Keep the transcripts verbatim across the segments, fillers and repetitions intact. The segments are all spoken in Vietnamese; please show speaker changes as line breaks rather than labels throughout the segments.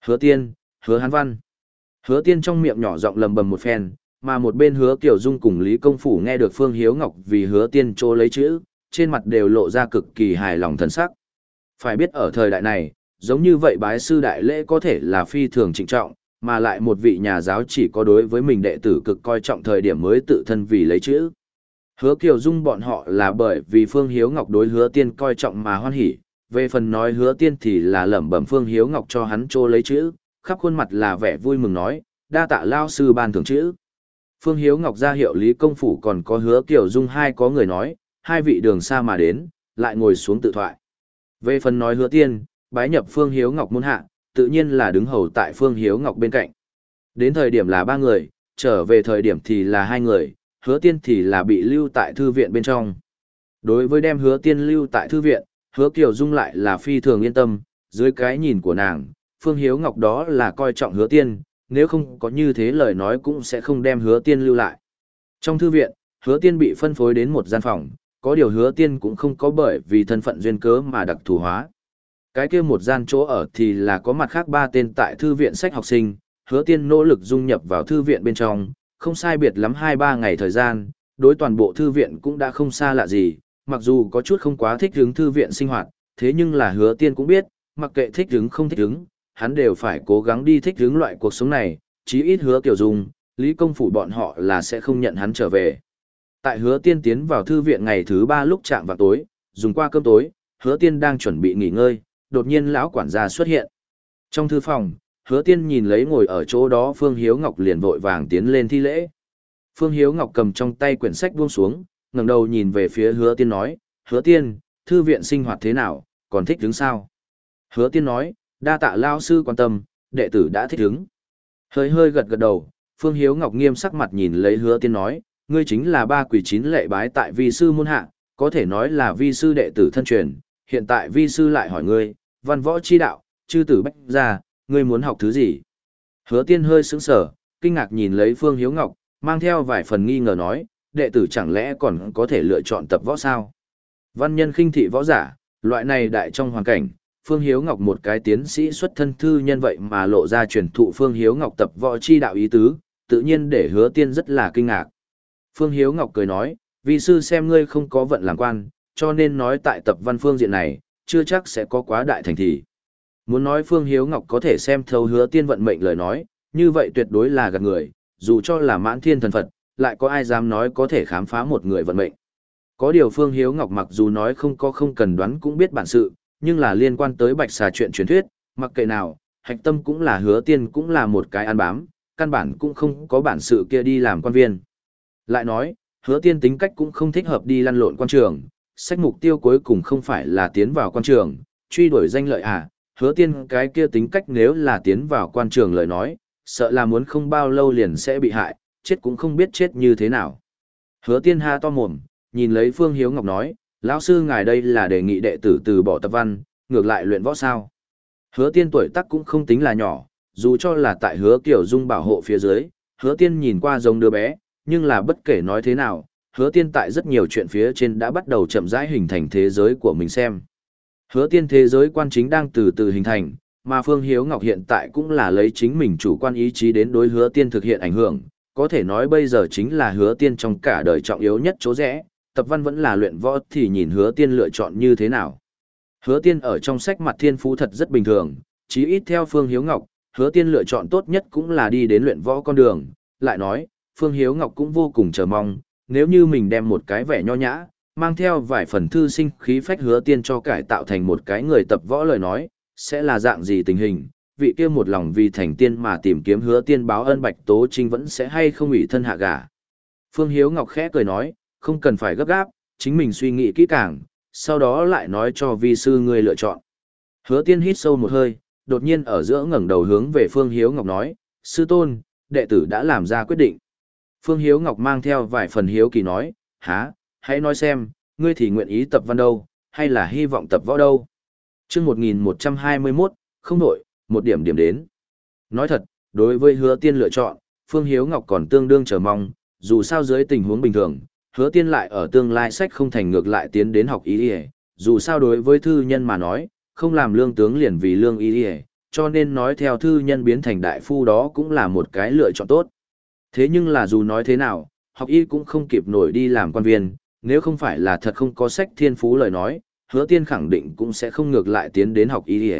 Hứa Tiên, Hứa Hán Văn. Hứa Tiên trong miệng nhỏ giọng lầm bầm một phen, mà một bên Hứa Kiều Dung cùng Lý Công Phủ nghe được Phương Hiếu Ngọc vì Hứa Tiên chỗ lấy chữ, trên mặt đều lộ ra cực kỳ hài lòng thần sắc. Phải biết ở thời đại này, giống như vậy bái sư đại lễ có thể là phi thường trịnh trọng, mà lại một vị nhà giáo chỉ có đối với mình đệ tử cực coi trọng thời điểm mới tự thân vì lấy chữ. Hứa Kiều Dung bọn họ là bởi vì Phương Hiếu Ngọc đối Hứa Tiên coi trọng mà hoan hỉ, về phần nói Hứa Tiên thì là lẩm bẩm Phương Hiếu Ngọc cho hắn trô lấy chữ, khắp khuôn mặt là vẻ vui mừng nói, đa tạ lao sư ban thưởng chữ. Phương Hiếu Ngọc ra hiệu Lý Công Phủ còn có Hứa Kiều Dung hai có người nói, hai vị đường xa mà đến, lại ngồi xuống tự thoại. Về phần nói Hứa Tiên, bái nhập Phương Hiếu Ngọc môn hạ, tự nhiên là đứng hầu tại Phương Hiếu Ngọc bên cạnh. Đến thời điểm là ba người, trở về thời điểm thì là hai người, Hứa Tiên thì là bị lưu tại thư viện bên trong. Đối với đem Hứa Tiên lưu tại thư viện, Hứa Kiều Dung lại là phi thường yên tâm, dưới cái nhìn của nàng, Phương Hiếu Ngọc đó là coi trọng Hứa Tiên, nếu không có như thế lời nói cũng sẽ không đem Hứa Tiên lưu lại. Trong thư viện, Hứa Tiên bị phân phối đến một gian phòng, có điều Hứa Tiên cũng không có bởi vì thân phận duyên cớ mà đặc thù hóa. Cái kia một gian chỗ ở thì là có mặt khác ba tên tại thư viện sách học sinh, Hứa Tiên nỗ lực dung nhập vào thư viện bên trong, không sai biệt lắm hai ba ngày thời gian, đối toàn bộ thư viện cũng đã không xa lạ gì, mặc dù có chút không quá thích hứng thư viện sinh hoạt, thế nhưng là Hứa Tiên cũng biết, mặc kệ thích hứng không thích hứng, hắn đều phải cố gắng đi thích hứng loại cuộc sống này, chí ít Hứa Kiều Dung, Lý Công Phủ bọn họ là sẽ không nhận hắn trở về. Tại Hứa Tiên tiến vào thư viện ngày thứ ba lúc chạm vào tối, dùng qua cơm tối, Hứa Tiên đang chuẩn bị nghỉ ngơi, đột nhiên lão quản gia xuất hiện. Trong thư phòng, Hứa Tiên nhìn lấy ngồi ở chỗ đó Phương Hiếu Ngọc liền vội vàng tiến lên thi lễ. Phương Hiếu Ngọc cầm trong tay quyển sách buông xuống, ngẩng đầu nhìn về phía Hứa Tiên nói, Hứa Tiên, thư viện sinh hoạt thế nào, còn thích đứng sao? Hứa Tiên nói, đa tạ lao sư quan tâm, đệ tử đã thích đứng. Hơi hơi gật gật đầu, Phương Hiếu Ngọc nghiêm sắc mặt nhìn lấy Hứa Tiên nói, ngươi chính là ba quỷ chín lệ bái tại vi sư môn hạ, có thể nói là vi sư đệ tử thân truyền, hiện tại vi sư lại hỏi ngươi, văn võ chi đạo, chư tử bách gia, ngươi muốn học thứ gì? Hứa Tiên hơi sững sờ, kinh ngạc nhìn lấy Phương Hiếu Ngọc, mang theo vài phần nghi ngờ nói, đệ tử chẳng lẽ còn có thể lựa chọn tập võ sao? Văn nhân khinh thị võ giả, loại này đại trong hoàn cảnh, Phương Hiếu Ngọc một cái tiến sĩ xuất thân thư nhân vậy mà lộ ra truyền thụ Phương Hiếu Ngọc tập võ chi đạo ý tứ, tự nhiên để Hứa Tiên rất là kinh ngạc. Phương Hiếu Ngọc cười nói, vi sư xem ngươi không có vận làm quan, cho nên nói tại tập văn phương diện này, chưa chắc sẽ có quá đại thành thị. Muốn nói Phương Hiếu Ngọc có thể xem thấu Hứa Tiên vận mệnh lời nói, như vậy tuyệt đối là gạt người, dù cho là mãn thiên thần Phật, lại có ai dám nói có thể khám phá một người vận mệnh. Có điều Phương Hiếu Ngọc mặc dù nói không có không cần đoán cũng biết bản sự, nhưng là liên quan tới Bạch Xà chuyện truyền thuyết, mặc kệ nào, hạch tâm cũng là Hứa Tiên cũng là một cái ăn bám, căn bản cũng không có bản sự kia đi làm quan viên. Lại nói, Hứa Tiên tính cách cũng không thích hợp đi lăn lộn quan trường, sách mục tiêu cuối cùng không phải là tiến vào quan trường, truy đuổi danh lợi à, Hứa Tiên cái kia tính cách nếu là tiến vào quan trường lời nói, sợ là muốn không bao lâu liền sẽ bị hại, chết cũng không biết chết như thế nào. Hứa Tiên ha to mồm, nhìn lấy Phương Hiếu Ngọc nói, lão sư ngài đây là đề nghị đệ tử từ bỏ tập văn, ngược lại luyện võ sao. Hứa Tiên tuổi tác cũng không tính là nhỏ, dù cho là tại Hứa Kiều Dung bảo hộ phía dưới, Hứa Tiên nhìn qua giống đứa bé, nhưng là bất kể nói thế nào, Hứa Tiên tại rất nhiều chuyện phía trên đã bắt đầu chậm rãi hình thành thế giới của mình xem. Hứa Tiên thế giới quan chính đang từ từ hình thành, mà Phương Hiếu Ngọc hiện tại cũng là lấy chính mình chủ quan ý chí đến đối Hứa Tiên thực hiện ảnh hưởng, có thể nói bây giờ chính là Hứa Tiên trong cả đời trọng yếu nhất chỗ rẽ, tập văn vẫn là luyện võ thì nhìn Hứa Tiên lựa chọn như thế nào. Hứa Tiên ở trong sách mặt thiên phú thật rất bình thường, chí ít theo Phương Hiếu Ngọc, Hứa Tiên lựa chọn tốt nhất cũng là đi đến luyện võ con đường, lại nói, Phương Hiếu Ngọc cũng vô cùng chờ mong, nếu như mình đem một cái vẻ nho nhã, mang theo vài phần thư sinh khí phách Hứa Tiên cho cải tạo thành một cái người tập võ lời nói, sẽ là dạng gì tình hình, vị kia một lòng vì thành tiên mà tìm kiếm Hứa Tiên báo ân Bạch Tố Trinh vẫn sẽ hay không ủy thân hạ gả. Phương Hiếu Ngọc khẽ cười nói, không cần phải gấp gáp, chính mình suy nghĩ kỹ càng, sau đó lại nói cho vi sư người lựa chọn. Hứa Tiên hít sâu một hơi, đột nhiên ở giữa ngẩng đầu hướng về Phương Hiếu Ngọc nói, sư tôn, đệ tử đã làm ra quyết định. Phương Hiếu Ngọc mang theo vài phần hiếu kỳ nói, há, hãy nói xem, ngươi thì nguyện ý tập văn đâu, hay là hy vọng tập võ đâu. Trước một nghìn một trăm hai mươi mốt, không nổi, một điểm điểm đến. Nói thật, đối với Hứa Tiên lựa chọn, Phương Hiếu Ngọc còn tương đương chờ mong, dù sao dưới tình huống bình thường, Hứa Tiên lại ở tương lai sách không thành ngược lại tiến đến học y y, dù sao đối với thư nhân mà nói, không làm lương tướng liền vì lương y y, cho nên nói theo thư nhân biến thành đại phu đó cũng là một cái lựa chọn tốt. Thế nhưng là dù nói thế nào, học y cũng không kịp nổi đi làm quan viên, nếu không phải là thật không có sách thiên phú lời nói, Hứa Tiên khẳng định cũng sẽ không ngược lại tiến đến học y.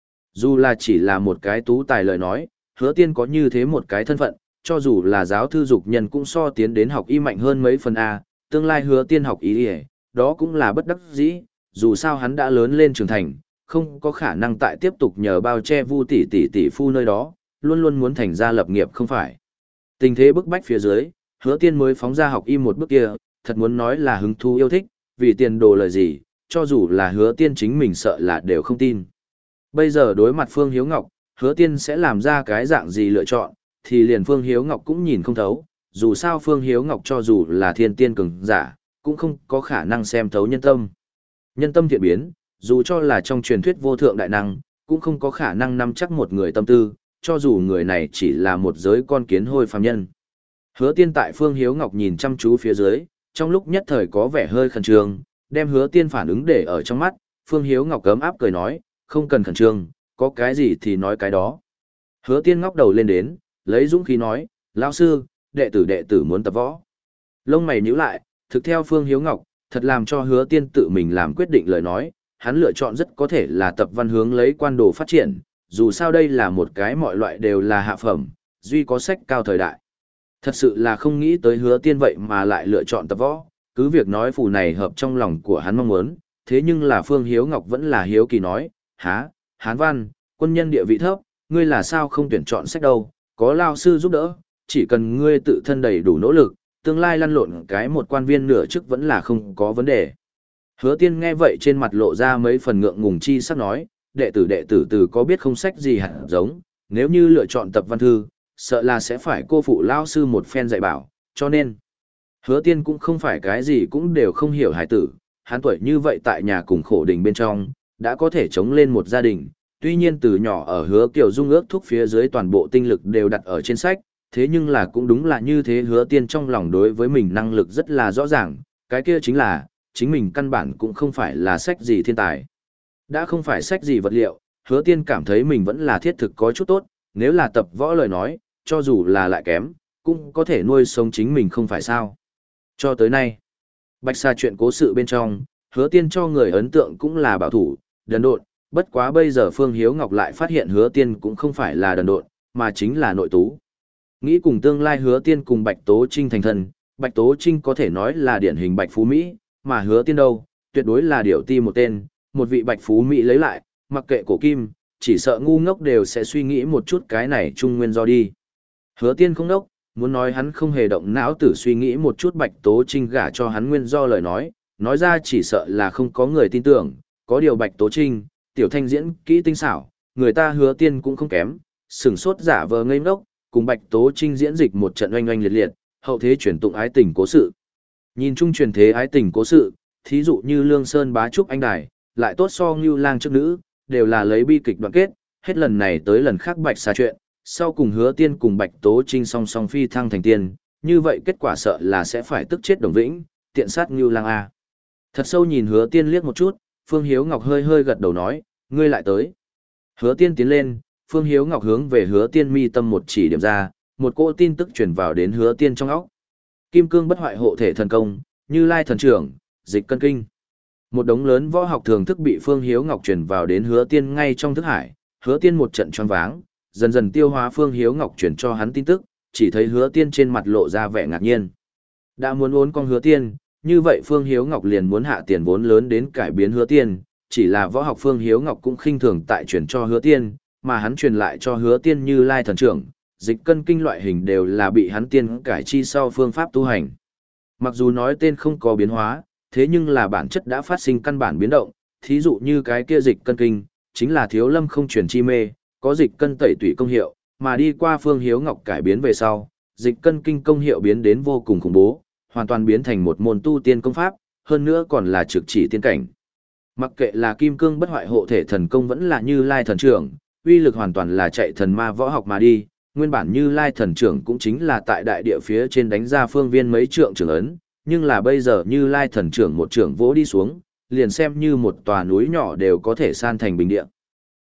Dù là chỉ là một cái tú tài lời nói, Hứa Tiên có như thế một cái thân phận, cho dù là giáo thư dục nhân cũng so tiến đến học y mạnh hơn mấy phần A, tương lai Hứa Tiên học y, đó cũng là bất đắc dĩ, dù sao hắn đã lớn lên trưởng thành, không có khả năng tại tiếp tục nhờ bao che Vu tỷ tỷ tỷ phu nơi đó, luôn luôn muốn thành gia lập nghiệp không phải. Tình thế bức bách phía dưới, Hứa Tiên mới phóng ra học y một bước kia, thật muốn nói là hứng thú yêu thích, vì tiền đồ lời gì, cho dù là Hứa Tiên chính mình sợ là đều không tin. Bây giờ đối mặt Phương Hiếu Ngọc, Hứa Tiên sẽ làm ra cái dạng gì lựa chọn, thì liền Phương Hiếu Ngọc cũng nhìn không thấu, dù sao Phương Hiếu Ngọc cho dù là thiên tiên cường giả, cũng không có khả năng xem thấu nhân tâm. Nhân tâm thiện biến, dù cho là trong truyền thuyết vô thượng đại năng, cũng không có khả năng nắm chắc một người tâm tư, cho dù người này chỉ là một giới con kiến hôi phàm nhân. Hứa Tiên tại Phương Hiếu Ngọc nhìn chăm chú phía dưới, trong lúc nhất thời có vẻ hơi khẩn trương, đem Hứa Tiên phản ứng để ở trong mắt, Phương Hiếu Ngọc cấm áp cười nói, không cần khẩn trương, có cái gì thì nói cái đó. Hứa Tiên ngóc đầu lên đến, lấy dũng khí nói, lão sư, đệ tử đệ tử muốn tập võ. Lông mày nhíu lại, thực theo Phương Hiếu Ngọc, thật làm cho Hứa Tiên tự mình làm quyết định lời nói, hắn lựa chọn rất có thể là tập văn hướng lấy quan đồ phát triển, dù sao đây là một cái mọi loại đều là hạ phẩm, duy có sách cao thời đại. Thật sự là không nghĩ tới Hứa Tiên vậy mà lại lựa chọn tập võ, cứ việc nói phù này hợp trong lòng của hắn mong muốn, thế nhưng là Phương Hiếu Ngọc vẫn là hiếu kỳ nói, há, Hán văn, quân nhân địa vị thấp, ngươi là sao không tuyển chọn sách đâu, có lao sư giúp đỡ, chỉ cần ngươi tự thân đầy đủ nỗ lực, tương lai lăn lộn cái một quan viên nửa chức vẫn là không có vấn đề. Hứa Tiên nghe vậy trên mặt lộ ra mấy phần ngượng ngùng chi sắc nói, đệ tử đệ tử từ có biết không sách gì hẳn giống, nếu như lựa chọn tập văn thư, sợ là sẽ phải cô phụ lao sư một phen dạy bảo, cho nên. Hứa Tiên cũng không phải cái gì cũng đều không hiểu hải tử, hắn tuổi như vậy tại nhà cùng khổ đình bên trong, đã có thể chống lên một gia đình, tuy nhiên từ nhỏ ở Hứa Kiều Dung ước thúc phía dưới toàn bộ tinh lực đều đặt ở trên sách, thế nhưng là cũng đúng là như thế Hứa Tiên trong lòng đối với mình năng lực rất là rõ ràng, cái kia chính là, chính mình căn bản cũng không phải là sách gì thiên tài. Đã không phải sách gì vật liệu, Hứa Tiên cảm thấy mình vẫn là thiết thực có chút tốt, nếu là tập võ lời nói, cho dù là lại kém, cũng có thể nuôi sống chính mình không phải sao. Cho tới nay, Bạch Sa chuyện cố sự bên trong, Hứa Tiên cho người ấn tượng cũng là bảo thủ, đần độn, bất quá bây giờ Phương Hiếu Ngọc lại phát hiện Hứa Tiên cũng không phải là đần độn, mà chính là nội tú. Nghĩ cùng tương lai Hứa Tiên cùng Bạch Tố Trinh thành thân, Bạch Tố Trinh có thể nói là điển hình Bạch Phú Mỹ, mà Hứa Tiên đâu, tuyệt đối là điểu ti một tên, một vị Bạch Phú Mỹ lấy lại, mặc kệ cổ kim, chỉ sợ ngu ngốc đều sẽ suy nghĩ một chút cái này trung nguyên do đi. Hứa Tiên không ngốc, muốn nói hắn không hề động não tử suy nghĩ một chút Bạch Tố Trinh gả cho hắn nguyên do lời nói, nói ra chỉ sợ là không có người tin tưởng, có điều Bạch Tố Trinh, tiểu thanh diễn kỹ tinh xảo, người ta Hứa Tiên cũng không kém, sừng sốt giả vờ ngây ngốc, cùng Bạch Tố Trinh diễn dịch một trận oanh oanh liệt liệt, hậu thế truyền tụng ái tình cố sự. Nhìn chung truyền thế ái tình cố sự, thí dụ như Lương Sơn Bá Trúc Anh Đài, lại tốt so Ngưu Lang trước nữ, đều là lấy bi kịch đoạn kết, hết lần này tới lần khác Bạch Sa chuyện, sau cùng Hứa Tiên cùng Bạch Tố Trinh song song phi thăng thành tiên, như vậy kết quả sợ là sẽ phải tức chết Đồng Vĩnh, tiện sát Ngưu Lang a. Thật sâu nhìn Hứa Tiên liếc một chút, Phương Hiếu Ngọc hơi hơi gật đầu nói, ngươi lại tới. Hứa Tiên tiến lên, Phương Hiếu Ngọc hướng về Hứa Tiên mi tâm một chỉ điểm ra, một cỗ tin tức truyền vào đến Hứa Tiên trong óc. Kim cương bất hoại hộ thể thần công, Như Lai thần trưởng, dịch cân kinh. Một đống lớn võ học thường thức bị Phương Hiếu Ngọc truyền vào đến Hứa Tiên ngay trong thức hải, Hứa Tiên một trận choáng váng, dần dần tiêu hóa Phương Hiếu Ngọc truyền cho hắn tin tức, chỉ thấy Hứa Tiên trên mặt lộ ra vẻ ngạc nhiên. Đã muốn uốn con Hứa Tiên, như vậy Phương Hiếu Ngọc liền muốn hạ tiền vốn lớn đến cải biến Hứa Tiên, chỉ là võ học Phương Hiếu Ngọc cũng khinh thường tại truyền cho Hứa Tiên, mà hắn truyền lại cho Hứa Tiên Như Lai thần trưởng, dịch cân kinh loại hình đều là bị hắn tiên cải chi sau phương pháp tu hành. Mặc dù nói tên không có biến hóa, thế nhưng là bản chất đã phát sinh căn bản biến động, thí dụ như cái kia dịch cân kinh, chính là thiếu lâm không truyền chi mê, có dịch cân tẩy tủy công hiệu, mà đi qua Phương Hiếu Ngọc cải biến về sau, dịch cân kinh công hiệu biến đến vô cùng khủng bố, hoàn toàn biến thành một môn tu tiên công pháp, hơn nữa còn là trực chỉ tiên cảnh. Mặc kệ là kim cương bất hoại hộ thể thần công vẫn là Như Lai thần trưởng, uy lực hoàn toàn là chạy thần ma võ học mà đi, nguyên bản Như Lai thần trưởng cũng chính là tại đại địa phía trên đánh ra phương viên mấy trượng trường ấn, nhưng là bây giờ Như Lai thần trưởng một trưởng vỗ đi xuống, liền xem như một tòa núi nhỏ đều có thể san thành bình địa.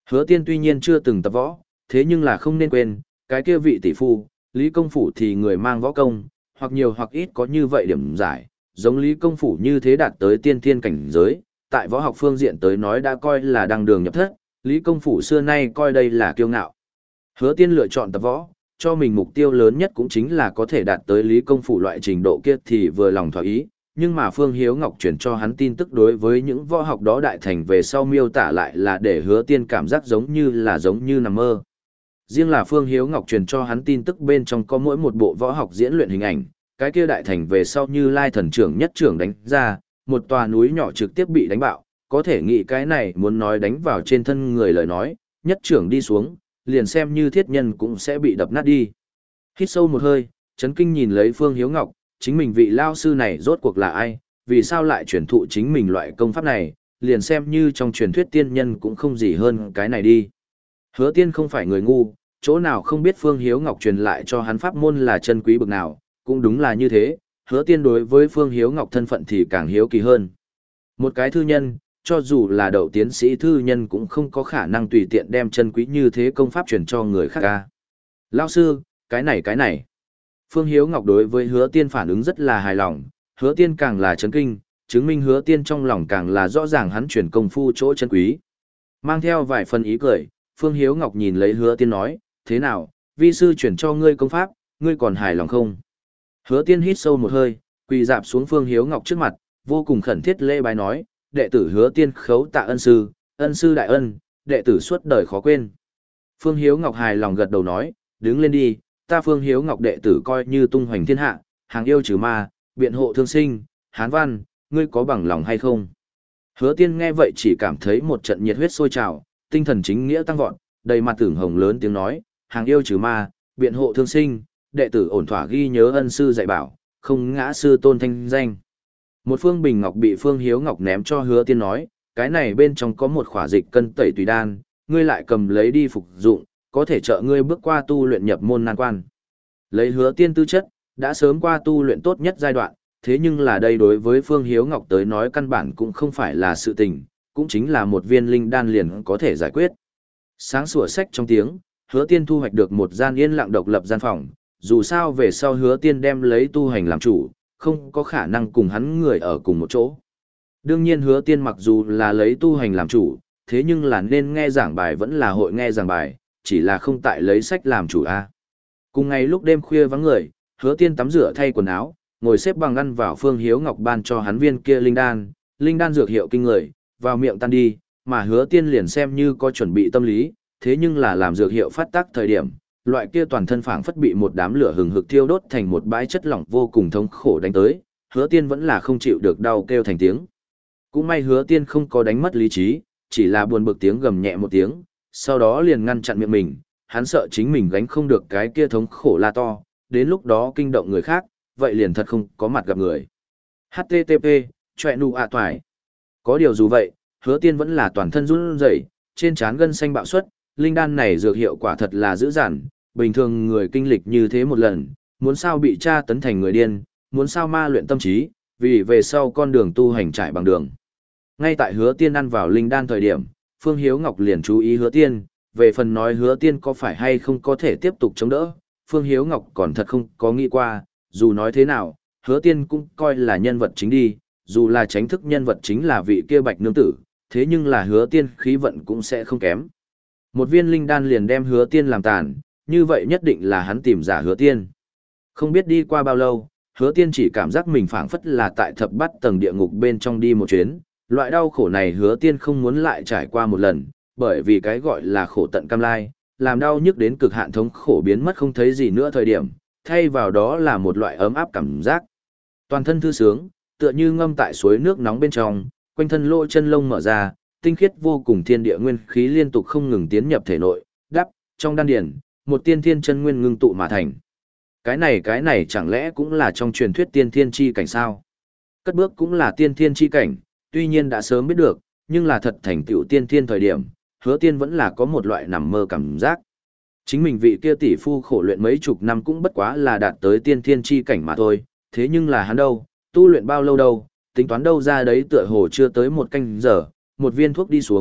Hứa Tiên tuy nhiên chưa từng tập võ, thế nhưng là không nên quên, cái kia vị tỷ phu, Lý Công Phủ thì người mang võ công, hoặc nhiều hoặc ít có như vậy điểm giải, giống Lý Công Phủ như thế đạt tới tiên thiên cảnh giới, tại võ học phương diện tới nói đã coi là đăng đường nhập thất, Lý Công Phủ xưa nay coi đây là kiêu ngạo. Hứa Tiên lựa chọn tập võ, cho mình mục tiêu lớn nhất cũng chính là có thể đạt tới Lý Công Phủ loại trình độ kia thì vừa lòng thỏa ý, nhưng mà Phương Hiếu Ngọc chuyển cho hắn tin tức đối với những võ học đó đại thành về sau miêu tả lại là để Hứa Tiên cảm giác giống như là giống như nằm mơ. Riêng là Phương Hiếu Ngọc truyền cho hắn tin tức bên trong có mỗi một bộ võ học diễn luyện hình ảnh, cái kia đại thành về sau như Lai thần trưởng nhất trưởng đánh ra, một tòa núi nhỏ trực tiếp bị đánh bạo, có thể nghĩ cái này muốn nói đánh vào trên thân người lời nói, nhất trưởng đi xuống, liền xem như thiết nhân cũng sẽ bị đập nát đi. Hít sâu một hơi, chấn kinh nhìn lấy Phương Hiếu Ngọc, chính mình vị lao sư này rốt cuộc là ai, vì sao lại truyền thụ chính mình loại công pháp này, liền xem như trong truyền thuyết tiên nhân cũng không gì hơn cái này đi. Hứa Tiên không phải người ngu, chỗ nào không biết Phương Hiếu Ngọc truyền lại cho hắn pháp môn là chân quý bực nào, cũng đúng là như thế, Hứa Tiên đối với Phương Hiếu Ngọc thân phận thì càng hiếu kỳ hơn. Một cái thư nhân, cho dù là đậu tiến sĩ thư nhân cũng không có khả năng tùy tiện đem chân quý như thế công pháp truyền cho người khác ca. Lão sư, cái này cái này. Phương Hiếu Ngọc đối với Hứa Tiên phản ứng rất là hài lòng, Hứa Tiên càng là chấn kinh, chứng minh Hứa Tiên trong lòng càng là rõ ràng hắn truyền công phu chỗ chân quý. Mang theo vài phần ý cười, Phương Hiếu Ngọc nhìn lấy Hứa Tiên nói, thế nào, vi sư chuyển cho ngươi công pháp, ngươi còn hài lòng không? Hứa Tiên hít sâu một hơi, quỳ dạp xuống Phương Hiếu Ngọc trước mặt, vô cùng khẩn thiết lễ bái nói, đệ tử Hứa Tiên khấu tạ ân sư, ân sư đại ân, đệ tử suốt đời khó quên. Phương Hiếu Ngọc hài lòng gật đầu nói, đứng lên đi, ta Phương Hiếu Ngọc đệ tử coi như tung hoành thiên hạ, hàng yêu trừ ma, biện hộ thương sinh, hán văn, ngươi có bằng lòng hay không? Hứa Tiên nghe vậy chỉ cảm thấy một trận nhiệt huyết sôi trào, tinh thần chính nghĩa tăng vọt, đầy mặt tưởng hồng lớn tiếng nói, hàng yêu trừ ma, biện hộ thương sinh, đệ tử ổn thỏa ghi nhớ ân sư dạy bảo, không ngã sư tôn thanh danh. Một phương bình ngọc bị Phương Hiếu Ngọc ném cho Hứa Tiên nói, cái này bên trong có một khỏa dịch cân tẩy tùy đan, ngươi lại cầm lấy đi phục dụng, có thể trợ ngươi bước qua tu luyện nhập môn nan quan. Lấy Hứa Tiên tư chất, đã sớm qua tu luyện tốt nhất giai đoạn, thế nhưng là đây đối với Phương Hiếu Ngọc tới nói căn bản cũng không phải là sự tình, cũng chính là một viên linh đan liền có thể giải quyết. Sáng sủa sách trong tiếng, Hứa Tiên thu hoạch được một gian yên lặng độc lập gian phòng, dù sao về sau Hứa Tiên đem lấy tu hành làm chủ, không có khả năng cùng hắn người ở cùng một chỗ. Đương nhiên Hứa Tiên mặc dù là lấy tu hành làm chủ, thế nhưng là nên nghe giảng bài vẫn là hội nghe giảng bài, chỉ là không tại lấy sách làm chủ a. Cùng ngày lúc đêm khuya vắng người, Hứa Tiên tắm rửa thay quần áo, ngồi xếp bằng ăn vào Phương Hiếu Ngọc ban cho hắn viên kia linh đan, linh đan dược hiệu kinh người, vào miệng tan đi, mà Hứa Tiên liền xem như có chuẩn bị tâm lý, thế nhưng là làm dược hiệu phát tác thời điểm, loại kia toàn thân phảng phất bị một đám lửa hừng hực thiêu đốt thành một bãi chất lỏng vô cùng thống khổ đánh tới, Hứa Tiên vẫn là không chịu được đau kêu thành tiếng. Cũng may Hứa Tiên không có đánh mất lý trí, chỉ là buồn bực tiếng gầm nhẹ một tiếng, sau đó liền ngăn chặn miệng mình, hắn sợ chính mình gánh không được cái kia thống khổ la to, đến lúc đó kinh động người khác, vậy liền thật không có mặt gặp người. hát tê tê pê, chọe nụ ạ toài. Có điều dù vậy, Hứa Tiên vẫn là toàn thân run rẩy, trên trán gân xanh bạo xuất, linh đan này dược hiệu quả thật là dữ dằn, bình thường người kinh lịch như thế một lần, muốn sao bị tra tấn thành người điên, muốn sao ma luyện tâm trí, vì về sau con đường tu hành trải bằng đường. Ngay tại Hứa Tiên ăn vào linh đan thời điểm, Phương Hiếu Ngọc liền chú ý Hứa Tiên, về phần nói Hứa Tiên có phải hay không có thể tiếp tục chống đỡ, Phương Hiếu Ngọc còn thật không có nghĩ qua, dù nói thế nào, Hứa Tiên cũng coi là nhân vật chính đi, dù là tránh thức nhân vật chính là vị kia Bạch nương tử, thế nhưng là Hứa Tiên khí vận cũng sẽ không kém. Một viên linh đan liền đem Hứa Tiên làm tàn, như vậy nhất định là hắn tìm giả Hứa Tiên. Không biết đi qua bao lâu, Hứa Tiên chỉ cảm giác mình phảng phất là tại thập bát tầng địa ngục bên trong đi một chuyến, loại đau khổ này Hứa Tiên không muốn lại trải qua một lần, bởi vì cái gọi là khổ tận cam lai, làm đau nhức đến cực hạn thống khổ biến mất không thấy gì nữa thời điểm, thay vào đó là một loại ấm áp cảm giác. Toàn thân thư sướng, tựa như ngâm tại suối nước nóng bên trong, quanh thân lỗ chân lông mở ra, tinh khiết vô cùng thiên địa nguyên khí liên tục không ngừng tiến nhập thể nội, đắp, trong đan điển, một tiên thiên chân nguyên ngưng tụ mà thành. Cái này cái này chẳng lẽ cũng là trong truyền thuyết tiên thiên chi cảnh sao? Cất bước cũng là tiên thiên chi cảnh, tuy nhiên đã sớm biết được, nhưng là thật thành tựu tiên thiên thời điểm, Hứa Tiên vẫn là có một loại nằm mơ cảm giác. Chính mình vị kia tỷ phu khổ luyện mấy chục năm cũng bất quá là đạt tới tiên thiên chi cảnh mà thôi, thế nhưng là hắn đâu, tu luyện bao lâu đâu, tính toán đâu ra đấy tựa hồ chưa tới một canh giờ, một viên thuốc đi xuống,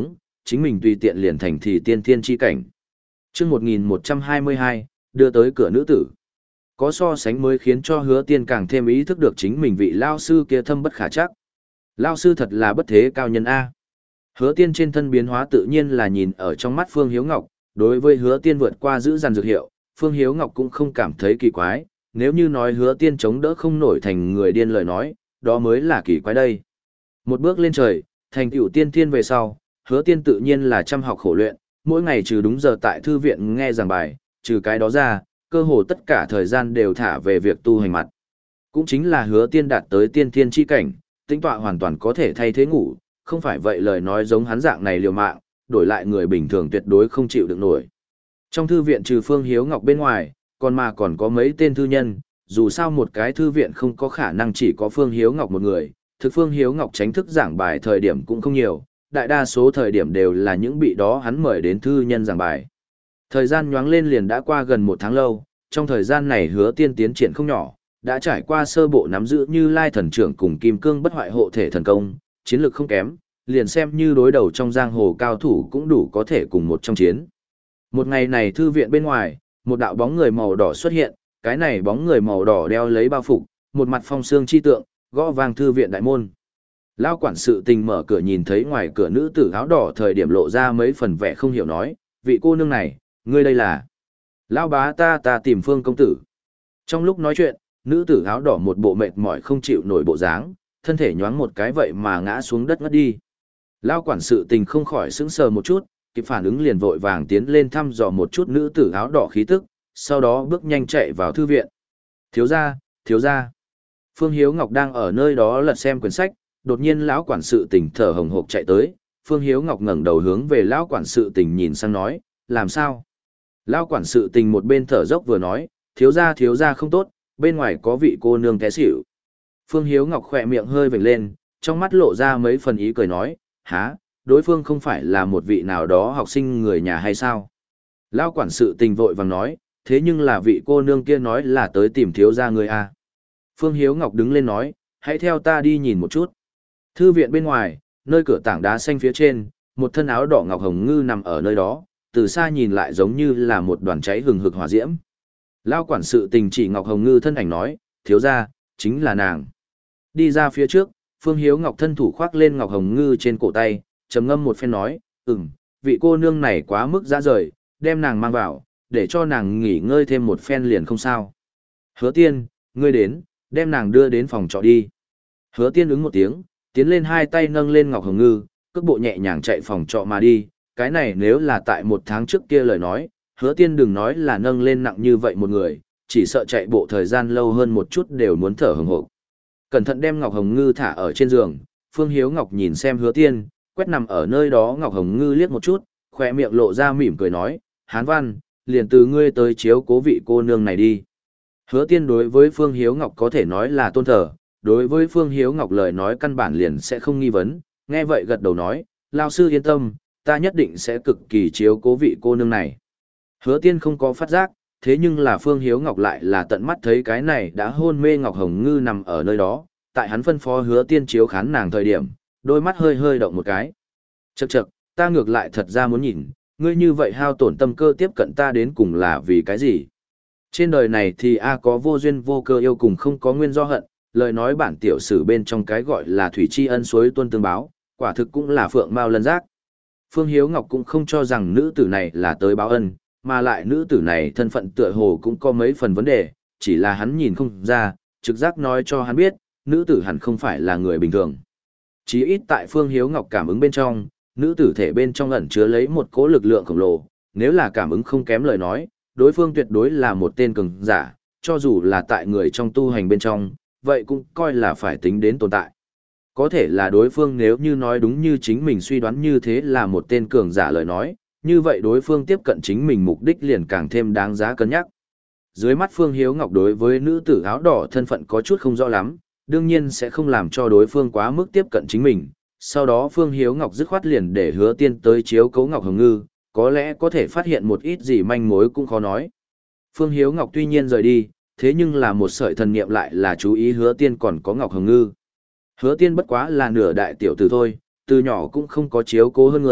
chính mình tùy tiện liền thành thì tiên thiên chi cảnh. Chương một nghìn một trăm hai mươi hai, đưa tới cửa nữ tử. Có so sánh mới khiến cho Hứa Tiên càng thêm ý thức được chính mình vị lao sư kia thâm bất khả trắc. Lao sư thật là bất thế cao nhân A. Hứa Tiên trên thân biến hóa tự nhiên là nhìn ở trong mắt Phương Hiếu Ngọc, đối với Hứa Tiên vượt qua giữ dàn dược hiệu, Phương Hiếu Ngọc cũng không cảm thấy kỳ quái, nếu như nói Hứa Tiên chống đỡ không nổi thành người điên lời nói, đó mới là kỳ quái đây. Một bước lên trời, thành tựu tiên thiên về sau, Hứa Tiên tự nhiên là chăm học khổ luyện, mỗi ngày trừ đúng giờ tại thư viện nghe giảng bài, trừ cái đó ra, cơ hồ tất cả thời gian đều thả về việc tu hành mặt. Cũng chính là Hứa Tiên đạt tới tiên thiên chi cảnh, tính tọa hoàn toàn có thể thay thế ngủ, không phải vậy lời nói giống hắn dạng này liều mạng, đổi lại người bình thường tuyệt đối không chịu được nổi. Trong thư viện trừ Phương Hiếu Ngọc bên ngoài, còn mà còn có mấy tên thư nhân, dù sao một cái thư viện không có khả năng chỉ có Phương Hiếu Ngọc một người, thực Phương Hiếu Ngọc tránh thức giảng bài thời điểm cũng không nhiều, đại đa số thời điểm đều là những bị đó hắn mời đến thư nhân giảng bài. Thời gian nhoáng lên liền đã qua gần một tháng lâu, trong thời gian này Hứa Tiên tiến triển không nhỏ, đã trải qua sơ bộ nắm giữ Như Lai thần trưởng cùng Kim Cương bất hoại hộ thể thần công, chiến lược không kém, liền xem như đối đầu trong giang hồ cao thủ cũng đủ có thể cùng một trong chiến. Một ngày này thư viện bên ngoài, một đạo bóng người màu đỏ xuất hiện, cái này bóng người màu đỏ đeo lấy bao phục, một mặt phong xương chi tượng, gõ vang thư viện đại môn. Lão quản sự tình mở cửa nhìn thấy ngoài cửa nữ tử áo đỏ thời điểm lộ ra mấy phần vẻ không hiểu nói, vị cô nương này, ngươi đây là? Lão bá ta ta tìm Phương công tử. Trong lúc nói chuyện, nữ tử áo đỏ một bộ mệt mỏi không chịu nổi bộ dáng, thân thể nhoáng một cái vậy mà ngã xuống đất ngất đi. Lão quản sự tình không khỏi sững sờ một chút, kịp phản ứng liền vội vàng tiến lên thăm dò một chút nữ tử áo đỏ khí tức, sau đó bước nhanh chạy vào thư viện. Thiếu gia, thiếu gia. Phương Hiếu Ngọc đang ở nơi đó lật xem quyển sách, đột nhiên lão quản sự tình thở hồng hộc chạy tới, Phương Hiếu Ngọc ngẩng đầu hướng về lão quản sự tình nhìn sang nói, làm sao? Lão quản sự tình một bên thở dốc vừa nói, thiếu gia thiếu gia không tốt, bên ngoài có vị cô nương té xỉu. Phương Hiếu Ngọc khỏe miệng hơi vểnh lên, trong mắt lộ ra mấy phần ý cười nói, há, đối phương không phải là một vị nào đó học sinh người nhà hay sao? Lão quản sự tình vội vàng nói, thế nhưng là vị cô nương kia nói là tới tìm thiếu gia người à. Phương Hiếu Ngọc đứng lên nói, hãy theo ta đi nhìn một chút. Thư viện bên ngoài, nơi cửa tảng đá xanh phía trên, một thân áo đỏ ngọc hồng ngư nằm ở nơi đó, từ xa nhìn lại giống như là một đoàn cháy hừng hực hỏa diễm. Lão quản sự tình chỉ ngọc hồng ngư thân ảnh nói, thiếu gia, chính là nàng. Đi ra phía trước, Phương Hiếu Ngọc thân thủ khoác lên ngọc hồng ngư trên cổ tay, trầm ngâm một phen nói, ừm, vị cô nương này quá mức dã rời, đem nàng mang vào, để cho nàng nghỉ ngơi thêm một phen liền không sao. Hứa Tiên, ngươi đến, đem nàng đưa đến phòng trọ đi. Hứa Tiên ứng một tiếng, tiến lên hai tay nâng lên ngọc hồng ngư, cước bộ nhẹ nhàng chạy phòng trọ mà đi, cái này nếu là tại một tháng trước kia lời nói, Hứa Tiên đừng nói là nâng lên nặng như vậy một người, chỉ sợ chạy bộ thời gian lâu hơn một chút đều muốn thở hừng hực. Cẩn thận đem ngọc hồng ngư thả ở trên giường, Phương Hiếu Ngọc nhìn xem Hứa Tiên, quét nằm ở nơi đó ngọc hồng ngư liếc một chút, khỏe miệng lộ ra mỉm cười nói, Hán Văn, liền từ ngươi tới chiếu cố vị cô nương này đi. Hứa Tiên đối với Phương Hiếu Ngọc có thể nói là tôn thờ, đối với Phương Hiếu Ngọc lời nói căn bản liền sẽ không nghi vấn, nghe vậy gật đầu nói, lao sư yên tâm, ta nhất định sẽ cực kỳ chiếu cố vị cô nương này. Hứa Tiên không có phát giác, thế nhưng là Phương Hiếu Ngọc lại là tận mắt thấy cái này đã hôn mê Ngọc Hồng Ngư nằm ở nơi đó, tại hắn phân phó Hứa Tiên chiếu khán nàng thời điểm, đôi mắt hơi hơi động một cái. Chậc chậc, ta ngược lại thật ra muốn nhìn, ngươi như vậy hao tổn tâm cơ tiếp cận ta đến cùng là vì cái gì? Trên đời này thì a có vô duyên vô cơ yêu cùng không có nguyên do hận, lời nói bản tiểu sử bên trong cái gọi là thủy tri ân suối tuân tương báo, quả thực cũng là phượng mao lân giác. Phương Hiếu Ngọc cũng không cho rằng nữ tử này là tới báo ân, mà lại nữ tử này thân phận tựa hồ cũng có mấy phần vấn đề, chỉ là hắn nhìn không ra, trực giác nói cho hắn biết, nữ tử hẳn không phải là người bình thường. Chí ít tại Phương Hiếu Ngọc cảm ứng bên trong, nữ tử thể bên trong ẩn chứa lấy một cỗ lực lượng khổng lồ, nếu là cảm ứng không kém lời nói, đối phương tuyệt đối là một tên cường giả, cho dù là tại người trong tu hành bên trong, vậy cũng coi là phải tính đến tồn tại. Có thể là đối phương nếu như nói đúng như chính mình suy đoán như thế là một tên cường giả lời nói, như vậy đối phương tiếp cận chính mình mục đích liền càng thêm đáng giá cân nhắc. Dưới mắt Phương Hiếu Ngọc đối với nữ tử áo đỏ thân phận có chút không rõ lắm, đương nhiên sẽ không làm cho đối phương quá mức tiếp cận chính mình. Sau đó Phương Hiếu Ngọc dứt khoát liền để Hứa Tiên tới chiếu cố Ngọc Hồng Ngư, có lẽ có thể phát hiện một ít gì manh mối cũng khó nói. Phương Hiếu Ngọc tuy nhiên rời đi, thế nhưng là một sợi thần niệm lại là chú ý Hứa Tiên còn có Ngọc Hồng Ngư. Hứa Tiên bất quá là nửa đại tiểu tử thôi, từ nhỏ cũng không có chiếu cố hơn người,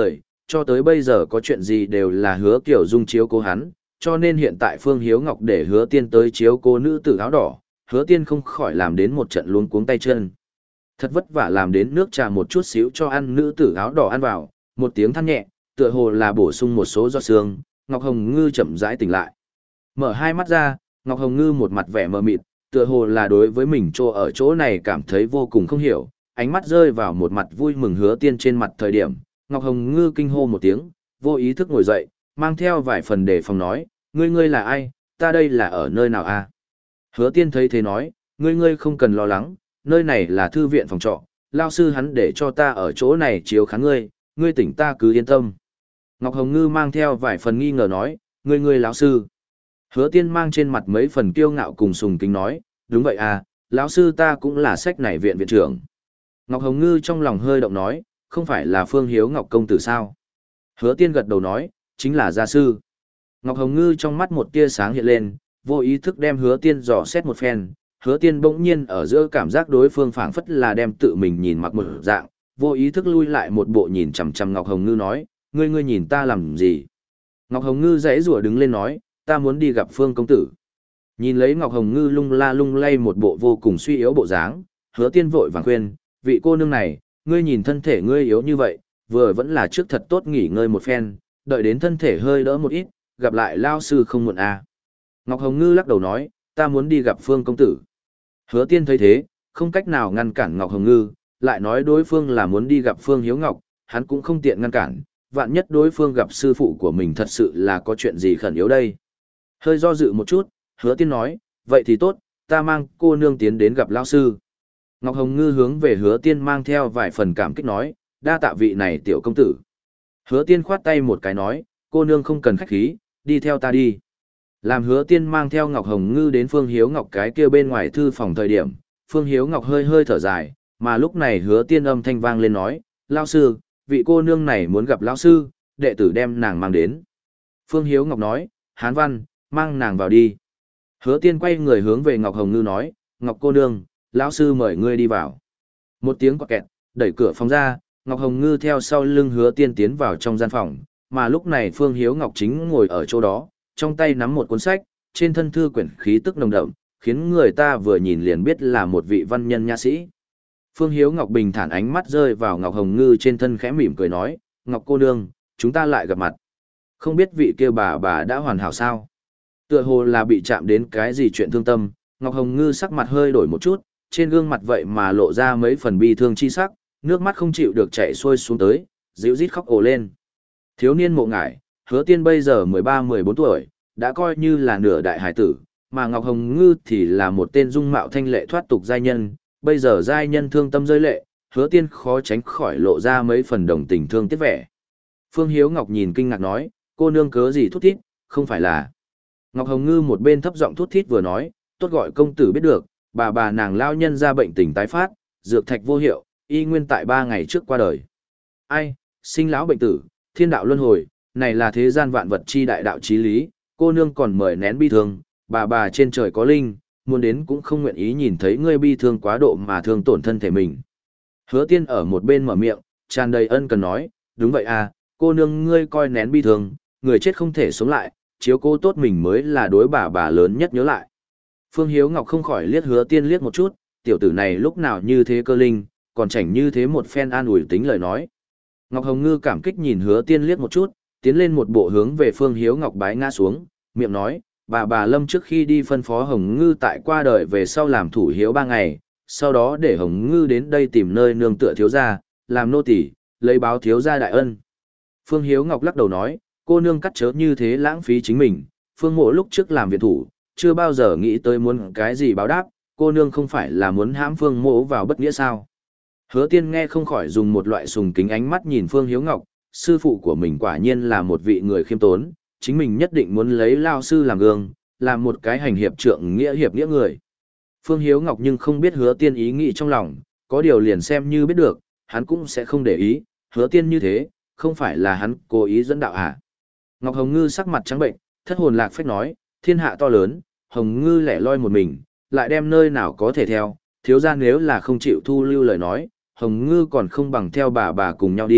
cho tới bây giờ có chuyện gì đều là Hứa Kiều Dung chiếu cố hắn, cho nên hiện tại Phương Hiếu Ngọc để Hứa Tiên tới chiếu cố nữ tử áo đỏ, Hứa Tiên không khỏi làm đến một trận luống cuống tay chân. Thật vất vả làm đến nước trà một chút xíu cho ăn nữ tử áo đỏ ăn vào, một tiếng than nhẹ, tựa hồ là bổ sung một số giọt sương, Ngọc Hồng Ngư chậm rãi tỉnh lại. Mở hai mắt ra, Ngọc Hồng Ngư một mặt vẻ mờ mịt, tựa hồ là đối với mình chỗ ở chỗ này cảm thấy vô cùng không hiểu, ánh mắt rơi vào một mặt vui mừng Hứa Tiên trên mặt thời điểm, Ngọc Hồng Ngư kinh hô một tiếng, vô ý thức ngồi dậy, mang theo vài phần đề phòng nói, ngươi ngươi là ai, ta đây là ở nơi nào a? Hứa Tiên thấy thế nói, ngươi ngươi không cần lo lắng, nơi này là thư viện phòng trọ, lao sư hắn để cho ta ở chỗ này chiếu khán ngươi, ngươi tỉnh ta cứ yên tâm. Ngọc Hồng Ngư mang theo vài phần nghi ngờ nói, ngươi ngươi lão sư. Hứa Tiên mang trên mặt mấy phần kiêu ngạo cùng sùng kính nói, đúng vậy à, lão sư ta cũng là sách này viện viện trưởng. Ngọc Hồng Ngư trong lòng hơi động nói, không phải là Phương Hiếu Ngọc công tử sao? Hứa Tiên gật đầu nói, chính là gia sư. Ngọc Hồng Ngư trong mắt một tia sáng hiện lên, vô ý thức đem Hứa Tiên dò xét một phen, Hứa Tiên bỗng nhiên ở giữa cảm giác đối phương phảng phất là đem tự mình nhìn mặc một dạng, vô ý thức lui lại một bộ nhìn chằm chằm Ngọc Hồng Ngư nói, ngươi ngươi nhìn ta làm gì? Ngọc Hồng Ngư dãy rủa đứng lên nói, ta muốn đi gặp Phương công tử. Nhìn lấy Ngọc Hồng Ngư lung la lung lay một bộ vô cùng suy yếu bộ dáng, Hứa Tiên vội vàng khuyên, vị cô nương này, ngươi nhìn thân thể ngươi yếu như vậy, vừa vẫn là trước thật tốt nghỉ ngơi một phen, đợi đến thân thể hơi đỡ một ít, gặp lại lao sư không muộn à. Ngọc Hồng Ngư lắc đầu nói, ta muốn đi gặp Phương công tử. Hứa Tiên thấy thế, không cách nào ngăn cản Ngọc Hồng Ngư, lại nói đối phương là muốn đi gặp Phương Hiếu Ngọc, hắn cũng không tiện ngăn cản, vạn nhất đối phương gặp sư phụ của mình thật sự là có chuyện gì khẩn yếu đây. Hơi do dự một chút, Hứa Tiên nói, vậy thì tốt, ta mang cô nương tiến đến gặp lão sư. Ngọc Hồng Ngư hướng về Hứa Tiên mang theo vài phần cảm kích nói, đa tạ vị này tiểu công tử. Hứa Tiên khoát tay một cái nói, cô nương không cần khách khí, đi theo ta đi. Làm Hứa Tiên mang theo Ngọc Hồng Ngư đến Phương Hiếu Ngọc cái kia bên ngoài thư phòng thời điểm, Phương Hiếu Ngọc hơi hơi thở dài, mà lúc này Hứa Tiên âm thanh vang lên nói, lão sư, vị cô nương này muốn gặp lão sư, đệ tử đem nàng mang đến. Phương Hiếu Ngọc nói, Hán Văn, mang nàng vào đi. Hứa Tiên quay người hướng về Ngọc Hồng Ngư nói, Ngọc cô nương, lão sư mời ngươi đi vào. Một tiếng quạt kẹt, đẩy cửa phòng ra, Ngọc Hồng Ngư theo sau lưng Hứa Tiên tiến vào trong gian phòng, mà lúc này Phương Hiếu Ngọc chính ngồi ở chỗ đó, trong tay nắm một cuốn sách, trên thân thư quyển khí tức nồng đậm, khiến người ta vừa nhìn liền biết là một vị văn nhân nha sĩ. Phương Hiếu Ngọc bình thản ánh mắt rơi vào Ngọc Hồng Ngư trên thân khẽ mỉm cười nói, Ngọc cô nương, chúng ta lại gặp mặt. Không biết vị kia bà bà đã hoàn hảo sao? Tựa hồ là bị chạm đến cái gì chuyện thương tâm, Ngọc Hồng Ngư sắc mặt hơi đổi một chút, trên gương mặt vậy mà lộ ra mấy phần bi thương chi sắc, nước mắt không chịu được chảy xuôi xuống tới, dịu rít khóc ồ lên. Thiếu niên Mộ Ngải, Hứa Tiên bây giờ mười ba mười bốn tuổi, đã coi như là nửa đại hải tử, mà Ngọc Hồng Ngư thì là một tên dung mạo thanh lệ thoát tục giai nhân, bây giờ giai nhân thương tâm rơi lệ, Hứa Tiên khó tránh khỏi lộ ra mấy phần đồng tình thương tiếc vẻ. Phương Hiếu Ngọc nhìn kinh ngạc nói, cô nương cớ gì thút thít, không phải là. Ngọc Hồng Ngư một bên thấp giọng thút thít vừa nói, tốt gọi công tử biết được, bà bà nàng lao nhân ra bệnh tình tái phát, dược thạch vô hiệu, y nguyên tại ba ngày trước qua đời. Ai, sinh lão bệnh tử, thiên đạo luân hồi, này là thế gian vạn vật chi đại đạo chí lý, cô nương còn mời nén bi thương, bà bà trên trời có linh, muốn đến cũng không nguyện ý nhìn thấy ngươi bi thương quá độ mà thương tổn thân thể mình. Hứa Tiên ở một bên mở miệng, tràn đầy ân cần nói, đúng vậy à, cô nương ngươi coi nén bi thương, người chết không thể sống lại, chiếu cố tốt mình mới là đối bà bà lớn nhất nhớ lại. Phương Hiếu Ngọc không khỏi liếc Hứa Tiên liếc một chút, tiểu tử này lúc nào như thế cơ linh, còn chảnh như thế một phen an ủi tính lời nói. Ngọc Hồng Ngư cảm kích nhìn Hứa Tiên liếc một chút, tiến lên một bộ hướng về Phương Hiếu Ngọc bái ngã xuống, miệng nói, bà bà Lâm trước khi đi phân phó Hồng Ngư tại qua đời về sau làm thủ hiếu ba ngày, sau đó để Hồng Ngư đến đây tìm nơi nương tựa thiếu gia, làm nô tỳ, lấy báo thiếu gia đại ân. Phương Hiếu Ngọc lắc đầu nói, cô nương cắt chớ như thế lãng phí chính mình, Phương Mộ lúc trước làm viện thủ, chưa bao giờ nghĩ tới muốn cái gì báo đáp, cô nương không phải là muốn hãm Phương Mộ vào bất nghĩa sao. Hứa Tiên nghe không khỏi dùng một loại sùng kính ánh mắt nhìn Phương Hiếu Ngọc, sư phụ của mình quả nhiên là một vị người khiêm tốn, chính mình nhất định muốn lấy lao sư làm gương, làm một cái hành hiệp trượng nghĩa hiệp nghĩa người. Phương Hiếu Ngọc nhưng không biết Hứa Tiên ý nghĩ trong lòng, có điều liền xem như biết được, hắn cũng sẽ không để ý, Hứa Tiên như thế, không phải là hắn cố ý dẫn đạo à. Ngọc Hồng Ngư sắc mặt trắng bệnh, thất hồn lạc phách nói, thiên hạ to lớn, Hồng Ngư lẻ loi một mình, lại đem nơi nào có thể theo, thiếu gia nếu là không chịu thu lưu lời nói, Hồng Ngư còn không bằng theo bà bà cùng nhau đi,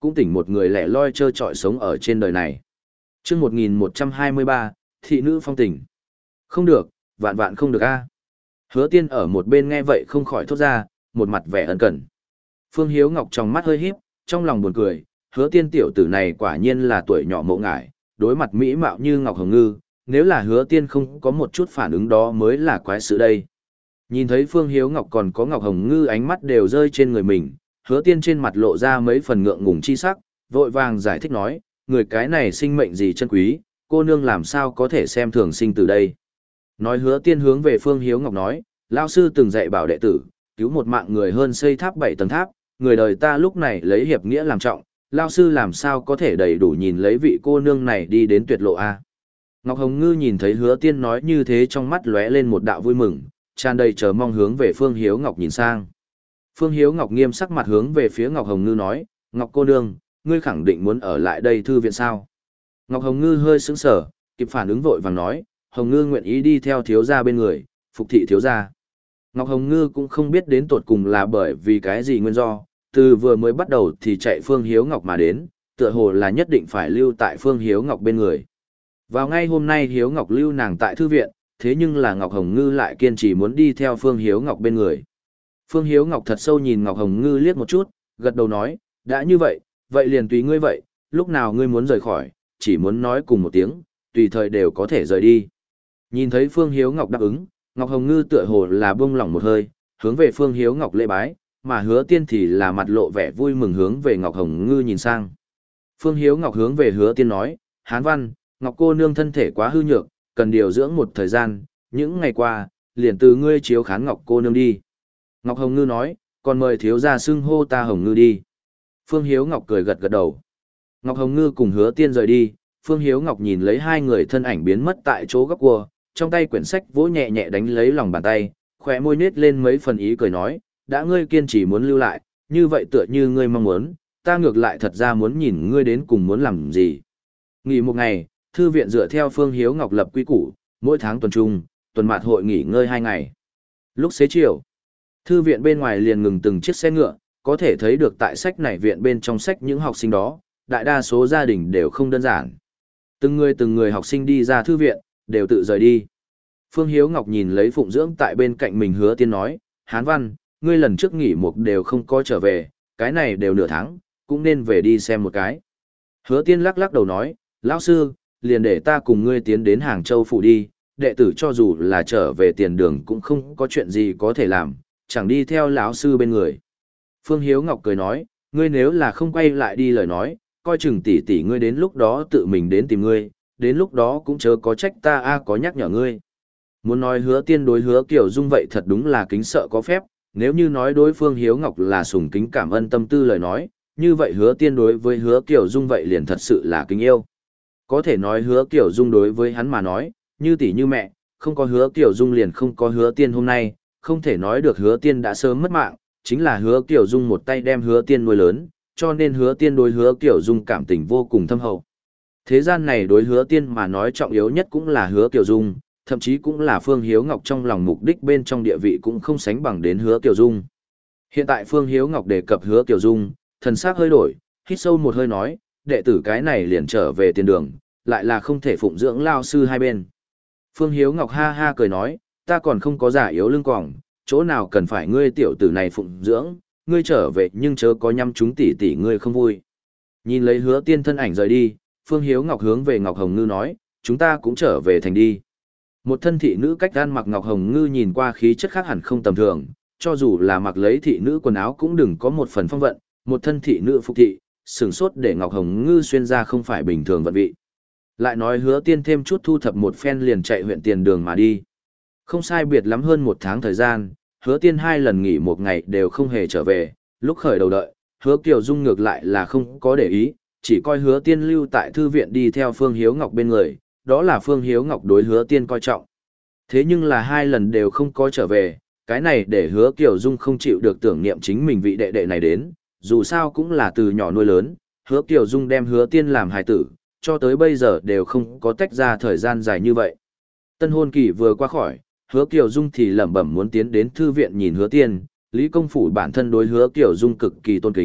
cũng tỉnh một người lẻ loi trơ trọi sống ở trên đời này. Chương một nghìn một trăm hai mươi ba, thị nữ phong tình. Không được, vạn vạn không được a. Hứa Tiên ở một bên nghe vậy không khỏi thốt ra, một mặt vẻ ân cần. Phương Hiếu Ngọc trong mắt hơi híp, trong lòng buồn cười, Hứa Tiên tiểu tử này quả nhiên là tuổi nhỏ mộ ngải, đối mặt mỹ mạo như Ngọc Hồng Ngư, nếu là Hứa Tiên không có một chút phản ứng đó mới là quái sự đây. Nhìn thấy Phương Hiếu Ngọc còn có Ngọc Hồng Ngư ánh mắt đều rơi trên người mình, Hứa Tiên trên mặt lộ ra mấy phần ngượng ngùng chi sắc, vội vàng giải thích nói, người cái này sinh mệnh gì chân quý, cô nương làm sao có thể xem thường sinh từ đây. Nói Hứa Tiên hướng về Phương Hiếu Ngọc nói, lão sư từng dạy bảo đệ tử, cứu một mạng người hơn xây tháp bảy tầng tháp, người đời ta lúc này lấy hiệp nghĩa làm trọng, lão sư làm sao có thể đầy đủ nhìn lấy vị cô nương này đi đến tuyệt lộ a. Ngọc Hồng Ngư nhìn thấy Hứa Tiên nói như thế trong mắt lóe lên một đạo vui mừng, tràn đầy chờ mong hướng về Phương Hiếu Ngọc nhìn sang. Phương Hiếu Ngọc nghiêm sắc mặt hướng về phía Ngọc Hồng Ngư nói, Ngọc cô nương, ngươi khẳng định muốn ở lại đây thư viện sao? Ngọc Hồng Ngư hơi sững sờ, kịp phản ứng vội vàng nói, Hồng Ngư nguyện ý đi theo thiếu gia bên người, phục thị thiếu gia. Ngọc Hồng Ngư cũng không biết đến tột cùng là bởi vì cái gì nguyên do, từ vừa mới bắt đầu thì chạy Phương Hiếu Ngọc mà đến, tựa hồ là nhất định phải lưu tại Phương Hiếu Ngọc bên người. Vào ngay hôm nay Hiếu Ngọc lưu nàng tại thư viện, thế nhưng là Ngọc Hồng Ngư lại kiên trì muốn đi theo Phương Hiếu Ngọc bên người. Phương Hiếu Ngọc thật sâu nhìn Ngọc Hồng Ngư liếc một chút, gật đầu nói, đã như vậy, vậy liền tùy ngươi vậy, lúc nào ngươi muốn rời khỏi, chỉ muốn nói cùng một tiếng, tùy thời đều có thể rời đi. Nhìn thấy Phương Hiếu Ngọc đáp ứng, Ngọc Hồng Ngư tựa hồ là buông lỏng một hơi, hướng về Phương Hiếu Ngọc lễ bái, mà Hứa Tiên thì là mặt lộ vẻ vui mừng hướng về Ngọc Hồng Ngư nhìn sang. Phương Hiếu Ngọc hướng về Hứa Tiên nói, Hán Văn, Ngọc cô nương thân thể quá hư nhược, cần điều dưỡng một thời gian, những ngày qua, liền từ ngươi chiếu khán Ngọc cô nương đi. Ngọc Hồng Ngư nói, còn mời thiếu gia xưng hô ta Hồng Ngư đi. Phương Hiếu Ngọc cười gật gật đầu. Ngọc Hồng Ngư cùng Hứa Tiên rời đi, Phương Hiếu Ngọc nhìn lấy hai người thân ảnh biến mất tại chỗ góc cua, trong tay quyển sách vỗ nhẹ nhẹ đánh lấy lòng bàn tay, khóe môi nết lên mấy phần ý cười nói, đã ngươi kiên trì muốn lưu lại, như vậy tựa như ngươi mong muốn, ta ngược lại thật ra muốn nhìn ngươi đến cùng muốn làm gì. Nghỉ một ngày, thư viện dựa theo Phương Hiếu Ngọc lập quy củ, mỗi tháng tuần trung, tuần mạt hội nghỉ ngơi hai ngày. Lúc xế chiều, thư viện bên ngoài liền ngừng từng chiếc xe ngựa, có thể thấy được tại sách này viện bên trong sách những học sinh đó, đại đa số gia đình đều không đơn giản. Từng người từng người học sinh đi ra thư viện, đều tự rời đi. Phương Hiếu Ngọc nhìn lấy Phụng Dưỡng tại bên cạnh mình Hứa Tiên nói, Hán Văn, ngươi lần trước nghỉ một đều không có trở về, cái này đều nửa tháng, cũng nên về đi xem một cái. Hứa Tiên lắc lắc đầu nói, lão sư, liền để ta cùng ngươi tiến đến Hàng Châu phủ đi, đệ tử cho dù là trở về tiền đường cũng không có chuyện gì có thể làm, chẳng đi theo lão sư bên người. Phương Hiếu Ngọc cười nói, ngươi nếu là không quay lại đi lời nói, coi chừng tỷ tỷ ngươi đến lúc đó tự mình đến tìm ngươi, đến lúc đó cũng chớ có trách ta a có nhắc nhở ngươi. Muốn nói Hứa Tiên đối Hứa Kiều Dung vậy thật đúng là kính sợ có phép, nếu như nói đối phương Hiếu Ngọc là sùng kính cảm ơn tâm tư lời nói, như vậy Hứa Tiên đối với Hứa Kiều Dung vậy liền thật sự là kính yêu. Có thể nói Hứa Kiều Dung đối với hắn mà nói, như tỷ như mẹ, không có Hứa Kiều Dung liền không có Hứa Tiên hôm nay, không thể nói được Hứa Tiên đã sớm mất mạng, chính là Hứa Kiều Dung một tay đem Hứa Tiên nuôi lớn, cho nên Hứa Tiên đối Hứa Kiều Dung cảm tình vô cùng thâm hậu. Thế gian này đối Hứa Tiên mà nói trọng yếu nhất cũng là Hứa Kiều Dung, thậm chí cũng là Phương Hiếu Ngọc trong lòng mục đích bên trong địa vị cũng không sánh bằng đến Hứa Kiều Dung. Hiện tại Phương Hiếu Ngọc đề cập Hứa Kiều Dung, thần sắc hơi đổi, hít sâu một hơi nói, đệ tử cái này liền trở về tiền đường, lại là không thể phụng dưỡng lao sư hai bên. Phương Hiếu Ngọc ha ha cười nói, ta còn không có giả yếu lưng còng, chỗ nào cần phải ngươi tiểu tử này phụng dưỡng, ngươi trở về nhưng chớ có nhắm chúng tỷ tỷ ngươi không vui. Nhìn lấy Hứa Tiên thân ảnh rời đi, Phương Hiếu Ngọc hướng về Ngọc Hồng Ngư nói, chúng ta cũng trở về thành đi. Một thân thị nữ cách gan mặc Ngọc Hồng Ngư nhìn qua khí chất khác hẳn không tầm thường, cho dù là mặc lấy thị nữ quần áo cũng đừng có một phần phong vận, một thân thị nữ phục thị, sửng sốt để Ngọc Hồng Ngư xuyên ra không phải bình thường vận vị. Lại nói Hứa Tiên thêm chút thu thập một phen liền chạy huyện tiền đường mà đi. Không sai biệt lắm hơn một tháng thời gian, Hứa Tiên hai lần nghỉ một ngày đều không hề trở về, lúc khởi đầu đợi, Hứa Kiều Dung ngược lại là không có để ý, chỉ coi Hứa Tiên lưu tại thư viện đi theo Phương Hiếu Ngọc bên người, đó là Phương Hiếu Ngọc đối Hứa Tiên coi trọng. Thế nhưng là hai lần đều không có trở về, cái này để Hứa Kiều Dung không chịu được tưởng niệm chính mình vị đệ đệ này đến, dù sao cũng là từ nhỏ nuôi lớn, Hứa Kiều Dung đem Hứa Tiên làm hài tử, cho tới bây giờ đều không có tách ra thời gian dài như vậy. Tân hôn kỳ vừa qua khỏi, Hứa Kiều Dung thì lẩm bẩm muốn tiến đến thư viện nhìn Hứa Tiên, Lý công phủ bản thân đối Hứa Kiều Dung cực kỳ tôn kính,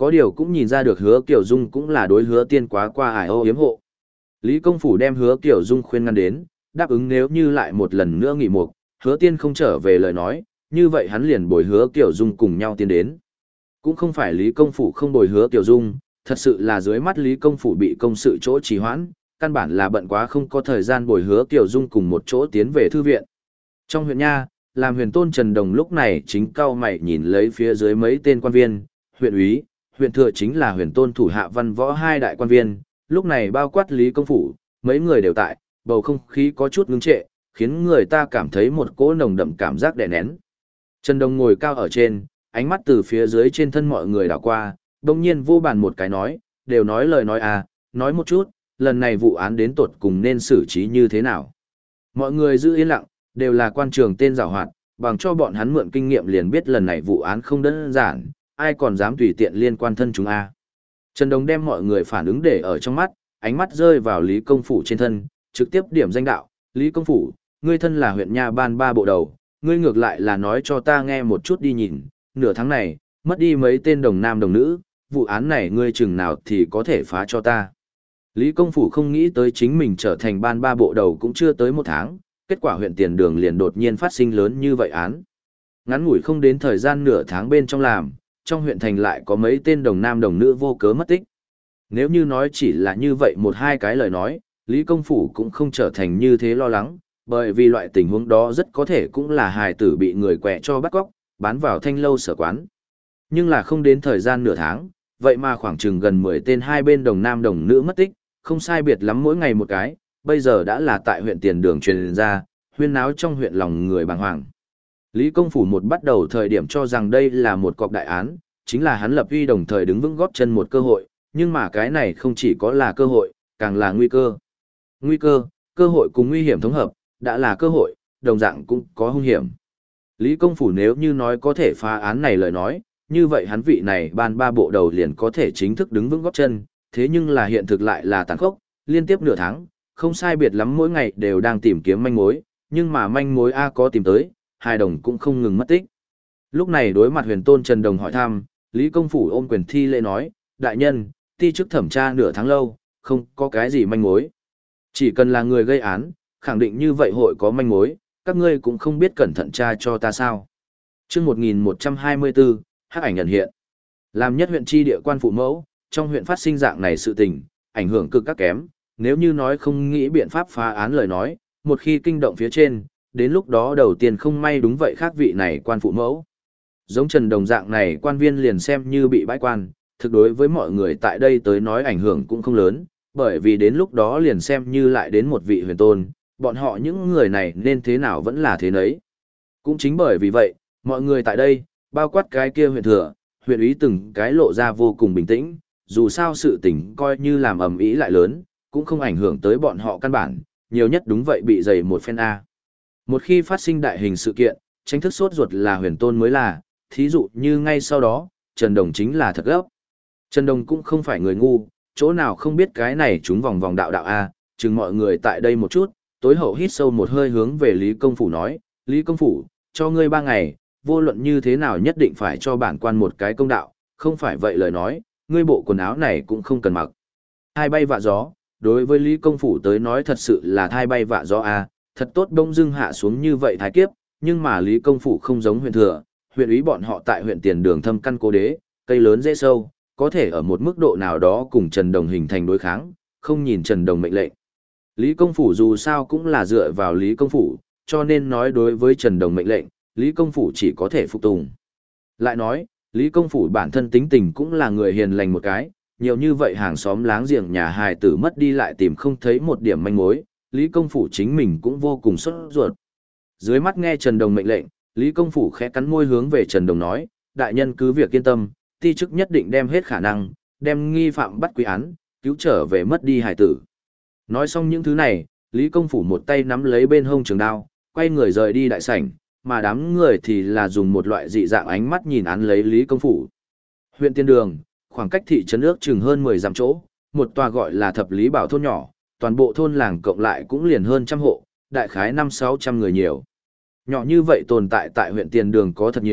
Có điều cũng nhìn ra được Hứa Kiều Dung cũng là đối Hứa Tiên quá qua ải ô yếm hộ. Lý Công Phủ đem Hứa Kiều Dung khuyên ngăn đến, đáp ứng nếu như lại một lần nữa nghỉ mục, Hứa Tiên không trở về lời nói, như vậy hắn liền bồi Hứa Kiều Dung cùng nhau tiến đến. Cũng không phải Lý Công Phủ không bồi Hứa Kiều Dung, thật sự là dưới mắt Lý Công Phủ bị công sự chỗ trì hoãn, căn bản là bận quá không có thời gian bồi Hứa Kiều Dung cùng một chỗ tiến về thư viện. Trong huyện nha, làm Huyền Tôn Trần Đồng lúc này chính cao mày nhìn lấy phía dưới mấy tên quan viên, huyện úy, huyện thừa chính là Huyền Tôn thủ hạ văn võ hai đại quan viên, lúc này bao quát Lý Công Phủ, mấy người đều tại, bầu không khí có chút ngưng trệ, khiến người ta cảm thấy một cỗ nồng đậm cảm giác đè nén. Trần Đồng ngồi cao ở trên, ánh mắt từ phía dưới trên thân mọi người đảo qua, đồng nhiên vô bàn một cái nói, đều nói lời nói à, nói một chút, lần này vụ án đến tột cùng nên xử trí như thế nào. Mọi người giữ yên lặng, đều là quan trường tên giảo hoạt, bằng cho bọn hắn mượn kinh nghiệm liền biết lần này vụ án không đơn giản, ai còn dám tùy tiện liên quan thân chúng a. Trần Đồng đem mọi người phản ứng để ở trong mắt, ánh mắt rơi vào Lý Công Phủ trên thân, trực tiếp điểm danh đạo, Lý Công Phủ, ngươi thân là huyện nha ban ba bộ đầu, ngươi ngược lại là nói cho ta nghe một chút đi nhìn, nửa tháng này, mất đi mấy tên đồng nam đồng nữ, vụ án này ngươi chừng nào thì có thể phá cho ta. Lý Công Phủ không nghĩ tới chính mình trở thành ban ba bộ đầu cũng chưa tới một tháng, kết quả huyện Tiền Đường liền đột nhiên phát sinh lớn như vậy án. Ngắn ngủi không đến thời gian nửa tháng bên trong làm, trong huyện thành lại có mấy tên đồng nam đồng nữ vô cớ mất tích. Nếu như nói chỉ là như vậy một hai cái lời nói, Lý Công Phủ cũng không trở thành như thế lo lắng, bởi vì loại tình huống đó rất có thể cũng là hài tử bị người quẹ cho bắt cóc, bán vào thanh lâu sở quán. Nhưng là không đến thời gian nửa tháng, vậy mà khoảng chừng gần mười tên hai bên đồng nam đồng nữ mất tích, không sai biệt lắm mỗi ngày một cái, bây giờ đã là tại huyện Tiền Đường truyền ra, huyên náo trong huyện lòng người bàng hoàng. Lý Công Phủ một bắt đầu thời điểm cho rằng đây là một cọc đại án, chính là hắn lập uy đồng thời đứng vững góp chân một cơ hội, nhưng mà cái này không chỉ có là cơ hội, càng là nguy cơ. Nguy cơ, cơ hội cùng nguy hiểm thống hợp, đã là cơ hội, đồng dạng cũng có hung hiểm. Lý Công Phủ nếu như nói có thể phá án này lời nói, như vậy hắn vị này ban ba bộ đầu liền có thể chính thức đứng vững góp chân, thế nhưng là hiện thực lại là tàn khốc, liên tiếp nửa tháng, không sai biệt lắm mỗi ngày đều đang tìm kiếm manh mối, nhưng mà manh mối A có tìm tới, hai đồng cũng không ngừng mất tích. Lúc này đối mặt Huyền Tôn Trần Đồng hỏi thăm, Lý Công Phủ ôm quyền thi lễ nói, đại nhân, ti chức thẩm tra nửa tháng lâu, không có cái gì manh mối. Chỉ cần là người gây án, khẳng định như vậy hội có manh mối, các ngươi cũng không biết cẩn thận tra cho ta sao. Trước một nghìn một trăm hai mươi tư, hắc ảnh nhận hiện. Làm nhất huyện tri địa quan phụ mẫu, trong huyện phát sinh dạng này sự tình, ảnh hưởng cực các kém, nếu như nói không nghĩ biện pháp phá án lời nói, một khi kinh động phía trên, đến lúc đó đầu tiên không may đúng vậy khác vị này quan phụ mẫu. Giống Trần Đồng dạng này quan viên liền xem như bị bãi quan, thực đối với mọi người tại đây tới nói ảnh hưởng cũng không lớn, bởi vì đến lúc đó liền xem như lại đến một vị huyền tôn, bọn họ những người này nên thế nào vẫn là thế nấy. Cũng chính bởi vì vậy, mọi người tại đây, bao quát cái kia huyện thừa, huyện úy từng cái lộ ra vô cùng bình tĩnh, dù sao sự tình coi như làm ầm ĩ lại lớn, cũng không ảnh hưởng tới bọn họ căn bản, nhiều nhất đúng vậy bị dày một phen A. Một khi phát sinh đại hình sự kiện, tranh thức sốt ruột là huyền tôn mới là, thí dụ như ngay sau đó, Trần Đồng chính là thật gấp. Trần Đồng cũng không phải người ngu, chỗ nào không biết cái này chúng vòng vòng đạo đạo A, chừng mọi người tại đây một chút, tối hậu hít sâu một hơi hướng về Lý Công Phủ nói, Lý Công Phủ, cho ngươi ba ngày, vô luận như thế nào nhất định phải cho bản quan một cái công đạo, không phải vậy lời nói, ngươi bộ quần áo này cũng không cần mặc. Thai bay vạ gió, đối với Lý Công Phủ tới nói thật sự là thai bay vạ gió A, thật tốt bông dưng hạ xuống như vậy thái kiếp, nhưng mà Lý Công Phủ không giống huyện thừa, huyện úy bọn họ tại huyện Tiền Đường thâm căn cố đế, cây lớn dễ sâu, có thể ở một mức độ nào đó cùng Trần Đồng hình thành đối kháng, không nhìn Trần Đồng mệnh lệnh. Lý Công Phủ dù sao cũng là dựa vào Lý Công Phủ, cho nên nói đối với Trần Đồng mệnh lệnh, Lý Công Phủ chỉ có thể phục tùng. Lại nói, Lý Công Phủ bản thân tính tình cũng là người hiền lành một cái, nhiều như vậy hàng xóm láng giềng nhà hài tử mất đi lại tìm không thấy một điểm manh mối, Lý Công Phủ chính mình cũng vô cùng sốt ruột. Dưới mắt nghe Trần Đồng mệnh lệnh, Lý Công Phủ khẽ cắn môi hướng về Trần Đồng nói, đại nhân cứ việc yên tâm, ti chức nhất định đem hết khả năng, đem nghi phạm bắt quy án, cứu trở về mất đi hài tử. Nói xong những thứ này, Lý Công Phủ một tay nắm lấy bên hông trường đao, quay người rời đi đại sảnh, mà đám người thì là dùng một loại dị dạng ánh mắt nhìn án lấy Lý Công Phủ. Huyện Tiên Đường, khoảng cách thị trấn ước chừng hơn mười dặm chỗ, một tòa gọi là Thập Lý Bảo thôn nhỏ, toàn bộ thôn làng cộng lại cũng liền hơn trăm hộ, đại khái năm sáu trăm người nhiều. Nhỏ như vậy tồn tại tại huyện Tiền Đường có thật nhiều,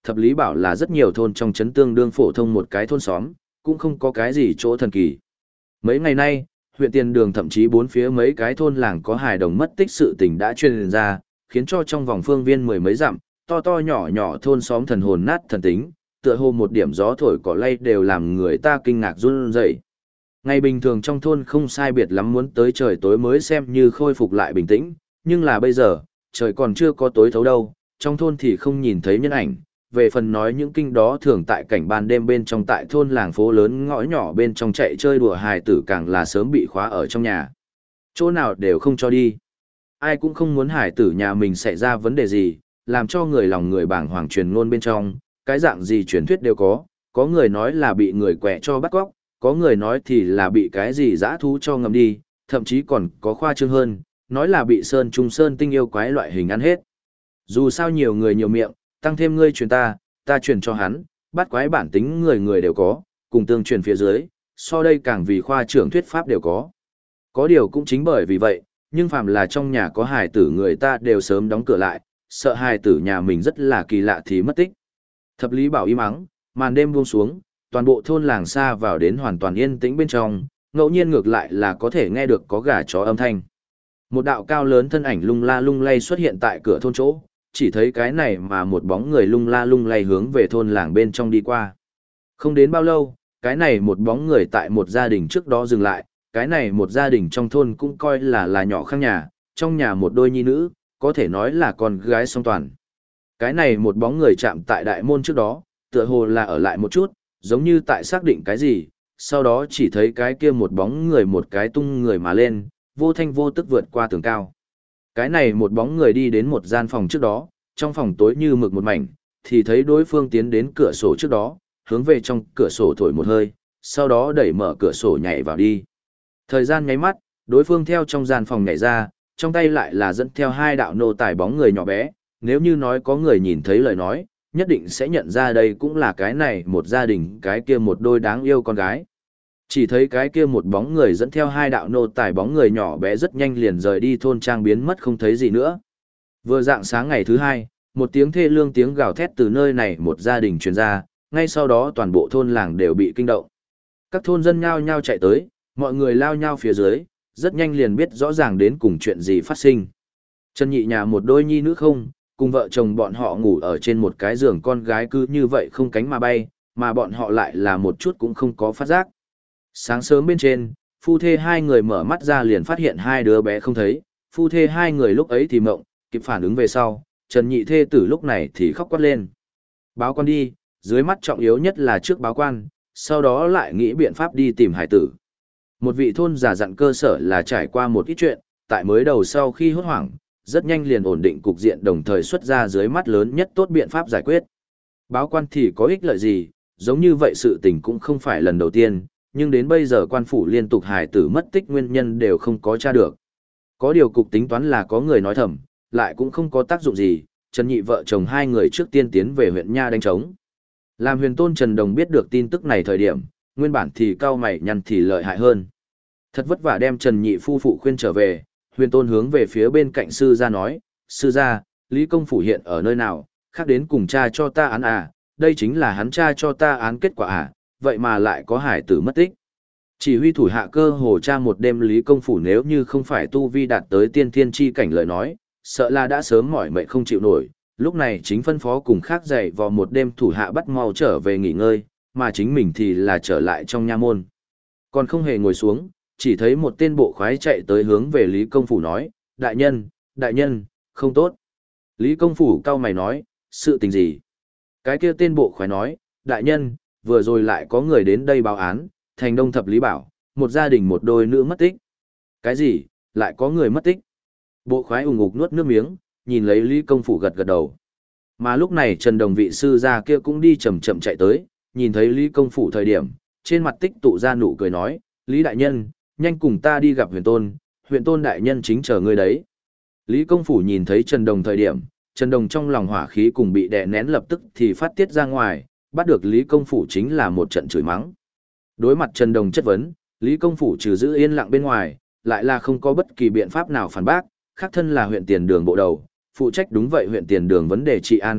thập lý bảo là rất nhiều thôn trong trấn tương đương phổ thông một cái thôn xóm, cũng không có cái gì chỗ thần kỳ. Mấy ngày nay, huyện Tiền Đường thậm chí bốn phía mấy cái thôn làng có hài đồng mất tích sự tình đã truyền ra, khiến cho trong vòng phương viên mười mấy dặm, to to nhỏ nhỏ thôn xóm thần hồn nát thần tính, tựa hồ một điểm gió thổi cỏ lay đều làm người ta kinh ngạc run rẩy. Ngày bình thường trong thôn không sai biệt lắm muốn tới trời tối mới xem như khôi phục lại bình tĩnh, nhưng là bây giờ, trời còn chưa có tối thấu đâu, trong thôn thì không nhìn thấy nhân ảnh. Về phần nói những kinh đó thường tại cảnh ban đêm bên trong tại thôn làng phố lớn ngõ nhỏ bên trong chạy chơi đùa hài tử càng là sớm bị khóa ở trong nhà. Chỗ nào đều không cho đi. Ai cũng không muốn hài tử nhà mình xảy ra vấn đề gì, làm cho người lòng người bàng hoàng truyền ngôn bên trong, cái dạng gì truyền thuyết đều có, có người nói là bị người quẹ cho bắt cóc, có người nói thì là bị cái gì dã thú cho ngầm đi, thậm chí còn có khoa trương hơn, nói là bị sơn trung sơn tinh yêu quái loại hình ăn hết. Dù sao nhiều người nhiều miệng, tăng thêm ngươi truyền ta, ta truyền cho hắn, bắt quái bản tính người người đều có, cùng tương truyền phía dưới, so đây càng vì khoa trưởng thuyết pháp đều có. Có điều cũng chính bởi vì vậy, nhưng phàm là trong nhà có hài tử người ta đều sớm đóng cửa lại, sợ hài tử nhà mình rất là kỳ lạ thì mất tích. Thập lý bảo im ắng, màn đêm buông xuống, toàn bộ thôn làng xa vào đến hoàn toàn yên tĩnh bên trong, ngẫu nhiên ngược lại là có thể nghe được có gà chó âm thanh. Một đạo cao lớn thân ảnh lung la lung lay xuất hiện tại cửa thôn chỗ, chỉ thấy cái này mà một bóng người lung la lung lay hướng về thôn làng bên trong đi qua. Không đến bao lâu, cái này một bóng người tại một gia đình trước đó dừng lại, cái này một gia đình trong thôn cũng coi là là nhỏ khang nhà, trong nhà một đôi nhi nữ, có thể nói là con gái song toàn. Cái này một bóng người chạm tại đại môn trước đó, tựa hồ là ở lại một chút, giống như tại xác định cái gì, sau đó chỉ thấy cái kia một bóng người một cái tung người mà lên, vô thanh vô tức vượt qua tường cao. Cái này một bóng người đi đến một gian phòng trước đó, trong phòng tối như mực một mảnh, thì thấy đối phương tiến đến cửa sổ trước đó, hướng về trong cửa sổ thổi một hơi, sau đó đẩy mở cửa sổ nhảy vào đi. Thời gian nháy mắt, đối phương theo trong gian phòng nhảy ra, trong tay lại là dẫn theo hai đạo nô tài bóng người nhỏ bé, nếu như nói có người nhìn thấy lời nói, nhất định sẽ nhận ra đây cũng là cái này một gia đình cái kia một đôi đáng yêu con gái. Chỉ thấy cái kia một bóng người dẫn theo hai đạo nô tài bóng người nhỏ bé rất nhanh liền rời đi thôn trang biến mất không thấy gì nữa. Vừa dạng sáng ngày thứ hai, một tiếng thê lương tiếng gào thét từ nơi này một gia đình truyền ra, ngay sau đó toàn bộ thôn làng đều bị kinh động. Các thôn dân nhao nhao chạy tới, mọi người lao nhao phía dưới, rất nhanh liền biết rõ ràng đến cùng chuyện gì phát sinh. Trần Nhị nhà một đôi nhi nữ không, cùng vợ chồng bọn họ ngủ ở trên một cái giường con gái cứ như vậy không cánh mà bay, mà bọn họ lại là một chút cũng không có phát giác. Sáng sớm bên trên, phu thê hai người mở mắt ra liền phát hiện hai đứa bé không thấy, phu thê hai người lúc ấy thì mộng, kịp phản ứng về sau, Trần Nhị thê tử lúc này thì khóc quát lên. Báo quan đi, dưới mắt trọng yếu nhất là trước báo quan, sau đó lại nghĩ biện pháp đi tìm hải tử. Một vị thôn giả dặn cơ sở là trải qua một ít chuyện, tại mới đầu sau khi hốt hoảng, rất nhanh liền ổn định cục diện đồng thời xuất ra dưới mắt lớn nhất tốt biện pháp giải quyết. Báo quan thì có ích lợi gì, giống như vậy sự tình cũng không phải lần đầu tiên, nhưng đến bây giờ quan phủ liên tục hải tử mất tích nguyên nhân đều không có tra được. Có điều cục tính toán là có người nói thầm, lại cũng không có tác dụng gì, Trần Nhị vợ chồng hai người trước tiên tiến về huyện Nha đánh trống. Làm Huyền Tôn Trần Đồng biết được tin tức này thời điểm, nguyên bản thì cao mày nhăn thì lợi hại hơn. Thật vất vả đem Trần Nhị phu phụ khuyên trở về, Huyền Tôn hướng về phía bên cạnh sư gia nói, sư gia, Lý Công Phủ hiện ở nơi nào, khác đến cùng cha cho ta án à, đây chính là hắn cha cho ta án kết quả à, vậy mà lại có hải tử mất tích. Chỉ huy thủ hạ cơ hồ tra một đêm Lý Công Phủ nếu như không phải tu vi đạt tới tiên thiên chi cảnh lời nói, sợ là đã sớm mỏi mệt không chịu nổi, lúc này chính phân phó cùng khác dạy vào một đêm thủ hạ bắt mau trở về nghỉ ngơi, mà chính mình thì là trở lại trong nha môn. Còn không hề ngồi xuống, chỉ thấy một tên bộ khoái chạy tới hướng về Lý Công Phủ nói, đại nhân, đại nhân, không tốt. Lý Công Phủ cau mày nói, sự tình gì? Cái kia tên bộ khoái nói, đại nhân, vừa rồi lại có người đến đây báo án, thành Đông Thập Lý bảo, một gia đình một đôi nữ mất tích. Cái gì, lại có người mất tích? Bộ khoái ủng ngục nuốt nước miếng, nhìn lấy Lý Công Phủ gật gật đầu. Mà lúc này Trần Đồng vị sư gia kia cũng đi chậm chậm chạy tới, nhìn thấy Lý Công Phủ thời điểm, trên mặt tích tụ ra nụ cười nói, Lý đại nhân, nhanh cùng ta đi gặp Huyền Tôn, Huyền Tôn đại nhân chính chờ ngươi đấy. Lý Công Phủ nhìn thấy Trần Đồng thời điểm, Trần Đồng trong lòng hỏa khí cùng bị đè nén lập tức thì phát tiết ra ngoài, bắt được Lý Công Phủ chính là một trận chửi mắng. Đối mặt Trần Đồng chất vấn, Lý Công Phủ trừ giữ yên lặng bên ngoài, lại là không có bất kỳ biện pháp nào phản bác, khác thân là huyện tiền đường bộ đầu, phụ trách đúng vậy huyện tiền đường vấn đề trị an,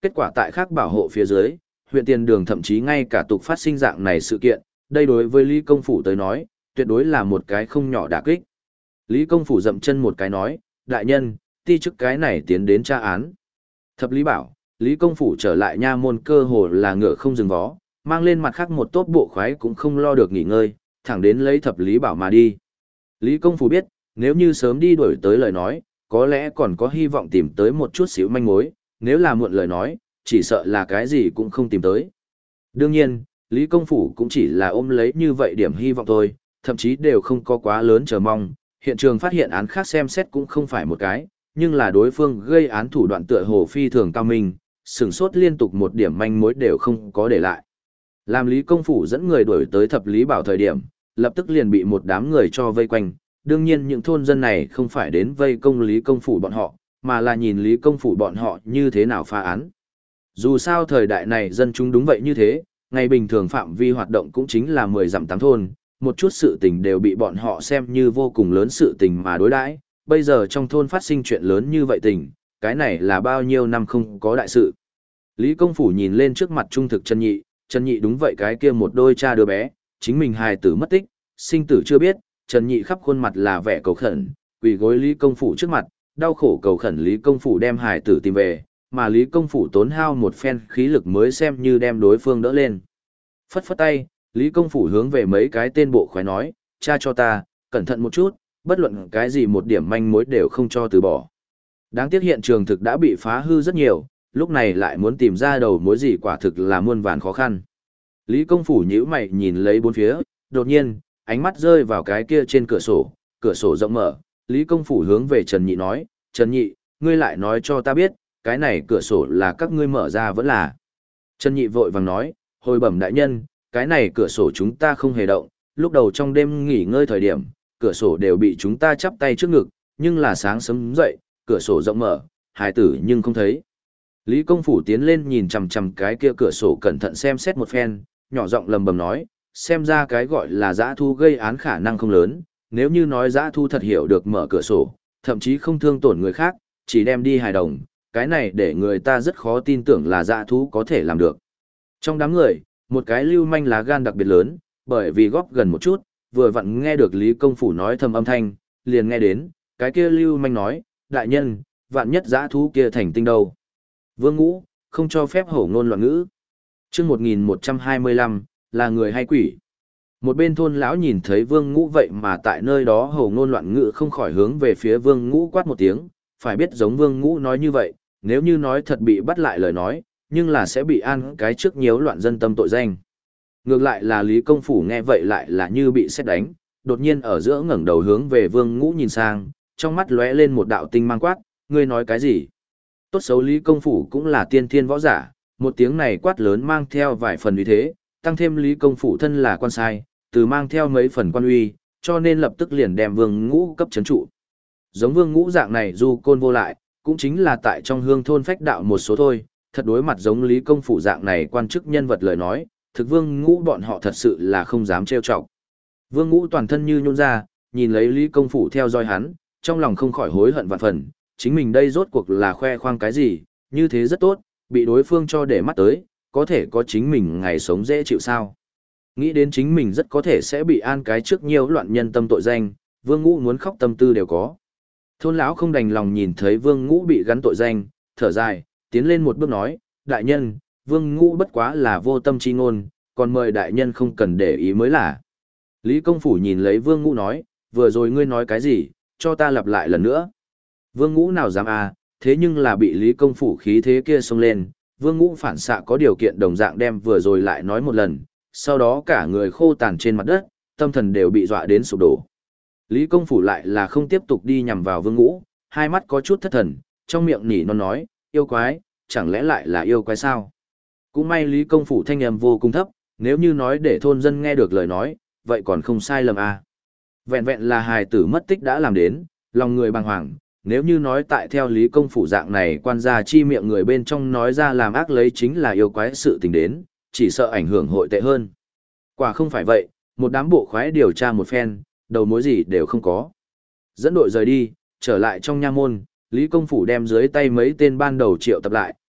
Kết quả tại khác bảo hộ phía dưới, huyện tiền đường thậm chí ngay cả tục phát sinh dạng này sự kiện, đây đối với Lý Công Phủ tới nói, tuyệt đối là một cái không nhỏ đả kích. Lý Công Phủ dậm chân một cái nói, đại nhân, ti chức cái này tiến đến tra án. Thập Lý bảo, Lý Công Phủ trở lại nha môn cơ hồ là ngựa không dừng vó, mang lên mặt khác một tốt bộ khoái cũng không lo được nghỉ ngơi, thẳng đến lấy Thập Lý bảo mà đi. Lý Công Phủ biết, nếu như sớm đi đuổi tới lời nói, có lẽ còn có hy vọng tìm tới một chút xíu manh mối, nếu là muộn lời nói, chỉ sợ là cái gì cũng không tìm tới. Đương nhiên, Lý Công Phủ cũng chỉ là ôm lấy như vậy điểm hy vọng thôi, thậm chí đều không có quá lớn chờ mong. Hiện trường phát hiện án khác xem xét cũng không phải một cái, nhưng là đối phương gây án thủ đoạn tựa hồ phi thường cao minh, sửng sốt liên tục một điểm manh mối đều không có để lại. Làm Lý Công Phủ dẫn người đuổi tới Thập Lý bảo thời điểm, lập tức liền bị một đám người cho vây quanh. Đương nhiên những thôn dân này không phải đến vây công Lý Công Phủ bọn họ, mà là nhìn Lý Công Phủ bọn họ như thế nào phá án. Dù sao thời đại này dân chúng đúng vậy như thế, ngày bình thường phạm vi hoạt động cũng chính là mười dặm tám thôn, một chút sự tình đều bị bọn họ xem như vô cùng lớn sự tình mà đối đãi. Bây giờ trong thôn phát sinh chuyện lớn như vậy tình, cái này là bao nhiêu năm không có đại sự. Lý Công Phủ nhìn lên trước mặt trung thực Trần Nhị, Trần Nhị đúng vậy cái kia một đôi cha đứa bé, chính mình hài tử mất tích, sinh tử chưa biết, Trần Nhị khắp khuôn mặt là vẻ cầu khẩn, quỳ gối Lý Công Phủ trước mặt, đau khổ cầu khẩn Lý Công Phủ đem hài tử tìm về, mà Lý Công Phủ tốn hao một phen khí lực mới xem như đem đối phương đỡ lên. Phất phất tay, Lý Công Phủ hướng về mấy cái tên bộ khoái nói, cha cho ta, cẩn thận một chút, bất luận cái gì một điểm manh mối đều không cho từ bỏ. Đáng tiếc hiện trường thực đã bị phá hư rất nhiều, lúc này lại muốn tìm ra đầu mối gì quả thực là muôn vàn khó khăn. Lý Công Phủ nhíu mày nhìn lấy bốn phía, đột nhiên, ánh mắt rơi vào cái kia trên cửa sổ, cửa sổ rộng mở, Lý Công Phủ hướng về Trần Nhị nói, Trần Nhị, ngươi lại nói cho ta biết, cái này cửa sổ là các ngươi mở ra vẫn là. Trần Nhị vội vàng nói, hồi bẩm đại nhân, cái này cửa sổ chúng ta không hề động, lúc đầu trong đêm nghỉ ngơi thời điểm, cửa sổ đều bị chúng ta chắp tay trước ngực, nhưng là sáng sớm dậy, cửa sổ rộng mở, hài tử nhưng không thấy. Lý Công Phủ tiến lên nhìn chằm chằm cái kia cửa sổ cẩn thận xem xét một phen, nhỏ giọng lầm bầm nói, xem ra cái gọi là dã thu gây án khả năng không lớn, nếu như nói dã thu thật hiểu được mở cửa sổ, thậm chí không thương tổn người khác, chỉ đem đi hài đồng, cái này để người ta rất khó tin tưởng là dã thú có thể làm được. Trong đám người, một cái lưu manh lá gan đặc biệt lớn, bởi vì góp gần một chút, vừa vặn nghe được Lý Công Phủ nói thầm âm thanh, liền nghe đến, cái kia lưu manh nói, đại nhân, vạn nhất dã thú kia thành tinh đâu. Vương Ngũ, không cho phép hổ ngôn loạn ngữ. chương một nghìn một trăm hai mươi lăm, là người hay quỷ. Một bên thôn lão nhìn thấy Vương Ngũ vậy mà tại nơi đó hổ ngôn loạn ngữ không khỏi hướng về phía Vương Ngũ quát một tiếng, phải biết giống Vương Ngũ nói như vậy, nếu như nói thật bị bắt lại lời nói, nhưng là sẽ bị an cái trước nhiễu loạn dân tâm tội danh. Ngược lại là Lý Công Phủ nghe vậy lại là như bị sét đánh, đột nhiên ở giữa ngẩng đầu hướng về Vương Ngũ nhìn sang, trong mắt lóe lên một đạo tinh mang quát, ngươi nói cái gì? Tốt xấu Lý Công Phủ cũng là tiên thiên võ giả, một tiếng này quát lớn mang theo vài phần uy thế, tăng thêm Lý Công Phủ thân là quan sai, từ mang theo mấy phần quan uy, cho nên lập tức liền đem Vương Ngũ cấp chấn trụ. Giống Vương Ngũ dạng này dù côn vô lại, cũng chính là tại trong hương thôn phách đạo một số thôi, thật đối mặt giống Lý Công Phủ dạng này quan chức nhân vật lời nói, thực Vương Ngũ bọn họ thật sự là không dám trêu chọc. Vương Ngũ toàn thân như nhũn ra, nhìn lấy Lý Công Phủ theo dõi hắn, trong lòng không khỏi hối hận vạn phần, chính mình đây rốt cuộc là khoe khoang cái gì, như thế rất tốt, bị đối phương cho để mắt tới, có thể có chính mình ngày sống dễ chịu sao. Nghĩ đến chính mình rất có thể sẽ bị an cái trước nhiều loạn nhân tâm tội danh, Vương Ngũ muốn khóc tâm tư đều có. Thôn lão không đành lòng nhìn thấy Vương Ngũ bị gắn tội danh, thở dài, tiến lên một bước nói, đại nhân, Vương Ngũ bất quá là vô tâm chi ngôn, còn mời đại nhân không cần để ý mới là. Lý Công Phủ nhìn lấy Vương Ngũ nói, vừa rồi ngươi nói cái gì, cho ta lặp lại lần nữa. Vương Ngũ nào dám à, thế nhưng là bị Lý Công Phủ khí thế kia xông lên, Vương Ngũ phản xạ có điều kiện đồng dạng đem vừa rồi lại nói một lần, sau đó cả người khô tàn trên mặt đất, tâm thần đều bị dọa đến sụp đổ. Lý Công Phủ lại là không tiếp tục đi nhằm vào Vương Ngũ, hai mắt có chút thất thần, trong miệng nỉ non nói, yêu quái, chẳng lẽ lại là yêu quái sao? Cũng may Lý Công Phủ thanh âm vô cùng thấp, nếu như nói để thôn dân nghe được lời nói, vậy còn không sai lầm à. Vẹn vẹn là hài tử mất tích đã làm đến, lòng người bàng hoàng, nếu như nói tại theo Lý Công Phủ dạng này quan gia chi miệng người bên trong nói ra làm ác lấy chính là yêu quái sự tình đến, chỉ sợ ảnh hưởng hội tệ hơn. Quả không phải vậy, một đám bộ khoái điều tra một phen, đầu mối gì đều không có. Dẫn đội rời đi, trở lại trong nha môn, Lý Công Phủ đem dưới tay mấy tên ban đầu triệu tập lại,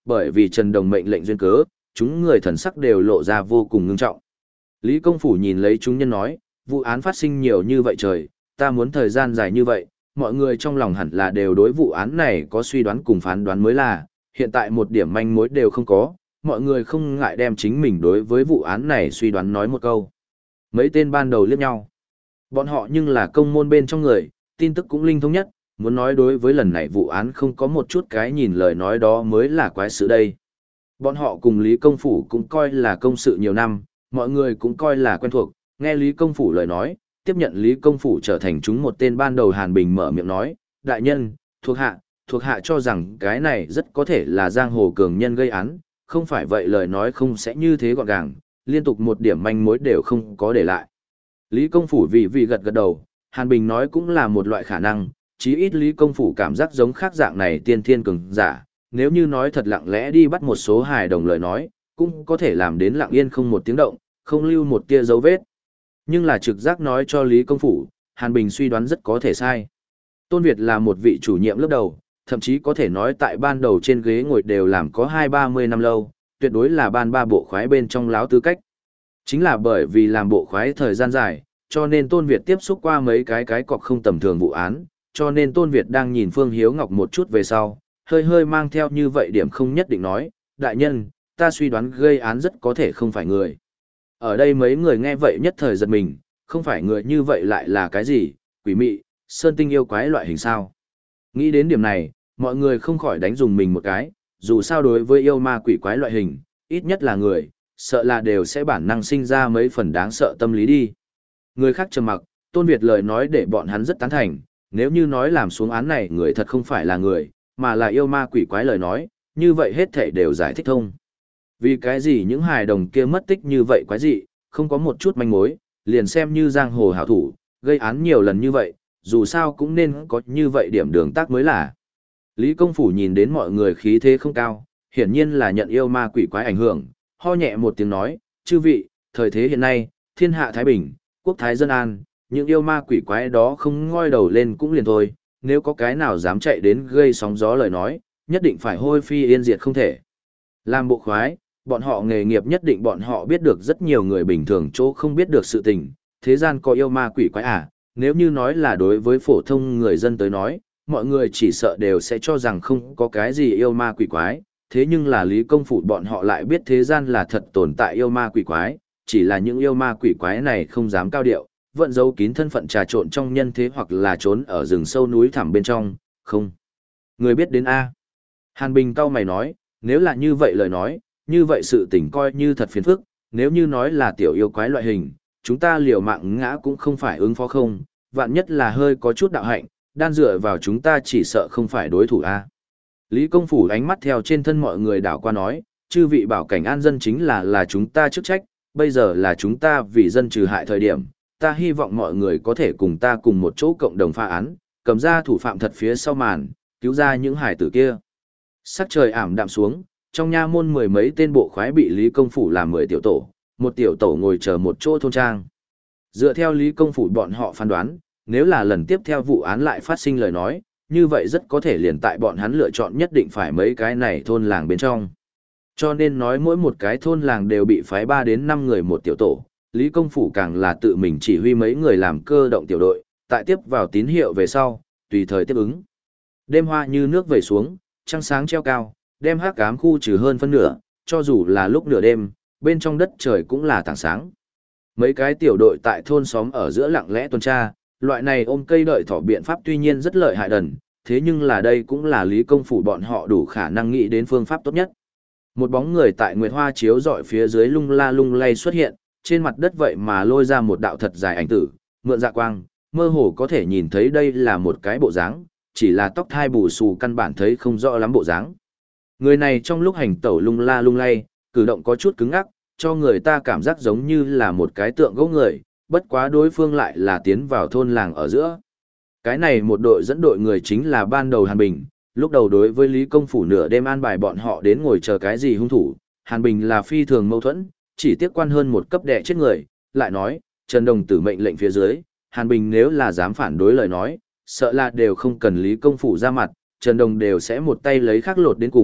bởi vì Trần Đồng mệnh lệnh duyên cớ, chúng người thần sắc đều lộ ra vô cùng ngưng trọng. Lý Công Phủ nhìn lấy chúng nhân nói, vụ án phát sinh nhiều như vậy trời, ta muốn thời gian dài như vậy, mọi người trong lòng hẳn là đều đối vụ án này có suy đoán cùng phán đoán mới là, hiện tại một điểm manh mối đều không có, mọi người không ngại đem chính mình đối với vụ án này suy đoán nói một câu. Mấy tên ban đầu liếc nhau. Bọn họ nhưng là công môn bên trong người, tin tức cũng linh thông nhất, muốn nói đối với lần này vụ án không có một chút cái nhìn lời nói đó mới là quái sự đây. Bọn họ cùng Lý Công Phủ cũng coi là công sự nhiều năm, mọi người cũng coi là quen thuộc, nghe Lý Công Phủ lời nói, tiếp nhận Lý Công Phủ trở thành chúng một tên ban đầu Hàn Bình mở miệng nói, đại nhân, thuộc hạ, thuộc hạ cho rằng cái này rất có thể là giang hồ cường nhân gây án, không phải vậy lời nói không sẽ như thế gọn gàng, liên tục một điểm manh mối đều không có để lại. Lý Công Phủ vì vì gật gật đầu, Hàn Bình nói cũng là một loại khả năng, chí ít Lý Công Phủ cảm giác giống khác dạng này tiên thiên cường giả, nếu như nói thật lặng lẽ đi bắt một số hài đồng lời nói, cũng có thể làm đến lặng yên không một tiếng động, không lưu một tia dấu vết. Nhưng là trực giác nói cho Lý Công Phủ, Hàn Bình suy đoán rất có thể sai. Tôn Việt là một vị chủ nhiệm lớp đầu, thậm chí có thể nói tại ban đầu trên ghế ngồi đều làm có hai ba mươi năm lâu, tuyệt đối là ban ba bộ khoái bên trong láo tư cách. Chính là bởi vì làm bộ khoái thời gian dài, cho nên Tôn Việt tiếp xúc qua mấy cái cái cọc không tầm thường vụ án, cho nên Tôn Việt đang nhìn Phương Hiếu Ngọc một chút về sau, hơi hơi mang theo như vậy điểm không nhất định nói, đại nhân, ta suy đoán gây án rất có thể không phải người. Ở đây mấy người nghe vậy nhất thời giật mình, không phải người như vậy lại là cái gì, quỷ mị, sơn tinh yêu quái loại hình sao. Nghĩ đến điểm này, mọi người không khỏi đánh dùng mình một cái, dù sao đối với yêu ma quỷ quái loại hình, ít nhất là người, sợ là đều sẽ bản năng sinh ra mấy phần đáng sợ tâm lý đi. Người khác trầm mặc, Tôn Việt lời nói để bọn hắn rất tán thành, nếu như nói làm xuống án này người thật không phải là người, mà là yêu ma quỷ quái lời nói, như vậy hết thảy đều giải thích thông. Vì cái gì những hài đồng kia mất tích như vậy quái dị, không có một chút manh mối, liền xem như giang hồ hảo thủ, gây án nhiều lần như vậy, dù sao cũng nên có như vậy điểm đường tác mới là. Lý Công Phủ nhìn đến mọi người khí thế không cao, hiển nhiên là nhận yêu ma quỷ quái ảnh hưởng, ho nhẹ một tiếng nói, chư vị, thời thế hiện nay, thiên hạ Thái Bình, quốc thái dân an, những yêu ma quỷ quái đó không ngoi đầu lên cũng liền thôi, nếu có cái nào dám chạy đến gây sóng gió lời nói, nhất định phải hôi phi yên diệt không thể. Làm bộ khoái, bọn họ nghề nghiệp nhất định bọn họ biết được rất nhiều người bình thường chỗ không biết được sự tình, thế gian có yêu ma quỷ quái à, nếu như nói là đối với phổ thông người dân tới nói, mọi người chỉ sợ đều sẽ cho rằng không có cái gì yêu ma quỷ quái, thế nhưng là Lý Công Phủ bọn họ lại biết thế gian là thật tồn tại yêu ma quỷ quái, chỉ là những yêu ma quỷ quái này không dám cao điệu, vẫn giấu kín thân phận trà trộn trong nhân thế hoặc là trốn ở rừng sâu núi thẳm bên trong, không. Người biết đến A. Hàn Bình cao mày nói, nếu là như vậy lời nói, như vậy sự tình coi như thật phiền phức, nếu như nói là tiểu yêu quái loại hình, chúng ta liều mạng ngã cũng không phải ứng phó không, vạn nhất là hơi có chút đạo hạnh, đan dựa vào chúng ta chỉ sợ không phải đối thủ A. Lý Công Phủ ánh mắt theo trên thân mọi người đảo qua nói, chư vị bảo cảnh an dân chính là là chúng ta chức trách, bây giờ là chúng ta vì dân trừ hại thời điểm, ta hy vọng mọi người có thể cùng ta cùng một chỗ cộng đồng phá án, cầm ra thủ phạm thật phía sau màn, cứu ra những hải tử kia. Sắc trời ảm đạm xuống, trong nha môn mười mấy tên bộ khoái bị Lý Công Phủ làm mười tiểu tổ, một tiểu tổ ngồi chờ một chỗ thôn trang. Dựa theo Lý Công Phủ bọn họ phán đoán, nếu là lần tiếp theo vụ án lại phát sinh lời nói, như vậy rất có thể liền tại bọn hắn lựa chọn nhất định phải mấy cái này thôn làng bên trong. Cho nên nói mỗi một cái thôn làng đều bị phái ba đến năm người một tiểu tổ, Lý Công Phủ càng là tự mình chỉ huy mấy người làm cơ động tiểu đội, tại tiếp vào tín hiệu về sau, tùy thời tiếp ứng. Đêm hoa như nước vẩy xuống, trăng sáng treo cao, đem hắc ám khu trừ hơn phân nửa, cho dù là lúc nửa đêm, bên trong đất trời cũng là tảng sáng. Mấy cái tiểu đội tại thôn xóm ở giữa lặng lẽ tuần tra, loại này ôm cây đợi thỏ biện pháp tuy nhiên rất lợi hại đần, thế nhưng là đây cũng là Lý Công Phủ bọn họ đủ khả năng nghĩ đến phương pháp tốt nhất. Một bóng người tại nguyệt hoa chiếu dọi phía dưới lung la lung lay xuất hiện, trên mặt đất vậy mà lôi ra một đạo thật dài ảnh tử, mượn dạ quang, mơ hồ có thể nhìn thấy đây là một cái bộ dáng, chỉ là tóc thai bù xù căn bản thấy không rõ lắm bộ dáng. Người này trong lúc hành tẩu lung la lung lay, cử động có chút cứng ngắc, cho người ta cảm giác giống như là một cái tượng gỗ người, bất quá đối phương lại là tiến vào thôn làng ở giữa. Cái này một đội dẫn đội người chính là ban đầu Hàn Bình, lúc đầu đối với Lý Công Phủ nửa đêm an bài bọn họ đến ngồi chờ cái gì hung thủ, Hàn Bình là phi thường mâu thuẫn, chỉ tiếc quan hơn một cấp đè chết người, lại nói, Trần Đồng Tử mệnh lệnh phía dưới, Hàn Bình nếu là dám phản đối lời nói, sợ là đều không cần Lý Công Phủ ra mặt, Trần Đồng đều sẽ một tay lấy khắc lột đến cùng,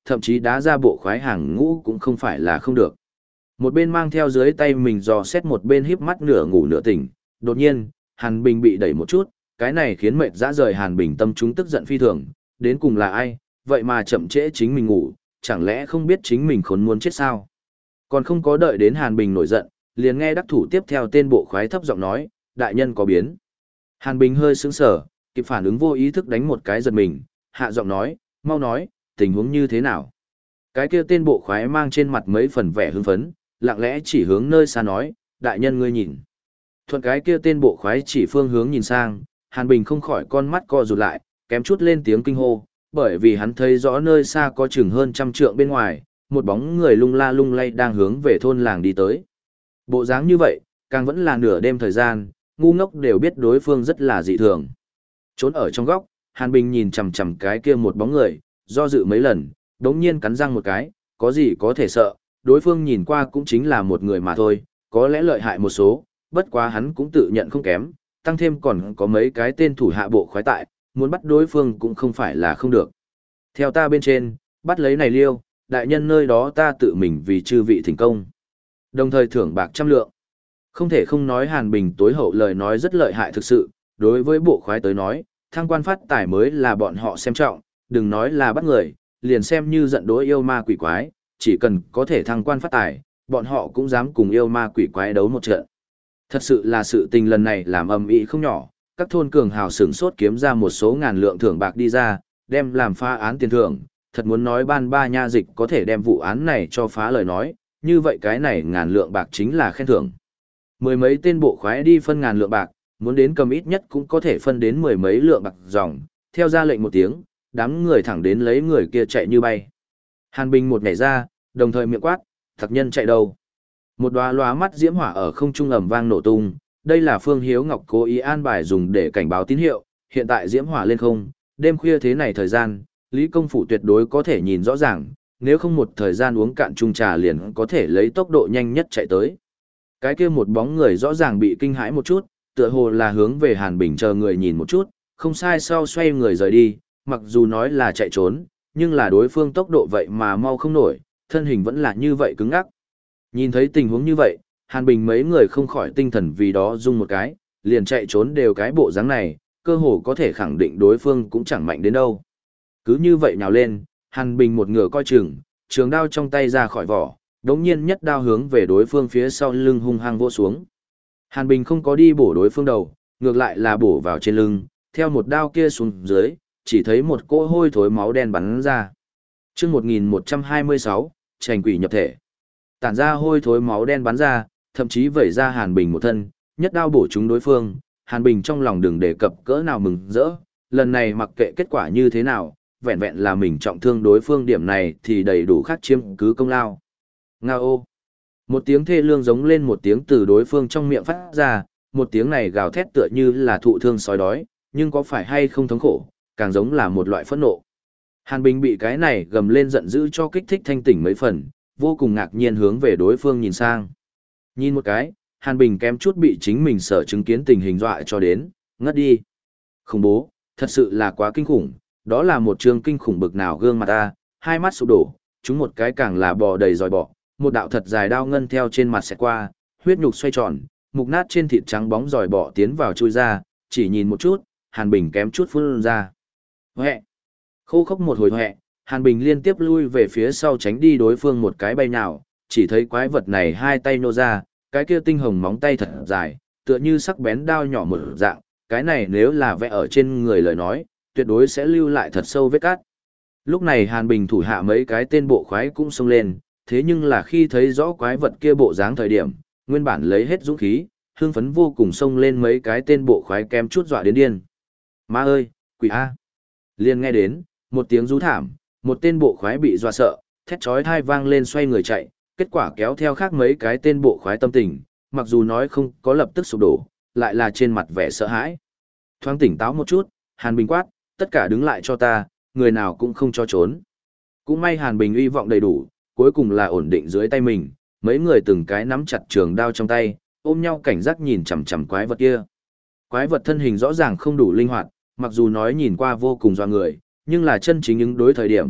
thậm chí đá ra bộ khoái hàng ngũ cũng không phải là không được. Một bên mang theo dưới tay mình dò xét một bên híp mắt nửa ngủ nửa tỉnh, đột nhiên, Hàn Bình bị đẩy một chút, cái này khiến mệt dã rời Hàn Bình tâm chúng tức giận phi thường, đến cùng là ai, vậy mà chậm trễ chính mình ngủ, chẳng lẽ không biết chính mình khốn muốn chết sao? Còn không có đợi đến Hàn Bình nổi giận, liền nghe đắc thủ tiếp theo tên bộ khoái thấp giọng nói, đại nhân có biến. Hàn Bình hơi sững sờ, kịp phản ứng vô ý thức đánh một cái giật mình, hạ giọng nói, mau nói, tình huống như thế nào? Cái kia tên bộ khoái mang trên mặt mấy phần vẻ hưng phấn, lặng lẽ chỉ hướng nơi xa nói, đại nhân ngươi nhìn. Thuận cái kia tên bộ khoái chỉ phương hướng nhìn sang, Hàn Bình không khỏi con mắt co rụt lại, kém chút lên tiếng kinh hô, bởi vì hắn thấy rõ nơi xa có chừng hơn trăm trượng bên ngoài, một bóng người lung la lung lay đang hướng về thôn làng đi tới. Bộ dáng như vậy, càng vẫn là nửa đêm thời gian, ngu ngốc đều biết đối phương rất là dị thường. Trốn ở trong góc, Hàn Bình nhìn chằm chằm cái kia một bóng người, do dự mấy lần, đống nhiên cắn răng một cái, có gì có thể sợ, đối phương nhìn qua cũng chính là một người mà thôi, có lẽ lợi hại một số, bất quá hắn cũng tự nhận không kém, tăng thêm còn có mấy cái tên thủ hạ bộ khoái tại, muốn bắt đối phương cũng không phải là không được. Theo ta bên trên, bắt lấy này liêu, đại nhân nơi đó ta tự mình vì chư vị thành công. Đồng thời thưởng bạc trăm lượng. Không thể không nói Hàn Bình tối hậu lời nói rất lợi hại thực sự, đối với bộ khoái tới nói, thăng quan phát tài mới là bọn họ xem trọng, đừng nói là bắt người, liền xem như giận đối yêu ma quỷ quái, chỉ cần có thể thăng quan phát tài, bọn họ cũng dám cùng yêu ma quỷ quái đấu một trận. Thật sự là sự tình lần này làm ầm ĩ không nhỏ, các thôn cường hào sửng sốt kiếm ra một số ngàn lượng thưởng bạc đi ra, đem làm phá án tiền thưởng, thật muốn nói ban ba nha dịch có thể đem vụ án này cho phá lời nói, như vậy cái này ngàn lượng bạc chính là khen thưởng. Mười mấy tên bộ khoái đi phân ngàn lượng bạc, muốn đến cầm ít nhất cũng có thể phân đến mười mấy lượng bạc dòng, theo ra lệnh một tiếng, đám người thẳng đến lấy người kia chạy như bay. Hàn Bình một nhảy ra, đồng thời miệng quát, thật nhân chạy đâu? Một đóa lóa mắt diễm hỏa ở không trung ầm vang nổ tung, đây là Phương Hiếu Ngọc cố ý an bài dùng để cảnh báo tín hiệu, hiện tại diễm hỏa lên không, đêm khuya thế này thời gian, Lý Công Phủ tuyệt đối có thể nhìn rõ ràng, nếu không một thời gian uống cạn chung trà liền có thể lấy tốc độ nhanh nhất chạy tới. Cái kia một bóng người rõ ràng bị kinh hãi một chút, tựa hồ là hướng về Hàn Bình chờ người nhìn một chút, không sai sau xoay người rời đi, mặc dù nói là chạy trốn, nhưng là đối phương tốc độ vậy mà mau không nổi, thân hình vẫn là như vậy cứng ngắc. Nhìn thấy tình huống như vậy, Hàn Bình mấy người không khỏi tinh thần vì đó rung một cái, liền chạy trốn đều cái bộ dáng này, cơ hồ có thể khẳng định đối phương cũng chẳng mạnh đến đâu. Cứ như vậy nhào lên, Hàn Bình một ngựa coi chừng, trường đao trong tay ra khỏi vỏ, đống nhiên nhất đao hướng về đối phương phía sau lưng hung hăng vỗ xuống. Hàn Bình không có đi bổ đối phương đầu, ngược lại là bổ vào trên lưng, theo một đao kia xuống dưới, chỉ thấy một cỗ hôi thối máu đen bắn ra. Chương một nghìn một trăm hai mươi sáu, Trành quỷ nhập thể. Tản ra hôi thối máu đen bắn ra, thậm chí vẩy ra Hàn Bình một thân, nhất đao bổ trúng đối phương, Hàn Bình trong lòng đừng đề cập cỡ nào mừng rỡ, lần này mặc kệ kết quả như thế nào, vẹn vẹn là mình trọng thương đối phương điểm này thì đầy đủ khắc chiếm cứ công lao. Nga ô! Một tiếng thê lương giống lên một tiếng từ đối phương trong miệng phát ra, một tiếng này gào thét tựa như là thụ thương sói đói, nhưng có phải hay không thống khổ, càng giống là một loại phẫn nộ. Hàn Bình bị cái này gầm lên giận dữ cho kích thích thanh tỉnh mấy phần, vô cùng ngạc nhiên hướng về đối phương nhìn sang. Nhìn một cái, Hàn Bình kém chút bị chính mình sở chứng kiến tình hình dọa cho đến, ngất đi. Khủng bố, thật sự là quá kinh khủng, đó là một trường kinh khủng bực nào gương mặt ta, hai mắt sụp đổ, chúng một cái càng là bò đầy dòi bọ, một đạo thật dài đao ngân theo trên mặt sẽ qua, huyết nhục xoay tròn, mục nát trên thịt trắng bóng dòi bọ tiến vào chui ra, chỉ nhìn một chút, Hàn Bình kém chút phun ra. Huệ! Khô khốc một hồi huệ, Hàn Bình liên tiếp lui về phía sau tránh đi đối phương một cái bay nào, chỉ thấy quái vật này hai tay nô ra, cái kia tinh hồng móng tay thật dài, tựa như sắc bén đao nhỏ một dạng, cái này nếu là vẽ ở trên người lời nói, tuyệt đối sẽ lưu lại thật sâu vết cát. Lúc này Hàn Bình thủ hạ mấy cái tên bộ khoái cũng xông lên, thế nhưng là khi thấy rõ quái vật kia bộ dáng thời điểm, nguyên bản lấy hết dũng khí, hưng phấn vô cùng xông lên mấy cái tên bộ khoái kém chút dọa đến điên. Ma ơi, quỷ A! Liền nghe đến, một tiếng rú thảm, một tên bộ khoái bị dọa sợ, thét chói tai vang lên xoay người chạy, kết quả kéo theo khác mấy cái tên bộ khoái tâm tình, mặc dù nói không có lập tức sụp đổ, lại là trên mặt vẻ sợ hãi. Thoáng tỉnh táo một chút, Hàn Bình quát, tất cả đứng lại cho ta, người nào cũng không cho trốn. Cũng may Hàn Bình uy vọng đầy đủ, cuối cùng là ổn định dưới tay mình, mấy người từng cái nắm chặt trường đao trong tay, ôm nhau cảnh giác nhìn chằm chằm quái vật kia. Quái vật thân hình rõ ràng không đủ linh hoạt, mặc dù nói nhìn qua vô cùng doa người, nhưng là chân chính ứng đối thời điểm,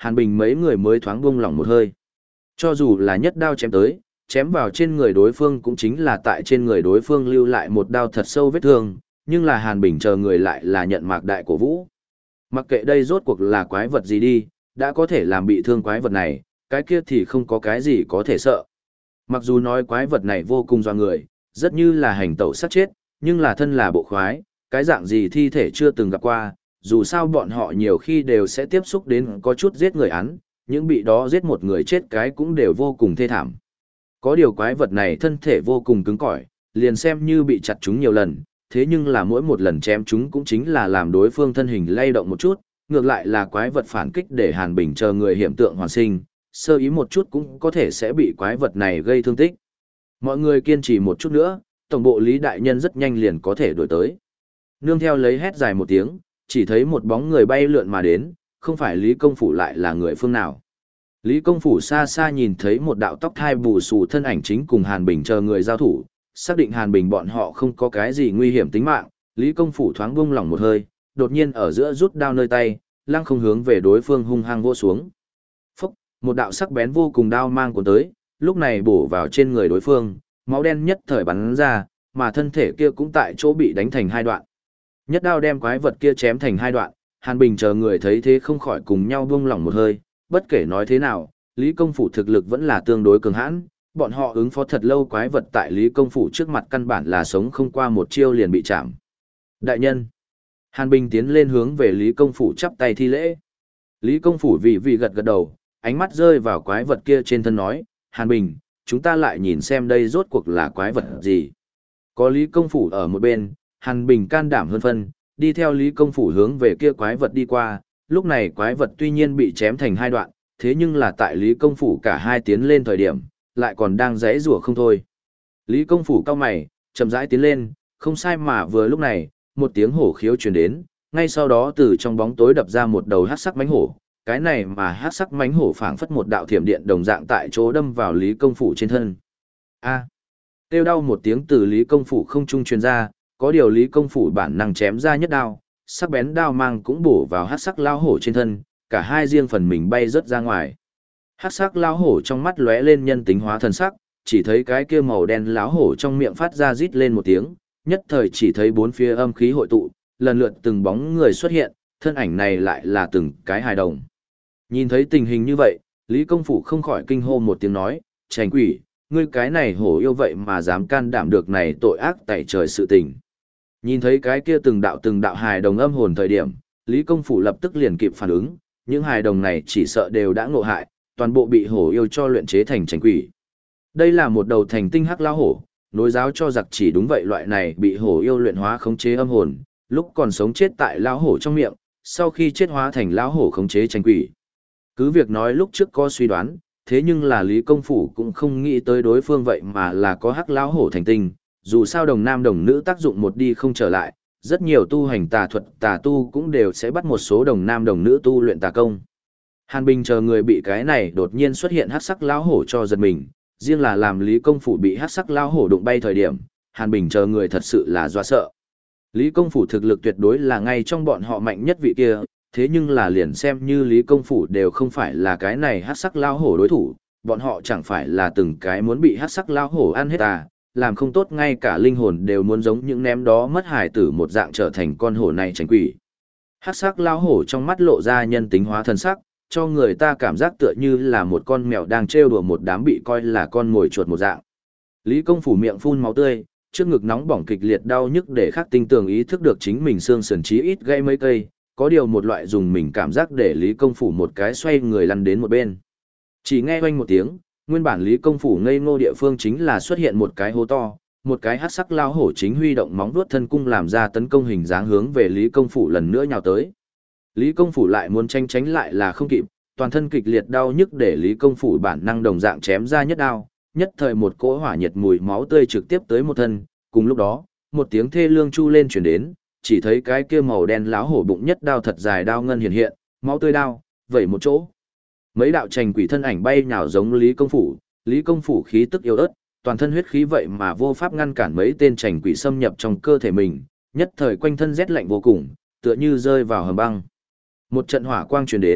Hàn Bình mấy người mới thoáng buông lỏng một hơi. Cho dù là nhất đao chém tới, chém vào trên người đối phương cũng chính là tại trên người đối phương lưu lại một đao thật sâu vết thương, nhưng là Hàn Bình chờ người lại là nhận mạc đại cổ vũ. Mặc kệ đây rốt cuộc là quái vật gì đi, đã có thể làm bị thương quái vật này, cái kia thì không có cái gì có thể sợ. Mặc dù nói quái vật này vô cùng doa người, rất như là hành tẩu sát chết, nhưng là thân là bộ khoái, cái dạng gì thi thể chưa từng gặp qua, dù sao bọn họ nhiều khi đều sẽ tiếp xúc đến có chút giết người án, những bị đó giết một người chết cái cũng đều vô cùng thê thảm. Có điều quái vật này thân thể vô cùng cứng cỏi, liền xem như bị chặt chúng nhiều lần, thế nhưng là mỗi một lần chém chúng cũng chính là làm đối phương thân hình lay động một chút, ngược lại là quái vật phản kích để Hàn Bình chờ người hiểm tượng hoàn sinh, sơ ý một chút cũng có thể sẽ bị quái vật này gây thương tích. Mọi người kiên trì một chút nữa, tổng bộ Lý Đại Nhân rất nhanh liền có thể đổi tới. Nương theo lấy hét dài một tiếng, chỉ thấy một bóng người bay lượn mà đến, không phải Lý Công Phủ lại là người phương nào. Lý Công Phủ xa xa nhìn thấy một đạo tóc thai bù xù thân ảnh chính cùng Hàn Bình chờ người giao thủ, xác định Hàn Bình bọn họ không có cái gì nguy hiểm tính mạng, Lý Công Phủ thoáng buông lỏng một hơi, đột nhiên ở giữa rút đao nơi tay, lăng không hướng về đối phương hung hăng vỗ xuống. Phốc, một đạo sắc bén vô cùng đao mang cuốn tới, lúc này bổ vào trên người đối phương, máu đen nhất thời bắn ra, mà thân thể kia cũng tại chỗ bị đánh thành hai đoạn. Nhất đao đem quái vật kia chém thành hai đoạn, Hàn Bình chờ người thấy thế không khỏi cùng nhau buông lỏng một hơi, bất kể nói thế nào, Lý Công Phủ thực lực vẫn là tương đối cường hãn, bọn họ ứng phó thật lâu quái vật tại Lý Công Phủ trước mặt căn bản là sống không qua một chiêu liền bị chạm. Đại nhân, Hàn Bình tiến lên hướng về Lý Công Phủ chắp tay thi lễ. Lý Công Phủ vì vì gật gật đầu, ánh mắt rơi vào quái vật kia trên thân nói, Hàn Bình, chúng ta lại nhìn xem đây rốt cuộc là quái vật gì. Có Lý Công Phủ ở một bên, Hàn Bình can đảm hơn phân, đi theo Lý Công Phủ hướng về kia quái vật đi qua, lúc này quái vật tuy nhiên bị chém thành hai đoạn, thế nhưng là tại Lý Công Phủ cả hai tiến lên thời điểm, lại còn đang giãy rủa không thôi. Lý Công Phủ cau mày, chậm rãi tiến lên, không sai mà vừa lúc này, một tiếng hổ khiếu truyền đến, ngay sau đó từ trong bóng tối đập ra một đầu hắc sắc mãnh hổ, cái này mà hắc sắc mãnh hổ phảng phất một đạo thiểm điện đồng dạng tại chỗ đâm vào Lý Công Phủ trên thân. A! Kêu đau một tiếng từ Lý Công Phủ không trung truyền ra, có điều Lý Công Phủ bản năng chém ra nhất đao, sắc bén đao mang cũng bổ vào hắc sắc lao hổ trên thân, cả hai riêng phần mình bay rớt ra ngoài. Hắc sắc lao hổ trong mắt lóe lên nhân tính hóa thần sắc, chỉ thấy cái kia màu đen lão hổ trong miệng phát ra rít lên một tiếng, nhất thời chỉ thấy bốn phía âm khí hội tụ, lần lượt từng bóng người xuất hiện, thân ảnh này lại là từng cái hài đồng. Nhìn thấy tình hình như vậy, Lý Công Phủ không khỏi kinh hô một tiếng nói, Trành quỷ, ngươi cái này hổ yêu vậy mà dám can đảm được này tội ác tại trời sự tình. Nhìn thấy cái kia từng đạo từng đạo hài đồng âm hồn thời điểm, Lý Công Phủ lập tức liền kịp phản ứng, những hài đồng này chỉ sợ đều đã ngộ hại, toàn bộ bị hổ yêu cho luyện chế thành trành quỷ. Đây là một đầu thành tinh hắc lao hổ, nối giáo cho giặc chỉ đúng vậy loại này bị hổ yêu luyện hóa khống chế âm hồn, lúc còn sống chết tại lao hổ trong miệng, sau khi chết hóa thành lao hổ khống chế trành quỷ. Cứ việc nói lúc trước có suy đoán, thế nhưng là Lý Công Phủ cũng không nghĩ tới đối phương vậy mà là có hắc lao hổ thành tinh, dù sao đồng nam đồng nữ tác dụng một đi không trở lại, rất nhiều tu hành tà thuật tà tu cũng đều sẽ bắt một số đồng nam đồng nữ tu luyện tà công. Hàn Bình chờ người bị cái này đột nhiên xuất hiện hắc sắc lão hổ cho giật mình, riêng là làm Lý Công Phủ bị hắc sắc lão hổ đụng bay thời điểm, Hàn Bình chờ người thật sự là dọa sợ. Lý Công Phủ thực lực tuyệt đối là ngay trong bọn họ mạnh nhất vị kia, thế nhưng là liền xem như Lý Công Phủ đều không phải là cái này hắc sắc lão hổ đối thủ, bọn họ chẳng phải là từng cái muốn bị hắc sắc lão hổ ăn hết à, làm không tốt ngay cả linh hồn đều muốn giống những ném đó mất hài tử một dạng trở thành con hổ này tránh quỷ. Hắc sắc lão hổ trong mắt lộ ra nhân tính hóa thần sắc, cho người ta cảm giác tựa như là một con mèo đang trêu đùa một đám bị coi là con mồi chuột một dạng. Lý Công Phủ miệng phun máu tươi, trước ngực nóng bỏng kịch liệt đau nhức để khắc tinh tường ý thức được chính mình xương sườn chí ít gãy mấy cây, có điều một loại dùng mình cảm giác để Lý Công Phủ một cái xoay người lăn đến một bên. Chỉ nghe oanh một tiếng, nguyên bản Lý Công Phủ ngây ngô địa phương chính là xuất hiện một cái hố to, một cái hắc sắc lao hổ chính huy động móng vuốt thân cung làm ra tấn công hình dáng hướng về Lý Công Phủ lần nữa nhào tới. Lý Công Phủ lại muốn tranh tránh lại là không kịp, toàn thân kịch liệt đau nhức để Lý Công Phủ bản năng đồng dạng chém ra nhất đao, nhất thời một cỗ hỏa nhiệt mùi máu tươi trực tiếp tới một thân, cùng lúc đó, một tiếng thê lương chu lên truyền đến, chỉ thấy cái kia màu đen láo hổ bụng nhất đao thật dài đao ngân hiện hiện, máu tươi đao, vẩy một chỗ. Mấy đạo trành quỷ thân ảnh bay nhào giống Lý Công Phủ, Lý Công Phủ khí tức yếu ớt, toàn thân huyết khí vậy mà vô pháp ngăn cản mấy tên trành quỷ xâm nhập trong cơ thể mình, nhất thời quanh thân rét lạnh vô cùng, tựa như rơi vào hầm băng. Một trận hỏa quang truyền đến,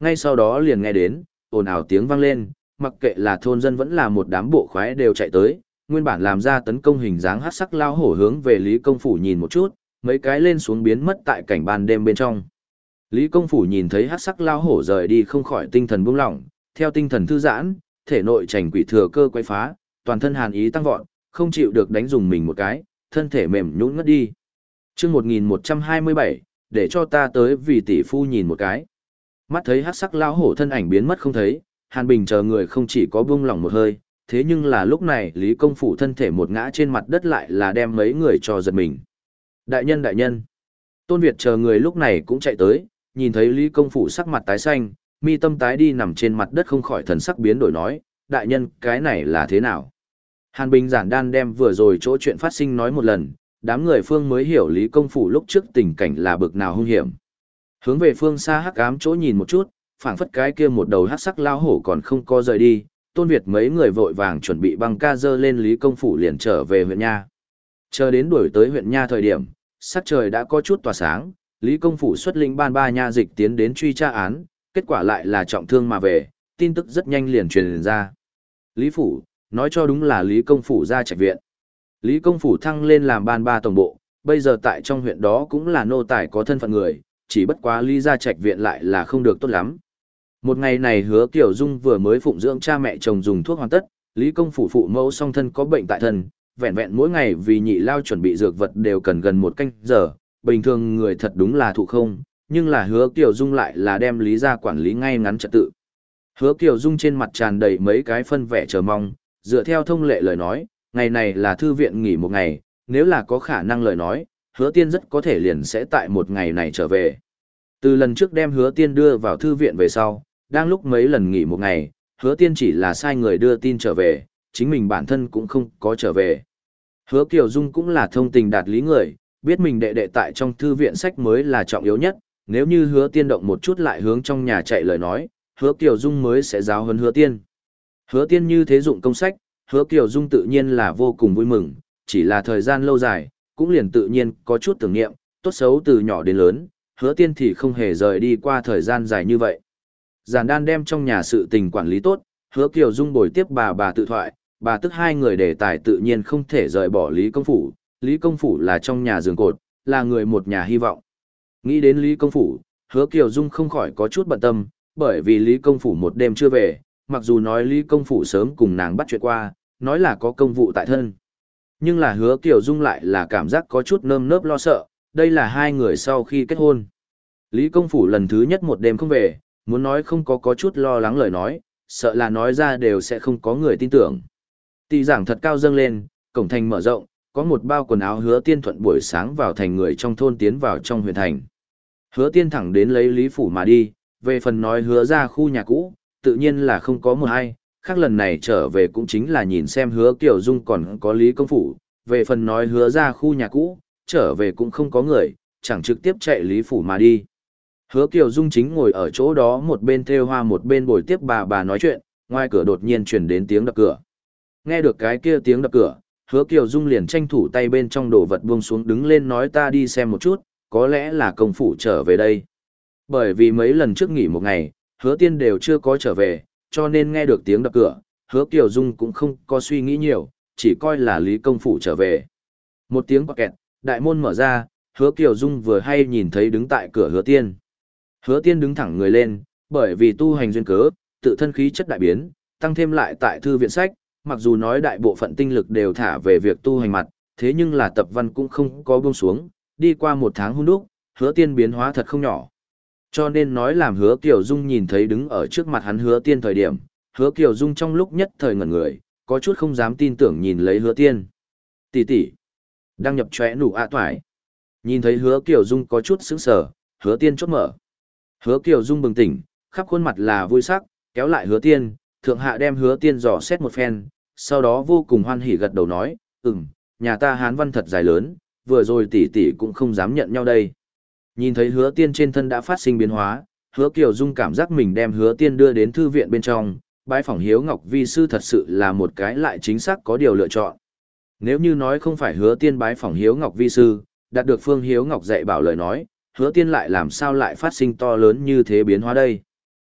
ngay sau đó liền nghe đến, ồn ào tiếng vang lên, mặc kệ là thôn dân vẫn là một đám bộ khoái đều chạy tới, nguyên bản làm ra tấn công hình dáng hắc sắc lao hổ hướng về Lý Công Phủ nhìn một chút, mấy cái lên xuống biến mất tại cảnh ban đêm bên trong. Lý Công Phủ nhìn thấy hắc sắc lao hổ rời đi không khỏi tinh thần buông lỏng, theo tinh thần thư giãn, thể nội chảnh quỷ thừa cơ quấy phá, toàn thân hàn ý tăng vọt, không chịu được đánh dùng mình một cái, thân thể mềm nhũn ngất đi. Chương một nghìn một trăm hai mươi bảy, để cho ta tới vì tỷ phu nhìn một cái. Mắt thấy hắc sắc lao hổ thân ảnh biến mất không thấy, Hàn Bình chờ người không chỉ có buông lỏng một hơi, thế nhưng là lúc này Lý Công Phủ thân thể một ngã trên mặt đất lại là đem mấy người cho giật mình. Đại nhân đại nhân. Tôn Việt chờ người lúc này cũng chạy tới, nhìn thấy Lý Công Phủ sắc mặt tái xanh, mi tâm tái đi nằm trên mặt đất không khỏi thần sắc biến đổi nói, đại nhân cái này là thế nào? Hàn Bình giản đan đem vừa rồi chỗ chuyện phát sinh nói một lần, đám người phương mới hiểu Lý Công Phủ lúc trước tình cảnh là bực nào hung hiểm. Hướng về phương xa hắc ám chỗ nhìn một chút, phảng phất cái kia một đầu hắc sắc lao hổ còn không có rời đi, Tôn Việt mấy người vội vàng chuẩn bị băng ca dơ lên Lý Công Phủ liền trở về huyện Nha. Chờ đến đuổi tới huyện Nha thời điểm, sắc trời đã có chút tỏa sáng, Lý Công Phủ xuất lĩnh ban ba nha dịch tiến đến truy tra án, kết quả lại là trọng thương mà về, tin tức rất nhanh liền truyền ra. Lý Phủ, nói cho đúng là Lý Công Phủ ra trạch viện. Lý Công Phủ thăng lên làm ban ba tổng bộ, bây giờ tại trong huyện đó cũng là nô tài có thân phận người, chỉ bất quá Lý ra trạch viện lại là không được tốt lắm. Một ngày này Hứa Kiều Dung vừa mới phụng dưỡng cha mẹ chồng dùng thuốc hoàn tất, Lý Công Phủ phụ mẫu song thân có bệnh tại thân, vẹn vẹn mỗi ngày vì nhị lao chuẩn bị dược vật đều cần gần một canh giờ, bình thường người thật đúng là thụ không, nhưng là Hứa Kiều Dung lại là đem Lý ra quản lý ngay ngắn trật tự. Hứa Kiều Dung trên mặt tràn đầy mấy cái phân vẻ chờ mong, dựa theo thông lệ lời nói, ngày này là thư viện nghỉ một ngày, nếu là có khả năng lời nói, Hứa Tiên rất có thể liền sẽ tại một ngày này trở về. Từ lần trước đem Hứa Tiên đưa vào thư viện về sau, đang lúc mấy lần nghỉ một ngày, Hứa Tiên chỉ là sai người đưa tin trở về, chính mình bản thân cũng không có trở về. Hứa Kiều Dung cũng là thông tình đạt lý người, biết mình đệ đệ tại trong thư viện sách mới là trọng yếu nhất, nếu như Hứa Tiên động một chút lại hướng trong nhà chạy lời nói, Hứa Kiều Dung mới sẽ giáo huấn Hứa Tiên. Hứa Tiên như thế dụng công sách, Hứa Kiều Dung tự nhiên là vô cùng vui mừng, chỉ là thời gian lâu dài, cũng liền tự nhiên có chút tưởng niệm, tốt xấu từ nhỏ đến lớn, Hứa Tiên thì không hề rời đi qua thời gian dài như vậy. Giản đan đem trong nhà sự tình quản lý tốt, Hứa Kiều Dung bồi tiếp bà bà tự thoại, bà tức hai người đề tài tự nhiên không thể rời bỏ Lý Công Phủ, Lý Công Phủ là trong nhà giường cột, là người một nhà hy vọng. Nghĩ đến Lý Công Phủ, Hứa Kiều Dung không khỏi có chút bận tâm, bởi vì Lý Công Phủ một đêm chưa về, mặc dù nói Lý Công Phủ sớm cùng nàng bắt chuyện qua, nói là có công vụ tại thân. Nhưng là Hứa Kiều Dung lại là cảm giác có chút nơm nớp lo sợ, đây là hai người sau khi kết hôn. Lý Công Phủ lần thứ nhất một đêm không về, muốn nói không có có chút lo lắng lời nói, sợ là nói ra đều sẽ không có người tin tưởng. Tỷ giảng thật cao dâng lên, cổng thành mở rộng, có một bao quần áo Hứa Tiên thuận buổi sáng vào thành người trong thôn tiến vào trong huyện thành. Hứa Tiên thẳng đến lấy Lý Phủ mà đi, về phần nói Hứa ra khu nhà cũ, tự nhiên là không có một ai, khác lần này trở về cũng chính là nhìn xem Hứa Kiều Dung còn có Lý Công Phủ, về phần nói Hứa ra khu nhà cũ, trở về cũng không có người, chẳng trực tiếp chạy Lý Phủ mà đi. Hứa Kiều Dung chính ngồi ở chỗ đó một bên thêu hoa một bên bồi tiếp bà bà nói chuyện, ngoài cửa đột nhiên truyền đến tiếng đập cửa. Nghe được cái kia tiếng đập cửa, Hứa Kiều Dung liền tranh thủ tay bên trong đồ vật buông xuống đứng lên nói ta đi xem một chút, có lẽ là công phủ trở về đây. Bởi vì mấy lần trước nghỉ một ngày, Hứa Tiên đều chưa có trở về, cho nên nghe được tiếng đập cửa, Hứa Kiều Dung cũng không có suy nghĩ nhiều, chỉ coi là Lý công phủ trở về. Một tiếng quạt kẹt, đại môn mở ra, Hứa Kiều Dung vừa hay nhìn thấy đứng tại cửa Hứa Tiên. Hứa Tiên đứng thẳng người lên, bởi vì tu hành duyên cớ, tự thân khí chất đại biến, tăng thêm lại tại thư viện sách, mặc dù nói đại bộ phận tinh lực đều thả về việc tu hành mặt, thế nhưng là tập văn cũng không có buông xuống, đi qua một tháng hun đúc, Hứa Tiên biến hóa thật không nhỏ. Cho nên nói làm Hứa Kiều Dung nhìn thấy đứng ở trước mặt hắn Hứa Tiên thời điểm, Hứa Kiều Dung trong lúc nhất thời ngẩn người, có chút không dám tin tưởng nhìn lấy Hứa Tiên. Tỷ tỷ, đăng nhập chóe nụ ạ toại. Nhìn thấy Hứa Kiều Dung có chút sững sờ, Hứa Tiên chốt mở. Hứa Kiều Dung bừng tỉnh, khắp khuôn mặt là vui sắc, kéo lại Hứa Tiên, thượng hạ đem Hứa Tiên dò xét một phen, sau đó vô cùng hoan hỉ gật đầu nói, ừm, nhà ta Hán văn thật dài lớn, vừa rồi tỷ tỷ cũng không dám nhận nhau đây. Nhìn thấy Hứa Tiên trên thân đã phát sinh biến hóa, Hứa Kiều Dung cảm giác mình đem Hứa Tiên đưa đến thư viện bên trong, bái phỏng Hiếu Ngọc vi sư thật sự là một cái lại chính xác có điều lựa chọn. Nếu như nói không phải Hứa Tiên bái phỏng Hiếu Ngọc vi sư, đạt được Phương Hiếu Ngọc dạy bảo lời nói, Hứa Tiên lại làm sao lại phát sinh to lớn như thế biến hóa đây.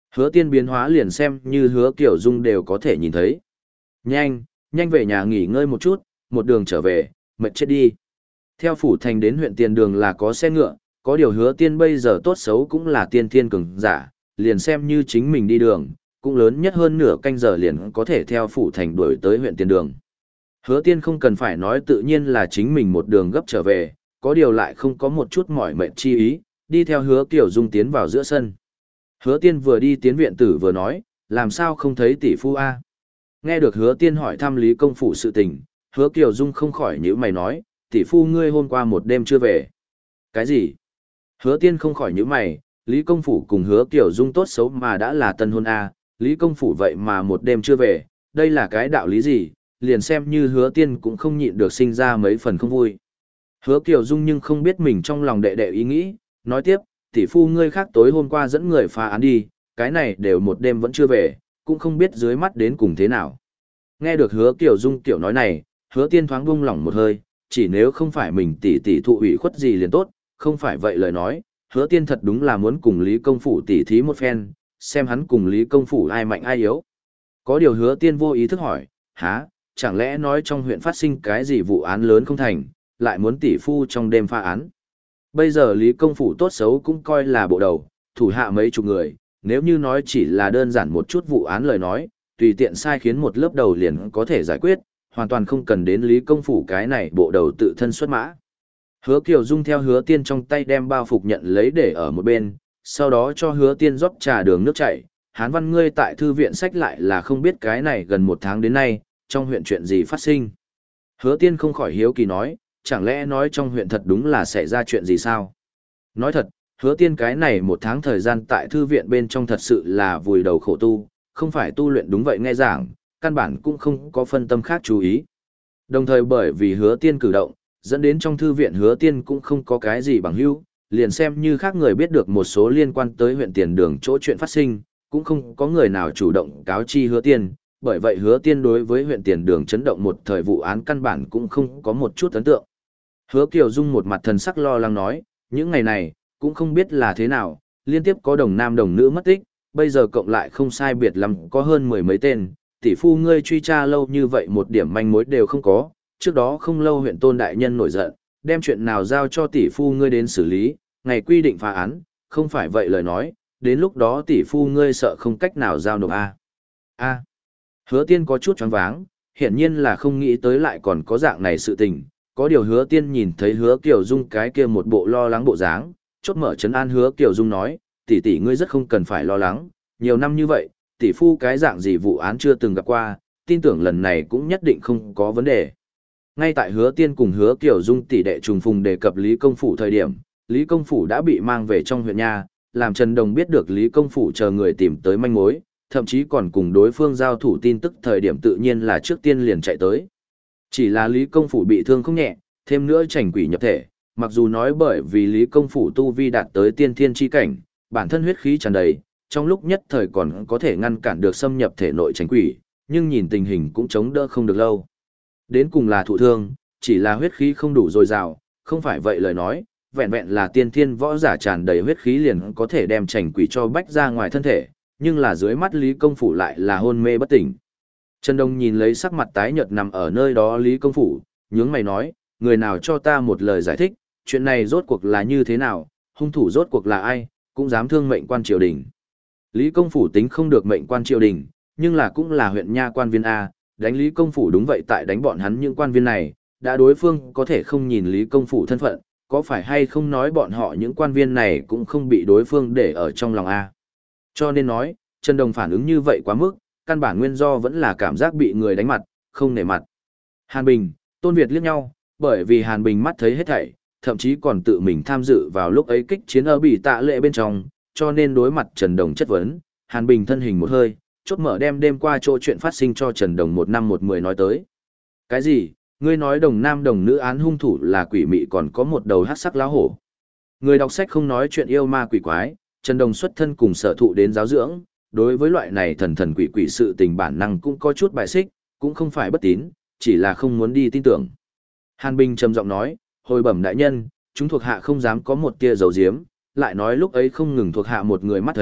Hứa tiên biến hóa liền xem như hứa kiểu dung đều có thể nhìn thấy. Nhanh, nhanh về nhà nghỉ ngơi một chút, một đường trở về, mệt chết đi. Theo phủ thành đến huyện tiền đường là có xe ngựa, có điều hứa tiên bây giờ tốt xấu cũng là tiên thiên cường giả, liền xem như chính mình đi đường, cũng lớn nhất hơn nửa canh giờ liền có thể theo phủ thành đuổi tới huyện tiền đường. Hứa tiên không cần phải nói tự nhiên là chính mình một đường gấp trở về, có điều lại không có một chút mỏi mệt chi ý, đi theo hứa kiểu dung tiến vào giữa sân. Hứa tiên vừa đi tiến viện tử vừa nói, làm sao không thấy tỷ phu a? Nghe được hứa tiên hỏi thăm Lý Công Phủ sự tình, hứa kiểu dung không khỏi nhíu mày nói, tỷ phu ngươi hôm qua một đêm chưa về. Cái gì? Hứa tiên không khỏi nhíu mày, Lý Công Phủ cùng hứa kiểu dung tốt xấu mà đã là tân hôn a, Lý Công Phủ vậy mà một đêm chưa về, đây là cái đạo lý gì, liền xem như hứa tiên cũng không nhịn được sinh ra mấy phần không vui. Hứa kiểu dung nhưng không biết mình trong lòng đệ đệ ý nghĩ, nói tiếp, tỷ phu ngươi khác tối hôm qua dẫn người phá án đi, cái này đều một đêm vẫn chưa về, cũng không biết dưới mắt đến cùng thế nào. Nghe được hứa kiểu dung kiểu nói này, hứa tiên thoáng buông lỏng một hơi, chỉ nếu không phải mình tỷ tỷ thụ ủy khuất gì liền tốt, không phải vậy lời nói, hứa tiên thật đúng là muốn cùng Lý Công Phủ tỷ thí một phen, xem hắn cùng Lý Công Phủ ai mạnh ai yếu. Có điều hứa tiên vô ý thức hỏi, hả, chẳng lẽ nói trong huyện phát sinh cái gì vụ án lớn không thành, lại muốn tỷ phu trong đêm phá án. Bây giờ Lý Công Phủ tốt xấu cũng coi là bộ đầu, thủ hạ mấy chục người, nếu như nói chỉ là đơn giản một chút vụ án lời nói, tùy tiện sai khiến một lớp đầu liền có thể giải quyết, hoàn toàn không cần đến Lý Công Phủ cái này bộ đầu tự thân xuất mã. Hứa Kiều Dung theo hứa tiên trong tay đem bao phục nhận lấy để ở một bên, sau đó cho hứa tiên rót trà đường nước chảy. Hán văn ngươi tại thư viện sách lại là không biết cái này gần một tháng đến nay, trong huyện chuyện gì phát sinh. Hứa tiên không khỏi hiếu kỳ nói, chẳng lẽ nói trong huyện thật đúng là xảy ra chuyện gì sao? Nói thật, hứa tiên cái này một tháng thời gian tại thư viện bên trong thật sự là vùi đầu khổ tu, không phải tu luyện đúng vậy nghe giảng, căn bản cũng không có phân tâm khác chú ý. Đồng thời bởi vì hứa tiên cử động, dẫn đến trong thư viện hứa tiên cũng không có cái gì bằng hữu, liền xem như khác người biết được một số liên quan tới huyện tiền đường chỗ chuyện phát sinh, cũng không có người nào chủ động cáo chi hứa tiên, bởi vậy hứa tiên đối với huyện tiền đường chấn động một thời vụ án căn bản cũng không có một chút ấn tượng. Hứa Kiều Dung một mặt thần sắc lo lắng nói, những ngày này, cũng không biết là thế nào, liên tiếp có đồng nam đồng nữ mất tích, bây giờ cộng lại không sai biệt lắm có hơn mười mấy tên, tỷ phu ngươi truy tra lâu như vậy một điểm manh mối đều không có, trước đó không lâu huyện Tôn đại nhân nổi giận, đem chuyện nào giao cho tỷ phu ngươi đến xử lý, ngày quy định phá án, không phải vậy lời nói, đến lúc đó tỷ phu ngươi sợ không cách nào giao nộp a. A. Hứa Tiên có chút choáng váng, hiển nhiên là không nghĩ tới lại còn có dạng này sự tình, có điều Hứa Tiên nhìn thấy Hứa Kiều Dung cái kia một bộ lo lắng bộ dáng, chốt mở trấn an Hứa Kiều Dung nói, tỷ tỷ ngươi rất không cần phải lo lắng, nhiều năm như vậy, tỷ phu cái dạng gì vụ án chưa từng gặp qua, tin tưởng lần này cũng nhất định không có vấn đề. Ngay tại Hứa Tiên cùng Hứa Kiều Dung tỷ đệ trùng phùng đề cập Lý Công Phủ thời điểm, Lý Công Phủ đã bị mang về trong huyện nha, làm Trần Đồng biết được Lý Công Phủ chờ người tìm tới manh mối, thậm chí còn cùng đối phương giao thủ tin tức thời điểm tự nhiên là trước tiên liền chạy tới. Chỉ là Lý Công Phủ bị thương không nhẹ, thêm nữa chảnh quỷ nhập thể, mặc dù nói bởi vì Lý Công Phủ tu vi đạt tới tiên thiên chi cảnh, bản thân huyết khí tràn đầy, trong lúc nhất thời còn có thể ngăn cản được xâm nhập thể nội chảnh quỷ, nhưng nhìn tình hình cũng chống đỡ không được lâu. Đến cùng là thụ thương, chỉ là huyết khí không đủ dồi dào, không phải vậy lời nói, vẹn vẹn là tiên thiên võ giả tràn đầy huyết khí liền có thể đem chảnh quỷ cho bách ra ngoài thân thể, nhưng là dưới mắt Lý Công Phủ lại là hôn mê bất tỉnh. Trần Đông nhìn lấy sắc mặt tái nhợt nằm ở nơi đó Lý Công Phủ, nhướng mày nói, người nào cho ta một lời giải thích, chuyện này rốt cuộc là như thế nào, hung thủ rốt cuộc là ai, cũng dám thương mệnh quan triều đình. Lý Công Phủ tính không được mệnh quan triều đình, nhưng là cũng là huyện nha quan viên A, đánh Lý Công Phủ đúng vậy tại đánh bọn hắn những quan viên này, đã đối phương có thể không nhìn Lý Công Phủ thân phận, có phải hay không nói bọn họ những quan viên này cũng không bị đối phương để ở trong lòng A. Cho nên nói, Trần Đồng phản ứng như vậy quá mức, căn bản nguyên do vẫn là cảm giác bị người đánh mặt, không nể mặt. Hàn Bình, Tôn Việt liếc nhau, bởi vì Hàn Bình mắt thấy hết thảy, thậm chí còn tự mình tham dự vào lúc ấy kích chiến ở bị tạ lệ bên trong, cho nên đối mặt Trần Đồng chất vấn, Hàn Bình thân hình một hơi, chốt mở đem đêm qua chỗ chuyện phát sinh cho Trần Đồng một năm một mười nói tới. Cái gì? Ngươi nói đồng nam đồng nữ án hung thủ là quỷ mị còn có một đầu hắc sắc lão hổ. Người đọc sách không nói chuyện yêu ma quỷ quái, Trần Đồng xuất thân cùng sở thụ đến giáo dưỡng, đối với loại này thần thần quỷ quỷ sự tình bản năng cũng có chút bài xích, cũng không phải bất tín, chỉ là không muốn đi tin tưởng. Hàn Bình trầm giọng nói, hồi bẩm đại nhân, chúng thuộc hạ không dám có một tia dấu diếm, lại nói lúc ấy không ngừng thuộc hạ một người mắt thấy,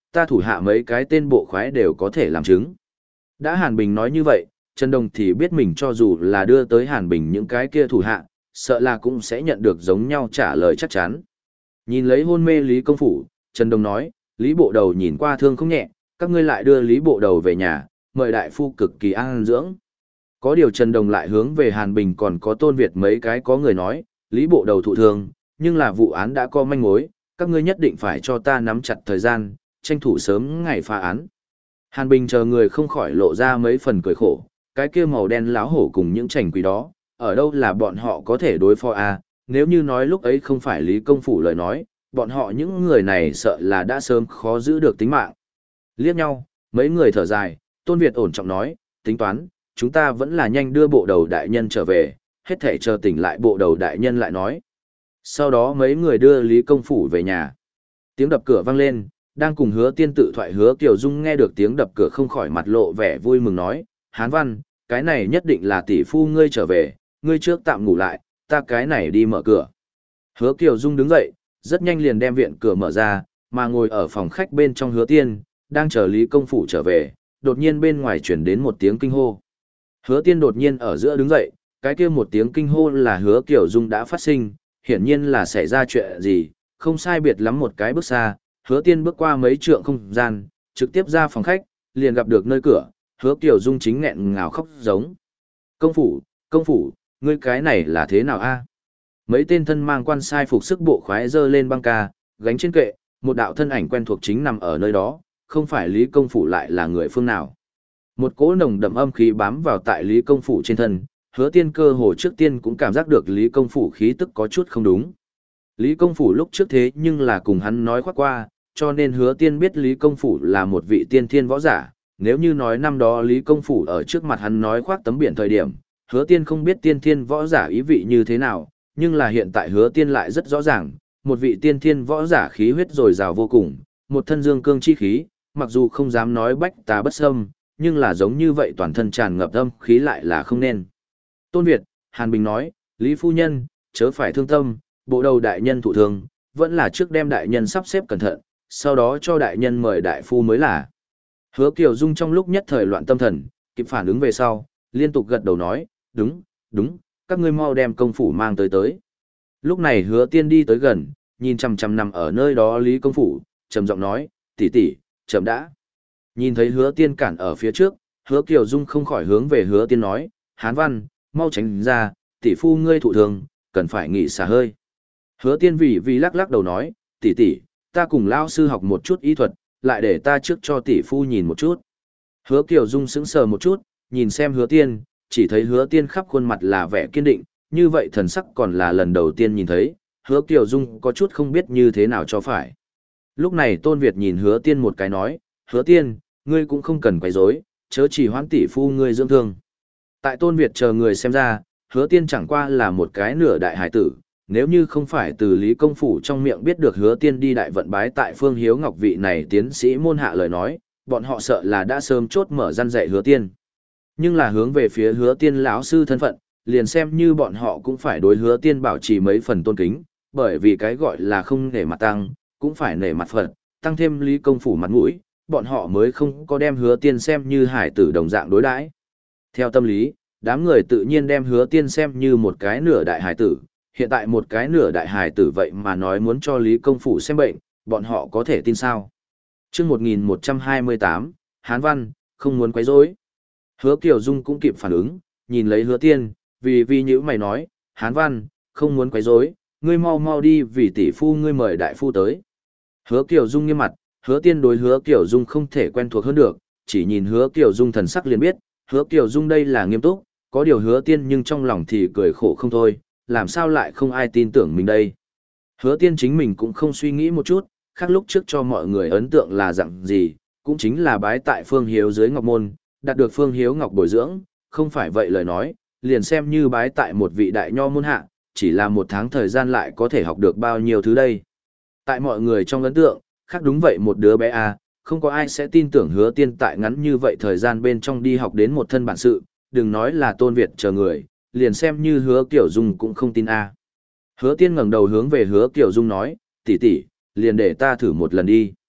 ta thủ hạ mấy cái tên bộ khoái đều có thể làm chứng. Đã Hàn Bình nói như vậy, Trần Đồng thì biết mình cho dù là đưa tới Hàn Bình những cái kia thủ hạ, sợ là cũng sẽ nhận được giống nhau trả lời chắc chắn. Nhìn lấy hôn mê Lý Công Phủ, Trần Đồng nói, Lý Bộ Đầu nhìn qua thương không nhẹ, các ngươi lại đưa Lý Bộ Đầu về nhà, mời đại phu cực kỳ an dưỡng. Có điều Trần Đồng lại hướng về Hàn Bình còn có Tôn Việt mấy cái có người nói, Lý Bộ Đầu thụ thương, nhưng là vụ án đã có manh mối, các ngươi nhất định phải cho ta nắm chặt thời gian, tranh thủ sớm ngày phá án. Hàn Bình chờ người không khỏi lộ ra mấy phần cười khổ, cái kia màu đen láo hổ cùng những chảnh quỷ đó, ở đâu là bọn họ có thể đối phó à, nếu như nói lúc ấy không phải Lý Công Phủ lời nói, bọn họ những người này sợ là đã sớm khó giữ được tính mạng. Liếc nhau, mấy người thở dài, Tôn Việt ổn trọng nói, tính toán, chúng ta vẫn là nhanh đưa bộ đầu đại nhân trở về, hết thể chờ tỉnh lại bộ đầu đại nhân lại nói. Sau đó mấy người đưa Lý Công Phủ về nhà. Tiếng đập cửa vang lên, đang cùng Hứa Tiên tự thoại Hứa Kiều Dung nghe được tiếng đập cửa không khỏi mặt lộ vẻ vui mừng nói, Hán Văn, cái này nhất định là tỷ phu ngươi trở về, ngươi trước tạm ngủ lại, ta cái này đi mở cửa. Hứa Kiều Dung đứng dậy, rất nhanh liền đem viện cửa mở ra, mà ngồi ở phòng khách bên trong Hứa Tiên, đang chờ Lý Công Phủ trở về, đột nhiên bên ngoài chuyển đến một tiếng kinh hô. Hứa Tiên đột nhiên ở giữa đứng dậy, cái kia một tiếng kinh hô là Hứa Kiều Dung đã phát sinh, hiển nhiên là xảy ra chuyện gì, không sai biệt lắm một cái bước xa, Hứa Tiên bước qua mấy trượng không gian, trực tiếp ra phòng khách, liền gặp được nơi cửa, Hứa Kiều Dung chính nghẹn ngào khóc giống. Công phủ, công phủ, ngươi cái này là thế nào a? Mấy tên thân mang quan sai phục sức bộ khoái dơ lên băng ca, gánh trên kệ, một đạo thân ảnh quen thuộc chính nằm ở nơi đó, không phải Lý Công Phủ lại là người phương nào. Một cỗ nồng đậm âm khí bám vào tại Lý Công Phủ trên thân, Hứa Tiên cơ hồ trước tiên cũng cảm giác được Lý Công Phủ khí tức có chút không đúng. Lý Công Phủ lúc trước thế nhưng là cùng hắn nói khoác qua, cho nên Hứa Tiên biết Lý Công Phủ là một vị tiên thiên võ giả. Nếu như nói năm đó Lý Công Phủ ở trước mặt hắn nói khoác tấm biển thời điểm, Hứa Tiên không biết tiên thiên võ giả ý vị như thế nào, nhưng là hiện tại Hứa Tiên lại rất rõ ràng, một vị tiên thiên võ giả khí huyết dồi dào vô cùng, một thân dương cương chi khí, mặc dù không dám nói bách tà bất xâm, nhưng là giống như vậy toàn thân tràn ngập âm khí lại là không nên. Tôn Việt, Hàn Bình nói, Lý Phu Nhân, chớ phải thương tâm, bộ đầu đại nhân thụ thương, vẫn là trước đem đại nhân sắp xếp cẩn thận, sau đó cho đại nhân mời đại phu mới là. Hứa Kiều Dung trong lúc nhất thời loạn tâm thần, kịp phản ứng về sau, liên tục gật đầu nói, đúng, đúng, các ngươi mau đem công phủ mang tới tới. Lúc này Hứa Tiên đi tới gần, nhìn chằm chằm nằm ở nơi đó Lý Công Phủ, trầm giọng nói, tỷ tỷ, chậm đã. Nhìn thấy Hứa Tiên cản ở phía trước, Hứa Kiều Dung không khỏi hướng về Hứa Tiên nói, Hán Văn, mau tránh ra, tỷ phu ngươi thụ thương, cần phải nghỉ xả hơi. Hứa Tiên vì vì lắc lắc đầu nói, tỷ tỷ, ta cùng lao sư học một chút y thuật, lại để ta trước cho tỷ phu nhìn một chút. Hứa Kiều Dung sững sờ một chút, nhìn xem Hứa Tiên, chỉ thấy Hứa Tiên khắp khuôn mặt là vẻ kiên định, như vậy thần sắc còn là lần đầu tiên nhìn thấy, Hứa Kiều Dung có chút không biết như thế nào cho phải. Lúc này Tôn Việt nhìn Hứa Tiên một cái nói, Hứa Tiên, ngươi cũng không cần quấy rối, chớ chỉ hoãn tỷ phu ngươi dưỡng thương. Tại Tôn Việt chờ người xem ra, Hứa Tiên chẳng qua là một cái nửa đại hải tử, nếu như không phải từ Lý Công Phủ trong miệng biết được Hứa Tiên đi đại vận bái tại Phương Hiếu Ngọc vị này tiến sĩ môn hạ lời nói, bọn họ sợ là đã sớm chốt mở răn dạy Hứa Tiên. Nhưng là hướng về phía Hứa Tiên lão sư thân phận, liền xem như bọn họ cũng phải đối Hứa Tiên bảo trì mấy phần tôn kính, bởi vì cái gọi là không nể mặt tăng, cũng phải nể mặt Phật, tăng thêm Lý Công Phủ mặt mũi, bọn họ mới không có đem Hứa Tiên xem như hải tử đồng dạng đối đãi. Theo tâm lý, đám người tự nhiên đem Hứa Tiên xem như một cái nửa đại hải tử, hiện tại một cái nửa đại hải tử vậy mà nói muốn cho Lý Công Phủ xem bệnh, bọn họ có thể tin sao? Chương một nghìn một trăm hai mươi tám, Hán Văn, không muốn quấy rối. Hứa Kiều Dung cũng kịp phản ứng, nhìn lấy Hứa Tiên, vì vì nhữ mày nói, Hán Văn, không muốn quấy rối, ngươi mau mau đi vì tỷ phu ngươi mời đại phu tới. Hứa Kiều Dung nghiêm mặt, Hứa Tiên đối Hứa Kiều Dung không thể quen thuộc hơn được, chỉ nhìn Hứa Kiều Dung thần sắc liền biết, Hứa Kiều Dung đây là nghiêm túc, có điều Hứa Tiên nhưng trong lòng thì cười khổ không thôi, làm sao lại không ai tin tưởng mình đây. Hứa Tiên chính mình cũng không suy nghĩ một chút, khác lúc trước cho mọi người ấn tượng là dạng gì, cũng chính là bái tại Phương Hiếu dưới Ngọc Môn, đạt được Phương Hiếu Ngọc bồi dưỡng, không phải vậy lời nói, liền xem như bái tại một vị đại nho môn hạ, chỉ là một tháng thời gian lại có thể học được bao nhiêu thứ đây. Tại mọi người trong ấn tượng, khác đúng vậy một đứa bé à, không có ai sẽ tin tưởng Hứa Tiên tại ngắn như vậy thời gian bên trong đi học đến một thân bản sự, đừng nói là Tôn Việt chờ người, liền xem như Hứa Kiều Dung cũng không tin a. À. Hứa Tiên ngẩng đầu hướng về Hứa Kiều Dung nói, tỷ tỷ, liền để ta thử một lần đi.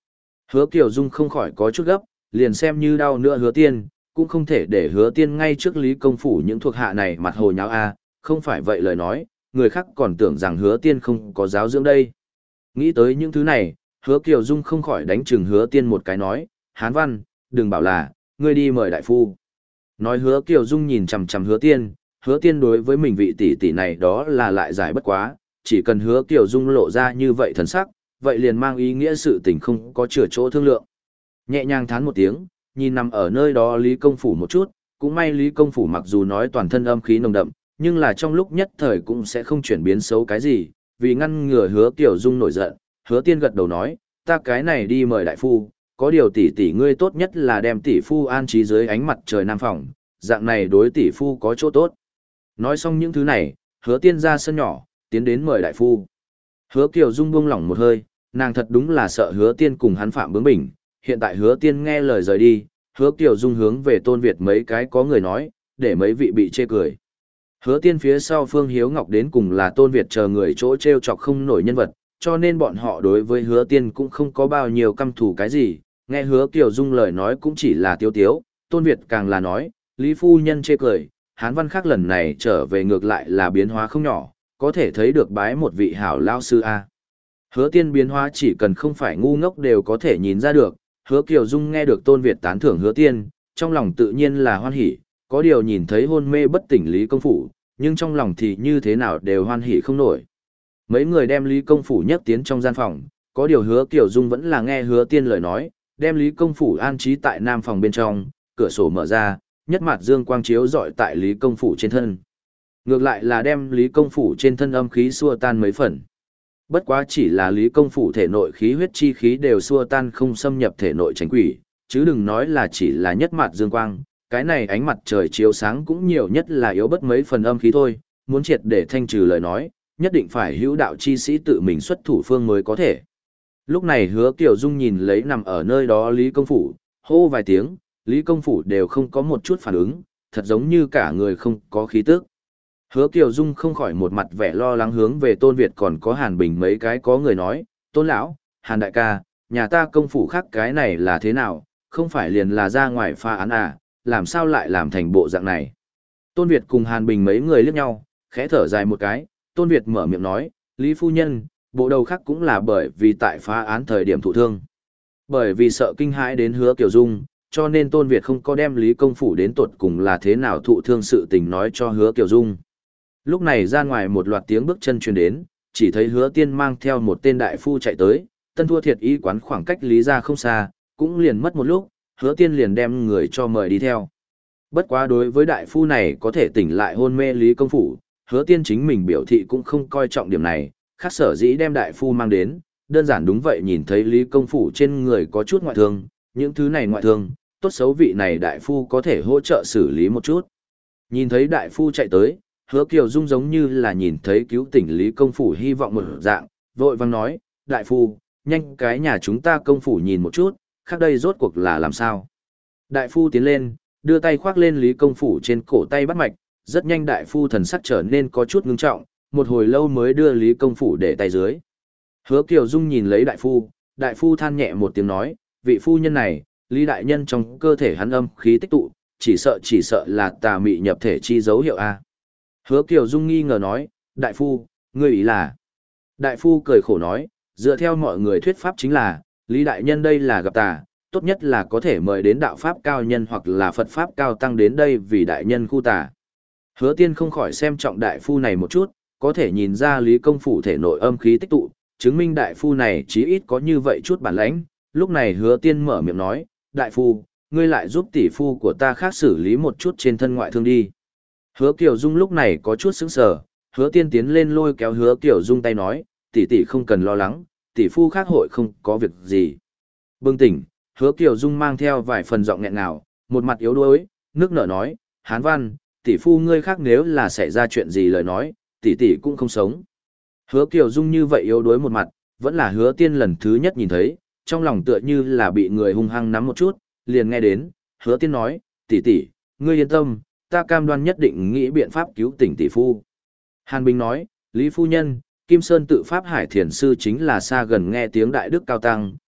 Hứa Kiều Dung không khỏi có chút gấp, liền xem như đau nữa Hứa Tiên, cũng không thể để Hứa Tiên ngay trước Lý Công Phủ những thuộc hạ này mặt hồ nháo a, không phải vậy lời nói, người khác còn tưởng rằng Hứa Tiên không có giáo dưỡng đây. Nghĩ tới những thứ này, Hứa Kiều Dung không khỏi đánh chừng Hứa Tiên một cái nói, Hán Văn, đừng bảo là, ngươi đi mời đại phu. Nói Hứa Kiều Dung nhìn chằm chằm Hứa Tiên, Hứa Tiên đối với mình vị tỷ tỷ này đó là lại giải bất quá, chỉ cần Hứa Kiều Dung lộ ra như vậy thần sắc, vậy liền mang ý nghĩa sự tình không có chừa chỗ thương lượng. Nhẹ nhàng thán một tiếng, nhìn nằm ở nơi đó Lý Công Phủ một chút, cũng may Lý Công Phủ mặc dù nói toàn thân âm khí nồng đậm, nhưng là trong lúc nhất thời cũng sẽ không chuyển biến xấu cái gì, vì ngăn ngừa Hứa Kiều Dung nổi giận, Hứa Tiên gật đầu nói, ta cái này đi mời đại phu, có điều tỷ tỷ ngươi tốt nhất là đem tỷ phu an trí dưới ánh mặt trời nam phòng, dạng này đối tỷ phu có chỗ tốt. Nói xong những thứ này, Hứa Tiên ra sân nhỏ, tiến đến mời đại phu. Hứa Kiều Dung buông lỏng một hơi, nàng thật đúng là sợ Hứa Tiên cùng hắn phạm bướng bỉnh, hiện tại Hứa Tiên nghe lời rời đi, Hứa Kiều Dung hướng về Tôn Việt mấy cái có người nói, để mấy vị bị chê cười. Hứa Tiên phía sau Phương Hiếu Ngọc đến cùng là Tôn Việt chờ người chỗ treo chọc không nổi nhân vật, cho nên bọn họ đối với Hứa Tiên cũng không có bao nhiêu căm thù cái gì, nghe Hứa Kiều Dung lời nói cũng chỉ là tiếu tiếu, Tôn Việt càng là nói, Lý phu nhân chê cười, Hán Văn khác lần này trở về ngược lại là biến hóa không nhỏ, có thể thấy được bái một vị hảo lao sư a. Hứa Tiên biến hóa chỉ cần không phải ngu ngốc đều có thể nhìn ra được, Hứa Kiều Dung nghe được Tôn Việt tán thưởng Hứa Tiên, trong lòng tự nhiên là hoan hỉ, có điều nhìn thấy hôn mê bất tỉnh Lý Công Phủ, nhưng trong lòng thì như thế nào đều hoan hỉ không nổi. Mấy người đem Lý Công Phủ nhấc tiến trong gian phòng, có điều Hứa Kiều Dung vẫn là nghe Hứa Tiên lời nói, đem Lý Công Phủ an trí tại nam phòng bên trong, cửa sổ mở ra, nhất mặt dương quang chiếu rọi tại Lý Công Phủ trên thân. Ngược lại là đem Lý Công Phủ trên thân âm khí xua tan mấy phần. Bất quá chỉ là Lý Công Phủ thể nội khí huyết chi khí đều xua tan không xâm nhập thể nội tránh quỷ, chứ đừng nói là chỉ là nhất mặt dương quang, cái này ánh mặt trời chiếu sáng cũng nhiều nhất là yếu bất mấy phần âm khí thôi, muốn triệt để thanh trừ lời nói, nhất định phải hữu đạo chi sĩ tự mình xuất thủ phương mới có thể. Lúc này Hứa Kiều Dung nhìn lấy nằm ở nơi đó Lý Công Phủ, hô vài tiếng, Lý Công Phủ đều không có một chút phản ứng, thật giống như cả người không có khí tức. Hứa Kiều Dung không khỏi một mặt vẻ lo lắng hướng về Tôn Việt còn có Hàn Bình mấy cái có người nói, Tôn Lão, Hàn Đại ca, nhà ta công phủ khác cái này là thế nào, không phải liền là ra ngoài pha án à, làm sao lại làm thành bộ dạng này. Tôn Việt cùng Hàn Bình mấy người liếc nhau, khẽ thở dài một cái, Tôn Việt mở miệng nói, Lý Phu Nhân, bộ đầu khác cũng là bởi vì tại phá án thời điểm thụ thương. Bởi vì sợ kinh hãi đến Hứa Kiều Dung, cho nên Tôn Việt không có đem Lý Công Phủ đến tột cùng là thế nào thụ thương sự tình nói cho Hứa Kiều Dung. Lúc này ra ngoài một loạt tiếng bước chân truyền đến, chỉ thấy Hứa Tiên mang theo một tên đại phu chạy tới, tân thua thiệt y quán khoảng cách Lý ra không xa, cũng liền mất một lúc, Hứa Tiên liền đem người cho mời đi theo. Bất quá đối với đại phu này có thể tỉnh lại hôn mê Lý Công Phủ, Hứa Tiên chính mình biểu thị cũng không coi trọng điểm này, khác sở dĩ đem đại phu mang đến, đơn giản đúng vậy nhìn thấy Lý Công Phủ trên người có chút ngoại thương, những thứ này ngoại thương, tốt xấu vị này đại phu có thể hỗ trợ xử lý một chút. Nhìn thấy đại phu chạy tới, Hứa Kiều Dung giống như là nhìn thấy cứu tỉnh Lý Công Phủ hy vọng một dạng, vội vang nói, đại phu, nhanh cái nhà chúng ta công phủ nhìn một chút, khác đây rốt cuộc là làm sao. Đại phu tiến lên, đưa tay khoác lên Lý Công Phủ trên cổ tay bắt mạch, rất nhanh đại phu thần sắc trở nên có chút ngưng trọng, một hồi lâu mới đưa Lý Công Phủ để tay dưới. Hứa Kiều Dung nhìn lấy đại phu, đại phu than nhẹ một tiếng nói, vị phu nhân này, Lý đại nhân trong cơ thể hắn âm khí tích tụ, chỉ sợ chỉ sợ là tà mị nhập thể chi dấu hiệu a. Hứa Kiều Dung nghi ngờ nói, đại phu, ngươi ý là. Đại phu cười khổ nói, dựa theo mọi người thuyết pháp chính là, Lý đại nhân đây là gặp tà, tốt nhất là có thể mời đến đạo pháp cao nhân hoặc là Phật pháp cao tăng đến đây vì đại nhân khu tà. Hứa Tiên không khỏi xem trọng đại phu này một chút, có thể nhìn ra Lý Công Phủ thể nội âm khí tích tụ, chứng minh đại phu này chí ít có như vậy chút bản lãnh. Lúc này Hứa Tiên mở miệng nói, đại phu, ngươi lại giúp tỷ phu của ta khác xử lý một chút trên thân ngoại thương đi. Hứa Kiều Dung lúc này có chút sững sờ, Hứa Tiên tiến lên lôi kéo Hứa Kiều Dung tay nói, tỷ tỷ không cần lo lắng, tỷ phu khác hội không có việc gì. Bừng tỉnh, Hứa Kiều Dung mang theo vài phần giọng nghẹn ngào, một mặt yếu đuối, nước nở nói, Hán Văn, tỷ phu ngươi khác nếu là xảy ra chuyện gì lời nói, tỷ tỷ cũng không sống. Hứa Kiều Dung như vậy yếu đuối một mặt, vẫn là Hứa Tiên lần thứ nhất nhìn thấy, trong lòng tựa như là bị người hung hăng nắm một chút, liền nghe đến, Hứa Tiên nói, tỷ tỷ, ngươi yên tâm, ta cam đoan nhất định nghĩ biện pháp cứu tỉnh tỷ phu. Hàn Bình nói, Lý phu nhân, Kim Sơn tự Pháp Hải Thiền Sư chính là xa gần nghe tiếng đại đức cao tăng,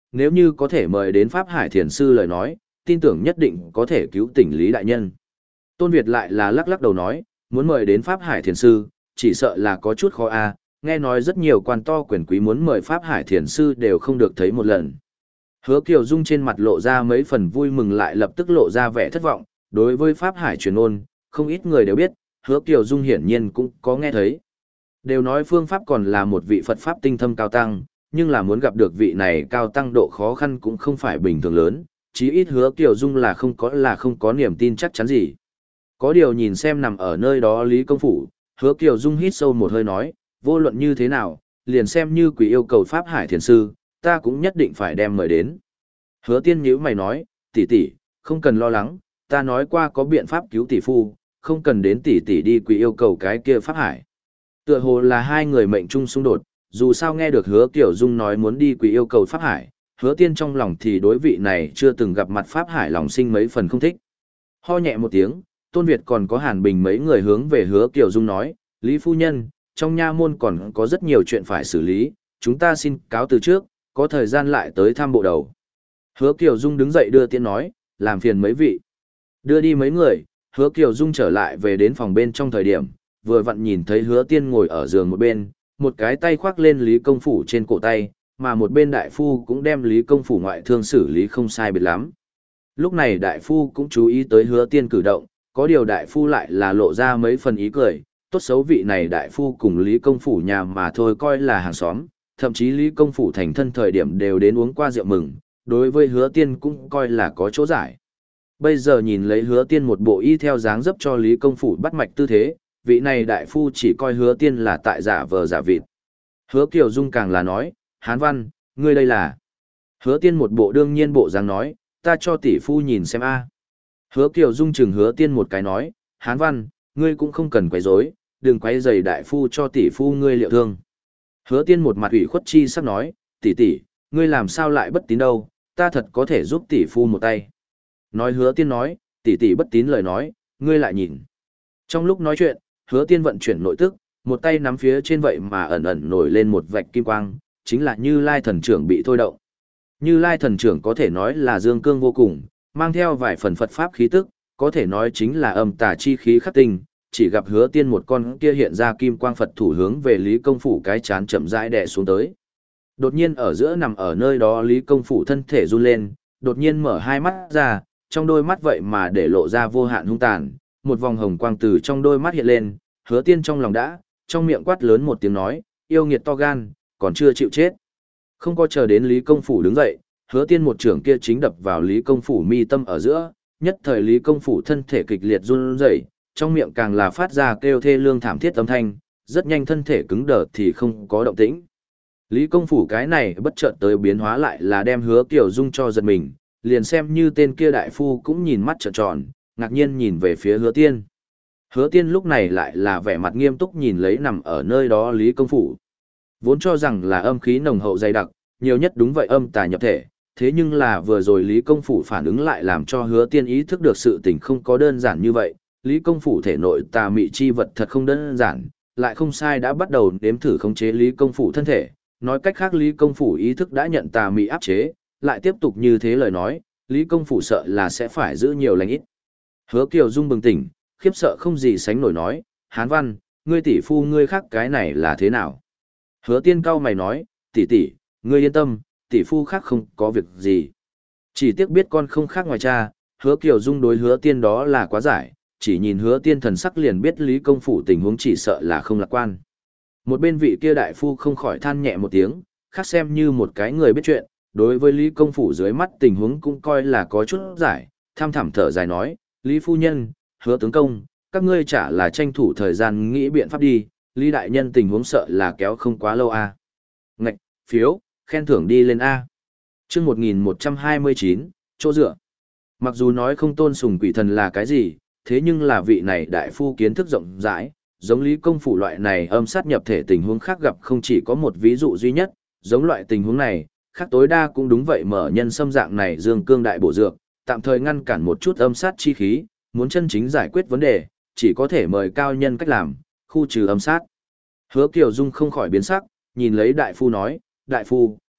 nếu như có thể mời đến Pháp Hải Thiền Sư lời nói, tin tưởng nhất định có thể cứu tỉnh Lý Đại Nhân. Tôn Việt lại là lắc lắc đầu nói, muốn mời đến Pháp Hải Thiền Sư, chỉ sợ là có chút khó a. Nghe nói rất nhiều quan to quyền quý muốn mời Pháp Hải Thiền Sư đều không được thấy một lần. Hứa Kiều Dung trên mặt lộ ra mấy phần vui mừng lại lập tức lộ ra vẻ thất vọng, đối với Pháp Hải truyền ôn, không ít người đều biết, Hứa Kiều Dung hiển nhiên cũng có nghe thấy. Đều nói phương pháp còn là một vị Phật Pháp tinh thâm cao tăng, nhưng là muốn gặp được vị này cao tăng độ khó khăn cũng không phải bình thường lớn, chí ít Hứa Kiều Dung là không có là không có niềm tin chắc chắn gì. Có điều nhìn xem nằm ở nơi đó Lý Công Phủ, Hứa Kiều Dung hít sâu một hơi nói, vô luận như thế nào, liền xem như quỷ yêu cầu Pháp Hải Thiền Sư, ta cũng nhất định phải đem mời đến. Hứa Tiên nhíu mày nói, tỷ tỷ, không cần lo lắng, ta nói qua có biện pháp cứu tỷ phu, không cần đến tỷ tỷ đi quỷ yêu cầu cái kia Pháp Hải. Tựa hồ là hai người mệnh chung xung đột, dù sao nghe được Hứa Kiều Dung nói muốn đi quỷ yêu cầu Pháp Hải, Hứa Tiên trong lòng thì đối vị này chưa từng gặp mặt Pháp Hải lòng sinh mấy phần không thích. Ho nhẹ một tiếng, Tôn Việt còn có Hàn Bình mấy người hướng về Hứa Kiều Dung nói, Lý Phu Nhân, trong nha môn còn có rất nhiều chuyện phải xử lý, chúng ta xin cáo từ trước, có thời gian lại tới thăm bộ đầu. Hứa Kiều Dung đứng dậy đưa tiễn nói, làm phiền mấy vị. Đưa đi mấy người, Hứa Kiều Dung trở lại về đến phòng bên trong thời điểm, vừa vặn nhìn thấy Hứa Tiên ngồi ở giường một bên, một cái tay khoác lên Lý Công Phủ trên cổ tay, mà một bên đại phu cũng đem Lý Công Phủ ngoại thương xử lý không sai biệt lắm. Lúc này đại phu cũng chú ý tới Hứa Tiên cử động, có điều đại phu lại là lộ ra mấy phần ý cười, tốt xấu vị này đại phu cùng Lý Công Phủ nhà mà thôi coi là hàng xóm, thậm chí Lý Công Phủ thành thân thời điểm đều đến uống qua rượu mừng, đối với Hứa Tiên cũng coi là có chỗ giải. Bây giờ nhìn lấy Hứa Tiên một bộ y theo dáng dấp cho Lý Công Phủ bắt mạch tư thế, vị này đại phu chỉ coi Hứa Tiên là tại giả vờ giả vịt. Hứa Kiều Dung càng là nói, Hán Văn, ngươi đây là. Hứa Tiên một bộ đương nhiên bộ dáng nói, ta cho tỷ phu nhìn xem a. Hứa Kiều Dung chừng Hứa Tiên một cái nói, Hán Văn, ngươi cũng không cần quấy rối, đừng quấy rầy đại phu cho tỷ phu ngươi liệu thương. Hứa Tiên một mặt ủy khuất chi sắp nói, tỷ tỷ, ngươi làm sao lại bất tín đâu, ta thật có thể giúp tỷ phu một tay. Nói Hứa Tiên nói, tỷ tỷ bất tín lời nói, ngươi lại nhìn. Trong lúc nói chuyện, Hứa Tiên vận chuyển nội tức, một tay nắm phía trên vậy mà ẩn ẩn nổi lên một vạch kim quang, chính là Như Lai thần trưởng bị thôi động. Như Lai thần trưởng có thể nói là dương cương vô cùng, mang theo vài phần Phật pháp khí tức, có thể nói chính là âm tà chi khí khắc tinh, chỉ gặp Hứa Tiên một con kia hiện ra kim quang Phật thủ hướng về Lý Công Phủ cái chán chậm rãi đè xuống tới. Đột nhiên ở giữa nằm ở nơi đó Lý Công Phủ thân thể run lên, đột nhiên mở hai mắt ra, trong đôi mắt vậy mà để lộ ra vô hạn hung tàn, một vòng hồng quang từ trong đôi mắt hiện lên, Hứa Tiên trong lòng đã, trong miệng quát lớn một tiếng nói, yêu nghiệt to gan, còn chưa chịu chết. Không có chờ đến Lý Công Phủ đứng dậy, Hứa Tiên một trưởng kia chính đập vào Lý Công Phủ mi tâm ở giữa, nhất thời Lý Công Phủ thân thể kịch liệt run rẩy, trong miệng càng là phát ra kêu thê lương thảm thiết âm thanh, rất nhanh thân thể cứng đờ thì không có động tĩnh. Lý Công Phủ cái này bất chợt tới biến hóa lại là đem Hứa Kiều Dung cho giật mình, liền xem như tên kia đại phu cũng nhìn mắt trợn tròn, ngạc nhiên nhìn về phía Hứa Tiên. Hứa Tiên lúc này lại là vẻ mặt nghiêm túc nhìn lấy nằm ở nơi đó Lý Công Phủ. Vốn cho rằng là âm khí nồng hậu dày đặc, nhiều nhất đúng vậy âm tà nhập thể, thế nhưng là vừa rồi Lý Công Phủ phản ứng lại làm cho Hứa Tiên ý thức được sự tình không có đơn giản như vậy. Lý Công Phủ thể nội tà mị chi vật thật không đơn giản, lại không sai đã bắt đầu nếm thử khống chế Lý Công Phủ thân thể. Nói cách khác Lý Công Phủ ý thức đã nhận tà mị áp chế, lại tiếp tục như thế lời nói, Lý Công Phủ sợ là sẽ phải giữ nhiều lành ít. Hứa Kiều Dung bừng tỉnh, khiếp sợ không gì sánh nổi nói, Hán Văn, ngươi tỷ phu ngươi khác cái này là thế nào? Hứa Tiên cao mày nói, tỷ tỷ, ngươi yên tâm, tỷ phu khác không có việc gì. Chỉ tiếc biết con không khác ngoài cha, Hứa Kiều Dung đối Hứa Tiên đó là quá giải, chỉ nhìn Hứa Tiên thần sắc liền biết Lý Công Phủ tình huống chỉ sợ là không lạc quan. Một bên vị kia đại phu không khỏi than nhẹ một tiếng, khác xem như một cái người biết chuyện, đối với Lý Công Phủ dưới mắt tình huống cũng coi là có chút giải, tham thẳm thở dài nói, Lý Phu Nhân, Hứa Tướng Công, các ngươi chả là tranh thủ thời gian nghĩ biện pháp đi, Lý Đại Nhân tình huống sợ là kéo không quá lâu a. À. Ngạch, phiếu, khen thưởng đi lên A. Chương một nghìn một trăm hai mươi chín, chỗ dựa. Mặc dù nói không tôn sùng quỷ thần là cái gì, thế nhưng là vị này đại phu kiến thức rộng rãi, giống Lý Công Phủ loại này âm sát nhập thể tình huống khác gặp không chỉ có một ví dụ duy nhất, giống loại tình huống này, khác tối đa cũng đúng vậy mở nhân xâm dạng này dương cương đại bổ dược, tạm thời ngăn cản một chút âm sát chi khí, muốn chân chính giải quyết vấn đề, chỉ có thể mời cao nhân cách làm, khu trừ âm sát. Hứa Kiều Dung không khỏi biến sắc, nhìn lấy đại phu nói, đại phu,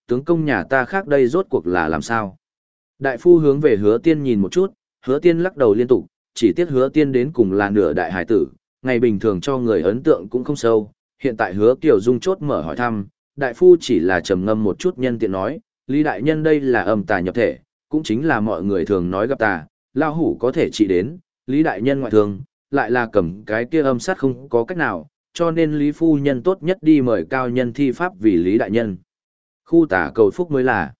tướng công nhà ta khác đây rốt cuộc là làm sao? Đại phu hướng về hứa tiên nhìn một chút, hứa tiên lắc đầu liên tục, chỉ tiếc hứa tiên đến cùng là nửa đại hải tử, ngày bình thường cho người ấn tượng cũng không sâu, hiện tại hứa Kiều Dung chốt mở hỏi thăm, đại phu chỉ là trầm ngâm một chút nhân tiện nói, Lý đại nhân đây là âm tà nhập thể, cũng chính là mọi người thường nói gặp tà, lao hủ có thể trị đến, Lý đại nhân ngoại thường, lại là cầm cái kia âm sát không có cách nào, cho nên Lý phu nhân tốt nhất đi mời cao nhân thi pháp vì Lý đại nhân. Khu tà cầu phúc mới là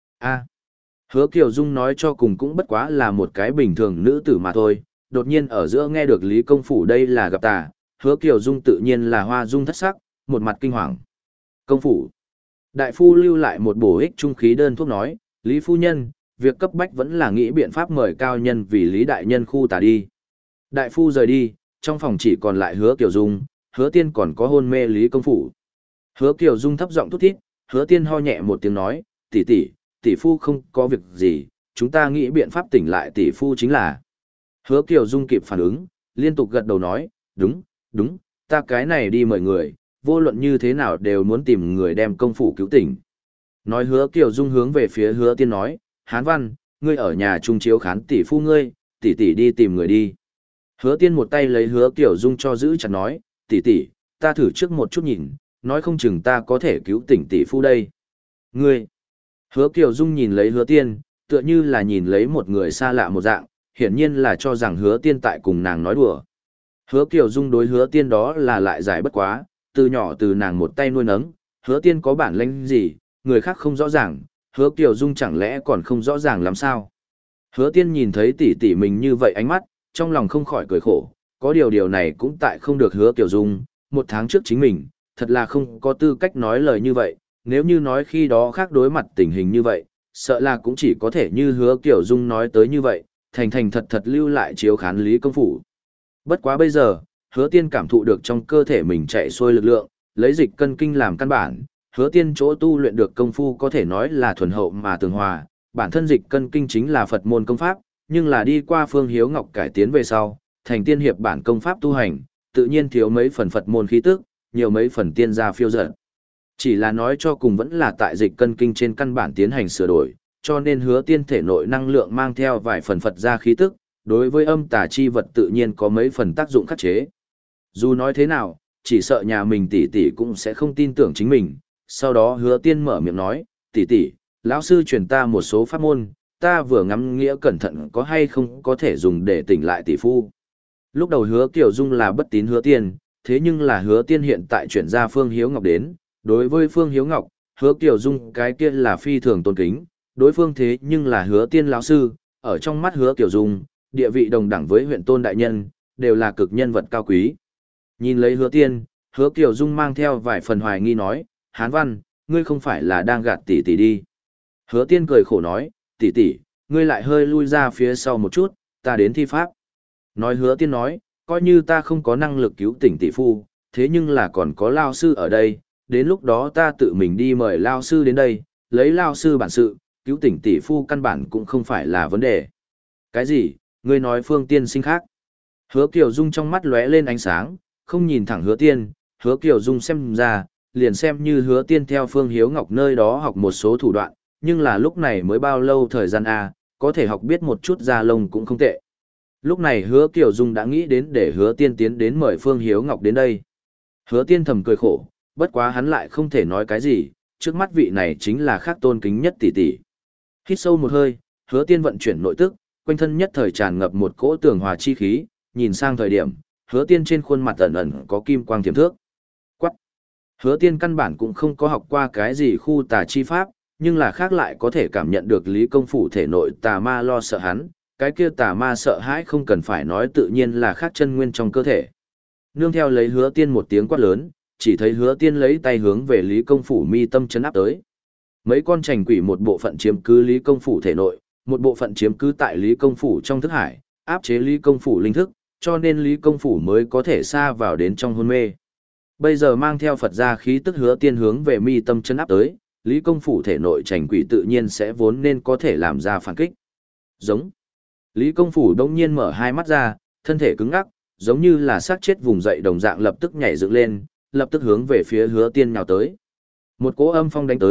a Hứa Kiều Dung nói cho cùng cũng bất quá là một cái bình thường nữ tử mà thôi, đột nhiên ở giữa nghe được Lý công phủ đây là gặp tà, Hứa Kiều Dung tự nhiên là hoa dung thất sắc, một mặt kinh hoàng. Công phủ. Đại phu lưu lại một bổ ích trung khí đơn thuốc nói, Lý phu nhân, việc cấp bách vẫn là nghĩ biện pháp mời cao nhân vì Lý đại nhân khu tà đi. Đại phu rời đi, trong phòng chỉ còn lại Hứa Kiều Dung, Hứa Tiên còn có hôn mê Lý công phủ. Hứa Kiều Dung thấp giọng thút thít, Hứa Tiên ho nhẹ một tiếng nói, tỷ tỷ, tỷ phu không có việc gì, chúng ta nghĩ biện pháp tỉnh lại tỷ phu chính là. Hứa Kiều Dung kịp phản ứng, liên tục gật đầu nói, đúng, đúng, ta cái này đi mời người, vô luận như thế nào đều muốn tìm người đem công phủ cứu tỉnh. Nói Hứa Kiều Dung hướng về phía Hứa Tiên nói, Hán Văn, ngươi ở nhà trung chiếu khán tỷ phu ngươi, tỷ tỷ đi tìm người đi. Hứa Tiên một tay lấy Hứa Kiều Dung cho giữ chặt nói, tỷ tỷ, ta thử trước một chút nhìn, nói không chừng ta có thể cứu tỉnh tỷ phu đây. Ngươi. Hứa Kiều Dung nhìn lấy Hứa Tiên, tựa như là nhìn lấy một người xa lạ một dạng, hiển nhiên là cho rằng Hứa Tiên tại cùng nàng nói đùa. Hứa Kiều Dung đối Hứa Tiên đó là lại giải bất quá, từ nhỏ từ nàng một tay nuôi nấng, Hứa Tiên có bản lĩnh gì, người khác không rõ ràng, Hứa Kiều Dung chẳng lẽ còn không rõ ràng làm sao. Hứa Tiên nhìn thấy tỷ tỷ mình như vậy ánh mắt, trong lòng không khỏi cười khổ, có điều điều này cũng tại không được Hứa Kiều Dung, một tháng trước chính mình, thật là không có tư cách nói lời như vậy, nếu như nói khi đó khác đối mặt tình hình như vậy, sợ là cũng chỉ có thể như Hứa Kiều Dung nói tới như vậy, thành thành thật thật lưu lại chiếu khán Lý công phủ. Bất quá bây giờ, Hứa Tiên cảm thụ được trong cơ thể mình chạy xuôi lực lượng, lấy dịch cân kinh làm căn bản, Hứa Tiên chỗ tu luyện được công phu có thể nói là thuần hậu mà tường hòa, bản thân dịch cân kinh chính là Phật môn công pháp, nhưng là đi qua Phương Hiếu Ngọc cải tiến về sau, thành tiên hiệp bản công pháp tu hành, tự nhiên thiếu mấy phần Phật môn khí tức, nhiều mấy phần tiên gia phiêu dật. Chỉ là nói cho cùng vẫn là tại dịch cân kinh trên căn bản tiến hành sửa đổi, cho nên Hứa Tiên thể nội năng lượng mang theo vài phần Phật gia khí tức, đối với âm tà chi vật tự nhiên có mấy phần tác dụng khắc chế. Dù nói thế nào, chỉ sợ nhà mình tỷ tỷ cũng sẽ không tin tưởng chính mình, sau đó Hứa Tiên mở miệng nói, tỷ tỷ, lão sư truyền ta một số pháp môn, ta vừa ngắm nghĩa cẩn thận có hay không có thể dùng để tỉnh lại tỷ phu. Lúc đầu Hứa Kiều Dung là bất tín Hứa Tiên, thế nhưng là Hứa Tiên hiện tại chuyển ra Phương Hiếu Ngọc đến, đối với Phương Hiếu Ngọc, Hứa Kiều Dung cái kia là phi thường tôn kính, đối phương thế nhưng là Hứa Tiên lão sư, ở trong mắt Hứa Kiều Dung, địa vị đồng đẳng với huyện tôn đại nhân, đều là cực nhân vật cao quý. Nhìn lấy Hứa Tiên, Hứa Kiều Dung mang theo vài phần hoài nghi nói, Hán Văn, ngươi không phải là đang gạt tỷ tỷ đi. Hứa Tiên cười khổ nói, tỷ tỷ, ngươi lại hơi lui ra phía sau một chút, ta đến thi pháp. Nói Hứa Tiên nói, coi như ta không có năng lực cứu tỉnh tỷ phu, thế nhưng là còn có lao sư ở đây, đến lúc đó ta tự mình đi mời lao sư đến đây, lấy lao sư bản sự, cứu tỉnh tỷ phu căn bản cũng không phải là vấn đề. Cái gì, ngươi nói Phương tiên sinh khác? Hứa Kiều Dung trong mắt lóe lên ánh sáng, không nhìn thẳng Hứa Tiên, Hứa Kiều Dung xem ra, liền xem như Hứa Tiên theo Phương Hiếu Ngọc nơi đó học một số thủ đoạn, nhưng là lúc này mới bao lâu thời gian a, có thể học biết một chút da lông cũng không tệ. Lúc này Hứa Kiều Dung đã nghĩ đến để Hứa Tiên tiến đến mời Phương Hiếu Ngọc đến đây. Hứa Tiên thầm cười khổ, bất quá hắn lại không thể nói cái gì, trước mắt vị này chính là khác tôn kính nhất tỷ tỷ. Hít sâu một hơi, Hứa Tiên vận chuyển nội tức, quanh thân nhất thời tràn ngập một cỗ tường hòa chi khí, nhìn sang thời điểm, Hứa Tiên trên khuôn mặt ẩn ẩn có kim quang thiểm thước. Quắc. Hứa Tiên căn bản cũng không có học qua cái gì khu tà chi pháp, nhưng là khác lại có thể cảm nhận được Lý công phủ thể nội tà ma lo sợ hắn, cái kia tà ma sợ hãi không cần phải nói tự nhiên là khác chân nguyên trong cơ thể. Nương theo lấy Hứa Tiên một tiếng quát lớn, chỉ thấy Hứa Tiên lấy tay hướng về Lý công phủ mi tâm chấn áp tới. Mấy con trành quỷ một bộ phận chiếm cứ Lý công phủ thể nội, một bộ phận chiếm cứ tại Lý công phủ trong thức hải, áp chế Lý công phủ linh thức, cho nên Lý công phủ mới có thể xa vào đến trong hôn mê. Bây giờ mang theo Phật gia khí tức Hứa Tiên hướng về mi tâm chấn áp tới, Lý công phủ thể nội trành quỷ tự nhiên sẽ vốn nên có thể làm ra phản kích. Giống. Lý công phủ đông nhiên mở hai mắt ra, thân thể cứng ngắc, giống như là xác chết vùng dậy đồng dạng lập tức nhảy dựng lên, lập tức hướng về phía Hứa Tiên nhào tới. Một cỗ âm phong đánh tới,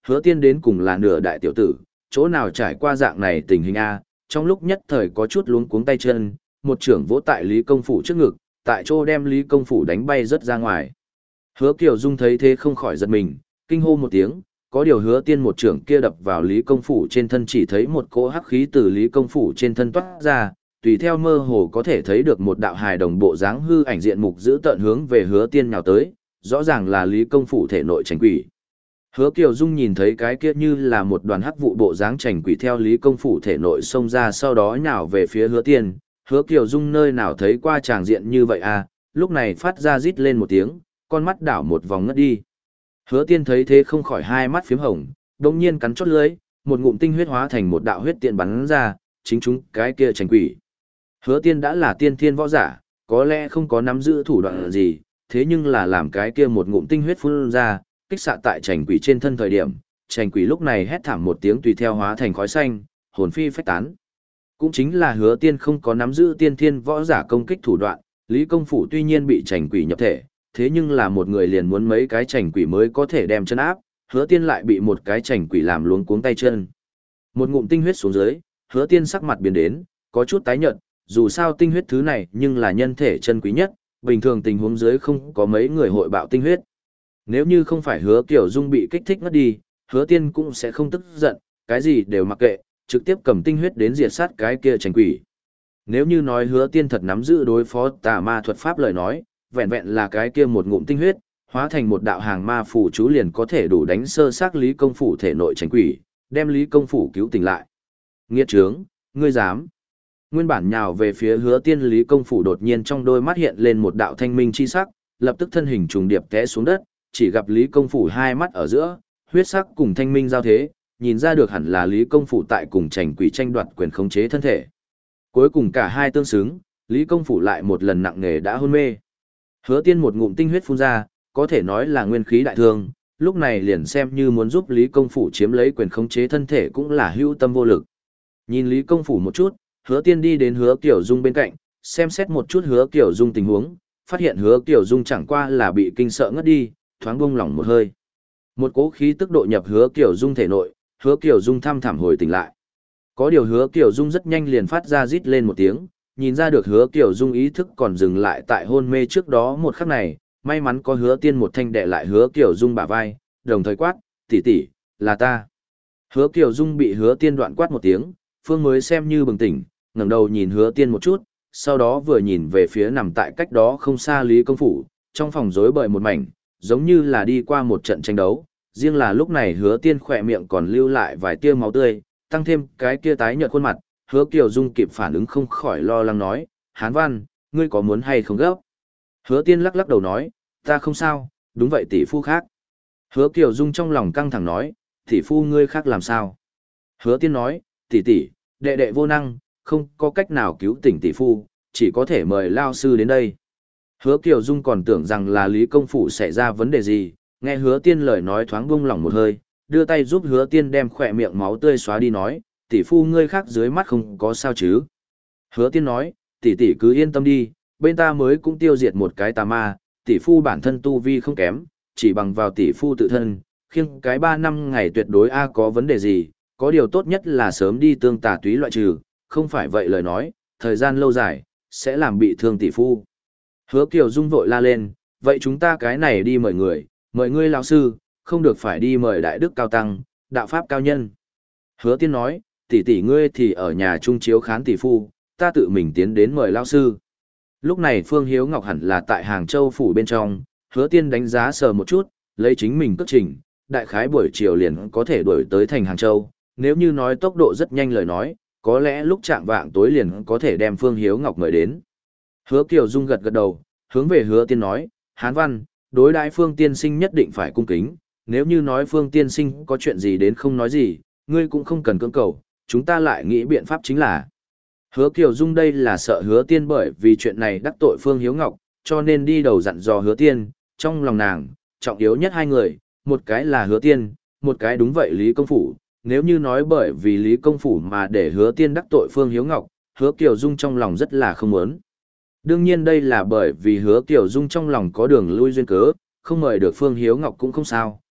hứa tiên đến cùng là nửa đại tiểu tử, chỗ nào trải qua dạng này tình hình A, trong lúc nhất thời có chút luống cuống tay chân, một trưởng vỗ tại Lý Công Phủ trước ngực, tại chỗ đem Lý Công Phủ đánh bay rất ra ngoài. Hứa Kiều Dung thấy thế không khỏi giật mình, kinh hô một tiếng, có điều hứa tiên một trưởng kia đập vào Lý Công Phủ trên thân chỉ thấy một cỗ hắc khí từ Lý Công Phủ trên thân toát ra, tùy theo mơ hồ có thể thấy được một đạo hài đồng bộ dáng hư ảnh diện mục giữ tợn hướng về hứa tiên nhào tới, rõ ràng là Lý Công Phủ thể nội trành quỷ. Hứa Kiều Dung nhìn thấy cái kia như là một đoàn hắc vụ bộ dáng trành quỷ theo Lý Công Phủ thể nội xông ra sau đó nhào về phía hứa tiên, hứa Kiều Dung nơi nào thấy qua tràng diện như vậy à, lúc này phát ra rít lên một tiếng, con mắt đảo một vòng ngất đi. Hứa tiên thấy thế không khỏi hai mắt phím hồng, đồng nhiên cắn chốt lưỡi, một ngụm tinh huyết hóa thành một đạo huyết tiện bắn ra, chính chúng cái kia trành quỷ. Hứa tiên đã là tiên thiên võ giả, có lẽ không có nắm giữ thủ đoạn gì, thế nhưng là làm cái kia một ngụm tinh huyết phun ra, kích xạ tại trành quỷ trên thân thời điểm, trành quỷ lúc này hét thảm một tiếng tùy theo hóa thành khói xanh, hồn phi phách tán. Cũng chính là hứa tiên không có nắm giữ tiên thiên võ giả công kích thủ đoạn, Lý Công Phủ tuy nhiên bị trành quỷ nhập thể, thế nhưng là một người liền muốn mấy cái trành quỷ mới có thể đem chân áp, hứa tiên lại bị một cái trành quỷ làm luống cuống tay chân. Một ngụm tinh huyết xuống dưới, hứa tiên sắc mặt biến đến, có chút tái nhợt, dù sao tinh huyết thứ này nhưng là nhân thể chân quý nhất, bình thường tình huống dưới không có mấy người hội bạo tinh huyết. Nếu như không phải hứa Kiều Dung bị kích thích ngất đi, hứa tiên cũng sẽ không tức giận, cái gì đều mặc kệ, trực tiếp cầm tinh huyết đến diệt sát cái kia trành quỷ. Nếu như nói hứa tiên thật nắm giữ đối phó tà ma thuật pháp lời nói, vẹn vẹn là cái kia một ngụm tinh huyết, hóa thành một đạo hàng ma phù chú liền có thể đủ đánh sơ xác Lý Công Phủ thể nội trành quỷ, đem Lý Công Phủ cứu tỉnh lại. Nghiệt trướng, ngươi dám. Nguyên bản nhào về phía hứa tiên Lý Công Phủ đột nhiên trong đôi mắt hiện lên một đạo thanh minh chi sắc, lập tức thân hình trùng điệp té xuống đất, chỉ gặp Lý Công Phủ hai mắt ở giữa, huyết sắc cùng thanh minh giao thế, nhìn ra được hẳn là Lý Công Phủ tại cùng trành quỷ tranh đoạt quyền khống chế thân thể. Cuối cùng cả hai tương xứng, Lý Công Phủ lại một lần nặng nề đã hôn mê. Hứa tiên một ngụm tinh huyết phun ra, có thể nói là nguyên khí đại thương, lúc này liền xem như muốn giúp Lý Công Phủ chiếm lấy quyền khống chế thân thể cũng là hữu tâm vô lực. Nhìn Lý Công Phủ một chút, hứa tiên đi đến hứa Kiều Dung bên cạnh, xem xét một chút hứa Kiều Dung tình huống, phát hiện hứa Kiều Dung chẳng qua là bị kinh sợ ngất đi, thoáng buông lỏng một hơi. Một cỗ khí tức độ nhập hứa Kiều Dung thể nội, hứa Kiều Dung thăm thẳm hồi tỉnh lại. Có điều hứa Kiều Dung rất nhanh liền phát ra rít lên một tiếng, nhìn ra được hứa Kiều Dung ý thức còn dừng lại tại hôn mê trước đó một khắc này, may mắn có hứa tiên một thanh đệ lại hứa Kiều Dung bả vai, đồng thời quát, tỷ tỷ, là ta. Hứa Kiều Dung bị hứa tiên đoạn quát một tiếng, phương mới xem như bừng tỉnh, ngẩng đầu nhìn hứa tiên một chút, sau đó vừa nhìn về phía nằm tại cách đó không xa Lý Công Phủ, trong phòng rối bời một mảnh, giống như là đi qua một trận tranh đấu, riêng là lúc này hứa tiên khỏe miệng còn lưu lại vài tia máu tươi, tăng thêm cái kia tái nhợt khuôn mặt, hứa Kiều Dung kịp phản ứng không khỏi lo lắng nói, Hán Văn, ngươi có muốn hay không gấp? Hứa tiên lắc lắc đầu nói, ta không sao, đúng vậy tỷ phu khác. Hứa Kiều Dung trong lòng căng thẳng nói, tỷ phu ngươi khác làm sao? Hứa tiên nói, tỷ tỷ, đệ đệ vô năng, không có cách nào cứu tỉnh tỷ phu, chỉ có thể mời lao sư đến đây. Hứa Kiều Dung còn tưởng rằng là Lý Công Phủ xảy ra vấn đề gì, nghe hứa tiên lời nói thoáng buông lỏng một hơi, đưa tay giúp hứa tiên đem khỏe miệng máu tươi xóa đi nói, tỷ phu ngươi khác dưới mắt không có sao chứ. Hứa tiên nói, tỷ tỷ cứ yên tâm đi, bên ta mới cũng tiêu diệt một cái tà ma, tỷ phu bản thân tu vi không kém, chỉ bằng vào tỷ phu tự thân, khiêng cái ba năm ngày tuyệt đối a có vấn đề gì, có điều tốt nhất là sớm đi tương tà túy loại trừ, không phải vậy lời nói, thời gian lâu dài, sẽ làm bị thương tỷ phu. Hứa Kiều Dung vội la lên, vậy chúng ta cái này đi mời người, mời ngươi lão sư, không được phải đi mời đại đức cao tăng, đạo pháp cao nhân. Hứa tiên nói, tỷ tỷ ngươi thì ở nhà trung chiếu khán tỷ phu, ta tự mình tiến đến mời lão sư. Lúc này Phương Hiếu Ngọc hẳn là tại Hàng Châu phủ bên trong, hứa tiên đánh giá sờ một chút, lấy chính mình cất trình, đại khái buổi chiều liền có thể đuổi tới thành Hàng Châu, nếu như nói tốc độ rất nhanh lời nói, có lẽ lúc chạng vạng tối liền có thể đem Phương Hiếu Ngọc mời đến. Hứa Kiều Dung gật gật đầu, hướng về hứa tiên nói, Hán Văn, đối đãi Phương tiên sinh nhất định phải cung kính, nếu như nói Phương tiên sinh có chuyện gì đến không nói gì, ngươi cũng không cần cưỡng cầu, chúng ta lại nghĩ biện pháp chính là. Hứa Kiều Dung đây là sợ hứa tiên bởi vì chuyện này đắc tội Phương Hiếu Ngọc, cho nên đi đầu dặn dò hứa tiên, trong lòng nàng, trọng yếu nhất hai người, một cái là hứa tiên, một cái đúng vậy Lý Công Phủ, nếu như nói bởi vì Lý Công Phủ mà để hứa tiên đắc tội Phương Hiếu Ngọc, hứa Kiều Dung trong lòng rất là không muốn. Đương nhiên đây là bởi vì hứa Kiều Dung trong lòng có đường lui duyên cớ, không mời được Phương Hiếu Ngọc cũng không sao,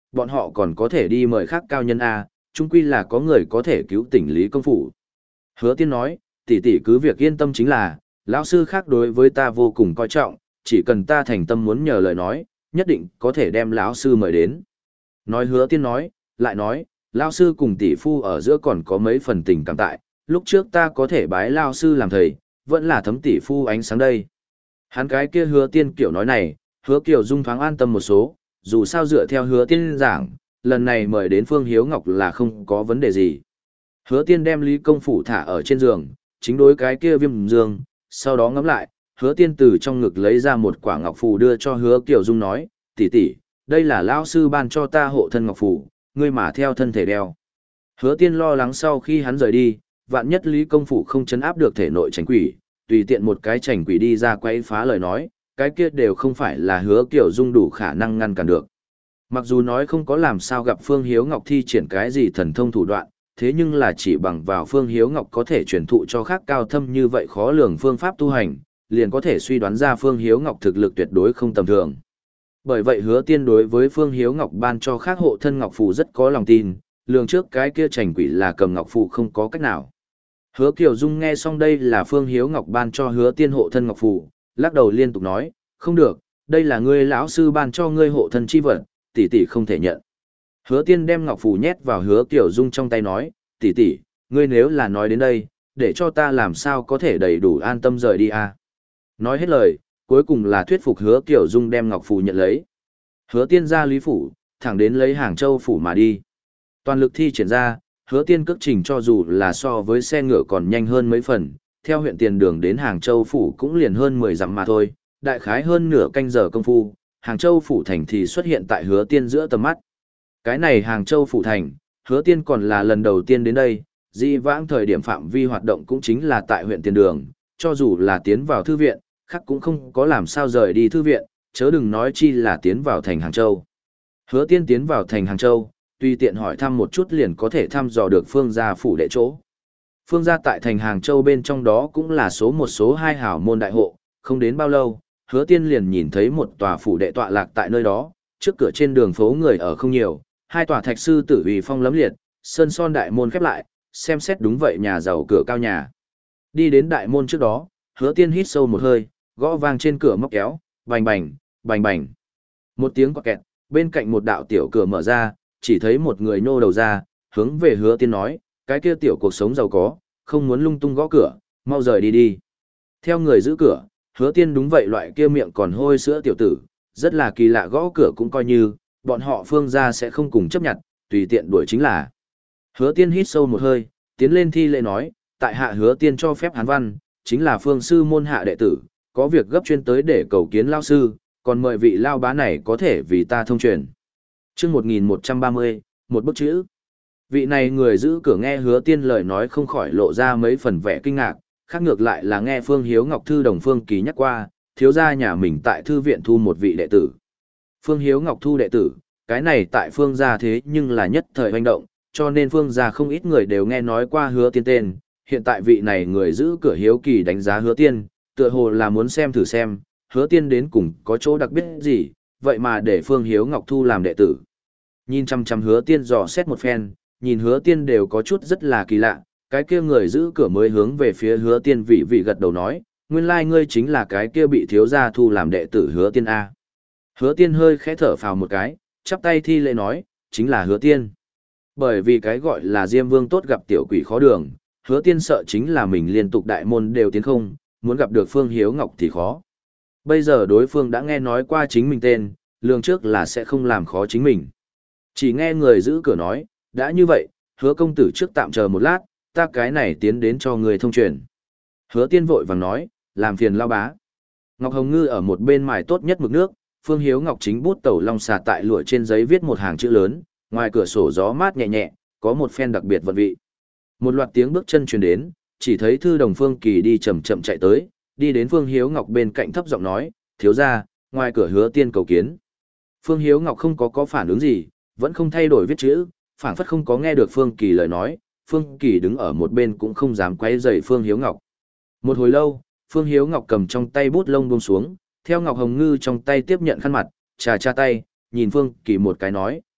bọn họ còn có thể đi mời khác cao nhân A, chung quy là có người có thể cứu tỉnh Lý Công Phủ. Hứa Tiên nói, tỷ tỷ cứ việc yên tâm chính là, lão sư khác đối với ta vô cùng coi trọng, chỉ cần ta thành tâm muốn nhờ lời nói, nhất định có thể đem lão sư mời đến. Nói Hứa Tiên nói, lại nói, lão sư cùng tỷ phu ở giữa còn có mấy phần tình cảm tại, lúc trước ta có thể bái lão sư làm thầy, vẫn là thấm tỷ phu ánh sáng đây. Hắn cái kia Hứa Tiên kiểu nói này, Hứa Kiều Dung thoáng an tâm một số, dù sao dựa theo Hứa Tiên giảng, lần này mời đến Phương Hiếu Ngọc là không có vấn đề gì. Hứa Tiên đem Lý Công Phủ thả ở trên giường, chính đối cái kia Viêm Dương, sau đó ngắm lại, Hứa Tiên từ trong ngực lấy ra một quả ngọc phù đưa cho Hứa Kiều Dung nói, tỷ tỷ, đây là lão sư ban cho ta hộ thân ngọc phù, ngươi mà theo thân thể đeo. Hứa Tiên lo lắng sau khi hắn rời đi, vạn nhất Lý Công Phủ không chấn áp được thể nội tránh quỷ, tùy tiện một cái tránh quỷ đi ra quấy phá lời nói, cái kia đều không phải là Hứa Kiều Dung đủ khả năng ngăn cản được. Mặc dù nói không có làm sao gặp Phương Hiếu Ngọc thi triển cái gì thần thông thủ đoạn, thế nhưng là chỉ bằng vào Phương Hiếu Ngọc có thể truyền thụ cho khác cao thâm như vậy khó lường phương pháp tu hành, liền có thể suy đoán ra Phương Hiếu Ngọc thực lực tuyệt đối không tầm thường. Bởi vậy Hứa Tiên đối với Phương Hiếu Ngọc ban cho khác hộ thân ngọc phù rất có lòng tin, lường trước cái kia trành quỷ là cầm ngọc phù không có cách nào. Hứa Kiều Dung nghe xong đây là Phương Hiếu Ngọc ban cho Hứa Tiên hộ thân ngọc phù, lắc đầu liên tục nói, không được, đây là ngươi lão sư ban cho ngươi hộ thân chi vật, tỷ tỷ không thể nhận. Hứa Tiên đem ngọc phù nhét vào Hứa Kiều Dung trong tay nói, tỷ tỷ, ngươi nếu là nói đến đây, để cho ta làm sao có thể đầy đủ an tâm rời đi à. Nói hết lời, cuối cùng là thuyết phục Hứa Kiều Dung đem ngọc phù nhận lấy. Hứa Tiên ra Lý Phủ, thẳng đến lấy Hàng Châu Phủ mà đi. Toàn lực thi triển ra, Hứa Tiên cước trình cho dù là so với xe ngựa còn nhanh hơn mấy phần, theo huyện tiền đường đến Hàng Châu Phủ cũng liền hơn mười dặm mà thôi, đại khái hơn nửa canh giờ công phu, Hàng Châu Phủ thành thì xuất hiện tại Hứa Tiên giữa tầm mắt. Cái này Hàng Châu Phủ thành, Hứa Tiên còn là lần đầu tiên đến đây, di vãng thời điểm phạm vi hoạt động cũng chính là tại huyện tiền đường, cho dù là tiến vào thư viện, khác cũng không có làm sao rời đi thư viện, chớ đừng nói chi là tiến vào thành Hàng Châu. Hứa Tiên tiến vào thành Hàng Châu, tùy tiện hỏi thăm một chút liền có thể thăm dò được Phương gia phủ đệ chỗ. Phương gia tại thành Hàng Châu bên trong đó cũng là số một số hai hảo môn đại hộ, không đến bao lâu, Hứa Tiên liền nhìn thấy một tòa phủ đệ tọa lạc tại nơi đó, trước cửa trên đường phố người ở không nhiều, hai tòa thạch sư tử uy phong lấm liệt, sơn son đại môn khép lại, xem xét đúng vậy nhà giàu cửa cao nhà. Đi đến đại môn trước đó, Hứa Tiên hít sâu một hơi, gõ vang trên cửa móc kéo, bành bành, bành bành. Một tiếng quạt kẹt, bên cạnh một đạo tiểu cửa mở ra, chỉ thấy một người nhô đầu ra, hướng về Hứa Tiên nói, cái kia tiểu cuộc sống giàu có, không muốn lung tung gõ cửa, mau rời đi đi. Theo người giữ cửa, Hứa Tiên đúng vậy loại kia miệng còn hôi sữa tiểu tử, rất là kỳ lạ gõ cửa cũng coi như, bọn họ Phương gia sẽ không cùng chấp nhận, tùy tiện đuổi chính là. Hứa Tiên hít sâu một hơi, tiến lên thi lễ nói, tại hạ Hứa Tiên cho phép Hán Văn, chính là Phương sư môn hạ đệ tử, có việc gấp chuyên tới để cầu kiến lao sư, còn mời vị lao bá này có thể vì ta thông truyền. Chương một nghìn một trăm ba mươi, một bức chữ. Vị này người giữ cửa nghe Hứa Tiên lời nói không khỏi lộ ra mấy phần vẻ kinh ngạc, khác ngược lại là nghe Phương Hiếu Ngọc thư đồng Phương Kỳ nhắc qua, thiếu gia nhà mình tại thư viện thu một vị đệ tử. Phương Hiếu Ngọc thu đệ tử, cái này tại Phương gia thế nhưng là nhất thời hoành động, cho nên Phương gia không ít người đều nghe nói qua Hứa Tiên tên, hiện tại vị này người giữ cửa hiếu kỳ đánh giá Hứa Tiên, tựa hồ là muốn xem thử xem, Hứa Tiên đến cùng có chỗ đặc biệt gì, vậy mà để Phương Hiếu Ngọc thu làm đệ tử. Nhìn chăm chăm Hứa Tiên dò xét một phen, nhìn Hứa Tiên đều có chút rất là kỳ lạ, cái kia người giữ cửa mới hướng về phía Hứa Tiên vị vị gật đầu nói, nguyên lai like ngươi chính là cái kia bị thiếu gia thu làm đệ tử Hứa Tiên A. Hứa Tiên hơi khẽ thở phào một cái, chắp tay thi lễ nói, chính là Hứa Tiên. Bởi vì cái gọi là Diêm Vương tốt gặp tiểu quỷ khó đường, Hứa Tiên sợ chính là mình liên tục đại môn đều tiến không, muốn gặp được Phương Hiếu Ngọc thì khó. Bây giờ đối phương đã nghe nói qua chính mình tên, lường trước là sẽ không làm khó chính mình. Chỉ nghe người giữ cửa nói, đã như vậy, Hứa công tử trước tạm chờ một lát, ta cái này tiến đến cho người thông truyền. Hứa Tiên vội vàng nói, làm phiền lao bá. Ngọc Hồng Ngư ở một bên mài tốt nhất mực nước, Phương Hiếu Ngọc chính bút tẩu long xà tại lụa trên giấy viết một hàng chữ lớn, ngoài cửa sổ gió mát nhẹ nhẹ, có một phen đặc biệt vận vị. Một loạt tiếng bước chân truyền đến, chỉ thấy thư đồng Phương Kỳ đi chậm chậm chạy tới, đi đến Phương Hiếu Ngọc bên cạnh thấp giọng nói, thiếu gia, ngoài cửa Hứa Tiên cầu kiến. Phương Hiếu Ngọc không có có phản ứng gì, vẫn không thay đổi viết chữ, phảng phất không có nghe được Phương Kỳ lời nói, Phương Kỳ đứng ở một bên cũng không dám quấy rầy Phương Hiếu Ngọc. Một hồi lâu, Phương Hiếu Ngọc cầm trong tay bút lông buông xuống, theo Ngọc Hồng Ngư trong tay tiếp nhận khăn mặt, trà tra tay, nhìn Phương Kỳ một cái nói,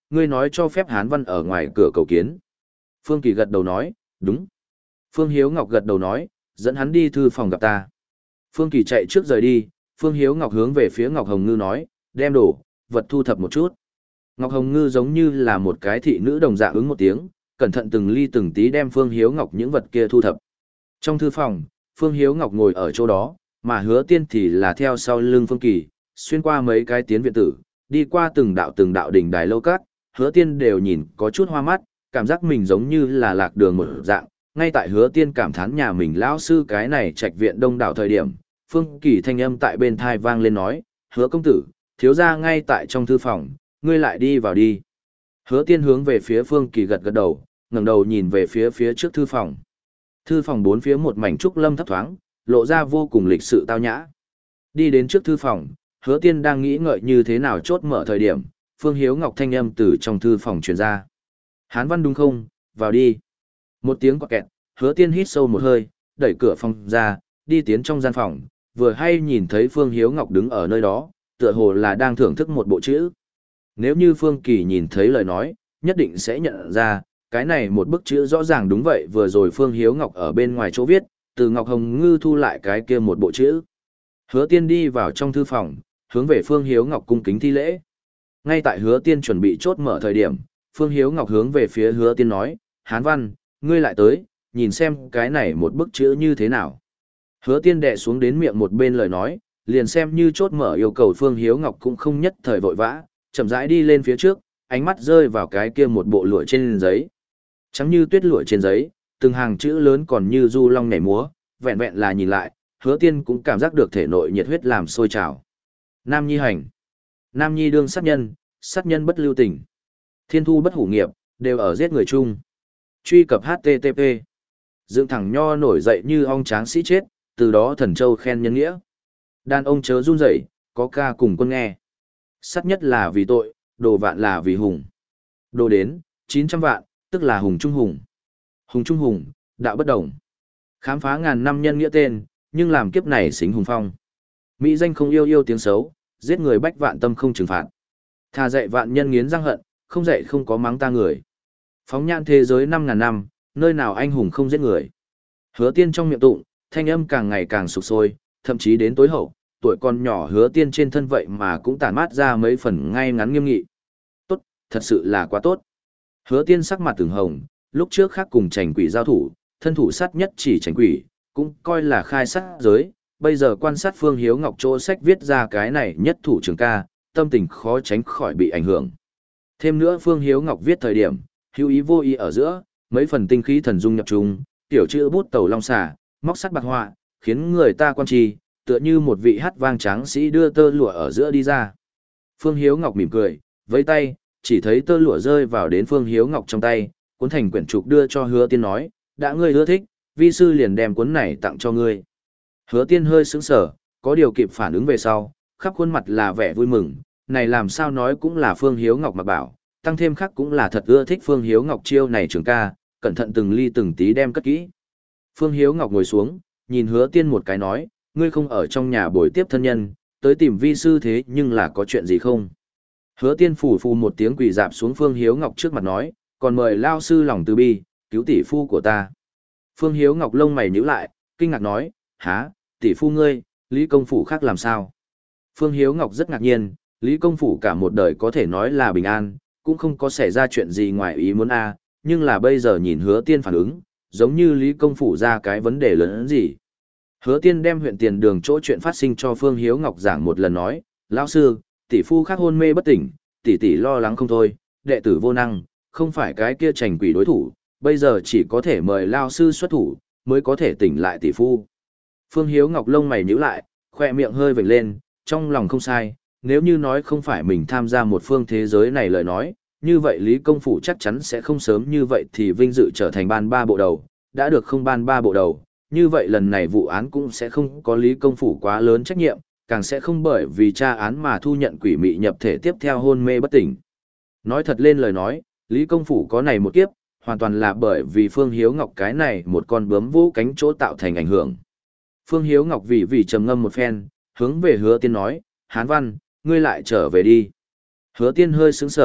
ngươi nói cho phép Hán Văn ở ngoài cửa cầu kiến. Phương Kỳ gật đầu nói, đúng. Phương Hiếu Ngọc gật đầu nói, dẫn hắn đi thư phòng gặp ta. Phương Kỳ chạy trước rời đi, Phương Hiếu Ngọc hướng về phía Ngọc Hồng Ngư nói, đem đồ, vật thu thập một chút. Ngọc Hồng Ngư giống như là một cái thị nữ đồng dạng ứng một tiếng, cẩn thận từng ly từng tí đem Phương Hiếu Ngọc những vật kia thu thập. Trong thư phòng, Phương Hiếu Ngọc ngồi ở chỗ đó, mà Hứa Tiên thì là theo sau lưng Phương Kỳ, xuyên qua mấy cái tiến viện tử, đi qua từng đạo từng đạo đỉnh đài lâu cát, Hứa Tiên đều nhìn có chút hoa mắt, cảm giác mình giống như là lạc đường một dạng. Ngay tại Hứa Tiên cảm thán nhà mình lão sư cái này trạch viện đông đảo thời điểm, Phương Kỳ thanh âm tại bên thai vang lên nói, Hứa công tử, thiếu gia ngay tại trong thư phòng, ngươi lại đi vào đi. Hứa Tiên hướng về phía Phương Kỳ gật gật đầu, ngẩng đầu nhìn về phía phía trước thư phòng. Thư phòng bốn phía một mảnh trúc lâm thấp thoáng, lộ ra vô cùng lịch sự tao nhã. Đi đến trước thư phòng, Hứa Tiên đang nghĩ ngợi như thế nào chốt mở thời điểm, Phương Hiếu Ngọc thanh âm từ trong thư phòng truyền ra. Hán Văn đúng không, vào đi. Một tiếng quạt kẹt, Hứa Tiên hít sâu một hơi, đẩy cửa phòng ra, đi tiến trong gian phòng, vừa hay nhìn thấy Phương Hiếu Ngọc đứng ở nơi đó, tựa hồ là đang thưởng thức một bộ chữ. Nếu như Phương Kỳ nhìn thấy lời nói, nhất định sẽ nhận ra, cái này một bức chữ rõ ràng đúng vậy vừa rồi Phương Hiếu Ngọc ở bên ngoài chỗ viết, từ Ngọc Hồng Ngư thu lại cái kia một bộ chữ. Hứa Tiên đi vào trong thư phòng, hướng về Phương Hiếu Ngọc cung kính thi lễ. Ngay tại Hứa Tiên chuẩn bị chốt mở thời điểm, Phương Hiếu Ngọc hướng về phía Hứa Tiên nói, Hán Văn, ngươi lại tới, nhìn xem cái này một bức chữ như thế nào. Hứa Tiên đệ xuống đến miệng một bên lời nói, liền xem như chốt mở yêu cầu Phương Hiếu Ngọc cũng không nhất thời vội vã, chậm rãi đi lên phía trước, ánh mắt rơi vào cái kia một bộ lụa trên giấy. Trắng như tuyết lụa trên giấy, từng hàng chữ lớn còn như du long nhảy múa, vẹn vẹn là nhìn lại, Hứa Tiên cũng cảm giác được thể nội nhiệt huyết làm sôi trào. Nam Nhi hành. Nam Nhi đương sát nhân, sát nhân bất lưu tình. Thiên thu bất hủ nghiệp, đều ở giết người chung. Truy cập hát tê tê pê. Dựng thẳng nho nổi dậy như ong tráng sĩ chết, từ đó thần châu khen nhân nghĩa. Đàn ông chớ run rẩy, có ca cùng quân nghe. Sát nhất là vì tội, đồ vạn là vì hùng. Đồ đến, chín trăm vạn, tức là hùng trung hùng. Hùng trung hùng, đạo bất đồng. Khám phá ngàn năm nhân nghĩa tên, nhưng làm kiếp này xính hùng phong. Mỹ danh không yêu yêu tiếng xấu, giết người bách vạn tâm không trừng phạt. Thà dạy vạn nhân nghiến răng hận, không dạy không có mắng ta người. Phóng nhãn thế giới năm ngàn năm, nơi nào anh hùng không giết người. Hứa Tiên trong miệng tụng, thanh âm càng ngày càng sục sôi, thậm chí đến tối hậu, tuổi còn nhỏ Hứa Tiên trên thân vậy mà cũng tản mát ra mấy phần ngay ngắn nghiêm nghị. Tốt, thật sự là quá tốt. Hứa Tiên sắc mặt từng hồng, lúc trước khác cùng Trành Quỷ giao thủ, thân thủ sát nhất chỉ Trành Quỷ, cũng coi là khai sát giới, bây giờ quan sát Phương Hiếu Ngọc chỗ sách viết ra cái này nhất thủ trường ca, tâm tình khó tránh khỏi bị ảnh hưởng. Thêm nữa Phương Hiếu Ngọc viết thời điểm, hữu ý vô ý ở giữa, mấy phần tinh khí thần dung nhập trùng, tiểu chữ bút tẩu long xà, móc sắt bạc họa, khiến người ta quan trì, tựa như một vị hát vang tráng sĩ đưa tơ lụa ở giữa đi ra. Phương Hiếu Ngọc mỉm cười, với tay, chỉ thấy tơ lụa rơi vào đến Phương Hiếu Ngọc trong tay, cuốn thành quyển trục đưa cho Hứa Tiên nói, đã ngươi ưa thích, vi sư liền đem cuốn này tặng cho ngươi. Hứa Tiên hơi sững sờ, có điều kịp phản ứng về sau, khắp khuôn mặt là vẻ vui mừng, này làm sao nói cũng là Phương Hiếu Ngọc mà bảo, tăng thêm khác cũng là thật ưa thích Phương Hiếu Ngọc chiêu này trường ca, cẩn thận từng ly từng tí đem cất kỹ. Phương Hiếu Ngọc ngồi xuống, nhìn Hứa Tiên một cái nói, ngươi không ở trong nhà bồi tiếp thân nhân, tới tìm vi sư thế nhưng là có chuyện gì không? Hứa Tiên phủ phù một tiếng quỳ dạp xuống Phương Hiếu Ngọc trước mặt nói, còn mời lao sư lòng từ bi, cứu tỷ phu của ta. Phương Hiếu Ngọc lông mày nhíu lại, kinh ngạc nói, há, tỷ phu ngươi, Lý công phủ khác làm sao? Phương Hiếu Ngọc rất ngạc nhiên, Lý công phủ cả một đời có thể nói là bình an, cũng không có xảy ra chuyện gì ngoài ý muốn a, nhưng là bây giờ nhìn Hứa Tiên phản ứng, giống như Lý công phủ ra cái vấn đề lớn hơn gì. Hứa Tiên đem huyện tiền đường chỗ chuyện phát sinh cho Phương Hiếu Ngọc giảng một lần nói, lão sư, tỷ phu khác hôn mê bất tỉnh, tỷ tỷ lo lắng không thôi, đệ tử vô năng, không phải cái kia Trành Quỷ đối thủ, bây giờ chỉ có thể mời lao sư xuất thủ, mới có thể tỉnh lại tỷ phu. Phương Hiếu Ngọc lông mày nhíu lại, khoe miệng hơi vểnh lên, trong lòng không sai, nếu như nói không phải mình tham gia một phương thế giới này lời nói, như vậy Lý Công Phủ chắc chắn sẽ không sớm như vậy thì vinh dự trở thành ban ba bộ đầu, đã được không ban ba bộ đầu, như vậy lần này vụ án cũng sẽ không có Lý Công Phủ quá lớn trách nhiệm, càng sẽ không bởi vì tra án mà thu nhận quỷ mị nhập thể tiếp theo hôn mê bất tỉnh. Nói thật lên lời nói, Lý Công Phủ có này một kiếp, hoàn toàn là bởi vì Phương Hiếu Ngọc cái này một con bướm vũ cánh chỗ tạo thành ảnh hưởng. Phương Hiếu Ngọc vì vì trầm ngâm một phen, hướng về Hứa Tiên nói, Hán Văn, ngươi lại trở về đi. Hứa Tiên hơi sững sờ,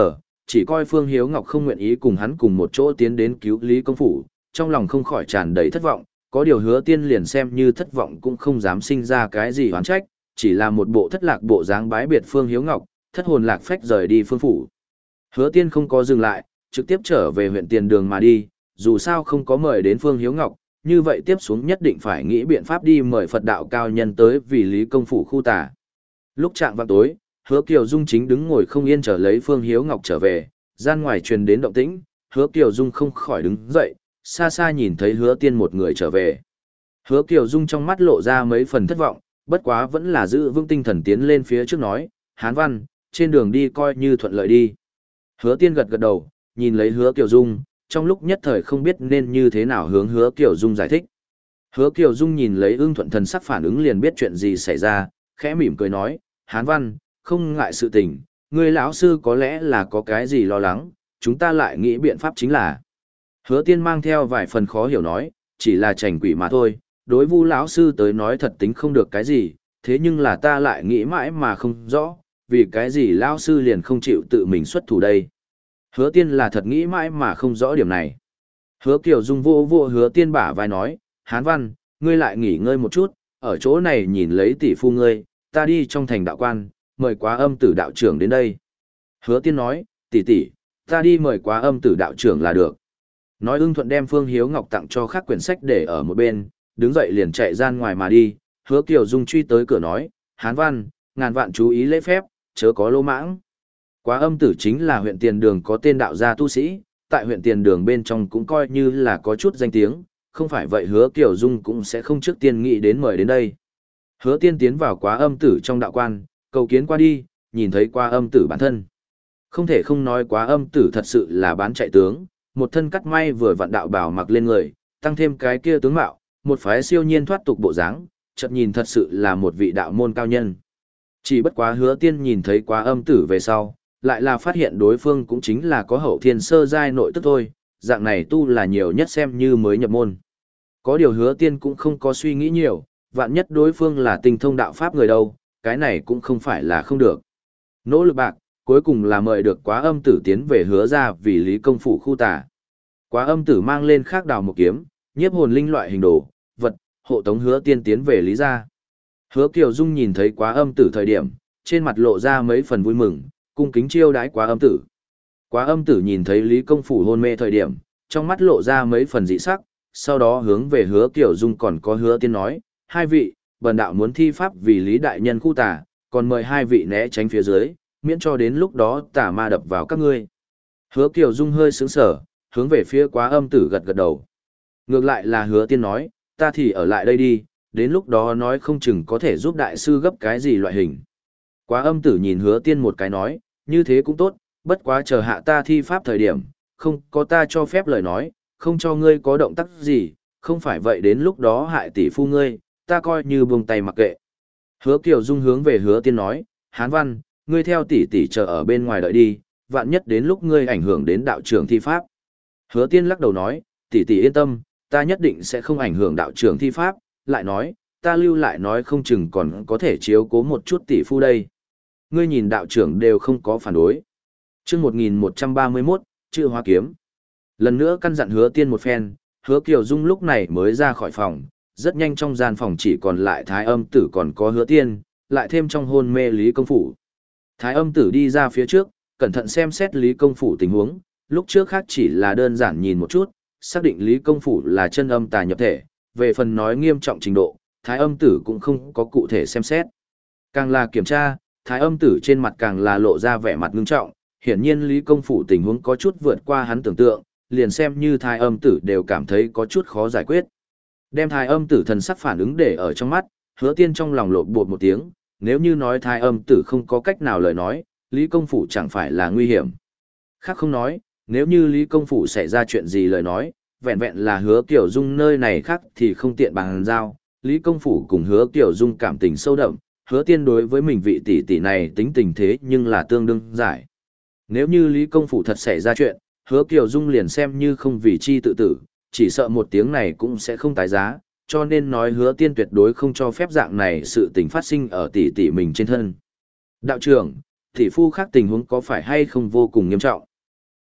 chỉ coi Phương Hiếu Ngọc không nguyện ý cùng hắn cùng một chỗ tiến đến cứu Lý Công Phủ, trong lòng không khỏi tràn đầy thất vọng, có điều Hứa Tiên liền xem như thất vọng cũng không dám sinh ra cái gì oán trách, chỉ là một bộ thất lạc bộ dáng bái biệt Phương Hiếu Ngọc, thất hồn lạc phách rời đi Phương Phủ. Hứa Tiên không có dừng lại, trực tiếp trở về huyện Tiền Đường mà đi, dù sao không có mời đến Phương Hiếu Ngọc, như vậy tiếp xuống nhất định phải nghĩ biện pháp đi mời Phật đạo cao nhân tới vì Lý Công Phủ khu tà. Lúc chạng vào tối, Hứa Kiều Dung chính đứng ngồi không yên chờ lấy Phương Hiếu Ngọc trở về, gian ngoài truyền đến động tĩnh, Hứa Kiều Dung không khỏi đứng dậy, xa xa nhìn thấy Hứa Tiên một người trở về. Hứa Kiều Dung trong mắt lộ ra mấy phần thất vọng, bất quá vẫn là giữ vững tinh thần tiến lên phía trước nói, Hán Văn, trên đường đi coi như thuận lợi đi. Hứa Tiên gật gật đầu, nhìn lấy Hứa Kiều Dung, trong lúc nhất thời không biết nên như thế nào hướng Hứa Kiều Dung giải thích. Hứa Kiều Dung nhìn lấy ưng thuận thần sắc phản ứng liền biết chuyện gì xảy ra, khẽ mỉm cười nói, Hán Văn, không ngại sự tình, người lão sư có lẽ là có cái gì lo lắng, chúng ta lại nghĩ biện pháp chính là. Hứa Tiên mang theo vài phần khó hiểu nói, chỉ là chảnh quỷ mà thôi, đối Vu lão sư tới nói thật tính không được cái gì, thế nhưng là ta lại nghĩ mãi mà không rõ, vì cái gì lão sư liền không chịu tự mình xuất thủ đây. Hứa Tiên là thật nghĩ mãi mà không rõ điểm này. Hứa Kiều Dung vô vô Hứa Tiên bả vai nói, Hán Văn, ngươi lại nghỉ ngơi một chút, ở chỗ này nhìn lấy tỷ phu ngươi, ta đi trong thành đạo quan, mời Quá Âm Tử đạo trưởng đến đây. Hứa Tiên nói, tỷ tỷ, ta đi mời Quá Âm Tử đạo trưởng là được. Nói ưng thuận đem Phương Hiếu Ngọc tặng cho các quyển sách để ở một bên, đứng dậy liền chạy ra ngoài mà đi, Hứa Kiều Dung truy tới cửa nói, Hán Văn, ngàn vạn chú ý lễ phép, chớ có lô mãng. Quá Âm Tử chính là huyện Tiền Đường có tên đạo gia tu sĩ, tại huyện Tiền Đường bên trong cũng coi như là có chút danh tiếng, không phải vậy Hứa Kiều Dung cũng sẽ không trước tiên nghĩ đến mời đến đây. Hứa Tiên tiến vào Quá Âm Tử trong đạo quan, cầu kiến qua đi, nhìn thấy Quá Âm Tử bản thân. Không thể không nói Quá Âm Tử thật sự là bán chạy tướng, một thân cắt may vừa vặn đạo bào mặc lên người, tăng thêm cái kia tướng mạo, một phái siêu nhiên thoát tục bộ dáng, chợt nhìn thật sự là một vị đạo môn cao nhân. Chỉ bất quá Hứa Tiên nhìn thấy Quá Âm Tử về sau, lại là phát hiện đối phương cũng chính là có hậu thiên sơ giai nội tức thôi, dạng này tu là nhiều nhất xem như mới nhập môn. Có điều Hứa Tiên cũng không có suy nghĩ nhiều, vạn nhất đối phương là tinh thông đạo pháp người đâu, cái này cũng không phải là không được. Nỗ lực bạc, cuối cùng là mời được Quá Âm Tử tiến về Hứa ra vì Lý Công Phủ khu tà. Quá Âm Tử mang lên khác đào một kiếm, nhiếp hồn linh loại hình đồ, vật, hộ tống Hứa Tiên tiến về Lý gia. Hứa Kiều Dung nhìn thấy Quá Âm Tử thời điểm, trên mặt lộ ra mấy phần vui mừng, cung kính chiêu đãi Quá Âm Tử. Quá Âm Tử nhìn thấy Lý Công Phủ hôn mê thời điểm, trong mắt lộ ra mấy phần dị sắc, sau đó hướng về Hứa Kiều Dung còn có Hứa Tiên nói, hai vị, bần đạo muốn thi pháp vì Lý đại nhân khu tà, còn mời hai vị né tránh phía dưới, miễn cho đến lúc đó tà ma đập vào các ngươi. Hứa Kiều Dung hơi sững sờ, hướng về phía Quá Âm Tử gật gật đầu. Ngược lại là Hứa Tiên nói, ta thì ở lại đây đi, đến lúc đó nói không chừng có thể giúp đại sư gấp cái gì loại hình. Quá Âm Tử nhìn Hứa Tiên một cái nói, như thế cũng tốt, bất quá chờ hạ ta thi pháp thời điểm, không có ta cho phép lời nói, không cho ngươi có động tác gì, không phải vậy đến lúc đó hại tỷ phu ngươi, ta coi như buông tay mặc kệ. Hứa Kiều Dung hướng về Hứa Tiên nói, Hán Văn, ngươi theo tỷ tỷ chờ ở bên ngoài đợi đi, vạn nhất đến lúc ngươi ảnh hưởng đến đạo trưởng thi pháp. Hứa Tiên lắc đầu nói, tỷ tỷ yên tâm, ta nhất định sẽ không ảnh hưởng đạo trưởng thi pháp, lại nói, ta lưu lại nói không chừng còn có thể chiếu cố một chút tỷ phu đây. Ngươi nhìn đạo trưởng đều không có phản đối. Chương một nghìn một trăm ba mươi mốt, chữ Hoa kiếm. Lần nữa căn dặn Hứa Tiên một phen, Hứa Kiều Dung lúc này mới ra khỏi phòng, rất nhanh trong gian phòng chỉ còn lại Thái Âm Tử còn có Hứa Tiên, lại thêm trong hôn mê Lý Công Phủ. Thái Âm Tử đi ra phía trước, cẩn thận xem xét Lý Công Phủ tình huống, lúc trước khác chỉ là đơn giản nhìn một chút, xác định Lý Công Phủ là chân âm tà nhập thể, về phần nói nghiêm trọng trình độ, Thái Âm Tử cũng không có cụ thể xem xét. Càng là kiểm tra, Thái Âm Tử trên mặt càng là lộ ra vẻ mặt ngưng trọng, hiển nhiên Lý Công Phủ tình huống có chút vượt qua hắn tưởng tượng, liền xem như Thái Âm Tử đều cảm thấy có chút khó giải quyết. Đem Thái Âm Tử thần sắc phản ứng để ở trong mắt, Hứa Tiên trong lòng lộn bột một tiếng, nếu như nói Thái Âm Tử không có cách nào lời nói, Lý Công Phủ chẳng phải là nguy hiểm. Khác không nói, nếu như Lý Công Phủ xảy ra chuyện gì lời nói, vẹn vẹn là Hứa Kiều Dung nơi này khác thì không tiện bàn giao, Lý Công Phủ cùng Hứa Kiều Dung cảm tình sâu đậm, Hứa Tiên đối với mình vị tỷ tỷ này tính tình thế nhưng là tương đương giải. Nếu như Lý Công Phủ thật xảy ra chuyện, Hứa Kiều Dung liền xem như không vì chi tự tử, chỉ sợ một tiếng này cũng sẽ không tái giá, cho nên nói Hứa Tiên tuyệt đối không cho phép dạng này sự tình phát sinh ở tỷ tỷ mình trên thân. Đạo trưởng, tỷ phu khác tình huống có phải hay không vô cùng nghiêm trọng?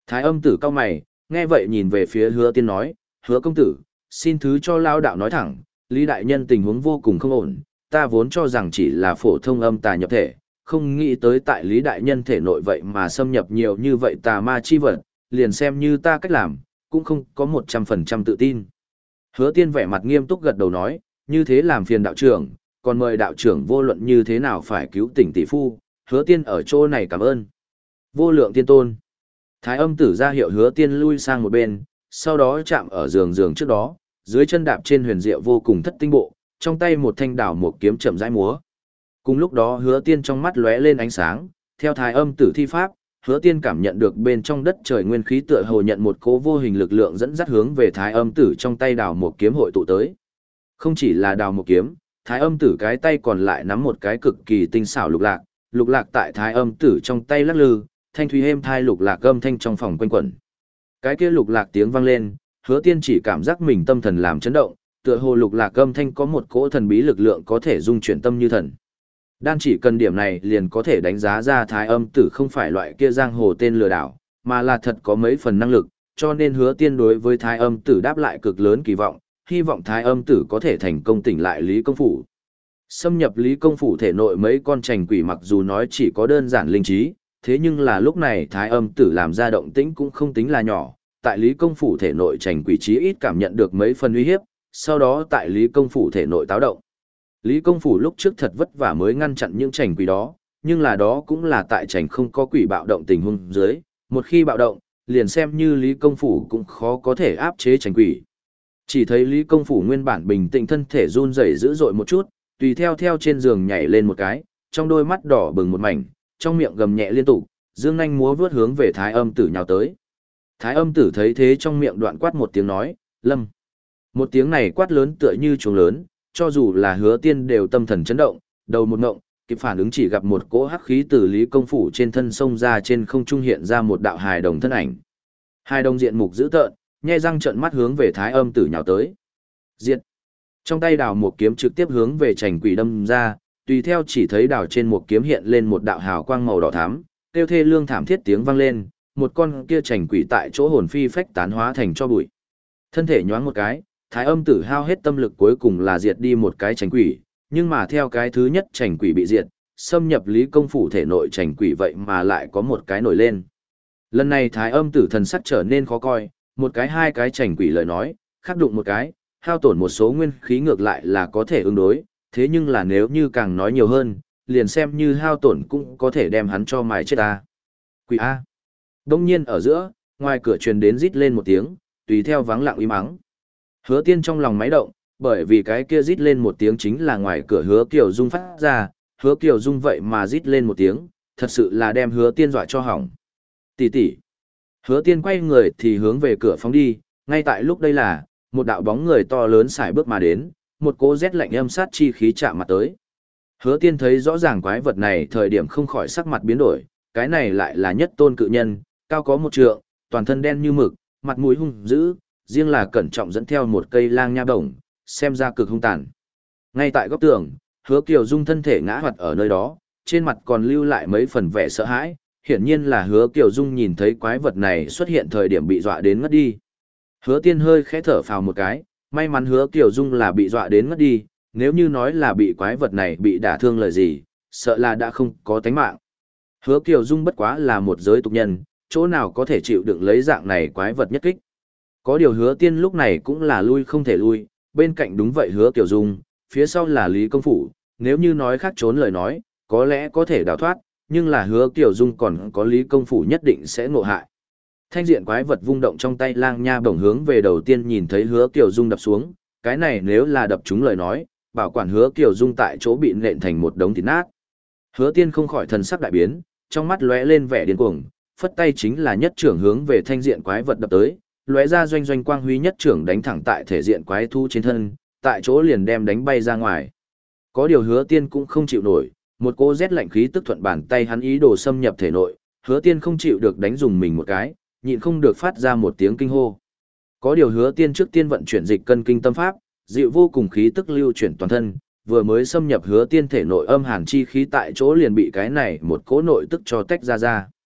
Thái âm tử cao mày, nghe vậy nhìn về phía hứa tiên nói, hứa công tử, xin thứ cho lao đạo nói thẳng, Lý đại nhân tình huống vô cùng không ổn, ta vốn cho rằng chỉ là phổ thông âm tà nhập thể, không nghĩ tới tại Lý đại nhân thể nội vậy mà xâm nhập nhiều như vậy tà ma chi vật, liền xem như ta cách làm, cũng không có một trăm phần trăm tự tin. Hứa tiên vẻ mặt nghiêm túc gật đầu nói, như thế làm phiền đạo trưởng, còn mời đạo trưởng vô luận như thế nào phải cứu tỉnh tỷ phu, hứa tiên ở chỗ này cảm ơn. Vô lượng tiên tôn. Thái âm tử ra hiệu hứa tiên lui sang một bên, sau đó chạm ở giường giường trước đó, dưới chân đạp trên huyền diệu vô cùng thất tinh bộ, trong tay một thanh đảo một kiếm chậm rãi múa. Cùng lúc đó hứa tiên trong mắt lóe lên ánh sáng, theo thái âm tử thi pháp, hứa tiên cảm nhận được bên trong đất trời nguyên khí tựa hồ nhận một cố vô hình lực lượng dẫn dắt hướng về thái âm tử trong tay đảo một kiếm hội tụ tới. Không chỉ là đảo một kiếm, thái âm tử cái tay còn lại nắm một cái cực kỳ tinh xảo lục lạc, lục lạc tại thái âm tử trong tay lắc lư, thanh thúy êm thai lục lạc âm thanh trong phòng quanh quẩn. Cái kia lục lạc tiếng vang lên, hứa tiên chỉ cảm giác mình tâm thần làm chấn động, tựa hồ lục lạc âm thanh có một cỗ thần bí lực lượng có thể dung chuyển tâm như thần. Đan chỉ cần điểm này liền có thể đánh giá ra thái âm tử không phải loại kia giang hồ tên lừa đảo, mà là thật có mấy phần năng lực, cho nên hứa tiên đối với thái âm tử đáp lại cực lớn kỳ vọng, hy vọng thái âm tử có thể thành công tỉnh lại Lý Công Phủ. Xâm nhập Lý Công Phủ thể nội mấy con trành quỷ mặc dù nói chỉ có đơn giản linh trí, thế nhưng là lúc này thái âm tử làm ra động tĩnh cũng không tính là nhỏ, tại Lý Công Phủ thể nội trành quỷ chí ít cảm nhận được mấy phần uy hiếp, sau đó tại Lý Công Phủ thể nội táo động. Lý Công Phủ lúc trước thật vất vả mới ngăn chặn những trành quỷ đó, nhưng là đó cũng là tại trành không có quỷ bạo động tình huống dưới, một khi bạo động, liền xem như Lý Công Phủ cũng khó có thể áp chế trành quỷ. Chỉ thấy Lý Công Phủ nguyên bản bình tĩnh thân thể run rẩy dữ dội một chút, tùy theo theo trên giường nhảy lên một cái, trong đôi mắt đỏ bừng một mảnh, trong miệng gầm nhẹ liên tục, dương nhanh múa vướt hướng về Thái Âm Tử nhào tới. Thái Âm Tử thấy thế trong miệng đoạn quát một tiếng nói, "Lâm." Một tiếng này quát lớn tựa như chuông lớn, cho dù là Hứa Tiên đều tâm thần chấn động, đầu một ngộng, kịp phản ứng chỉ gặp một cỗ hắc khí từ Lý Công Phủ trên thân sông ra, trên không trung hiện ra một đạo hài đồng thân ảnh. Hai đồng diện mục dữ tợn, nhe răng trợn mắt hướng về Thái Âm Tử nhào tới. Diệt. Trong tay đào một kiếm trực tiếp hướng về Trành Quỷ đâm ra, tùy theo chỉ thấy đào trên một kiếm hiện lên một đạo hào quang màu đỏ thắm, kêu thê lương thảm thiết tiếng vang lên, một con kia Trành Quỷ tại chỗ hồn phi phách tán hóa thành cho bụi. Thân thể nhoáng một cái, Thái Âm Tử hao hết tâm lực cuối cùng là diệt đi một cái Trành Quỷ, nhưng mà theo cái thứ nhất Trành Quỷ bị diệt, xâm nhập Lý Công Phủ thể nội Trành Quỷ vậy mà lại có một cái nổi lên. Lần này Thái Âm Tử thần sắc trở nên khó coi, một cái hai cái Trành Quỷ lời nói, khắc đụng một cái, hao tổn một số nguyên khí ngược lại là có thể ứng đối, thế nhưng là nếu như càng nói nhiều hơn, liền xem như hao tổn cũng có thể đem hắn cho mài chết ta. Quỷ A. Đông nhiên ở giữa, ngoài cửa truyền đến rít lên một tiếng, tùy theo vắng lặng im ắng. Hứa Tiên trong lòng máy động, bởi vì cái kia rít lên một tiếng chính là ngoài cửa Hứa Kiều Dung phát ra, Hứa Kiều Dung vậy mà rít lên một tiếng, thật sự là đem Hứa Tiên dọa cho hỏng. Tỷ tỷ. Hứa Tiên quay người thì hướng về cửa phóng đi, ngay tại lúc đây là, một đạo bóng người to lớn xài bước mà đến, một cỗ rét lạnh âm sát chi khí chạm mặt tới. Hứa Tiên thấy rõ ràng quái vật này thời điểm không khỏi sắc mặt biến đổi, cái này lại là nhất tôn cự nhân, cao có một trượng, toàn thân đen như mực, mặt mũi hung dữ, riêng là cẩn trọng dẫn theo một cây lang nha bổng, xem ra cực hung tàn. Ngay tại góc tường, Hứa Kiều Dung thân thể ngã hoạt ở nơi đó, trên mặt còn lưu lại mấy phần vẻ sợ hãi, hiển nhiên là Hứa Kiều Dung nhìn thấy quái vật này xuất hiện thời điểm bị dọa đến ngất đi. Hứa Tiên hơi khẽ thở phào một cái, may mắn Hứa Kiều Dung là bị dọa đến ngất đi, nếu như nói là bị quái vật này bị đả thương lời gì, sợ là đã không có tánh mạng. Hứa Kiều Dung bất quá là một giới tục nhân, chỗ nào có thể chịu đựng lấy dạng này quái vật nhất kích. Có điều Hứa Tiên lúc này cũng là lui không thể lui, bên cạnh đúng vậy Hứa Kiều Dung, phía sau là Lý Công Phủ, nếu như nói khác trốn lời nói, có lẽ có thể đào thoát, nhưng là Hứa Kiều Dung còn có Lý Công Phủ nhất định sẽ ngộ hại. Thanh diện quái vật vung động trong tay lang nha bổng hướng về đầu tiên nhìn thấy Hứa Kiều Dung đập xuống, cái này nếu là đập trúng lời nói, bảo quản Hứa Kiều Dung tại chỗ bị nện thành một đống thịt nát. Hứa Tiên không khỏi thần sắc đại biến, trong mắt lóe lên vẻ điên cuồng, phất tay chính là nhất trưởng hướng về thanh diện quái vật đập tới, lóe ra doanh doanh quang huy nhất trưởng đánh thẳng tại thể diện quái thú trên thân, tại chỗ liền đem đánh bay ra ngoài. Có điều Hứa Tiên cũng không chịu nổi, một cỗ rét lạnh khí tức thuận bàn tay hắn ý đồ xâm nhập thể nội, Hứa Tiên không chịu được đánh dùng mình một cái, nhịn không được phát ra một tiếng kinh hô. Có điều Hứa Tiên trước tiên vận chuyển dịch cân kinh tâm pháp, dịu vô cùng khí tức lưu chuyển toàn thân, vừa mới xâm nhập Hứa Tiên thể nội âm hàn chi khí tại chỗ liền bị cái này một cỗ nội tức cho tách ra ra.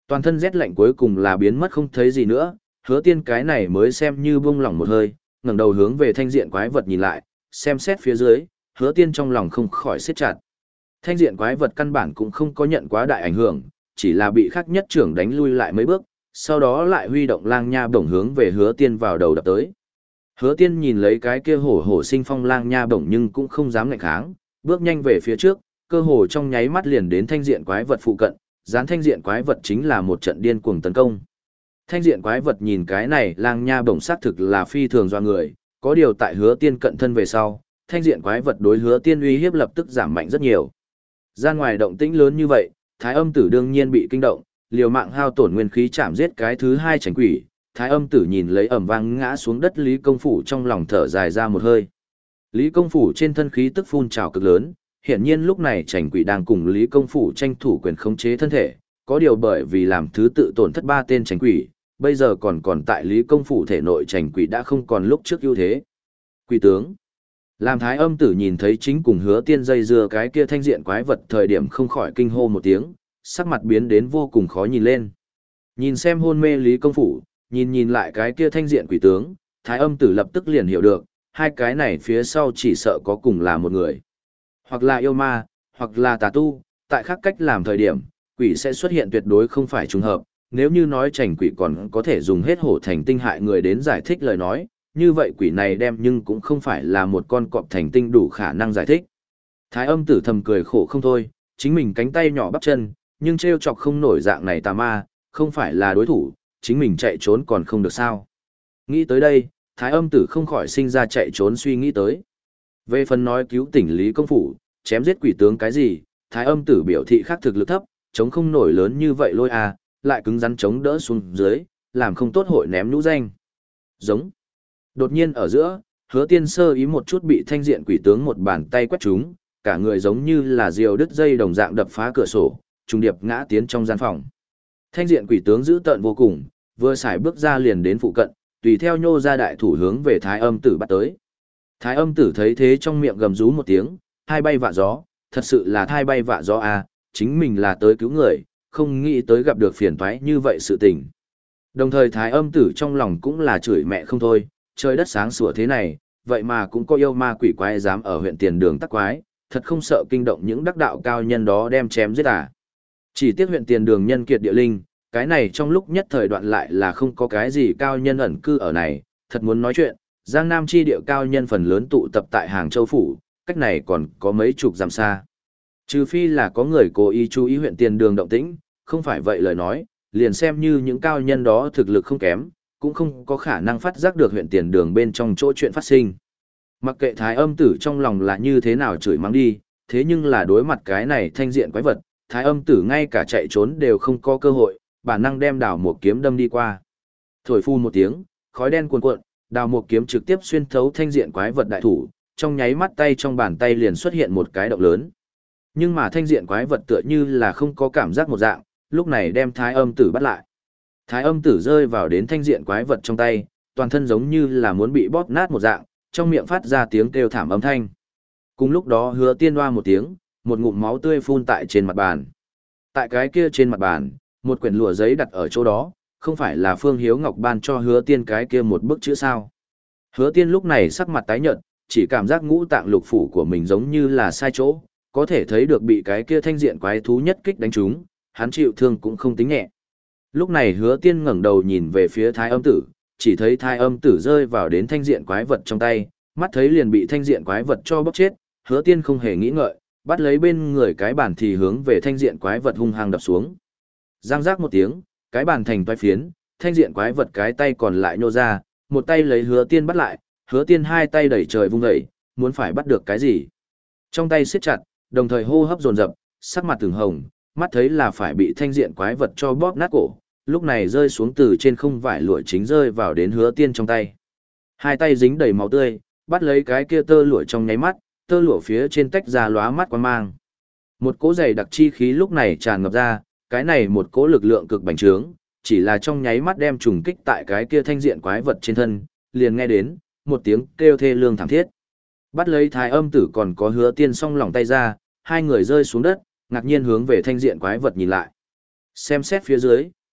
Toàn thân rét lạnh cuối cùng là biến mất không thấy gì nữa, hứa tiên cái này mới xem như buông lỏng một hơi, ngẩng đầu hướng về thanh diện quái vật nhìn lại, xem xét phía dưới, hứa tiên trong lòng không khỏi siết chặt. Thanh diện quái vật căn bản cũng không có nhận quá đại ảnh hưởng, chỉ là bị khắc nhất trưởng đánh lui lại mấy bước, sau đó lại huy động lang nha bổng hướng về hứa tiên vào đầu đập tới. Hứa tiên nhìn lấy cái kia hổ hổ sinh phong lang nha bổng nhưng cũng không dám ngạnh kháng, bước nhanh về phía trước, cơ hồ trong nháy mắt liền đến thanh diện quái vật phụ cận, dán thanh diện quái vật chính là một trận điên cuồng tấn công. Thanh diện quái vật nhìn cái này lang nha bổng xác thực là phi thường do người, có điều tại hứa tiên cận thân về sau, thanh diện quái vật đối hứa tiên uy hiếp lập tức giảm mạnh rất nhiều. Ra ngoài động tĩnh lớn như vậy, thái âm tử đương nhiên bị kinh động, liều mạng hao tổn nguyên khí chạm giết cái thứ hai tránh quỷ, thái âm tử nhìn lấy ẩm vang ngã xuống đất Lý Công Phủ trong lòng thở dài ra một hơi. Lý Công Phủ trên thân khí tức phun trào cực lớn, hiển nhiên lúc này tránh quỷ đang cùng Lý Công Phủ tranh thủ quyền khống chế thân thể, có điều bởi vì làm thứ tự tổn thất ba tên tránh quỷ, bây giờ còn còn tại Lý Công Phủ thể nội tránh quỷ đã không còn lúc trước ưu thế. Quỷ tướng. Làm thái âm tử nhìn thấy chính cùng hứa tiên dây dưa cái kia thanh diện quái vật thời điểm không khỏi kinh hô một tiếng, sắc mặt biến đến vô cùng khó nhìn lên. Nhìn xem hôn mê Lý Công Phủ, nhìn nhìn lại cái kia thanh diện quỷ tướng, thái âm tử lập tức liền hiểu được, hai cái này phía sau chỉ sợ có cùng là một người. Hoặc là yêu ma, hoặc là tà tu, tại khác cách làm thời điểm, quỷ sẽ xuất hiện tuyệt đối không phải trùng hợp, nếu như nói chảnh quỷ còn có thể dùng hết hổ thành tinh hại người đến giải thích lời nói, như vậy quỷ này đem nhưng cũng không phải là một con cọp thành tinh đủ khả năng giải thích. Thái âm tử thầm cười khổ không thôi, chính mình cánh tay nhỏ bắp chân, nhưng trêu chọc không nổi dạng này tà ma, không phải là đối thủ, chính mình chạy trốn còn không được sao. Nghĩ tới đây, thái âm tử không khỏi sinh ra chạy trốn suy nghĩ tới. Về phần nói cứu tỉnh Lý Công Phủ, chém giết quỷ tướng cái gì, thái âm tử biểu thị khác thực lực thấp, chống không nổi lớn như vậy lôi à, lại cứng rắn chống đỡ xuống dưới, làm không tốt hội ném nhũ danh. Giống. Đột nhiên ở giữa, hứa tiên sơ ý một chút bị thanh diện quỷ tướng một bàn tay quét trúng, cả người giống như là diều đứt dây đồng dạng đập phá cửa sổ, trùng điệp ngã tiến trong gian phòng. Thanh diện quỷ tướng giữ tợn vô cùng, vừa xài bước ra liền đến phụ cận, tùy theo nhô ra đại thủ hướng về thái âm tử bắt tới. Thái âm tử thấy thế trong miệng gầm rú một tiếng, hai bay vạ gió, thật sự là thai bay vạ gió à, chính mình là tới cứu người, không nghĩ tới gặp được phiền toái như vậy sự tình. Đồng thời thái âm tử trong lòng cũng là chửi mẹ không thôi, trời đất sáng sủa thế này, vậy mà cũng có yêu ma quỷ quái dám ở huyện tiền đường tắc quái, thật không sợ kinh động những đắc đạo cao nhân đó đem chém giết à. Chỉ tiếc huyện tiền đường nhân kiệt địa linh, cái này trong lúc nhất thời đoạn lại là không có cái gì cao nhân ẩn cư ở này, thật muốn nói chuyện, Giang Nam chi địa cao nhân phần lớn tụ tập tại Hàng Châu Phủ, cách này còn có mấy chục dặm xa. Trừ phi là có người cố ý chú ý huyện tiền đường động tĩnh, không phải vậy lời nói, liền xem như những cao nhân đó thực lực không kém, cũng không có khả năng phát giác được huyện tiền đường bên trong chỗ chuyện phát sinh. Mặc kệ thái âm tử trong lòng là như thế nào chửi mắng đi, thế nhưng là đối mặt cái này thanh diện quái vật, thái âm tử ngay cả chạy trốn đều không có cơ hội, bản năng đem đào một kiếm đâm đi qua. Thổi phu một tiếng, khói đen cuồn cuộn, đào một kiếm trực tiếp xuyên thấu thanh diện quái vật đại thủ, trong nháy mắt tay trong bàn tay liền xuất hiện một cái động lớn. Nhưng mà thanh diện quái vật tựa như là không có cảm giác một dạng, lúc này đem thái âm tử bắt lại. Thái âm tử rơi vào đến thanh diện quái vật trong tay, toàn thân giống như là muốn bị bóp nát một dạng, trong miệng phát ra tiếng kêu thảm âm thanh. Cùng lúc đó hứa tiên hoa một tiếng, một ngụm máu tươi phun tại trên mặt bàn. Tại cái kia trên mặt bàn, một quyển lụa giấy đặt ở chỗ đó, không phải là Phương Hiếu Ngọc ban cho hứa tiên cái kia một bức chữ sao. Hứa tiên lúc này sắc mặt tái nhợt, chỉ cảm giác ngũ tạng lục phủ của mình giống như là sai chỗ, có thể thấy được bị cái kia thanh diện quái thú nhất kích đánh trúng, hắn chịu thương cũng không tính nhẹ. Lúc này hứa tiên ngẩng đầu nhìn về phía thái âm tử, chỉ thấy thái âm tử rơi vào đến thanh diện quái vật trong tay, mắt thấy liền bị thanh diện quái vật cho bóp chết, hứa tiên không hề nghĩ ngợi, bắt lấy bên người cái bàn thì hướng về thanh diện quái vật hung hăng đập xuống. Giang giác một tiếng, cái bàn thành toái phiến, thanh diện quái vật cái tay còn lại nhô ra, một tay lấy hứa tiên bắt lại, hứa tiên hai tay đẩy trời vung dậy, muốn phải bắt được cái gì. Trong tay siết chặt, đồng thời hô hấp dồn dập, sắc mặt từng hồng, mắt thấy là phải bị thanh diện quái vật cho bóp nát cổ, lúc này rơi xuống từ trên không vải lụa chính rơi vào đến hứa tiên trong tay. Hai tay dính đầy máu tươi, bắt lấy cái kia tơ lụa trong nháy mắt, tơ lụa phía trên tách ra lóa mắt quan mang. Một cỗ dày đặc chi khí lúc này tràn ngập ra, cái này một cỗ lực lượng cực bành trướng, chỉ là trong nháy mắt đem trùng kích tại cái kia thanh diện quái vật trên thân, liền nghe đến một tiếng kêu thê lương thảm thiết. Bắt lấy thái âm tử còn có hứa tiên song lòng tay ra, hai người rơi xuống đất, ngạc nhiên hướng về thanh diện quái vật nhìn lại. Xem xét phía dưới,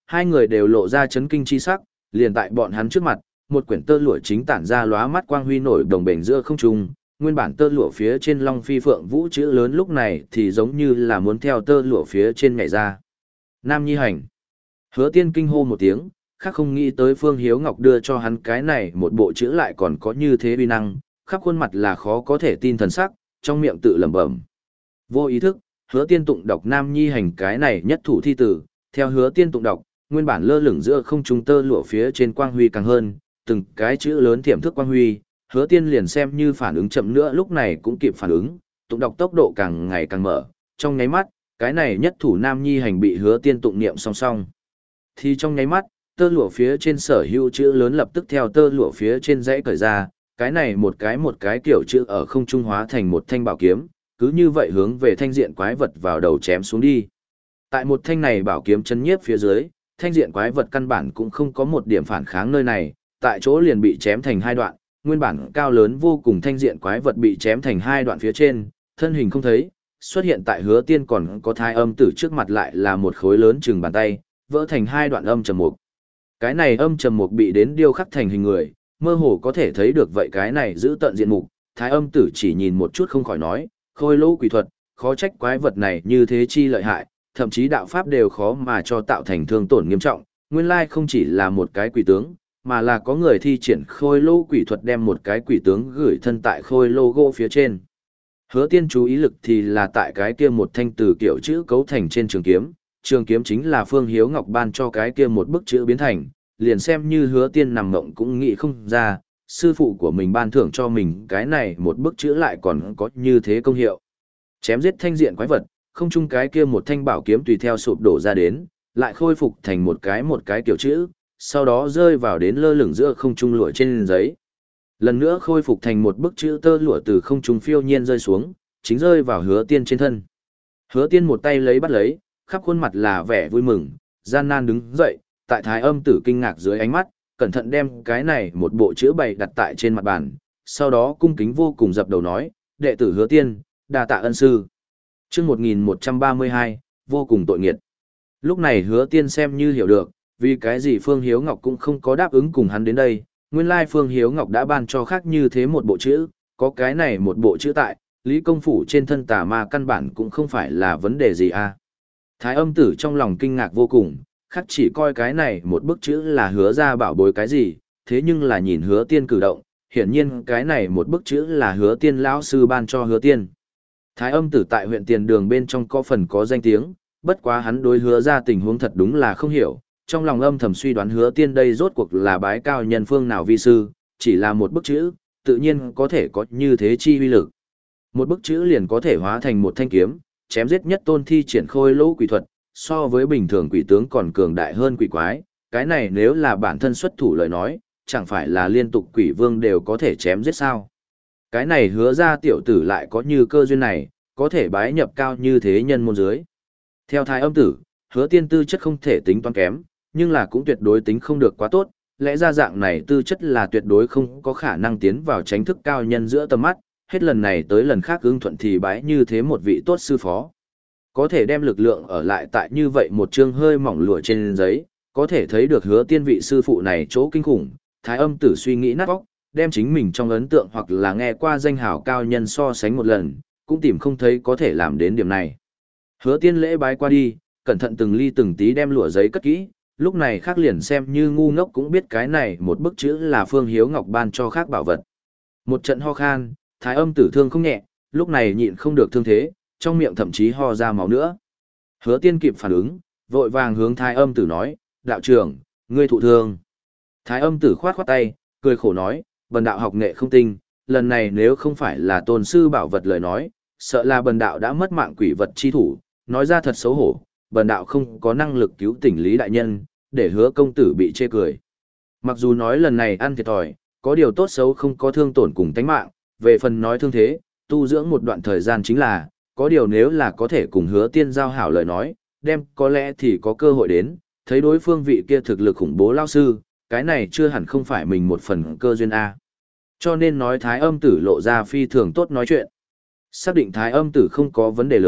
hai người đều lộ ra chấn kinh chi sắc, liền tại bọn hắn trước mặt, một quyển tơ lụa chính tản ra lóa mắt quang huy nổi đồng bền giữa không trung, nguyên bản tơ lụa phía trên Long Phi Phượng Vũ chữ lớn lúc này thì giống như là muốn theo tơ lụa phía trên nhảy ra. Nam Nhi Hành. Hứa Tiên kinh hô một tiếng, khác không nghĩ tới Phương Hiếu Ngọc đưa cho hắn cái này một bộ chữ lại còn có như thế uy năng, khắp khuôn mặt là khó có thể tin thần sắc, trong miệng tự lẩm bẩm. Vô ý thức, Hứa Tiên tụng đọc Nam Nhi Hành cái này nhất thủ thi tử, theo Hứa Tiên tụng đọc, nguyên bản lơ lửng giữa không trung tơ lụa phía trên quang huy càng hơn, từng cái chữ lớn tiềm thức quang huy, Hứa Tiên liền xem như phản ứng chậm nữa lúc này cũng kịp phản ứng, tụng đọc tốc độ càng ngày càng mở, trong nháy mắt, cái này nhất thủ Nam Nhi Hành bị Hứa Tiên tụng niệm song song. Thì trong nháy mắt, tơ lụa phía trên sở hữu chữ lớn lập tức theo tơ lụa phía trên dãy cởi ra, cái này một cái một cái kiểu chữ ở không trung hóa thành một thanh bảo kiếm, cứ như vậy hướng về thanh diện quái vật vào đầu chém xuống đi. Tại một thanh này bảo kiếm chấn nhiếp phía dưới, thanh diện quái vật căn bản cũng không có một điểm phản kháng nơi này, tại chỗ liền bị chém thành hai đoạn, nguyên bản cao lớn vô cùng thanh diện quái vật bị chém thành hai đoạn phía trên, thân hình không thấy, xuất hiện tại Hứa Tiên còn có Thái Âm Tử trước mặt lại là một khối lớn chừng bàn tay, vỡ thành hai đoạn âm trầm mục. Cái này âm trầm mục bị đến điêu khắc thành hình người, mơ hồ có thể thấy được vậy cái này giữ tận diện mục, Thái Âm Tử chỉ nhìn một chút không khỏi nói, khôi lỗ quỷ thuật, khó trách quái vật này như thế chi lợi hại, thậm chí đạo pháp đều khó mà cho tạo thành thương tổn nghiêm trọng, nguyên lai không chỉ là một cái quỷ tướng, mà là có người thi triển khôi lô quỷ thuật đem một cái quỷ tướng gửi thân tại khôi lô gỗ phía trên. Hứa Tiên chú ý lực thì là tại cái kia một thanh từ kiểu chữ cấu thành trên trường kiếm, trường kiếm chính là Phương Hiếu Ngọc ban cho cái kia một bức chữ biến thành, liền xem như Hứa Tiên nằm mộng cũng nghĩ không ra, sư phụ của mình ban thưởng cho mình cái này một bức chữ lại còn có như thế công hiệu. Chém giết thanh diện quái vật, không chung cái kia một thanh bảo kiếm tùy theo sụp đổ ra đến, lại khôi phục thành một cái một cái kiểu chữ, sau đó rơi vào đến lơ lửng giữa không trung lụa trên giấy. Lần nữa khôi phục thành một bức chữ tơ lụa từ không trung phiêu nhiên rơi xuống, chính rơi vào Hứa Tiên trên thân. Hứa Tiên một tay lấy bắt lấy, khắp khuôn mặt là vẻ vui mừng, gian nan đứng dậy, tại Thái Âm Tử kinh ngạc dưới ánh mắt, cẩn thận đem cái này một bộ chữ bày đặt tại trên mặt bàn, sau đó cung kính vô cùng dập đầu nói, đệ tử Hứa Tiên, đa tạ ân sư. Chương một nghìn một trăm ba mươi hai, vô cùng tội nghiệt. Lúc này Hứa Tiên xem như hiểu được, vì cái gì Phương Hiếu Ngọc cũng không có đáp ứng cùng hắn đến đây, nguyên lai Phương Hiếu Ngọc đã ban cho khác như thế một bộ chữ, có cái này một bộ chữ tại, Lý Công Phủ trên thân tà ma căn bản cũng không phải là vấn đề gì à. Thái Âm Tử trong lòng kinh ngạc vô cùng, khắc chỉ coi cái này một bức chữ là Hứa ra bảo bối cái gì, thế nhưng là nhìn Hứa Tiên cử động, hiển nhiên cái này một bức chữ là Hứa Tiên lão sư ban cho Hứa Tiên. Thái Âm Tử tại huyện Tiền Đường bên trong có phần có danh tiếng, bất quá hắn đối Hứa ra tình huống thật đúng là không hiểu, trong lòng âm thầm suy đoán Hứa Tiên đây rốt cuộc là bái cao nhân phương nào vi sư, chỉ là một bức chữ, tự nhiên có thể có như thế chi uy lực. Một bức chữ liền có thể hóa thành một thanh kiếm, chém giết nhất tôn thi triển khôi lỗ quỷ thuật, so với bình thường quỷ tướng còn cường đại hơn quỷ quái, cái này nếu là bản thân xuất thủ lời nói, chẳng phải là liên tục quỷ vương đều có thể chém giết sao. Cái này Hứa ra tiểu tử lại có như cơ duyên này, có thể bái nhập cao như thế nhân môn dưới. Theo Thái Âm Tử, Hứa Tiên tư chất không thể tính toán kém, nhưng là cũng tuyệt đối tính không được quá tốt, lẽ ra dạng này tư chất là tuyệt đối không có khả năng tiến vào chính thức cao nhân giữa tầm mắt, hết lần này tới lần khác ưng thuận thì bái như thế một vị tốt sư phó. Có thể đem lực lượng ở lại tại như vậy một chương hơi mỏng lụa trên giấy, có thể thấy được Hứa Tiên vị sư phụ này chỗ kinh khủng. Thái Âm Tử suy nghĩ nát óc, đem chính mình trong ấn tượng hoặc là nghe qua danh hào cao nhân so sánh một lần, cũng tìm không thấy có thể làm đến điểm này. Hứa Tiên lễ bái qua đi, cẩn thận từng ly từng tí đem lụa giấy cất kỹ, lúc này khác liền xem như ngu ngốc cũng biết cái này một bức chữ là Phương Hiếu Ngọc ban cho khác bảo vật. Một trận ho khan, Thái Âm Tử thương không nhẹ, lúc này nhịn không được thương thế, trong miệng thậm chí ho ra máu nữa. Hứa Tiên kịp phản ứng, vội vàng hướng Thái Âm Tử nói, đạo trưởng, ngươi thụ thương. Thái Âm Tử khoát khoát tay, cười khổ nói, bần đạo học nghệ không tinh, lần này nếu không phải là tôn sư bảo vật lời nói, sợ là bần đạo đã mất mạng quỷ vật chi thủ, nói ra thật xấu hổ, bần đạo không có năng lực cứu tỉnh Lý đại nhân, để Hứa công tử bị chê cười. Mặc dù nói lần này ăn thiệt thòi, có điều tốt xấu không có thương tổn cùng tánh mạng, về phần nói thương thế, tu dưỡng một đoạn thời gian chính là, có điều nếu là có thể cùng Hứa Tiên giao hảo lời nói, đem có lẽ thì có cơ hội đến, thấy đối phương vị kia thực lực khủng bố lao sư, cái này chưa hẳn không phải mình một phần cơ duyên A. Cho nên nói Thái Âm Tử lộ ra phi thường tốt nói chuyện. Xác định Thái Âm Tử không có vấn đề lớn,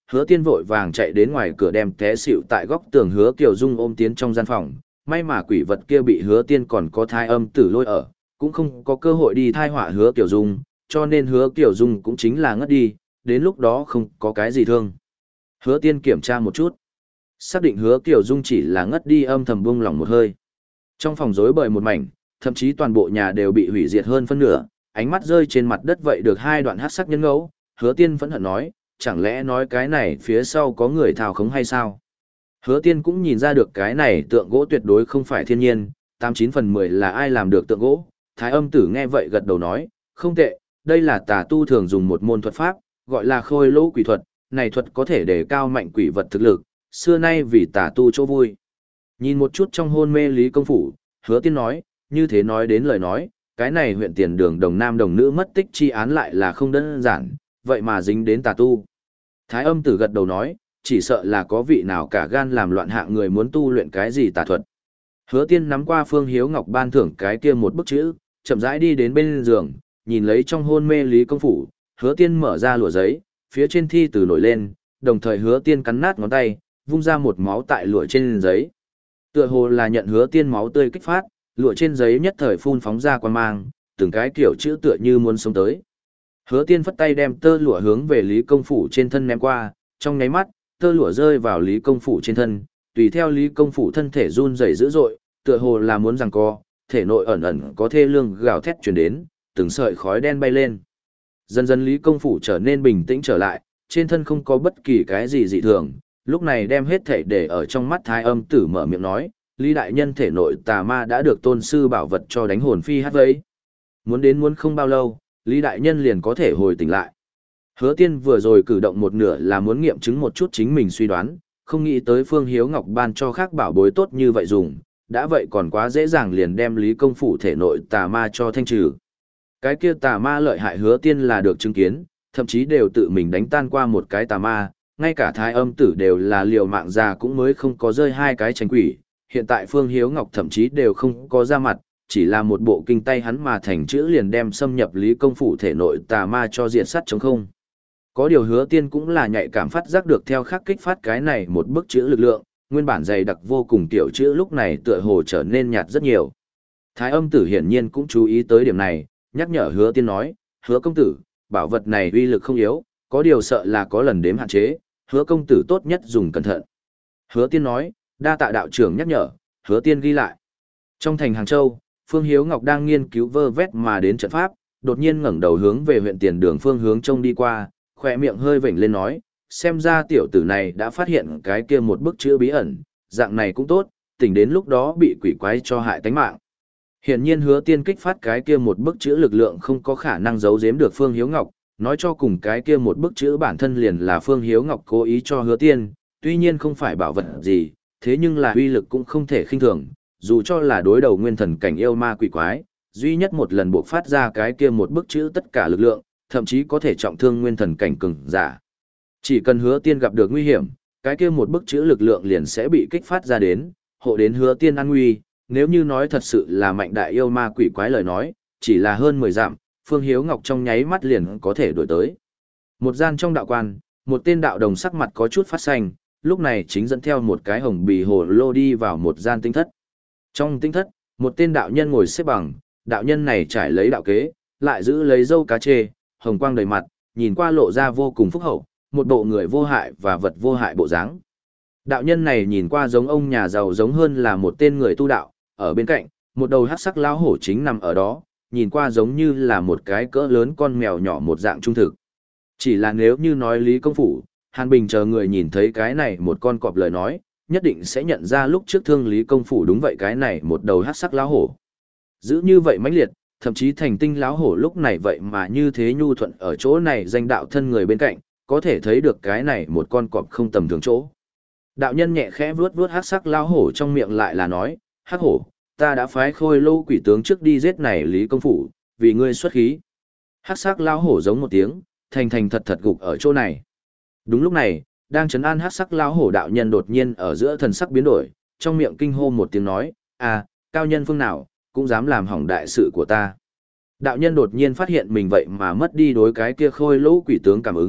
Hứa Tiên vội vàng chạy đến ngoài cửa đem té xỉu tại góc tường Hứa Kiều Dung ôm tiến trong gian phòng, may mà quỷ vật kia bị Hứa Tiên còn có thai âm tử lôi ở, cũng không có cơ hội đi thai họa Hứa Kiều Dung, cho nên Hứa Kiều Dung cũng chính là ngất đi, đến lúc đó không có cái gì thương. Hứa Tiên kiểm tra một chút, xác định Hứa Kiều Dung chỉ là ngất đi, âm thầm buông lỏng một hơi. Trong phòng rối bời một mảnh, thậm chí toàn bộ nhà đều bị hủy diệt hơn phân nửa, ánh mắt rơi trên mặt đất vậy được hai đoạn hắc sắc nhân ngẫu, Hứa Tiên phẫn hận nói, chẳng lẽ nói cái này phía sau có người thao khống hay sao? Hứa Tiên cũng nhìn ra được cái này tượng gỗ tuyệt đối không phải thiên nhiên, tám chín phần mười là ai làm được tượng gỗ. Thái âm tử nghe vậy gật đầu nói, không tệ, đây là tà tu thường dùng một môn thuật pháp, gọi là khôi lỗ quỷ thuật, này thuật có thể để cao mạnh quỷ vật thực lực, xưa nay vì tà tu chỗ vui. Nhìn một chút trong hôn mê Lý Công Phủ, Hứa Tiên nói, như thế nói đến lời nói, cái này huyện tiền đường đồng nam đồng nữ mất tích chi án lại là không đơn giản, vậy mà dính đến tà tu. Thái âm tử gật đầu nói, chỉ sợ là có vị nào cả gan làm loạn hạng người muốn tu luyện cái gì tà thuật. Hứa Tiên nắm qua Phương Hiếu Ngọc ban thưởng cái kia một bức chữ, chậm rãi đi đến bên giường, nhìn lấy trong hôn mê Lý Công Phủ, Hứa Tiên mở ra lụa giấy, phía trên thi từ nổi lên, đồng thời Hứa Tiên cắn nát ngón tay, vung ra một máu tại lụa trên giấy. Tựa hồ là nhận Hứa Tiên máu tươi kích phát, lụa trên giấy nhất thời phun phóng ra quang mang, từng cái kiểu chữ tựa như muốn sống tới. Hứa Tiên phất tay đem tơ lụa hướng về Lý Công Phủ trên thân ném qua, trong nháy mắt, tơ lụa rơi vào Lý Công Phủ trên thân, tùy theo Lý Công Phủ thân thể run rẩy dữ dội, tựa hồ là muốn giằng co, thể nội ẩn ẩn có thê lương gào thét truyền đến, từng sợi khói đen bay lên. Dần dần Lý Công Phủ trở nên bình tĩnh trở lại, trên thân không có bất kỳ cái gì dị thường, lúc này đem hết thể để ở trong mắt Thái âm tử mở miệng nói, Lý đại nhân thể nội tà ma đã được tôn sư bảo vật cho đánh hồn phi hát vấy. Muốn đến muốn không bao lâu, Lý đại nhân liền có thể hồi tỉnh lại. Hứa Tiên vừa rồi cử động một nửa là muốn nghiệm chứng một chút chính mình suy đoán, không nghĩ tới Phương Hiếu Ngọc ban cho khác bảo bối tốt như vậy dùng, đã vậy còn quá dễ dàng liền đem Lý Công Phủ thể nội tà ma cho thanh trừ. Cái kia tà ma lợi hại Hứa Tiên là được chứng kiến, thậm chí đều tự mình đánh tan qua một cái tà ma, ngay cả Thái âm tử đều là liều mạng già cũng mới không có rơi hai cái tránh quỷ, hiện tại Phương Hiếu Ngọc thậm chí đều không có ra mặt, chỉ là một bộ kinh tay hắn mà thành chữ liền đem xâm nhập Lý Công Phủ thể nội tà ma cho diệt sát chống không. Có điều Hứa Tiên cũng là nhạy cảm phát giác được theo khắc kích phát cái này một bức chữ lực lượng, nguyên bản dày đặc vô cùng tiểu chữ lúc này tựa hồ trở nên nhạt rất nhiều. Thái âm tử hiển nhiên cũng chú ý tới điểm này, nhắc nhở Hứa Tiên nói, Hứa công tử, bảo vật này uy lực không yếu, có điều sợ là có lần đếm hạn chế, Hứa công tử tốt nhất dùng cẩn thận. Hứa Tiên nói, đa tạ đạo trưởng nhắc nhở, Hứa Tiên ghi lại. Trong thành Hàng Châu, Phương Hiếu Ngọc đang nghiên cứu vơ vét mà đến trận pháp, đột nhiên ngẩng đầu hướng về huyện tiền đường phương hướng trông đi qua, khỏe miệng hơi vểnh lên nói, xem ra tiểu tử này đã phát hiện cái kia một bức chữ bí ẩn, dạng này cũng tốt, tỉnh đến lúc đó bị quỷ quái cho hại tánh mạng. Hiển nhiên Hứa Tiên kích phát cái kia một bức chữ lực lượng không có khả năng giấu giếm được Phương Hiếu Ngọc, nói cho cùng cái kia một bức chữ bản thân liền là Phương Hiếu Ngọc cố ý cho Hứa Tiên, tuy nhiên không phải bảo vật gì, thế nhưng là uy lực cũng không thể khinh thường, dù cho là đối đầu nguyên thần cảnh yêu ma quỷ quái, duy nhất một lần buộc phát ra cái kia một bức chữ tất cả lực lượng, thậm chí có thể trọng thương nguyên thần cảnh cường giả. Chỉ cần Hứa Tiên gặp được nguy hiểm, cái kia một bức chữ lực lượng liền sẽ bị kích phát ra đến, hộ đến Hứa Tiên an nguy, nếu như nói thật sự là mạnh đại yêu ma quỷ quái lời nói, chỉ là hơn mười dặm, Phương Hiếu Ngọc trong nháy mắt liền có thể đuổi tới. Một gian trong đạo quan, một tên đạo đồng sắc mặt có chút phát xanh, lúc này chính dẫn theo một cái hồng bì hồ lô đi vào một gian tinh thất. Trong tinh thất, một tên đạo nhân ngồi xếp bằng, đạo nhân này trải lấy đạo kế, lại giữ lấy dâu cá chê, hồng quang đầy mặt, nhìn qua lộ ra vô cùng phúc hậu, một bộ người vô hại và vật vô hại bộ dáng. Đạo nhân này nhìn qua giống ông nhà giàu giống hơn là một tên người tu đạo, ở bên cạnh, một đầu hắc sắc lão hổ chính nằm ở đó, nhìn qua giống như là một cái cỡ lớn con mèo nhỏ một dạng trung thực. Chỉ là nếu như nói Lý Công Phủ, Hàn Bình chờ người nhìn thấy cái này một con cọp lời nói, nhất định sẽ nhận ra lúc trước thương Lý Công Phủ đúng vậy cái này một đầu hắc sắc lão hổ. Giữ như vậy mãnh liệt, thậm chí thành tinh lão hổ lúc này vậy mà như thế nhu thuận ở chỗ này danh đạo thân người bên cạnh, có thể thấy được cái này một con cọp không tầm thường chỗ. Đạo nhân nhẹ khẽ vuốt vuốt hắc sắc lão hổ trong miệng lại là nói, hắc hổ, ta đã phái khôi lâu quỷ tướng trước đi giết này Lý Công Phủ, vì ngươi xuất khí. Hắc sắc lão hổ giống một tiếng, thành thành thật thật gục ở chỗ này. Đúng lúc này, đang trấn an hắc sắc lão hổ đạo nhân đột nhiên ở giữa thần sắc biến đổi, trong miệng kinh hô một tiếng nói, à, cao nhân phương nào, cũng dám làm hỏng đại sự của ta. Đạo nhân đột nhiên phát hiện mình vậy mà mất đi đối cái kia khôi lỗ quỷ tướng cảm ứng,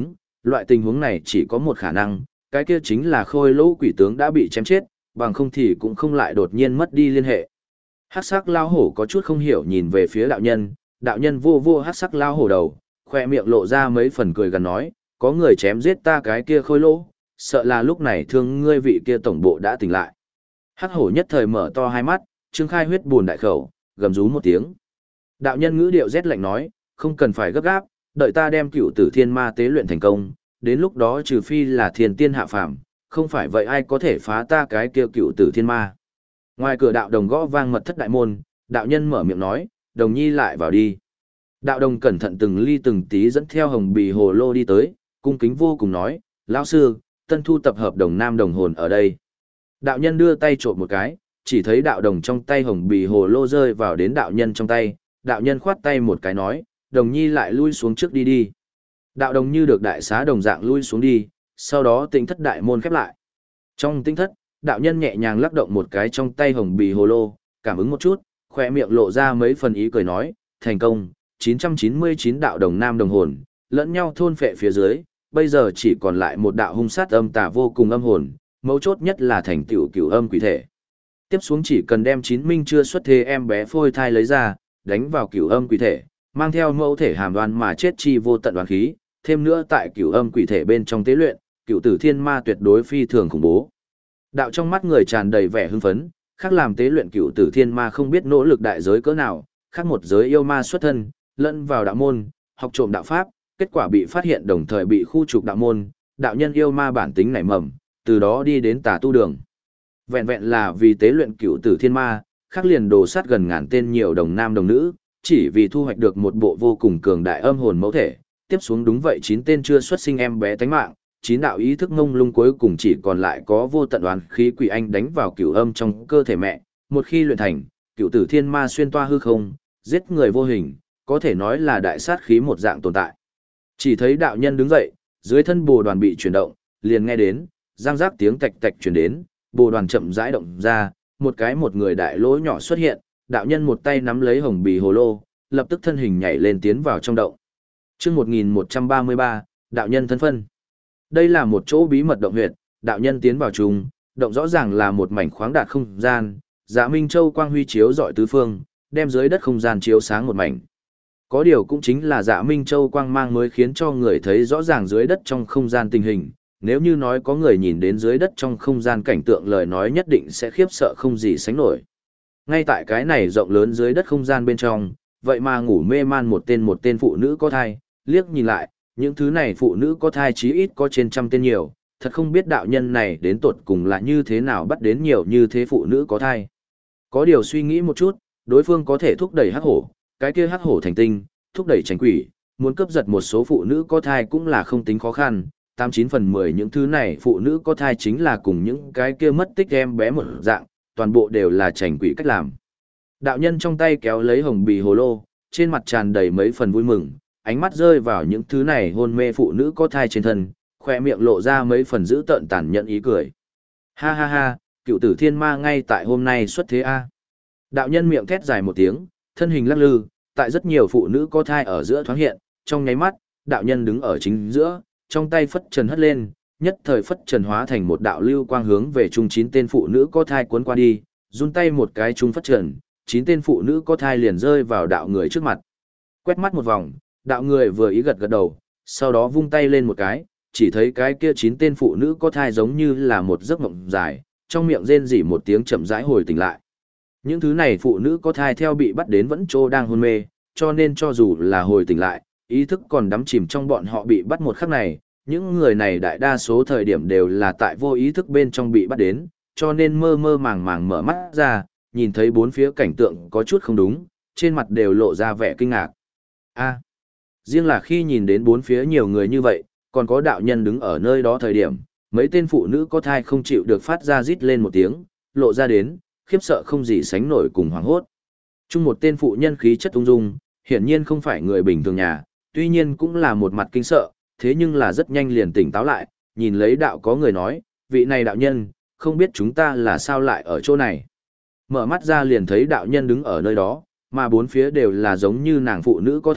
loại tình huống này chỉ có một khả năng, cái kia chính là khôi lỗ quỷ tướng đã bị chém chết, bằng không thì cũng không lại đột nhiên mất đi liên hệ. Hắc sắc lao hổ có chút không hiểu nhìn về phía đạo nhân, đạo nhân vô vô hắc sắc lao hổ đầu, khoe miệng lộ ra mấy phần cười gần nói, có người chém giết ta cái kia khôi lỗ, sợ là lúc này thương ngươi vị kia tổng bộ đã tỉnh lại. Hắc hổ nhất thời mở to hai mắt, trương khai huyết buồn đại khẩu, gầm rú một tiếng. Đạo nhân ngữ điệu rét lạnh nói, không cần phải gấp gáp, đợi ta đem cựu tử thiên ma tế luyện thành công, đến lúc đó trừ phi là thiên tiên hạ phàm, không phải vậy ai có thể phá ta cái kia cựu tử thiên ma. Ngoài cửa đạo đồng gõ vang mật thất đại môn, đạo nhân mở miệng nói, đồng nhi lại vào đi. Đạo đồng cẩn thận từng ly từng tí dẫn theo hồng bì hồ lô đi tới, cung kính vô cùng nói, lão sư, tân thu tập hợp đồng nam đồng hồn ở đây. Đạo nhân đưa tay trộm một cái, chỉ thấy đạo đồng trong tay hồng bì hồ lô rơi vào đến đạo nhân trong tay, đạo nhân khoát tay một cái nói, đồng nhi lại lui xuống trước đi đi. Đạo đồng như được đại xá đồng dạng lui xuống đi, sau đó tĩnh thất đại môn khép lại. Trong tĩnh thất, đạo nhân nhẹ nhàng lắc động một cái trong tay hồng bì hồ lô, cảm ứng một chút, khỏe miệng lộ ra mấy phần ý cười nói, thành công, chín trăm chín mươi chín đạo đồng nam đồng hồn, lẫn nhau thôn phệ phía dưới, bây giờ chỉ còn lại một đạo hung sát âm tà vô cùng âm hồn, mấu chốt nhất là thành tựu cửu âm quỷ thể. Tiếp xuống chỉ cần đem chín minh chưa xuất thế em bé phôi thai lấy ra, đánh vào cửu âm quỷ thể, mang theo mẫu thể hàm đoan mà chết chi vô tận đoán khí, thêm nữa tại cửu âm quỷ thể bên trong tế luyện, cửu tử thiên ma tuyệt đối phi thường khủng bố. Đạo trong mắt người tràn đầy vẻ hưng phấn, khác làm tế luyện cửu tử thiên ma không biết nỗ lực đại giới cỡ nào, khác một giới yêu ma xuất thân, lẫn vào đạo môn, học trộm đạo pháp, kết quả bị phát hiện đồng thời bị khu trục đạo môn, đạo nhân yêu ma bản tính nảy mầm, từ đó đi đến tà tu đường. Vẹn vẹn là vì tế luyện cửu tử thiên ma, khác liền đồ sát gần ngàn tên nhiều đồng nam đồng nữ, chỉ vì thu hoạch được một bộ vô cùng cường đại âm hồn mẫu thể, tiếp xuống đúng vậy chín tên chưa xuất sinh em bé tánh mạng, chín đạo ý thức ngông lung cuối cùng chỉ còn lại có vô tận oán khí quỷ anh đánh vào cửu âm trong cơ thể mẹ, một khi luyện thành, cửu tử thiên ma xuyên toa hư không, giết người vô hình, có thể nói là đại sát khí một dạng tồn tại. Chỉ thấy đạo nhân đứng dậy, dưới thân bồ đoàn bị chuyển động, liền nghe đến, giang giác tiếng tạch tạch truyền đến, bồ đoàn chậm rãi động ra, một cái một người đại lỗ nhỏ xuất hiện, đạo nhân một tay nắm lấy hồng bì hồ lô, lập tức thân hình nhảy lên tiến vào trong động. Chương một nghìn một trăm ba mươi ba, đạo nhân thân phân. Đây là một chỗ bí mật động huyệt, đạo nhân tiến vào trùng, động rõ ràng là một mảnh khoáng đạt không gian, Dạ Minh Châu quang huy chiếu rọi tứ phương, đem dưới đất không gian chiếu sáng một mảnh. Có điều cũng chính là Dạ Minh Châu quang mang mới khiến cho người thấy rõ ràng dưới đất trong không gian tình hình, nếu như nói có người nhìn đến dưới đất trong không gian cảnh tượng lời nói nhất định sẽ khiếp sợ không gì sánh nổi. Ngay tại cái này rộng lớn dưới đất không gian bên trong, vậy mà ngủ mê man một tên một tên phụ nữ có thai, liếc nhìn lại, những thứ này phụ nữ có thai chí ít có trên trăm tên nhiều, thật không biết đạo nhân này đến tột cùng là như thế nào bắt đến nhiều như thế phụ nữ có thai. Có điều suy nghĩ một chút, đối phương có thể thúc đẩy hắc hổ, cái kia hắc hổ thành tinh, thúc đẩy tránh quỷ, muốn cướp giật một số phụ nữ có thai cũng là không tính khó khăn, tám chín phần mười những thứ này phụ nữ có thai chính là cùng những cái kia mất tích em bé một dạng, toàn bộ đều là tránh quỷ cách làm. Đạo nhân trong tay kéo lấy hồng bì hồ lô, trên mặt tràn đầy mấy phần vui mừng, ánh mắt rơi vào những thứ này hôn mê phụ nữ có thai trên thân, khoe miệng lộ ra mấy phần dữ tợn tàn nhẫn ý cười. Ha ha ha, cựu tử thiên ma ngay tại hôm nay xuất thế a. Đạo nhân miệng thét dài một tiếng, thân hình lắc lư, tại rất nhiều phụ nữ có thai ở giữa thoáng hiện, trong nháy mắt, đạo nhân đứng ở chính giữa, trong tay phất trần hất lên, nhất thời phất trần hóa thành một đạo lưu quang hướng về trung chín tên phụ nữ có thai cuốn qua đi, run tay một cái trung phất trần, chín tên phụ nữ có thai liền rơi vào đạo người trước mặt. Quét mắt một vòng, đạo người vừa ý gật gật đầu, sau đó vung tay lên một cái, chỉ thấy cái kia chín tên phụ nữ có thai giống như là một giấc mộng dài, trong miệng rên rỉ một tiếng chậm rãi hồi tỉnh lại. Những thứ này phụ nữ có thai theo bị bắt đến vẫn trô đang hôn mê, cho nên cho dù là hồi tỉnh lại, ý thức còn đắm chìm trong bọn họ bị bắt một khắc này, những người này đại đa số thời điểm đều là tại vô ý thức bên trong bị bắt đến, cho nên mơ mơ màng màng mở mắt ra, nhìn thấy bốn phía cảnh tượng có chút không đúng, trên mặt đều lộ ra vẻ kinh ngạc. A, riêng là khi nhìn đến bốn phía nhiều người như vậy, còn có đạo nhân đứng ở nơi đó thời điểm, mấy tên phụ nữ có thai không chịu được phát ra rít lên một tiếng, lộ ra đến, khiếp sợ không gì sánh nổi cùng hoảng hốt. Chung một tên phụ nhân khí chất ung dung, hiển nhiên không phải người bình thường nhà, tuy nhiên cũng là một mặt kinh sợ, thế nhưng là rất nhanh liền tỉnh táo lại, nhìn lấy đạo có người nói, vị này đạo nhân, không biết chúng ta là sao lại ở chỗ này. Mở mắt ra liền thấy đạo nhân đứng ở nơi đó, mà bốn phía đều là giống như nàng phụ nữ có thai,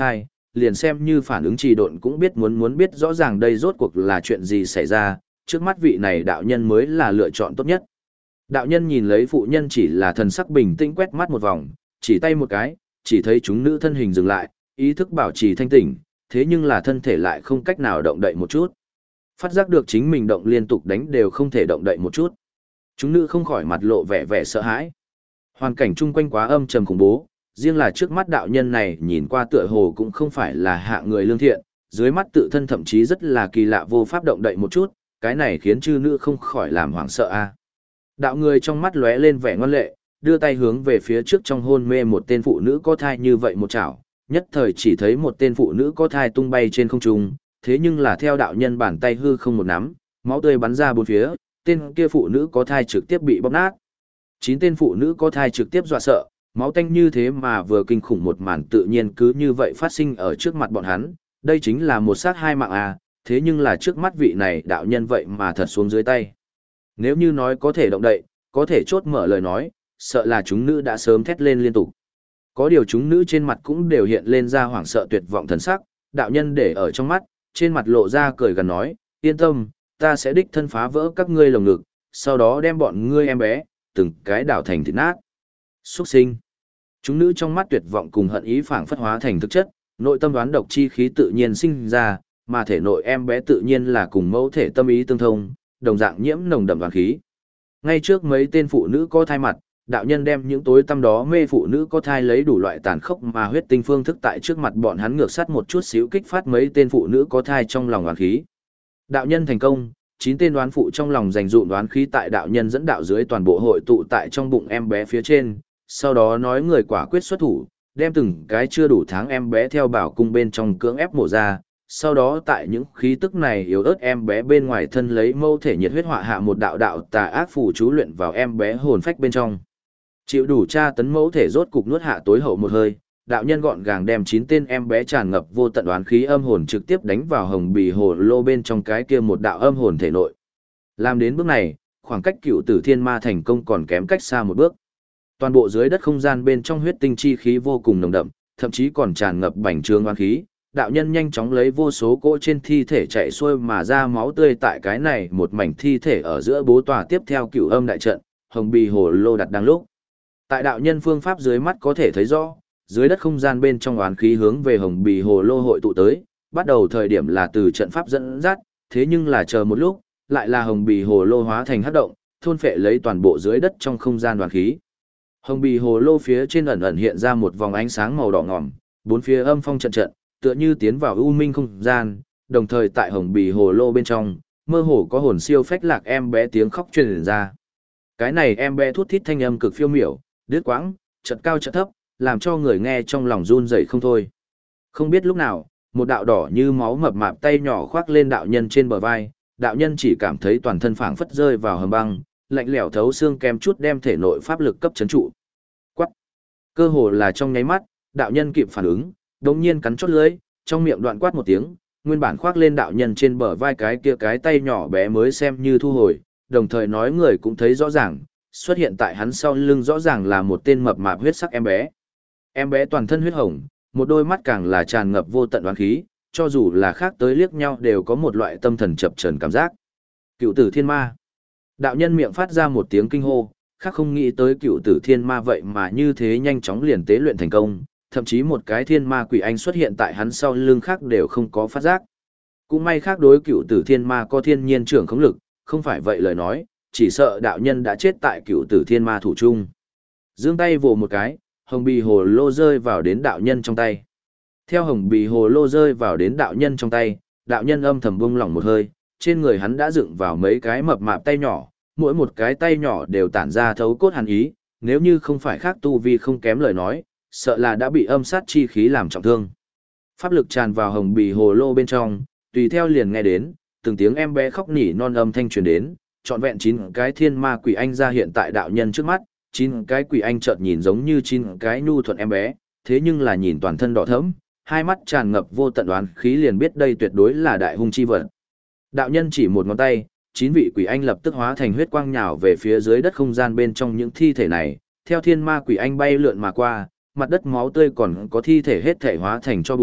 liền xem như phản ứng trì độn cũng biết muốn muốn biết rõ ràng đây rốt cuộc là chuyện gì xảy ra, trước mắt vị này đạo nhân mới là lựa chọn tốt nhất. Đạo nhân nhìn lấy phụ nhân chỉ là thần sắc bình tĩnh quét mắt một vòng, chỉ tay một cái, chỉ thấy chúng nữ thân hình dừng lại, ý thức bảo trì thanh tỉnh, thế nhưng là thân thể lại không cách nào động đậy một chút. Phát giác được chính mình động liên tục đánh đều không thể động đậy một chút. Chúng nữ không khỏi mặt lộ vẻ vẻ sợ hãi. Hoàn cảnh chung quanh quá âm trầm khủng bố, riêng là trước mắt đạo nhân này nhìn qua tựa hồ cũng không phải là hạ người lương thiện, dưới mắt tự thân thậm chí rất là kỳ lạ vô pháp động đậy một chút, cái này khiến chư nữ không khỏi làm hoảng sợ a. Đạo người trong mắt lóe lên vẻ ngoan lệ, đưa tay hướng về phía trước trong hôn mê một tên phụ nữ có thai như vậy một chảo, nhất thời chỉ thấy một tên phụ nữ có thai tung bay trên không trung, thế nhưng là theo đạo nhân bàn tay hư không một nắm, máu tươi bắn ra bốn phía, tên kia phụ nữ có thai trực tiếp bị bóp nát. Chín tên phụ nữ có thai trực tiếp dọa sợ, máu tanh như thế mà vừa kinh khủng một màn tự nhiên cứ như vậy phát sinh ở trước mặt bọn hắn, đây chính là một sát hai mạng à, thế nhưng là trước mắt vị này đạo nhân vậy mà thật xuống dưới tay. Nếu như nói có thể động đậy, có thể chốt mở lời nói, sợ là chúng nữ đã sớm thét lên liên tục. Có điều chúng nữ trên mặt cũng đều hiện lên ra hoảng sợ tuyệt vọng thần sắc, đạo nhân để ở trong mắt, trên mặt lộ ra cười gần nói, yên tâm, ta sẽ đích thân phá vỡ các ngươi lồng ngực, sau đó đem bọn ngươi em bé, từng cái đảo thành thịt nát. Xuất sinh. Chúng nữ trong mắt tuyệt vọng cùng hận ý phảng phất hóa thành thực chất, nội tâm đoán độc chi khí tự nhiên sinh ra, mà thể nội em bé tự nhiên là cùng mẫu thể tâm ý tương thông, đồng dạng nhiễm nồng đậm đoán khí. Ngay trước mấy tên phụ nữ có thai mặt, đạo nhân đem những tối tăm đó mê phụ nữ có thai lấy đủ loại tàn khốc mà huyết tinh phương thức tại trước mặt bọn hắn ngược sát một chút xíu kích phát mấy tên phụ nữ có thai trong lòng đoán khí. Đạo nhân thành công, chín tên đoán phụ trong lòng dành dụm đoán khí tại đạo nhân dẫn đạo dưới toàn bộ hội tụ tại trong bụng em bé phía trên, sau đó nói người quả quyết xuất thủ, đem từng cái chưa đủ tháng em bé theo bảo cung bên trong cưỡng ép mổ ra, sau đó tại những khí tức này yếu ớt em bé bên ngoài thân lấy mâu thể nhiệt huyết họa hạ một đạo đạo tà ác phù chú luyện vào em bé hồn phách bên trong. Chịu đủ tra tấn mẫu thể rốt cục nuốt hạ tối hậu một hơi, đạo nhân gọn gàng đem chín tên em bé tràn ngập vô tận oán khí âm hồn trực tiếp đánh vào hồng bì hồ lô bên trong cái kia một đạo âm hồn thể nội. Làm đến bước này, khoảng cách cựu tử thiên ma thành công còn kém cách xa một bước. Toàn bộ dưới đất không gian bên trong huyết tinh chi khí vô cùng nồng đậm, thậm chí còn tràn ngập bành trướng oán khí. Đạo nhân nhanh chóng lấy vô số cỗ trên thi thể chạy xuôi mà ra máu tươi tại cái này một mảnh thi thể ở giữa bố tòa tiếp theo cựu âm đại trận, hồng bì hồ lô đặt đang lúc. Tại đạo nhân phương pháp dưới mắt có thể thấy rõ, dưới đất không gian bên trong oán khí hướng về hồng bì hồ lô hội tụ tới, bắt đầu thời điểm là từ trận pháp dẫn dắt, thế nhưng là chờ một lúc, lại là hồng bì hồ lô hóa thành hắc động, thôn phệ lấy toàn bộ dưới đất trong không gian oán khí. Hồng bì hồ lô phía trên ẩn ẩn hiện ra một vòng ánh sáng màu đỏ ngòm, bốn phía âm phong trận trận, tựa như tiến vào u minh không gian, đồng thời tại hồng bì hồ lô bên trong, mơ hồ có hồn siêu phách lạc em bé tiếng khóc truyền ra. Cái này em bé thút thít thanh âm cực phiêu miểu, đứt quãng, chợt cao chợt thấp, làm cho người nghe trong lòng run rẩy không thôi. Không biết lúc nào, một đạo đỏ như máu mập mạp tay nhỏ khoác lên đạo nhân trên bờ vai, đạo nhân chỉ cảm thấy toàn thân phảng phất rơi vào hầm băng, lạnh lẽo thấu xương kèm chút đem thể nội pháp lực cấp chấn trụ. Quắc. Cơ hồ là trong nháy mắt, đạo nhân kịp phản ứng, đống nhiên cắn chốt lưỡi, trong miệng đoạn quát một tiếng, nguyên bản khoác lên đạo nhân trên bờ vai cái kia cái tay nhỏ bé mới xem như thu hồi, đồng thời nói người cũng thấy rõ ràng, xuất hiện tại hắn sau lưng rõ ràng là một tên mập mạp huyết sắc em bé. Em bé toàn thân huyết hồng, một đôi mắt càng là tràn ngập vô tận oán khí, cho dù là khác tới liếc nhau đều có một loại tâm thần chập chờn cảm giác. Cựu tử thiên ma. Đạo nhân miệng phát ra một tiếng kinh hô, khác không nghĩ tới cựu tử thiên ma vậy mà như thế nhanh chóng liền tế luyện thành công, thậm chí một cái thiên ma quỷ anh xuất hiện tại hắn sau lưng khác đều không có phát giác. Cũng may khác đối cựu tử thiên ma có thiên nhiên trưởng khống lực, không phải vậy lời nói, chỉ sợ đạo nhân đã chết tại cựu tử thiên ma thủ trung. Giương tay vồ một cái, hồng bì hồ lô rơi vào đến đạo nhân trong tay. Theo hồng bì hồ lô rơi vào đến đạo nhân trong tay, đạo nhân âm thầm buông lỏng một hơi, trên người hắn đã dựng vào mấy cái mập mạp tay nhỏ, mỗi một cái tay nhỏ đều tản ra thấu cốt hàn ý, nếu như không phải khác tu vi không kém lời nói, sợ là đã bị âm sát chi khí làm trọng thương. Pháp lực tràn vào hồng bì hồ lô bên trong, tùy theo liền nghe đến, từng tiếng em bé khóc nỉ non âm thanh truyền đến, trọn vẹn chín cái thiên ma quỷ anh ra hiện tại đạo nhân trước mắt, chín cái quỷ anh chợt nhìn giống như chín cái nhu thuận em bé, thế nhưng là nhìn toàn thân đỏ thẫm, hai mắt tràn ngập vô tận oán khí liền biết đây tuyệt đối là đại hung chi vật. Đạo nhân chỉ một ngón tay, chín vị quỷ anh lập tức hóa thành huyết quang nhào về phía dưới đất không gian bên trong những thi thể này, theo thiên ma quỷ anh bay lượn mà qua, mặt đất máu tươi còn có thi thể hết thể hóa thành cho bụi,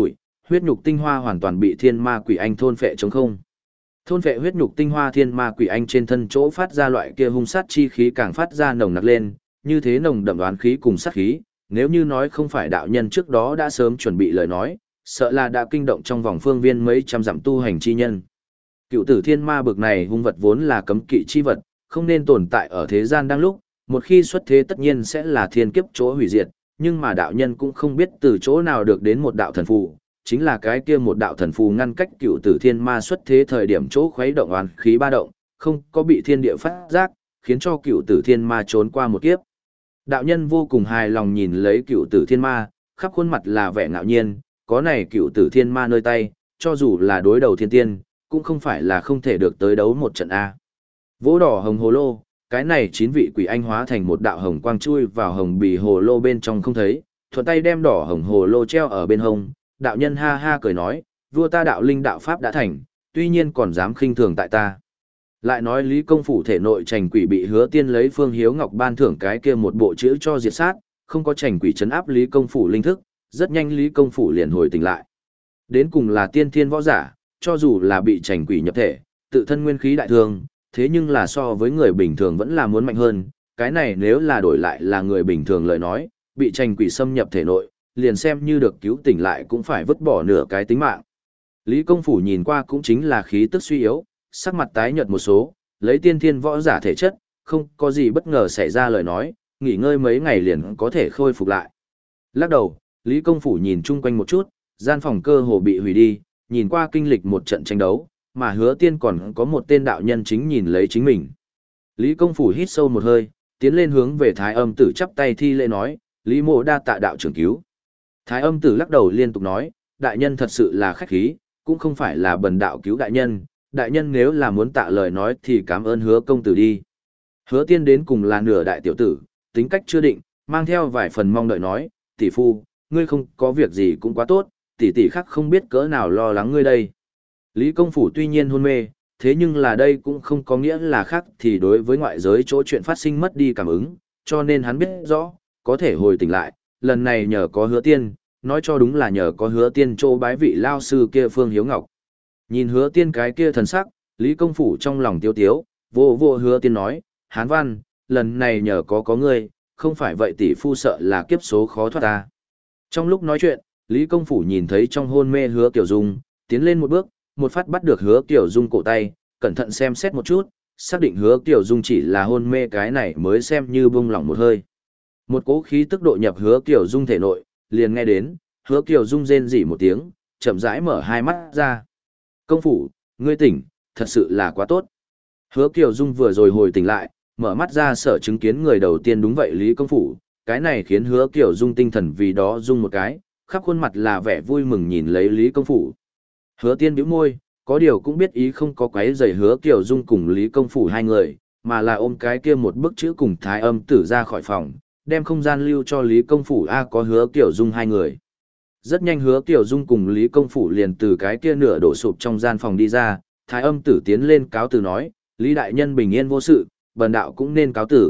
huyết nhục tinh hoa hoàn toàn bị thiên ma quỷ anh thôn phệ trống không. Thôn phệ huyết nhục tinh hoa thiên ma quỷ anh trên thân chỗ phát ra loại kia hung sát chi khí càng phát ra nồng nặc lên, như thế nồng đậm đoán khí cùng sát khí, nếu như nói không phải đạo nhân trước đó đã sớm chuẩn bị lời nói, sợ là đã kinh động trong vòng phương viên mấy trăm dặm tu hành chi nhân. Cựu tử thiên ma bực này hung vật vốn là cấm kỵ chi vật, không nên tồn tại ở thế gian đang lúc, một khi xuất thế tất nhiên sẽ là thiên kiếp chỗ hủy diệt, nhưng mà đạo nhân cũng không biết từ chỗ nào được đến một đạo thần phù, chính là cái kia một đạo thần phù ngăn cách cựu tử thiên ma xuất thế thời điểm chỗ khuấy động oán khí ba động, không có bị thiên địa phát giác, khiến cho cựu tử thiên ma trốn qua một kiếp. Đạo nhân vô cùng hài lòng nhìn lấy cựu tử thiên ma, khắp khuôn mặt là vẻ ngạo nhiên, có này cựu tử thiên ma nơi tay, cho dù là đối đầu thiên tiên, cũng không phải là không thể được tới đấu một trận A. Vỗ đỏ hồng hồ lô, cái này chín vị quỷ anh hóa thành một đạo hồng quang chui vào hồng bì hồ lô bên trong không thấy, thuận tay đem đỏ hồng hồ lô treo ở bên hông, đạo nhân ha ha cười nói, vua ta đạo linh đạo pháp đã thành, tuy nhiên còn dám khinh thường tại ta. Lại nói Lý Công Phủ thể nội trành quỷ bị Hứa Tiên lấy Phương Hiếu Ngọc ban thưởng cái kia một bộ chữ cho diệt sát, không có trành quỷ trấn áp Lý Công Phủ linh thức, rất nhanh Lý Công Phủ liền hồi tỉnh lại. Đến cùng là tiên thiên võ giả, cho dù là bị trành quỷ nhập thể, tự thân nguyên khí đại thương, thế nhưng là so với người bình thường vẫn là muốn mạnh hơn, cái này nếu là đổi lại là người bình thường lời nói, bị trành quỷ xâm nhập thể nội, liền xem như được cứu tỉnh lại cũng phải vứt bỏ nửa cái tính mạng. Lý Công Phủ nhìn qua cũng chính là khí tức suy yếu, sắc mặt tái nhợt một số, lấy tiên thiên võ giả thể chất, không có gì bất ngờ xảy ra lời nói, nghỉ ngơi mấy ngày liền có thể khôi phục lại. Lắc đầu, Lý Công Phủ nhìn chung quanh một chút, gian phòng cơ hồ bị hủy đi, nhìn qua kinh lịch một trận tranh đấu, mà Hứa Tiên còn có một tên đạo nhân chính nhìn lấy chính mình. Lý Công Phủ hít sâu một hơi, tiến lên hướng về Thái Âm Tử chắp tay thi lễ nói, Lý mộ đa tạ đạo trưởng cứu. Thái Âm Tử lắc đầu liên tục nói, đại nhân thật sự là khách khí, cũng không phải là bần đạo cứu đại nhân, đại nhân nếu là muốn tạ lời nói thì cảm ơn Hứa công tử đi. Hứa Tiên đến cùng là nửa đại tiểu tử, tính cách chưa định, mang theo vài phần mong đợi nói, tỷ phu, ngươi không có việc gì cũng quá tốt, tỷ tỷ khác không biết cỡ nào lo lắng ngươi đây. Lý Công Phủ tuy nhiên hôn mê, thế nhưng là đây cũng không có nghĩa là khác thì đối với ngoại giới chỗ chuyện phát sinh mất đi cảm ứng, cho nên hắn biết rõ, có thể hồi tỉnh lại, lần này nhờ có Hứa Tiên, nói cho đúng là nhờ có Hứa Tiên chỗ bái vị lao sư kia Phương Hiếu Ngọc. Nhìn Hứa Tiên cái kia thần sắc, Lý Công Phủ trong lòng tiêu tiếu, vô vô Hứa Tiên nói, Hán Văn, lần này nhờ có có ngươi, không phải vậy tỷ phu sợ là kiếp số khó thoát ta. Trong lúc nói chuyện, Lý Công Phủ nhìn thấy trong hôn mê Hứa Kiều Dung, tiến lên một bước, một phát bắt được Hứa Kiều Dung cổ tay, cẩn thận xem xét một chút, xác định Hứa Kiều Dung chỉ là hôn mê cái này mới xem như buông lỏng một hơi. Một cỗ khí tức độ nhập Hứa Kiều Dung thể nội, liền nghe đến, Hứa Kiều Dung rên rỉ một tiếng, chậm rãi mở hai mắt ra. Công Phủ, ngươi tỉnh, thật sự là quá tốt. Hứa Kiều Dung vừa rồi hồi tỉnh lại, mở mắt ra sợ chứng kiến người đầu tiên đúng vậy Lý Công Phủ, cái này khiến Hứa Kiều Dung tinh thần vì đó rung một cái, khắp khuôn mặt là vẻ vui mừng nhìn lấy Lý Công Phủ. Hứa Tiên bĩu môi, có điều cũng biết ý không có quấy rầy Hứa Kiều Dung cùng Lý Công Phủ hai người, mà là ôm cái kia một bức chữ cùng Thái Âm Tử ra khỏi phòng, đem không gian lưu cho Lý Công Phủ a có Hứa Kiều Dung hai người. Rất nhanh Hứa Kiều Dung cùng Lý Công Phủ liền từ cái kia nửa đổ sụp trong gian phòng đi ra, Thái Âm Tử tiến lên cáo từ nói, Lý đại nhân bình yên vô sự, bần đạo cũng nên cáo tử.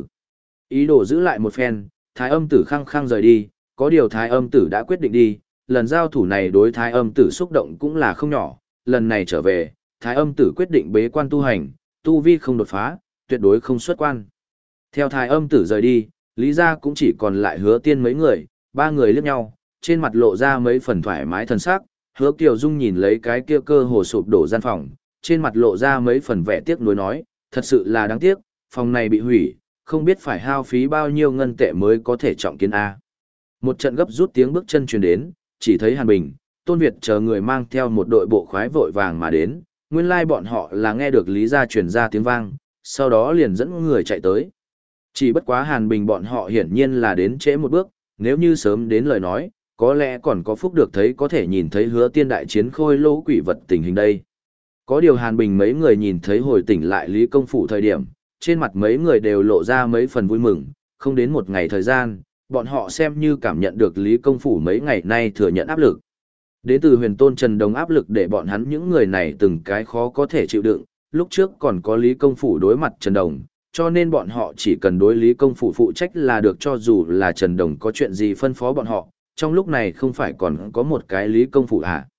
Ý đồ giữ lại một phen, Thái Âm Tử khăng khăng rời đi, có điều Thái Âm Tử đã quyết định đi, lần giao thủ này đối Thái Âm Tử xúc động cũng là không nhỏ, lần này trở về, Thái Âm Tử quyết định bế quan tu hành, tu vi không đột phá, tuyệt đối không xuất quan. Theo Thái Âm Tử rời đi, Lý gia cũng chỉ còn lại Hứa Tiên mấy người, ba người liếc nhau, trên mặt lộ ra mấy phần thoải mái thần sắc, Hứa Kiều Dung nhìn lấy cái kia cơ hồ sụp đổ gian phòng, trên mặt lộ ra mấy phần vẻ tiếc nuối nói, thật sự là đáng tiếc, phòng này bị hủy, không biết phải hao phí bao nhiêu ngân tệ mới có thể trọng kiến A. Một trận gấp rút tiếng bước chân truyền đến, chỉ thấy Hàn Bình, Tôn Việt chờ người mang theo một đội bộ khoái vội vàng mà đến, nguyên lai bọn họ là nghe được Lý gia truyền ra tiếng vang, sau đó liền dẫn người chạy tới. Chỉ bất quá Hàn Bình bọn họ hiển nhiên là đến trễ một bước, nếu như sớm đến lời nói, có lẽ còn có phúc được thấy có thể nhìn thấy Hứa Tiên đại chiến khôi lỗ quỷ vật tình hình đây. Có điều Hàn Bình mấy người nhìn thấy hồi tỉnh lại Lý Công Phủ thời điểm, trên mặt mấy người đều lộ ra mấy phần vui mừng, không đến một ngày thời gian, bọn họ xem như cảm nhận được Lý Công Phủ mấy ngày nay thừa nhận áp lực. Đến từ Huyền Tôn Trần Đồng áp lực để bọn hắn những người này từng cái khó có thể chịu đựng, lúc trước còn có Lý Công Phủ đối mặt Trần Đồng, cho nên bọn họ chỉ cần đối Lý Công Phủ phụ trách là được, cho dù là Trần Đồng có chuyện gì phân phó bọn họ, trong lúc này không phải còn có một cái Lý Công Phủ à.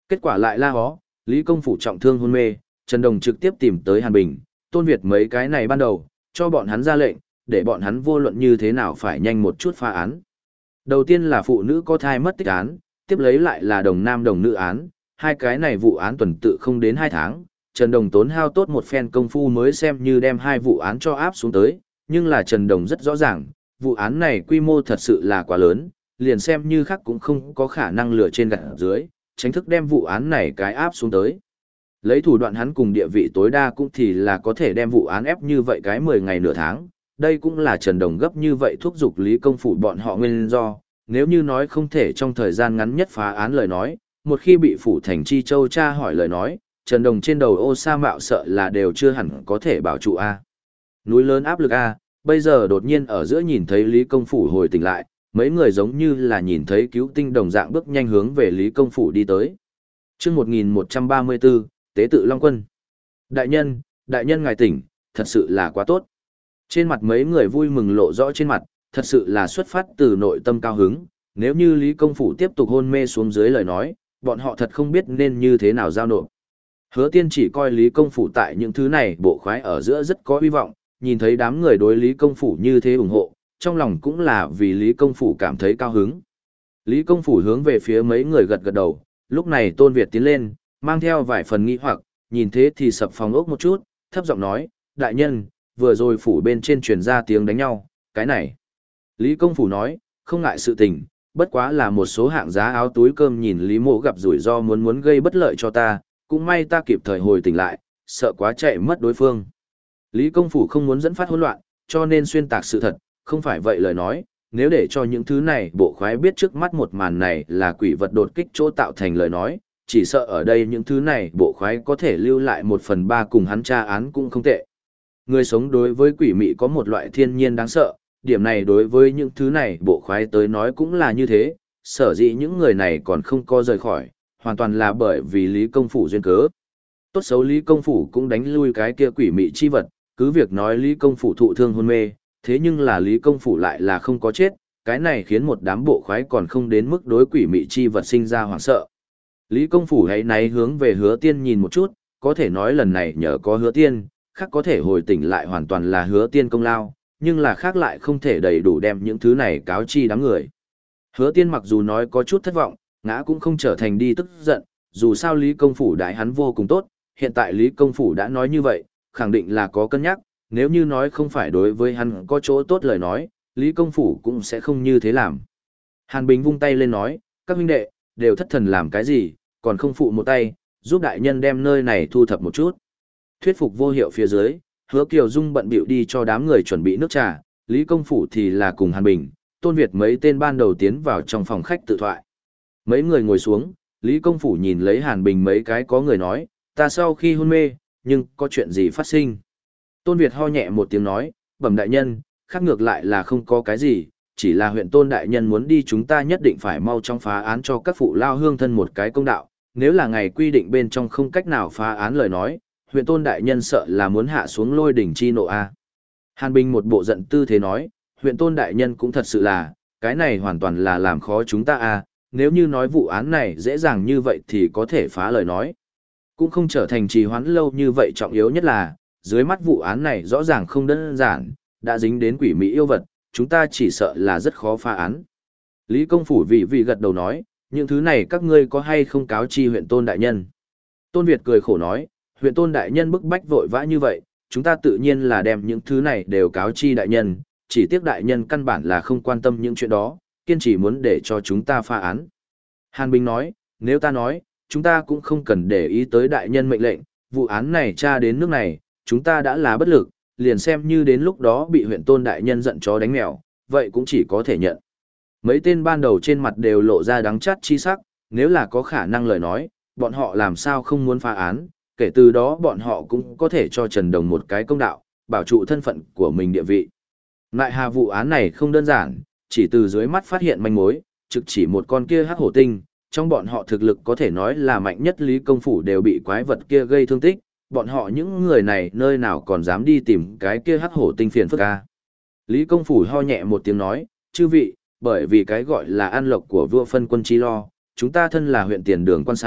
Kết quả lại la hó, Lý Công Phủ trọng thương hôn mê, Trần Đồng trực tiếp tìm tới Hàn Bình, Tôn Việt mấy cái này ban đầu, cho bọn hắn ra lệnh, để bọn hắn vô luận như thế nào phải nhanh một chút phá án. Đầu tiên là phụ nữ có thai mất tích án, tiếp lấy lại là đồng nam đồng nữ án, hai cái này vụ án tuần tự không đến hai tháng, Trần Đồng tốn hao tốt một phen công phu mới xem như đem hai vụ án cho áp xuống tới, nhưng là Trần Đồng rất rõ ràng, vụ án này quy mô thật sự là quá lớn, liền xem như khác cũng không có khả năng lừa trên gạt dưới, tránh thức đem vụ án này cái áp xuống tới. Lấy thủ đoạn hắn cùng địa vị tối đa cũng thì là có thể đem vụ án ép như vậy cái mười ngày nửa tháng, đây cũng là Trần Đồng gấp như vậy thúc giục Lý Công Phủ bọn họ nguyên do, nếu như nói không thể trong thời gian ngắn nhất phá án lời nói, một khi bị Phủ Thành Chi Châu tra hỏi lời nói, Trần Đồng trên đầu ô sa mạo sợ là đều chưa hẳn có thể bảo trụ A. Núi lớn áp lực A, bây giờ đột nhiên ở giữa nhìn thấy Lý Công Phủ hồi tỉnh lại, mấy người giống như là nhìn thấy cứu tinh đồng dạng bước nhanh hướng về Lý Công Phủ đi tới. chương một nghìn một trăm ba mươi bốn, Tế tự Long Quân. Đại nhân, đại nhân ngài tỉnh, thật sự là quá tốt. Trên mặt mấy người vui mừng lộ rõ trên mặt, thật sự là xuất phát từ nội tâm cao hứng, nếu như Lý Công Phủ tiếp tục hôn mê xuống dưới lời nói, bọn họ thật không biết nên như thế nào giao nộp. Hứa Tiên chỉ coi Lý Công Phủ tại những thứ này bộ khoái ở giữa rất có hy vọng, nhìn thấy đám người đối Lý Công Phủ như thế ủng hộ, trong lòng cũng là vì Lý Công Phủ cảm thấy cao hứng. Lý Công Phủ hướng về phía mấy người gật gật đầu, lúc này Tôn Việt tiến lên, mang theo vài phần nghi hoặc, nhìn thế thì sập phòng ốc một chút, thấp giọng nói, đại nhân, vừa rồi phủ bên trên truyền ra tiếng đánh nhau, cái này. Lý Công Phủ nói, không ngại sự tình, bất quá là một số hạng giá áo túi cơm nhìn Lý Mộ gặp rủi ro muốn muốn gây bất lợi cho ta, cũng may ta kịp thời hồi tỉnh lại, sợ quá chạy mất đối phương. Lý Công Phủ không muốn dẫn phát hỗn loạn, cho nên xuyên tạc sự thật, không phải vậy lời nói, nếu để cho những thứ này bộ khoái biết trước mắt một màn này là quỷ vật đột kích chỗ tạo thành lời nói, chỉ sợ ở đây những thứ này bộ khoái có thể lưu lại một phần ba cùng hắn tra án cũng không tệ. Người sống đối với quỷ mị có một loại thiên nhiên đáng sợ, điểm này đối với những thứ này bộ khoái tới nói cũng là như thế, sở dĩ những người này còn không có rời khỏi, hoàn toàn là bởi vì Lý Công Phủ duyên cớ. Tốt xấu Lý Công Phủ cũng đánh lui cái kia quỷ mị chi vật, cứ việc nói Lý Công Phủ thụ thương hôn mê, thế nhưng là Lý Công Phủ lại là không có chết, cái này khiến một đám bộ khoái còn không đến mức đối quỷ mị chi vật sinh ra hoảng sợ. Lý Công Phủ hãy náy hướng về Hứa Tiên nhìn một chút, có thể nói lần này nhờ có Hứa Tiên, khác có thể hồi tỉnh lại hoàn toàn là Hứa Tiên công lao, nhưng là khác lại không thể đầy đủ đem những thứ này cáo chi đám người. Hứa Tiên mặc dù nói có chút thất vọng, ngã cũng không trở thành đi tức giận, dù sao Lý Công Phủ đại hắn vô cùng tốt, hiện tại Lý Công Phủ đã nói như vậy, khẳng định là có cân nhắc, nếu như nói không phải đối với hắn có chỗ tốt lời nói, Lý Công Phủ cũng sẽ không như thế làm. Hàn Bình vung tay lên nói, các huynh đệ, đều thất thần làm cái gì, còn không phụ một tay, giúp đại nhân đem nơi này thu thập một chút. Thuyết phục vô hiệu phía dưới, Hứa Kiều Dung bận bịu đi cho đám người chuẩn bị nước trà, Lý Công Phủ thì là cùng Hàn Bình, Tôn Việt mấy tên ban đầu tiến vào trong phòng khách tự thoại. Mấy người ngồi xuống, Lý Công Phủ nhìn lấy Hàn Bình mấy cái có người nói, ta sau khi hôn mê, nhưng có chuyện gì phát sinh. Tôn Việt ho nhẹ một tiếng nói, bẩm đại nhân, khác ngược lại là không có cái gì, chỉ là huyện Tôn đại nhân muốn đi chúng ta nhất định phải mau trong phá án cho các phụ lao hương thân một cái công đạo, nếu là ngày quy định bên trong không cách nào phá án lời nói, huyện Tôn đại nhân sợ là muốn hạ xuống lôi đỉnh chi nộ a. Hàn Bình một bộ giận tư thế nói, huyện Tôn đại nhân cũng thật sự là, cái này hoàn toàn là làm khó chúng ta a, nếu như nói vụ án này dễ dàng như vậy thì có thể phá lời nói. Cũng không trở thành trì hoãn lâu như vậy, trọng yếu nhất là, dưới mắt vụ án này rõ ràng không đơn giản, đã dính đến quỷ mỹ yêu vật, chúng ta chỉ sợ là rất khó phá án. Lý Công Phủ vì vì gật đầu nói, những thứ này các ngươi có hay không cáo chi huyện Tôn đại nhân. Tôn Việt cười khổ nói, huyện Tôn đại nhân bức bách vội vã như vậy, chúng ta tự nhiên là đem những thứ này đều cáo chi đại nhân, chỉ tiếc đại nhân căn bản là không quan tâm những chuyện đó, kiên trì muốn để cho chúng ta phá án. Hàn Bình nói, nếu ta nói, chúng ta cũng không cần để ý tới đại nhân mệnh lệnh, vụ án này tra đến nước này, chúng ta đã là bất lực, liền xem như đến lúc đó bị huyện Tôn đại nhân giận chó đánh mèo, vậy cũng chỉ có thể nhận. Mấy tên ban đầu trên mặt đều lộ ra đắng chát chi sắc, nếu là có khả năng lời nói, bọn họ làm sao không muốn phá án, kể từ đó bọn họ cũng có thể cho Trần Đồng một cái công đạo, bảo trụ thân phận của mình địa vị. Lại hà vụ án này không đơn giản, chỉ từ dưới mắt phát hiện manh mối, trực chỉ một con kia hắc hổ tinh, trong bọn họ thực lực có thể nói là mạnh nhất Lý Công Phủ đều bị quái vật kia gây thương tích, bọn họ những người này nơi nào còn dám đi tìm cái kia hắc hổ tinh phiền phức ca. Lý Công Phủ ho nhẹ một tiếng nói, chư vị, bởi vì cái gọi là an lộc của vua phân quân chi lo, chúng ta thân là huyện tiền đường quan sai,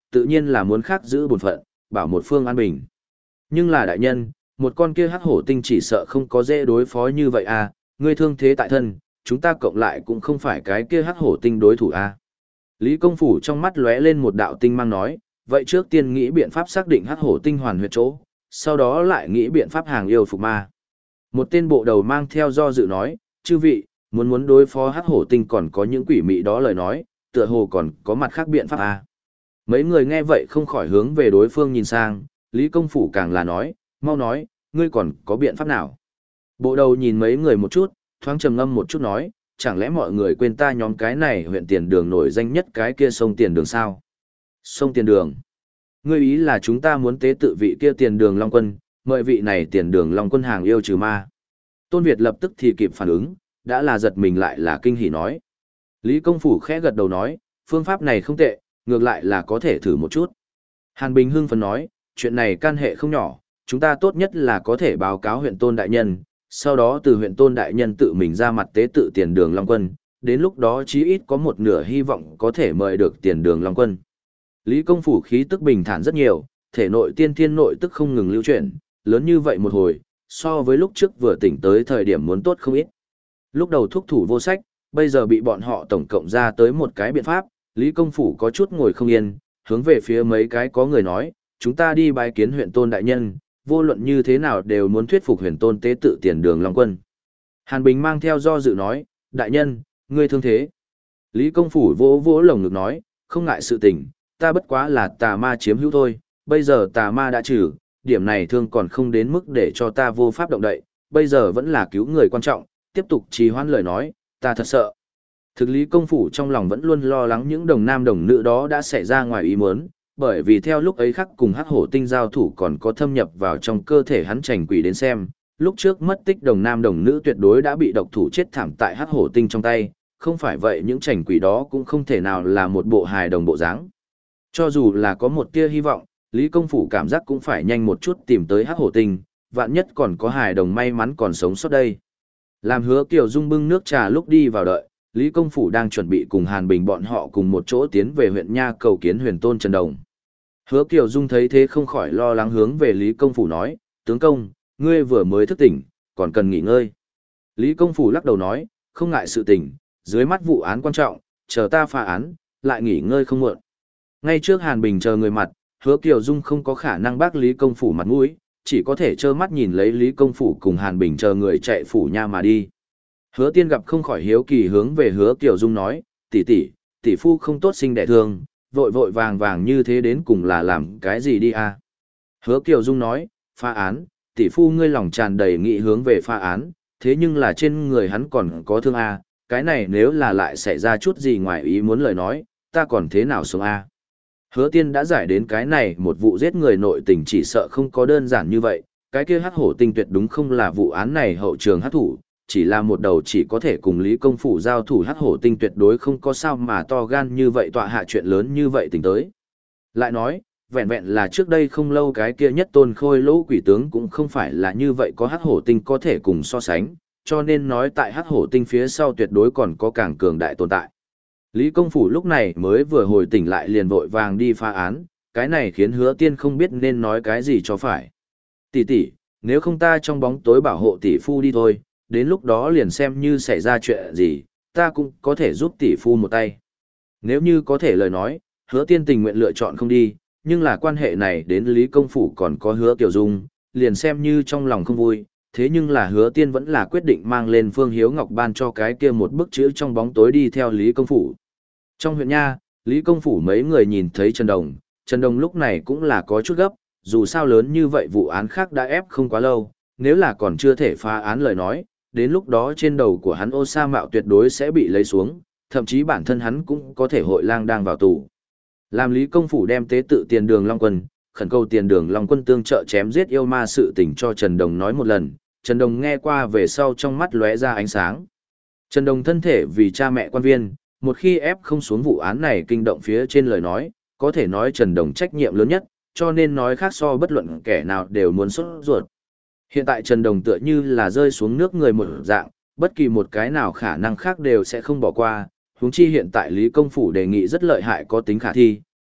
tự nhiên là muốn khác giữ bổn phận, bảo một phương an bình. Nhưng là đại nhân, một con kia hắc hổ tinh chỉ sợ không có dễ đối phó như vậy à, ngươi thương thế tại thân, chúng ta cộng lại cũng không phải cái kia hắc hổ tinh đối thủ à. Lý Công Phủ trong mắt lóe lên một đạo tinh mang nói, vậy trước tiên nghĩ biện pháp xác định hắc hổ tinh hoàn huyệt chỗ, sau đó lại nghĩ biện pháp hàng yêu phục ma. Một tên bộ đầu mang theo do dự nói, chư vị, muốn muốn đối phó hắc hổ tinh còn có những quỷ mị đó lời nói, tựa hồ còn có mặt khác biện pháp à. Mấy người nghe vậy không khỏi hướng về đối phương nhìn sang, Lý Công Phủ càng là nói, mau nói, ngươi còn có biện pháp nào? Bộ đầu nhìn mấy người một chút, thoáng trầm ngâm một chút nói, chẳng lẽ mọi người quên ta nhóm cái này huyện tiền đường nổi danh nhất cái kia sông tiền đường sao? Sông tiền đường. Ngươi ý là chúng ta muốn tế tự vị kia tiền đường Long Quân, mời vị này tiền đường Long Quân hàng yêu trừ ma. Tôn Việt lập tức thì kịp phản ứng, đã là giật mình lại là kinh hỉ nói. Lý Công Phủ khẽ gật đầu nói, phương pháp này không tệ, ngược lại là có thể thử một chút. Hàn Bình hưng phấn nói, chuyện này can hệ không nhỏ, chúng ta tốt nhất là có thể báo cáo huyện Tôn Đại Nhân, sau đó từ huyện Tôn Đại Nhân tự mình ra mặt tế tự tiền đường Long Quân, đến lúc đó chí ít có một nửa hy vọng có thể mời được tiền đường Long Quân. Lý Công Phủ khí tức bình thản rất nhiều, thể nội tiên thiên nội tức không ngừng lưu chuyển, lớn như vậy một hồi, so với lúc trước vừa tỉnh tới thời điểm muốn tốt không ít. Lúc đầu thúc thủ vô sách, bây giờ bị bọn họ tổng cộng ra tới một cái biện pháp, Lý Công Phủ có chút ngồi không yên, hướng về phía mấy cái có người nói, chúng ta đi bái kiến huyện Tôn Đại Nhân, vô luận như thế nào đều muốn thuyết phục huyện Tôn tế tự tiền đường Long Quân. Hàn Bình mang theo do dự nói, Đại Nhân, ngươi thương thế. Lý Công Phủ vỗ vỗ lồng ngực nói, không ngại sự tình, ta bất quá là tà ma chiếm hữu thôi, bây giờ tà ma đã trừ, điểm này thương còn không đến mức để cho ta vô pháp động đậy, bây giờ vẫn là cứu người quan trọng, tiếp tục trì hoãn lời nói, ta thật sợ. Thực Lý Công Phủ trong lòng vẫn luôn lo lắng những đồng nam đồng nữ đó đã xảy ra ngoài ý muốn, bởi vì theo lúc ấy khắc cùng hắc hổ tinh giao thủ còn có thâm nhập vào trong cơ thể hắn trành quỷ đến xem, lúc trước mất tích đồng nam đồng nữ tuyệt đối đã bị độc thủ chết thảm tại hắc hổ tinh trong tay, không phải vậy những trành quỷ đó cũng không thể nào là một bộ hài đồng bộ dáng. Cho dù là có một tia hy vọng, Lý Công Phủ cảm giác cũng phải nhanh một chút tìm tới hắc hổ tinh, vạn nhất còn có hài đồng may mắn còn sống sót đây. Làm Hứa Kiều Dung bưng nước trà lúc đi vào đợi, Lý Công Phủ đang chuẩn bị cùng Hàn Bình bọn họ cùng một chỗ tiến về huyện Nha cầu kiến huyền tôn Trần Đồng. Hứa Kiều Dung thấy thế không khỏi lo lắng hướng về Lý Công Phủ nói, tướng công, ngươi vừa mới thức tỉnh, còn cần nghỉ ngơi. Lý Công Phủ lắc đầu nói, không ngại sự tỉnh, dưới mắt vụ án quan trọng, chờ ta phá án, lại nghỉ ngơi không muộn. Ngay trước Hàn Bình chờ người mặt, Hứa Kiều Dung không có khả năng bác Lý Công Phủ mặt mũi, chỉ có thể trơ mắt nhìn lấy Lý Công Phủ cùng Hàn Bình chờ người chạy phủ nha mà đi. Hứa Tiên gặp không khỏi hiếu kỳ hướng về Hứa Kiều Dung nói, tỷ tỷ, tỷ phu không tốt sinh đẻ thương, vội vội vàng vàng như thế đến cùng là làm cái gì đi à? Hứa Kiều Dung nói, phá án, tỷ phu ngươi lòng tràn đầy nghị hướng về phá án, thế nhưng là trên người hắn còn có thương à, cái này nếu là lại xảy ra chút gì ngoài ý muốn lời nói, ta còn thế nào sống à? Hứa Tiên đã giải đến cái này một vụ giết người nội tình chỉ sợ không có đơn giản như vậy, cái kia hắc hổ tinh tuyệt đúng không là vụ án này hậu trường hắc thủ, chỉ là một đầu chỉ có thể cùng Lý Công Phủ giao thủ hắc hổ tinh tuyệt đối không có sao mà to gan như vậy tọa hạ chuyện lớn như vậy tính tới. Lại nói, vẹn vẹn là trước đây không lâu cái kia nhất tôn khôi lỗ quỷ tướng cũng không phải là như vậy có hắc hổ tinh có thể cùng so sánh, cho nên nói tại hắc hổ tinh phía sau tuyệt đối còn có càng cường đại tồn tại. Lý Công Phủ lúc này mới vừa hồi tỉnh lại liền vội vàng đi phá án, cái này khiến Hứa Tiên không biết nên nói cái gì cho phải. Tỷ tỷ, nếu không ta trong bóng tối bảo hộ tỷ phu đi thôi, đến lúc đó liền xem như xảy ra chuyện gì, ta cũng có thể giúp tỷ phu một tay. Nếu như có thể lời nói, Hứa Tiên tình nguyện lựa chọn không đi, nhưng là quan hệ này đến Lý Công Phủ còn có Hứa Kiều Dung, liền xem như trong lòng không vui, thế nhưng là Hứa Tiên vẫn là quyết định mang lên Phương Hiếu Ngọc ban cho cái kia một bức chữ trong bóng tối đi theo Lý Công Phủ. Trong huyện Nha, Lý Công Phủ mấy người nhìn thấy Trần Đồng, Trần Đồng lúc này cũng là có chút gấp, dù sao lớn như vậy vụ án khác đã ép không quá lâu, nếu là còn chưa thể phá án lời nói, đến lúc đó trên đầu của hắn ô sa mạo tuyệt đối sẽ bị lấy xuống, thậm chí bản thân hắn cũng có thể hội lang đang vào tù. Làm Lý Công Phủ đem tế tự tiền đường Long Quân, khẩn cầu tiền đường Long Quân tương trợ chém giết yêu ma sự tình cho Trần Đồng nói một lần, Trần Đồng nghe qua về sau trong mắt lóe ra ánh sáng. Trần Đồng thân thể vì cha mẹ quan viên, một khi ép không xuống vụ án này kinh động phía trên lời nói, có thể nói Trần Đồng trách nhiệm lớn nhất, cho nên nói khác so bất luận kẻ nào đều muốn xuất ruột. Hiện tại Trần Đồng tựa như là rơi xuống nước người một dạng, bất kỳ một cái nào khả năng khác đều sẽ không bỏ qua, huống chi hiện tại Lý Công Phủ đề nghị rất lợi hại có tính khả thi,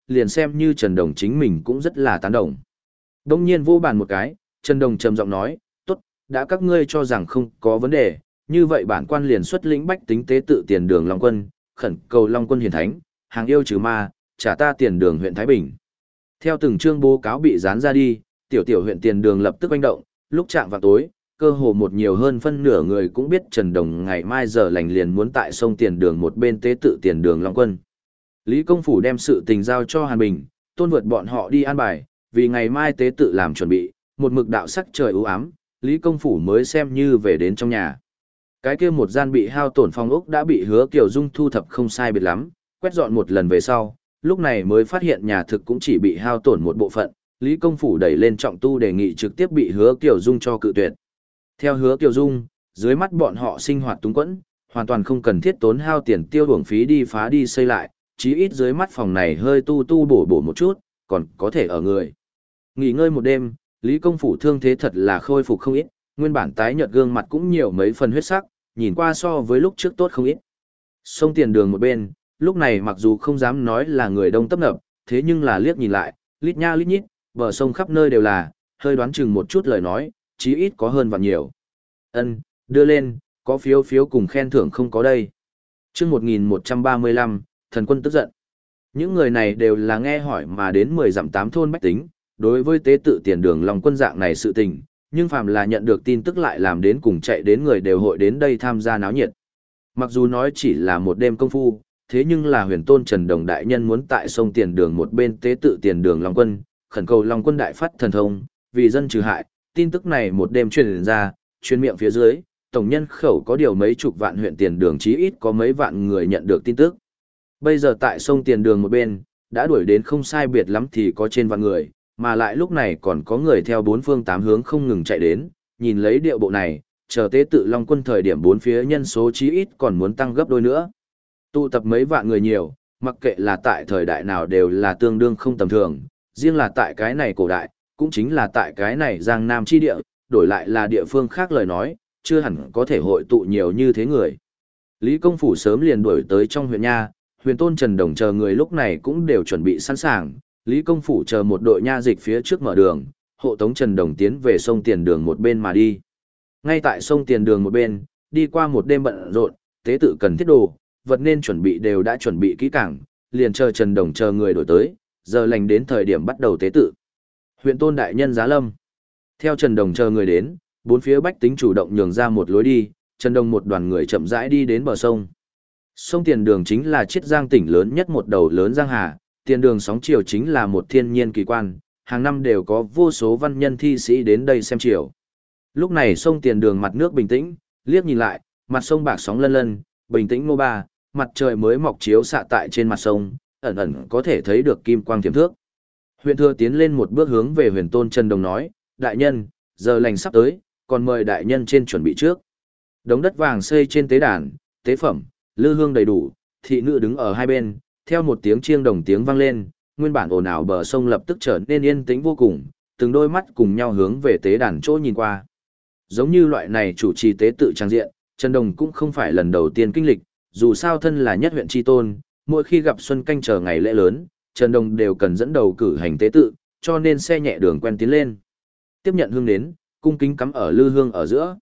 liền xem như Trần Đồng chính mình cũng rất là tán đồng. Đông nhiên vô bàn một cái, Trần Đồng trầm giọng nói, tốt, đã các ngươi cho rằng không có vấn đề, như vậy bản quan liền xuất lĩnh bách tính tế tự tiền đường Long Quân, khẩn cầu Long Quân hiển thánh, hàng yêu trừ ma, trả ta tiền đường huyện Thái Bình. Theo từng chương bố cáo bị dán ra đi, tiểu tiểu huyện tiền đường lập tức oanh động, lúc chạm vào tối, cơ hồ một nhiều hơn phân nửa người cũng biết Trần Đồng ngày mai giờ lành liền muốn tại sông tiền đường một bên tế tự tiền đường Long Quân. Lý Công Phủ đem sự tình giao cho Hàn Bình, tôn vượt bọn họ đi an bài, vì ngày mai tế tự làm chuẩn bị, một mực đạo sắc trời u ám, Lý Công Phủ mới xem như về đến trong nhà. Cái kia một gian bị hao tổn phong ốc đã bị Hứa Kiều Dung thu thập không sai biệt lắm, quét dọn một lần về sau, lúc này mới phát hiện nhà thực cũng chỉ bị hao tổn một bộ phận, Lý Công Phủ đẩy lên trọng tu đề nghị trực tiếp bị Hứa Kiều Dung cho cự tuyệt. Theo Hứa Kiều Dung, dưới mắt bọn họ sinh hoạt túng quẫn, hoàn toàn không cần thiết tốn hao tiền tiêu uổng phí đi phá đi xây lại, chí ít dưới mắt phòng này hơi tu tu bổ bổ một chút, còn có thể ở người. Nghỉ ngơi một đêm, Lý Công Phủ thương thế thật là khôi phục không ít, nguyên bản tái nhợt gương mặt cũng nhiều mấy phần huyết sắc, nhìn qua so với lúc trước tốt không ít. Sông tiền đường một bên, lúc này mặc dù không dám nói là người đông tấp nập, thế nhưng là liếc nhìn lại, lít nha lít nhít, bờ sông khắp nơi đều là, hơi đoán chừng một chút lời nói, chí ít có hơn và nhiều. Ân, đưa lên, có phiếu phiếu cùng khen thưởng không có đây. Chương một nghìn một trăm ba mươi lăm, thần quân tức giận. Những người này đều là nghe hỏi mà đến mười dặm tám thôn bách tính, đối với tế tự tiền đường Long Quân dạng này sự tình, nhưng phàm là nhận được tin tức lại làm đến cùng chạy đến người đều hội đến đây tham gia náo nhiệt. Mặc dù nói chỉ là một đêm công phu, thế nhưng là huyền tôn Trần Đồng đại nhân muốn tại sông tiền đường một bên tế tự tiền đường Long Quân, khẩn cầu Long Quân đại phát thần thông, vì dân trừ hại, tin tức này một đêm truyền ra, truyền miệng phía dưới, tổng nhân khẩu có điều mấy chục vạn huyện tiền đường chí ít có mấy vạn người nhận được tin tức. Bây giờ tại sông tiền đường một bên, đã đuổi đến không sai biệt lắm thì có trên vạn người, mà lại lúc này còn có người theo bốn phương tám hướng không ngừng chạy đến, nhìn lấy điệu bộ này, chờ tế tự Long Quân thời điểm bốn phía nhân số chí ít còn muốn tăng gấp đôi nữa. Tụ tập mấy vạn người nhiều, mặc kệ là tại thời đại nào đều là tương đương không tầm thường, riêng là tại cái này cổ đại, cũng chính là tại cái này Giang Nam chi địa, đổi lại là địa phương khác lời nói, chưa hẳn có thể hội tụ nhiều như thế người. Lý Công Phủ sớm liền đuổi tới trong huyện nha, huyền tôn Trần Đồng chờ người lúc này cũng đều chuẩn bị sẵn sàng, Lý Công Phủ chờ một đội nha dịch phía trước mở đường, hộ tống Trần Đồng tiến về sông tiền đường một bên mà đi. Ngay tại sông tiền đường một bên, đi qua một đêm bận rộn, tế tự cần thiết đồ, vật nên chuẩn bị đều đã chuẩn bị kỹ càng, liền chờ Trần Đồng chờ người đổi tới, giờ lành đến thời điểm bắt đầu tế tự. Huyện tôn đại nhân giá lâm. Theo Trần Đồng chờ người đến, bốn phía bách tính chủ động nhường ra một lối đi, Trần Đồng một đoàn người chậm rãi đi đến bờ sông. Sông Tiền Đường chính là chiết giang tỉnh lớn nhất một đầu lớn giang hà, Tiền Đường sóng chiều chính là một thiên nhiên kỳ quan, hàng năm đều có vô số văn nhân thi sĩ đến đây xem chiều. Lúc này sông Tiền Đường mặt nước bình tĩnh, liếc nhìn lại, mặt sông bạc sóng lân lân, bình tĩnh ngô ba, mặt trời mới mọc chiếu xạ tại trên mặt sông, ẩn ẩn có thể thấy được kim quang thiểm thước. Huyện thừa tiến lên một bước hướng về huyền tôn Trần Đồng nói, đại nhân, giờ lành sắp tới, còn mời đại nhân trên chuẩn bị trước. Đống đất vàng xây trên tế đàn, tế phẩm, lư hương đầy đủ, thị nữ đứng ở hai bên, theo một tiếng chiêng đồng tiếng vang lên, nguyên bản ồn ào bờ sông lập tức trở nên yên tĩnh vô cùng, từng đôi mắt cùng nhau hướng về tế đàn chỗ nhìn qua. Giống như loại này chủ trì tế tự trang diện, Trần Đồng cũng không phải lần đầu tiên kinh lịch, dù sao thân là nhất huyện tri tôn, mỗi khi gặp xuân canh chờ ngày lễ lớn, Trần Đồng đều cần dẫn đầu cử hành tế tự, cho nên xe nhẹ đường quen tiến lên. Tiếp nhận hương đến, cung kính cắm ở lư hương ở giữa.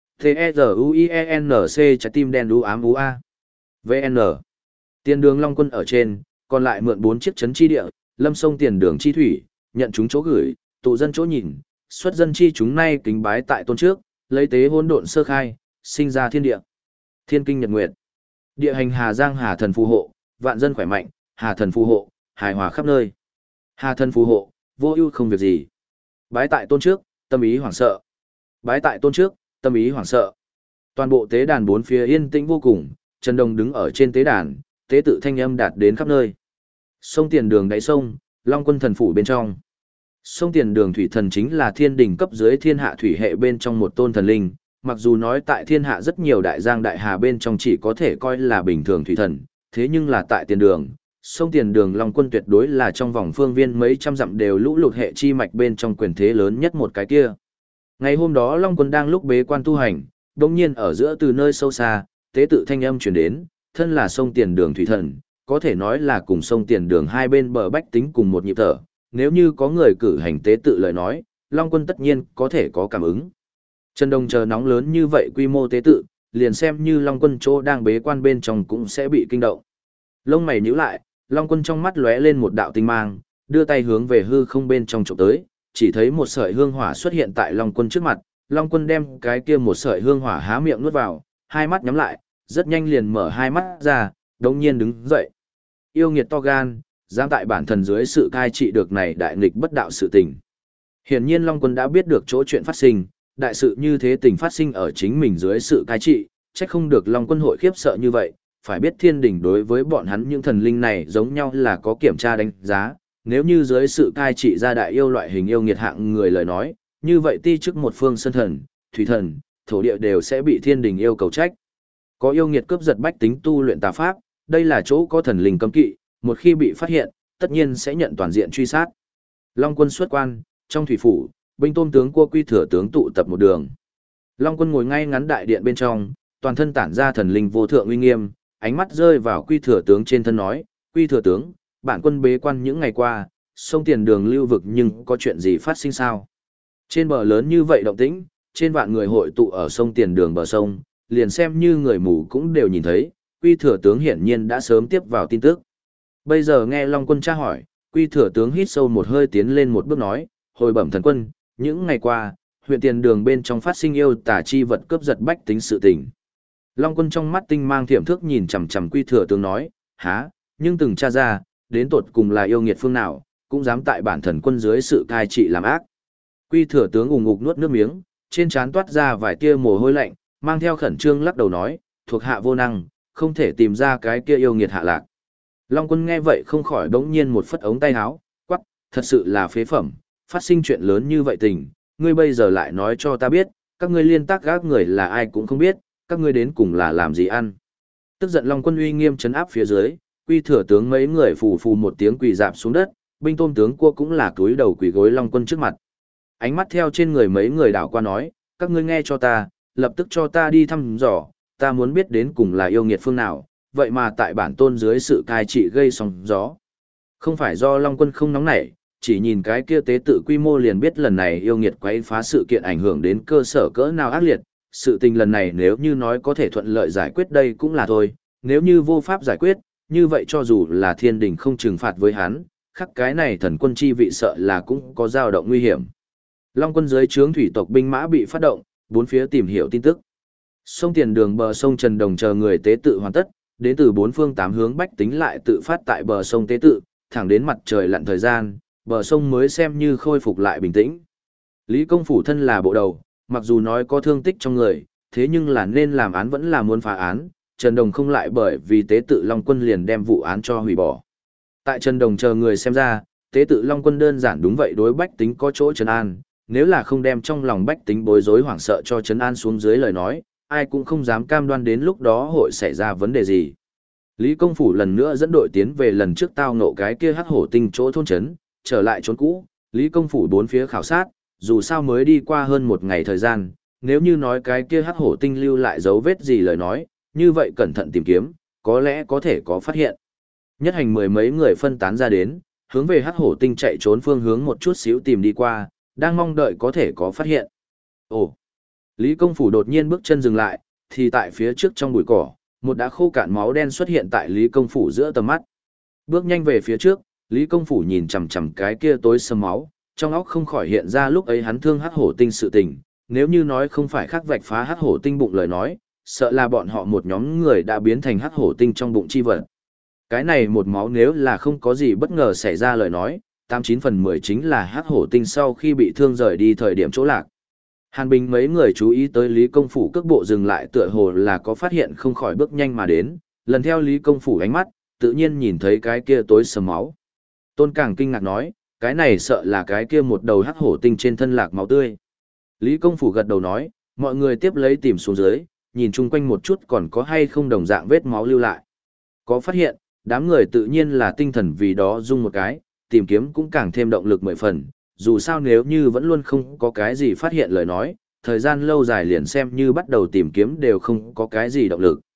T-E-Z-U-I-E-N-C trái tim đen đu ám ú a. vê en. Tiền đường Long Quân ở trên, còn lại mượn bốn chiếc chấn chi địa, lâm sông tiền đường chi thủy, nhận chúng chỗ gửi, tụ dân chỗ nhìn, xuất dân chi chúng nay kính bái tại tôn trước, lấy tế hỗn độn sơ khai, sinh ra thiên địa. Thiên kinh nhật nguyệt. Địa hành Hà Giang Hà thần phù hộ, vạn dân khỏe mạnh, Hà thần phù hộ, hài hòa khắp nơi. Hà thần phù hộ, vô ưu không việc gì. Bái tại tôn trước, tâm ý hoảng sợ. Bái tại tôn trước, tâm ý hoảng sợ. Toàn bộ tế đàn bốn phía yên tĩnh vô cùng, Trần Đồng đứng ở trên tế đàn, tế tự thanh âm đạt đến khắp nơi. Sông Tiền Đường đáy sông, Long Quân thần phủ bên trong. Sông Tiền Đường thủy thần chính là thiên đình cấp dưới thiên hạ thủy hệ bên trong một tôn thần linh, mặc dù nói tại thiên hạ rất nhiều đại giang đại hà bên trong chỉ có thể coi là bình thường thủy thần, thế nhưng là tại Tiền Đường, sông Tiền Đường Long Quân tuyệt đối là trong vòng phương viên mấy trăm dặm đều lũ lụt hệ chi mạch bên trong quyền thế lớn nhất một cái kia. Ngày hôm đó Long Quân đang lúc bế quan tu hành, đột nhiên ở giữa từ nơi sâu xa, tế tự thanh âm truyền đến, thân là sông Tiền Đường thủy thần, có thể nói là cùng sông Tiền Đường hai bên bờ bách tính cùng một nhịp thở, nếu như có người cử hành tế tự lời nói, Long Quân tất nhiên có thể có cảm ứng. Trần Đồng chờ nóng lớn như vậy quy mô tế tự, liền xem như Long Quân chỗ đang bế quan bên trong cũng sẽ bị kinh động. Lông mày nhíu lại, Long Quân trong mắt lóe lên một đạo tinh mang, đưa tay hướng về hư không bên trong chụp tới, chỉ thấy một sợi hương hỏa xuất hiện tại Long Quân trước mặt, Long Quân đem cái kia một sợi hương hỏa há miệng nuốt vào, hai mắt nhắm lại, rất nhanh liền mở hai mắt ra, đống nhiên đứng dậy. Yêu nghiệt to gan, dám tại bản thần dưới sự cai trị được này đại nghịch bất đạo sự tình. Hiển nhiên Long Quân đã biết được chỗ chuyện phát sinh, đại sự như thế tình phát sinh ở chính mình dưới sự cai trị, chắc không được Long Quân hội khiếp sợ như vậy, phải biết thiên đình đối với bọn hắn những thần linh này giống nhau là có kiểm tra đánh giá, nếu như dưới sự cai trị ra đại yêu loại hình yêu nghiệt hạng người lời nói, như vậy ti chức một phương sơn thần, thủy thần, thổ địa đều sẽ bị thiên đình yêu cầu trách. Có yêu nghiệt cướp giật bách tính tu luyện tà pháp, đây là chỗ có thần linh cấm kỵ, một khi bị phát hiện, tất nhiên sẽ nhận toàn diện truy sát. Long Quân xuất quan, trong thủy phủ, binh tôm tướng cua quy thừa tướng tụ tập một đường. Long Quân ngồi ngay ngắn đại điện bên trong, toàn thân tản ra thần linh vô thượng uy nghiêm, ánh mắt rơi vào quy thừa tướng trên thân nói, quy thừa tướng, bản quân bế quan những ngày qua, sông Tiền Đường lưu vực nhưng có chuyện gì phát sinh sao? Trên bờ lớn như vậy động tĩnh, trên vạn người hội tụ ở sông Tiền Đường bờ sông, liền xem như người mù cũng đều nhìn thấy, quy thừa tướng hiển nhiên đã sớm tiếp vào tin tức. Bây giờ nghe Long Quân tra hỏi, quy thừa tướng hít sâu một hơi tiến lên một bước nói, hồi bẩm thần quân, những ngày qua, huyện Tiền Đường bên trong phát sinh yêu tà chi vật cướp giật bách tính sự tình. Long Quân trong mắt tinh mang thiểm thước nhìn chằm chằm quy thừa tướng nói, há, nhưng từng tra ra, đến tột cùng là yêu nghiệt phương nào, cũng dám tại bản thần quân dưới sự cai trị làm ác. Quy thừa tướng ùng ục nuốt nước miếng, trên trán toát ra vài tia mồ hôi lạnh, mang theo khẩn trương lắc đầu nói, thuộc hạ vô năng, không thể tìm ra cái kia yêu nghiệt hạ lạc. Long Quân nghe vậy không khỏi đống nhiên một phất ống tay áo, quắc, thật sự là phế phẩm, phát sinh chuyện lớn như vậy tình, ngươi bây giờ lại nói cho ta biết, các ngươi liên tác gác người là ai cũng không biết, các ngươi đến cùng là làm gì ăn. Tức giận Long Quân uy nghiêm trấn áp phía dưới, quy thừa tướng mấy người phù phù một tiếng quỳ dạp xuống đất, binh tôm tướng cua cũng là cúi đầu quỳ gối Long Quân trước mặt. Ánh mắt theo trên người mấy người đảo qua nói, các ngươi nghe cho ta, lập tức cho ta đi thăm dò, ta muốn biết đến cùng là yêu nghiệt phương nào, vậy mà tại bản tôn dưới sự cai trị gây sóng gió. Không phải do Long Quân không nóng nảy, chỉ nhìn cái kia tế tự quy mô liền biết lần này yêu nghiệt quấy phá sự kiện ảnh hưởng đến cơ sở cỡ nào ác liệt, sự tình lần này nếu như nói có thể thuận lợi giải quyết đây cũng là thôi, nếu như vô pháp giải quyết, như vậy cho dù là thiên đình không trừng phạt với hắn, khắc cái này thần quân chi vị sợ là cũng có dao động nguy hiểm. Long Quân dưới trướng thủy tộc binh mã bị phát động, bốn phía tìm hiểu tin tức. Sông Tiền Đường bờ sông Trần Đồng chờ người tế tự hoàn tất, đến từ bốn phương tám hướng bách tính lại tự phát tại bờ sông tế tự, thẳng đến mặt trời lặn thời gian, bờ sông mới xem như khôi phục lại bình tĩnh. Lý Công Phủ thân là bộ đầu, mặc dù nói có thương tích trong người, thế nhưng là nên làm án vẫn là muốn phá án, Trần Đồng không lại bởi vì tế tự Long Quân liền đem vụ án cho hủy bỏ. Tại Trần Đồng chờ người xem ra, tế tự Long Quân đơn giản đúng vậy đối bách tính có chỗ trấn an, nếu là không đem trong lòng bách tính bối rối hoảng sợ cho trấn an xuống dưới lời nói, ai cũng không dám cam đoan đến lúc đó hội xảy ra vấn đề gì. Lý Công Phủ lần nữa dẫn đội tiến về lần trước tao ngộ cái kia hắc hổ tinh chỗ thôn trấn, trở lại trốn cũ, Lý Công Phủ bốn phía khảo sát, dù sao mới đi qua hơn một ngày thời gian, nếu như nói cái kia hắc hổ tinh lưu lại dấu vết gì lời nói, như vậy cẩn thận tìm kiếm, có lẽ có thể có phát hiện. Nhất hành mười mấy người phân tán ra đến, hướng về hắc hổ tinh chạy trốn phương hướng một chút xíu tìm đi qua, đang mong đợi có thể có phát hiện. Ồ! Lý Công Phủ đột nhiên bước chân dừng lại, thì tại phía trước trong bụi cỏ, một đã khô cạn máu đen xuất hiện tại Lý Công Phủ giữa tầm mắt. Bước nhanh về phía trước, Lý Công Phủ nhìn chằm chằm cái kia tối sầm máu, trong óc không khỏi hiện ra lúc ấy hắn thương hắc hổ tinh sự tình, nếu như nói không phải khắc vạch phá hắc hổ tinh bụng lời nói, sợ là bọn họ một nhóm người đã biến thành hắc hổ tinh trong bụng chi vật. Cái này một máu nếu là không có gì bất ngờ xảy ra lời nói, tám chín phần mười chính là hắc hổ tinh sau khi bị thương rời đi thời điểm chỗ lạc. Hàn Bình mấy người chú ý tới Lý Công Phủ cước bộ dừng lại tựa hồ là có phát hiện không khỏi bước nhanh mà đến, lần theo Lý Công Phủ ánh mắt, tự nhiên nhìn thấy cái kia tối sầm máu. Tôn Càng kinh ngạc nói, cái này sợ là cái kia một đầu hắc hổ tinh trên thân lạc máu tươi. Lý Công Phủ gật đầu nói, mọi người tiếp lấy tìm xuống dưới, nhìn chung quanh một chút còn có hay không đồng dạng vết máu lưu lại. Có phát hiện, đám người tự nhiên là tinh thần vì đó rung một cái, tìm kiếm cũng càng thêm động lực mười phần, dù sao nếu như vẫn luôn không có cái gì phát hiện lời nói, thời gian lâu dài liền xem như bắt đầu tìm kiếm đều không có cái gì động lực.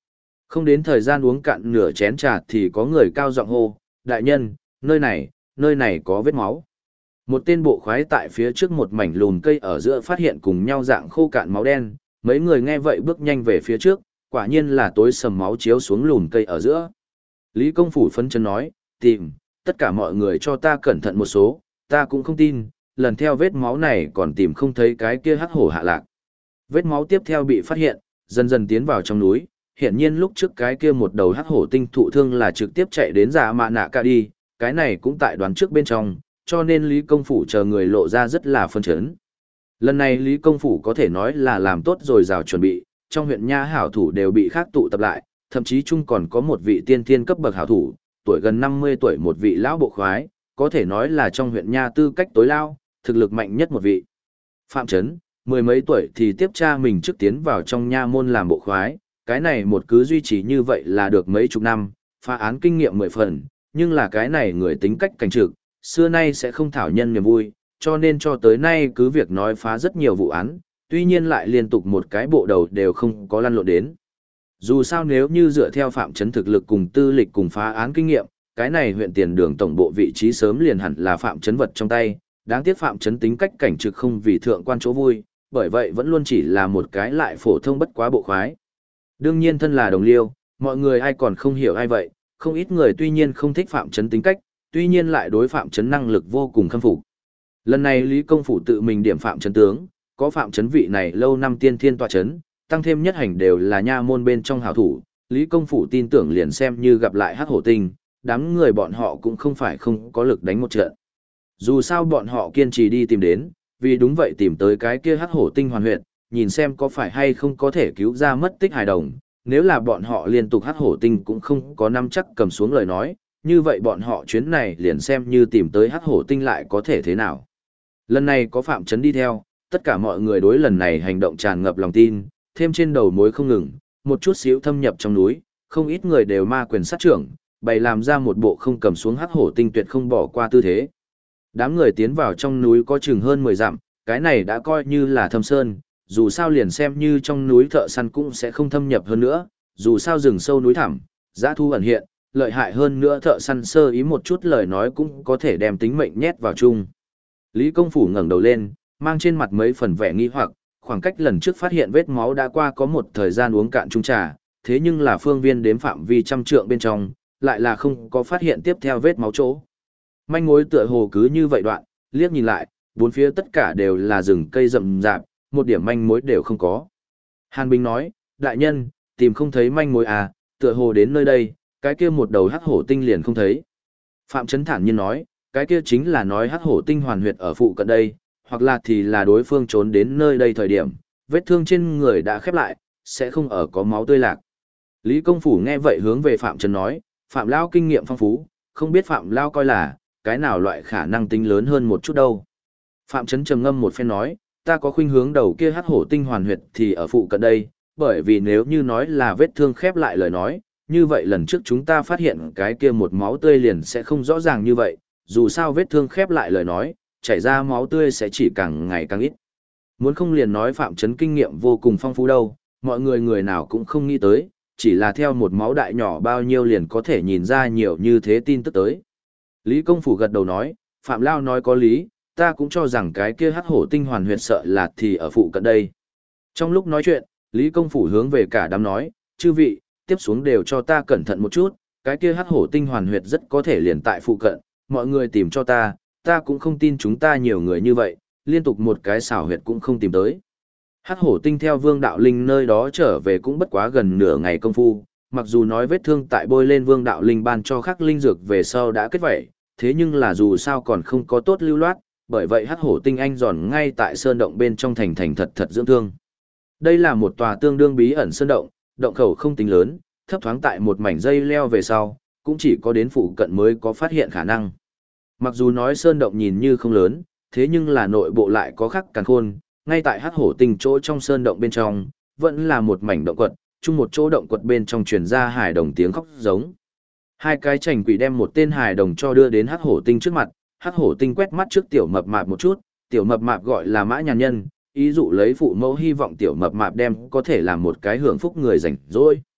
Không đến thời gian uống cạn nửa chén trà thì có người cao giọng hô, đại nhân, nơi này, nơi này có vết máu. Một tên bộ khoái tại phía trước một mảnh lùm cây ở giữa phát hiện cùng nhau dạng khô cạn máu đen, mấy người nghe vậy bước nhanh về phía trước, quả nhiên là tối sầm máu chiếu xuống lùm cây ở giữa. Lý Công Phủ phấn chấn nói, tìm, tất cả mọi người cho ta cẩn thận một số, ta cũng không tin, lần theo vết máu này còn tìm không thấy cái kia hắc hổ hạ lạc. Vết máu tiếp theo bị phát hiện, dần dần tiến vào trong núi, hiện nhiên lúc trước cái kia một đầu hắc hổ tinh thụ thương là trực tiếp chạy đến Dạ Mạ Nạ Cả đi, cái này cũng tại đoán trước bên trong, cho nên Lý Công Phủ chờ người lộ ra rất là phân chấn. Lần này Lý Công Phủ có thể nói là làm tốt rồi rào chuẩn bị, trong huyện nha hảo thủ đều bị khác tụ tập lại, thậm chí chung còn có một vị tiên thiên cấp bậc hảo thủ, tuổi gần năm mươi tuổi một vị lão bộ khoái, có thể nói là trong huyện nha tư cách tối lao, thực lực mạnh nhất một vị. Phạm Trấn, mười mấy tuổi thì tiếp cha mình trước tiến vào trong nha môn làm bộ khoái, cái này một cứ duy trì như vậy là được mấy chục năm, phá án kinh nghiệm mười phần, nhưng là cái này người tính cách cảnh trực, xưa nay sẽ không thảo nhân niềm vui, cho nên cho tới nay cứ việc nói phá rất nhiều vụ án, tuy nhiên lại liên tục một cái bộ đầu đều không có lăn lộn đến. Dù sao nếu như dựa theo Phạm Trấn thực lực cùng tư lịch cùng phá án kinh nghiệm, cái này huyện tiền đường tổng bộ vị trí sớm liền hẳn là Phạm Trấn vật trong tay, đáng tiếc Phạm Trấn tính cách cảnh trực không vì thượng quan chỗ vui, bởi vậy vẫn luôn chỉ là một cái lại phổ thông bất quá bộ khoái. Đương nhiên thân là đồng liêu, mọi người ai còn không hiểu ai vậy, không ít người tuy nhiên không thích Phạm Trấn tính cách, tuy nhiên lại đối Phạm Trấn năng lực vô cùng khâm phục. Lần này Lý Công Phủ tự mình điểm Phạm Trấn tướng, có Phạm Trấn vị này lâu năm tiên thiên tọa trấn, tăng thêm nhất hành đều là nha môn bên trong hảo thủ, Lý Công Phủ tin tưởng liền xem như gặp lại hắc hổ tinh, đám người bọn họ cũng không phải không có lực đánh một trận. Dù sao bọn họ kiên trì đi tìm đến, vì đúng vậy tìm tới cái kia hắc hổ tinh hoàn huyện, nhìn xem có phải hay không có thể cứu ra mất tích hài đồng, nếu là bọn họ liên tục hắc hổ tinh cũng không có nắm chắc cầm xuống lời nói, như vậy bọn họ chuyến này liền xem như tìm tới hắc hổ tinh lại có thể thế nào. Lần này có Phạm Trấn đi theo, tất cả mọi người đối lần này hành động tràn ngập lòng tin, thêm trên đầu mối không ngừng, một chút xíu thâm nhập trong núi, không ít người đều ma quyền sát trưởng, bày làm ra một bộ không cầm xuống hắc hổ tinh tuyệt không bỏ qua tư thế. Đám người tiến vào trong núi có chừng hơn mười dặm, cái này đã coi như là thâm sơn, dù sao liền xem như trong núi thợ săn cũng sẽ không thâm nhập hơn nữa, dù sao rừng sâu núi thẳm, dã thu ẩn hiện, lợi hại hơn nữa thợ săn sơ ý một chút lời nói cũng có thể đem tính mệnh nhét vào chung. Lý Công Phủ ngẩng đầu lên, mang trên mặt mấy phần vẻ nghi hoặc, khoảng cách lần trước phát hiện vết máu đã qua có một thời gian uống cạn chung trà, thế nhưng là phương viên đếm phạm vi trăm trượng bên trong, lại là không có phát hiện tiếp theo vết máu chỗ. Manh mối tựa hồ cứ như vậy đoạn, liếc nhìn lại, bốn phía tất cả đều là rừng cây rậm rạp, một điểm manh mối đều không có. Hàn Bình nói, đại nhân, tìm không thấy manh mối à, tựa hồ đến nơi đây, cái kia một đầu hắc hổ tinh liền không thấy. Phạm Trấn thản nhiên nói, cái kia chính là nói hắc hổ tinh hoàn huyệt ở phụ cận đây, hoặc là thì là đối phương trốn đến nơi đây thời điểm, vết thương trên người đã khép lại, sẽ không ở có máu tươi lạc. Lý Công Phủ nghe vậy hướng về Phạm Trấn nói, Phạm Lao kinh nghiệm phong phú, không biết Phạm Lao coi là, cái nào loại khả năng tính lớn hơn một chút đâu. Phạm Trấn trầm ngâm một phen nói, ta có khuynh hướng đầu kia hắc hổ tinh hoàn huyệt thì ở phụ cận đây, bởi vì nếu như nói là vết thương khép lại lời nói, như vậy lần trước chúng ta phát hiện cái kia một máu tươi liền sẽ không rõ ràng như vậy, dù sao vết thương khép lại lời nói, chảy ra máu tươi sẽ chỉ càng ngày càng ít. Muốn không liền nói Phạm Trấn kinh nghiệm vô cùng phong phú đâu, mọi người người nào cũng không nghĩ tới, chỉ là theo một máu đại nhỏ bao nhiêu liền có thể nhìn ra nhiều như thế tin tức tới. Lý Công Phủ gật đầu nói, Phạm Lao nói có lý, ta cũng cho rằng cái kia hắc hổ tinh hoàn huyệt sợ là thì ở phụ cận đây. Trong lúc nói chuyện, Lý Công Phủ hướng về cả đám nói, chư vị, tiếp xuống đều cho ta cẩn thận một chút, cái kia hắc hổ tinh hoàn huyệt rất có thể liền tại phụ cận, mọi người tìm cho ta, ta cũng không tin chúng ta nhiều người như vậy, liên tục một cái xảo huyệt cũng không tìm tới. Hắc hổ tinh theo Vương Đạo Linh nơi đó trở về cũng bất quá gần nửa ngày công phu, mặc dù nói vết thương tại bôi lên Vương Đạo Linh ban cho khắc linh dược về sau đã kết vảy, thế nhưng là dù sao còn không có tốt lưu loát, bởi vậy hắc hổ tinh anh giòn ngay tại sơn động bên trong thành thành thật thật dưỡng thương. Đây là một tòa tương đương bí ẩn sơn động, động khẩu không tính lớn, thấp thoáng tại một mảnh dây leo về sau, cũng chỉ có đến phụ cận mới có phát hiện khả năng. Mặc dù nói sơn động nhìn như không lớn, thế nhưng là nội bộ lại có khắc càn khôn, ngay tại hắc hổ tinh chỗ trong sơn động bên trong, vẫn là một mảnh động quật, chung một chỗ động quật bên trong truyền ra hài đồng tiếng khóc giống. Hai cái chành quỷ đem một tên hài đồng cho đưa đến hắc hổ tinh trước mặt, hắc hổ tinh quét mắt trước tiểu mập mạp một chút, tiểu mập mạp gọi là Mã Nhàn Nhân, ý dụ lấy phụ mẫu hy vọng tiểu mập mạp đem có thể làm một cái hưởng phúc người rảnh rỗi.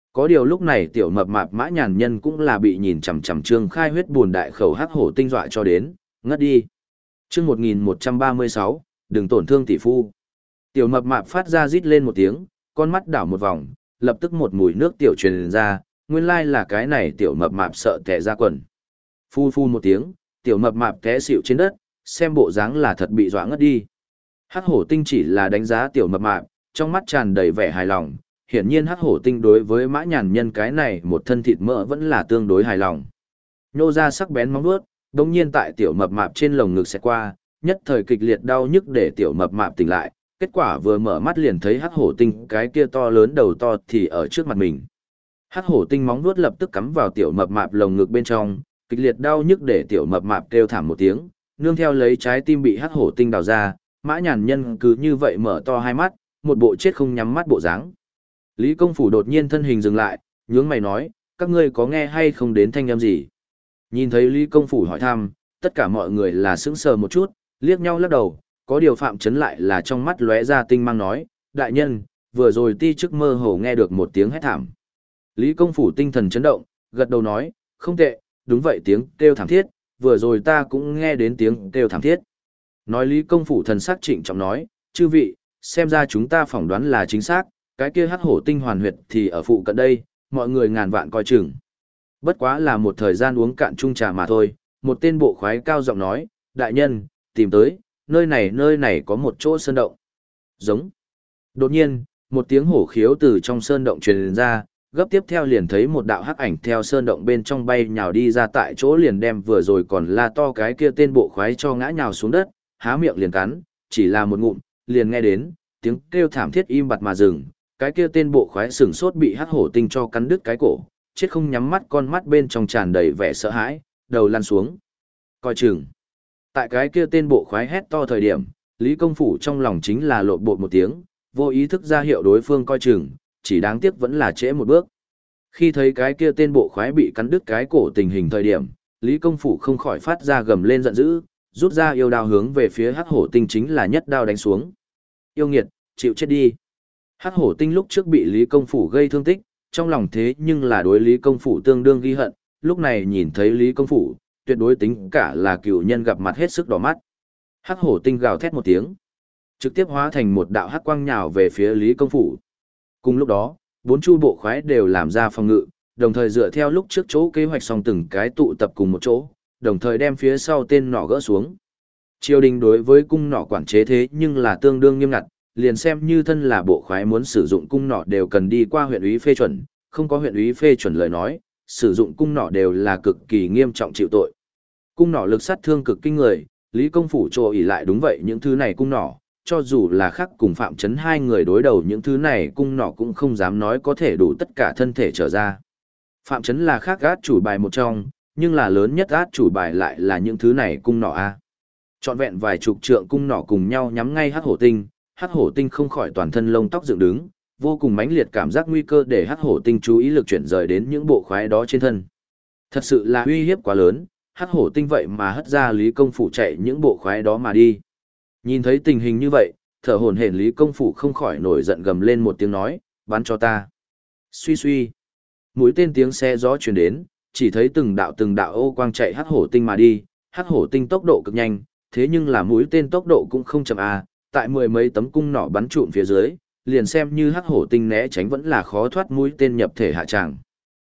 Có điều lúc này tiểu mập mạp Mã Nhàn Nhân cũng là bị nhìn chằm chằm Trương Khai huyết buồn đại khẩu hắc hổ tinh dọa cho đến, ngất đi. Chương một nghìn một trăm ba mươi sáu, đừng tổn thương tỷ phu. Tiểu mập mạp phát ra rít lên một tiếng, con mắt đảo một vòng, lập tức một mùi nước tiểu truyền ra, nguyên lai là cái này tiểu mập mạp sợ tè ra quần. Phu phu một tiếng, tiểu mập mạp té xỉu trên đất, xem bộ dáng là thật bị dọa ngất đi. Hắc hổ tinh chỉ là đánh giá tiểu mập mạp, trong mắt tràn đầy vẻ hài lòng, hiển nhiên hắc hổ tinh đối với Mã Nhàn Nhân cái này một thân thịt mỡ vẫn là tương đối hài lòng. Nhô ra sắc bén móng vuốt, đống nhiên tại tiểu mập mạp trên lồng ngực xẹt qua, nhất thời kịch liệt đau nhức để tiểu mập mạp tỉnh lại, kết quả vừa mở mắt liền thấy hắc hổ tinh cái kia to lớn đầu to thì ở trước mặt mình. Hắc hổ tinh móng vuốt lập tức cắm vào tiểu mập mạp lồng ngực bên trong, kịch liệt đau nhức để tiểu mập mạp kêu thảm một tiếng, nương theo lấy trái tim bị hắc hổ tinh đào ra, Mã Nhàn Nhân cứ như vậy mở to hai mắt, một bộ chết không nhắm mắt bộ dáng. Lý Công Phủ đột nhiên thân hình dừng lại, nhướng mày nói, các ngươi có nghe hay không đến thanh âm gì? Nhìn thấy Lý Công Phủ hỏi thăm, tất cả mọi người là sững sờ một chút, liếc nhau lắc đầu, có điều Phạm Chấn lại là trong mắt lóe ra tinh mang nói, đại nhân, vừa rồi ti chức mơ hồ nghe được một tiếng hét thảm. Lý Công Phủ tinh thần chấn động, gật đầu nói, không tệ, đúng vậy tiếng kêu thảm thiết, vừa rồi ta cũng nghe đến tiếng kêu thảm thiết. Nói Lý Công Phủ thần sắc trịnh trọng nói, chư vị, xem ra chúng ta phỏng đoán là chính xác, cái kia hắc hổ tinh hoàn huyệt thì ở phụ cận đây, mọi người ngàn vạn coi chừng. Bất quá là một thời gian uống cạn chung trà mà thôi, một tên bộ khoái cao giọng nói, đại nhân, tìm tới, nơi này nơi này có một chỗ sơn động. Giống. Đột nhiên, một tiếng hổ khiếu từ trong sơn động truyền ra, gấp tiếp theo liền thấy một đạo hắc ảnh theo sơn động bên trong bay nhào đi ra tại chỗ liền đem vừa rồi còn la to cái kia tên bộ khoái cho ngã nhào xuống đất, há miệng liền cắn, chỉ là một ngụm, liền nghe đến, tiếng kêu thảm thiết im bặt mà dừng, cái kia tên bộ khoái sửng sốt bị hắc hổ tinh cho cắn đứt cái cổ, chết không nhắm mắt con mắt bên trong tràn đầy vẻ sợ hãi, đầu lăn xuống. Coi chừng. Tại cái kia tên bộ khoái hét to thời điểm, Lý Công Phủ trong lòng chính là lộn bột một tiếng, vô ý thức ra hiệu đối phương coi chừng, chỉ đáng tiếc vẫn là trễ một bước. Khi thấy cái kia tên bộ khoái bị cắn đứt cái cổ tình hình thời điểm, Lý Công Phủ không khỏi phát ra gầm lên giận dữ, rút ra yêu đao hướng về phía hắc hổ tinh chính là nhất đao đánh xuống. Yêu nghiệt, chịu chết đi. Hắc hổ tinh lúc trước bị Lý Công Phủ gây thương tích, trong lòng thế nhưng là đối Lý Công Phủ tương đương ghi hận, lúc này nhìn thấy Lý Công Phủ, tuyệt đối tính cả là cựu nhân gặp mặt hết sức đỏ mắt. Hắc hổ tinh gào thét một tiếng, trực tiếp hóa thành một đạo hắc quang nhào về phía Lý Công Phủ. Cùng lúc đó, bốn chu bộ khoái đều làm ra phòng ngự, đồng thời dựa theo lúc trước chỗ kế hoạch xong từng cái tụ tập cùng một chỗ, đồng thời đem phía sau tên nỏ gỡ xuống. Triều đình đối với cung nỏ quản chế thế nhưng là tương đương nghiêm ngặt, liền xem như thân là bộ khoái muốn sử dụng cung nỏ đều cần đi qua huyện úy phê chuẩn, không có huyện úy phê chuẩn lời nói, sử dụng cung nỏ đều là cực kỳ nghiêm trọng chịu tội. Cung nỏ lực sát thương cực kinh người, Lý Công Phủ trồ ỉ lại đúng vậy những thứ này cung nỏ, cho dù là khác cùng Phạm Chấn hai người đối đầu những thứ này cung nỏ cũng không dám nói có thể đủ tất cả thân thể trở ra. Phạm Chấn là khác át chủ bài một trong, nhưng là lớn nhất át chủ bài lại là những thứ này cung nỏ A. Trọn vẹn vài chục trượng cung nỏ cùng nhau nhắm ngay hắc hổ tinh, hắc hổ tinh không khỏi toàn thân lông tóc dựng đứng, vô cùng mãnh liệt cảm giác nguy cơ để hắc hổ tinh chú ý lực chuyển rời đến những bộ khoái đó trên thân. Thật sự là uy hiếp quá lớn, hắc hổ tinh vậy mà hất ra Lý Công Phủ chạy những bộ khoái đó mà đi. Nhìn thấy tình hình như vậy, thở hổn hển Lý Công Phủ không khỏi nổi giận gầm lên một tiếng nói, bắn cho ta. Suy suy. Mũi tên tiếng xe gió truyền đến, chỉ thấy từng đạo từng đạo ô quang chạy hắc hổ tinh mà đi, hắc hổ tinh tốc độ cực nhanh, thế nhưng là mũi tên tốc độ cũng không chậm a, tại mười mấy tấm cung nỏ bắn trụm phía dưới, liền xem như hắc hổ tinh né tránh vẫn là khó thoát mũi tên nhập thể hạ tràng.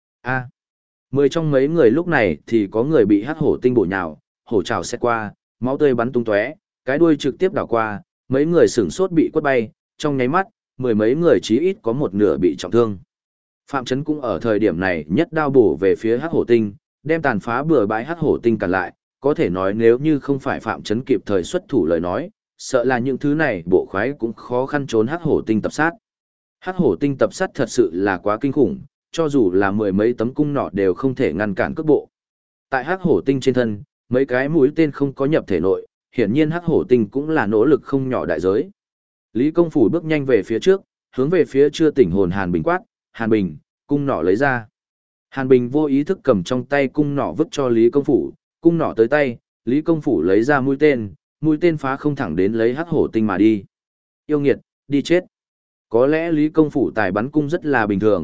A. Mười trong mấy người lúc này thì có người bị hắc hổ tinh bổ nhào, hổ trào xét qua, máu tươi bắn tung tóe, cái đuôi trực tiếp đảo qua, mấy người sửng sốt bị quất bay, trong nháy mắt, mười mấy người chí ít có một nửa bị trọng thương. Phạm Chấn cũng ở thời điểm này nhất đao bổ về phía hắc hổ tinh, đem tàn phá bừa bãi hắc hổ tinh cản lại, có thể nói nếu như không phải Phạm Chấn kịp thời xuất thủ lời nói, sợ là những thứ này bộ khoái cũng khó khăn trốn hắc hổ tinh tập sát. Hắc hổ tinh tập sát thật sự là quá kinh khủng, cho dù là mười mấy tấm cung nỏ đều không thể ngăn cản cước bộ. Tại hắc hổ tinh trên thân, mấy cái mũi tên không có nhập thể nội, hiển nhiên hắc hổ tinh cũng là nỗ lực không nhỏ đại giới. Lý Công Phủ bước nhanh về phía trước, hướng về phía chưa tỉnh hồn Hàn Bình quát, Hàn Bình, cung nỏ lấy ra. Hàn Bình vô ý thức cầm trong tay cung nỏ vứt cho Lý Công Phủ, cung nỏ tới tay, Lý Công Phủ lấy ra mũi tên, mũi tên phá không thẳng đến lấy hắc hổ tinh mà đi. Yêu nghiệt, đi chết. Có lẽ Lý Công Phủ tài bắn cung rất là bình thường,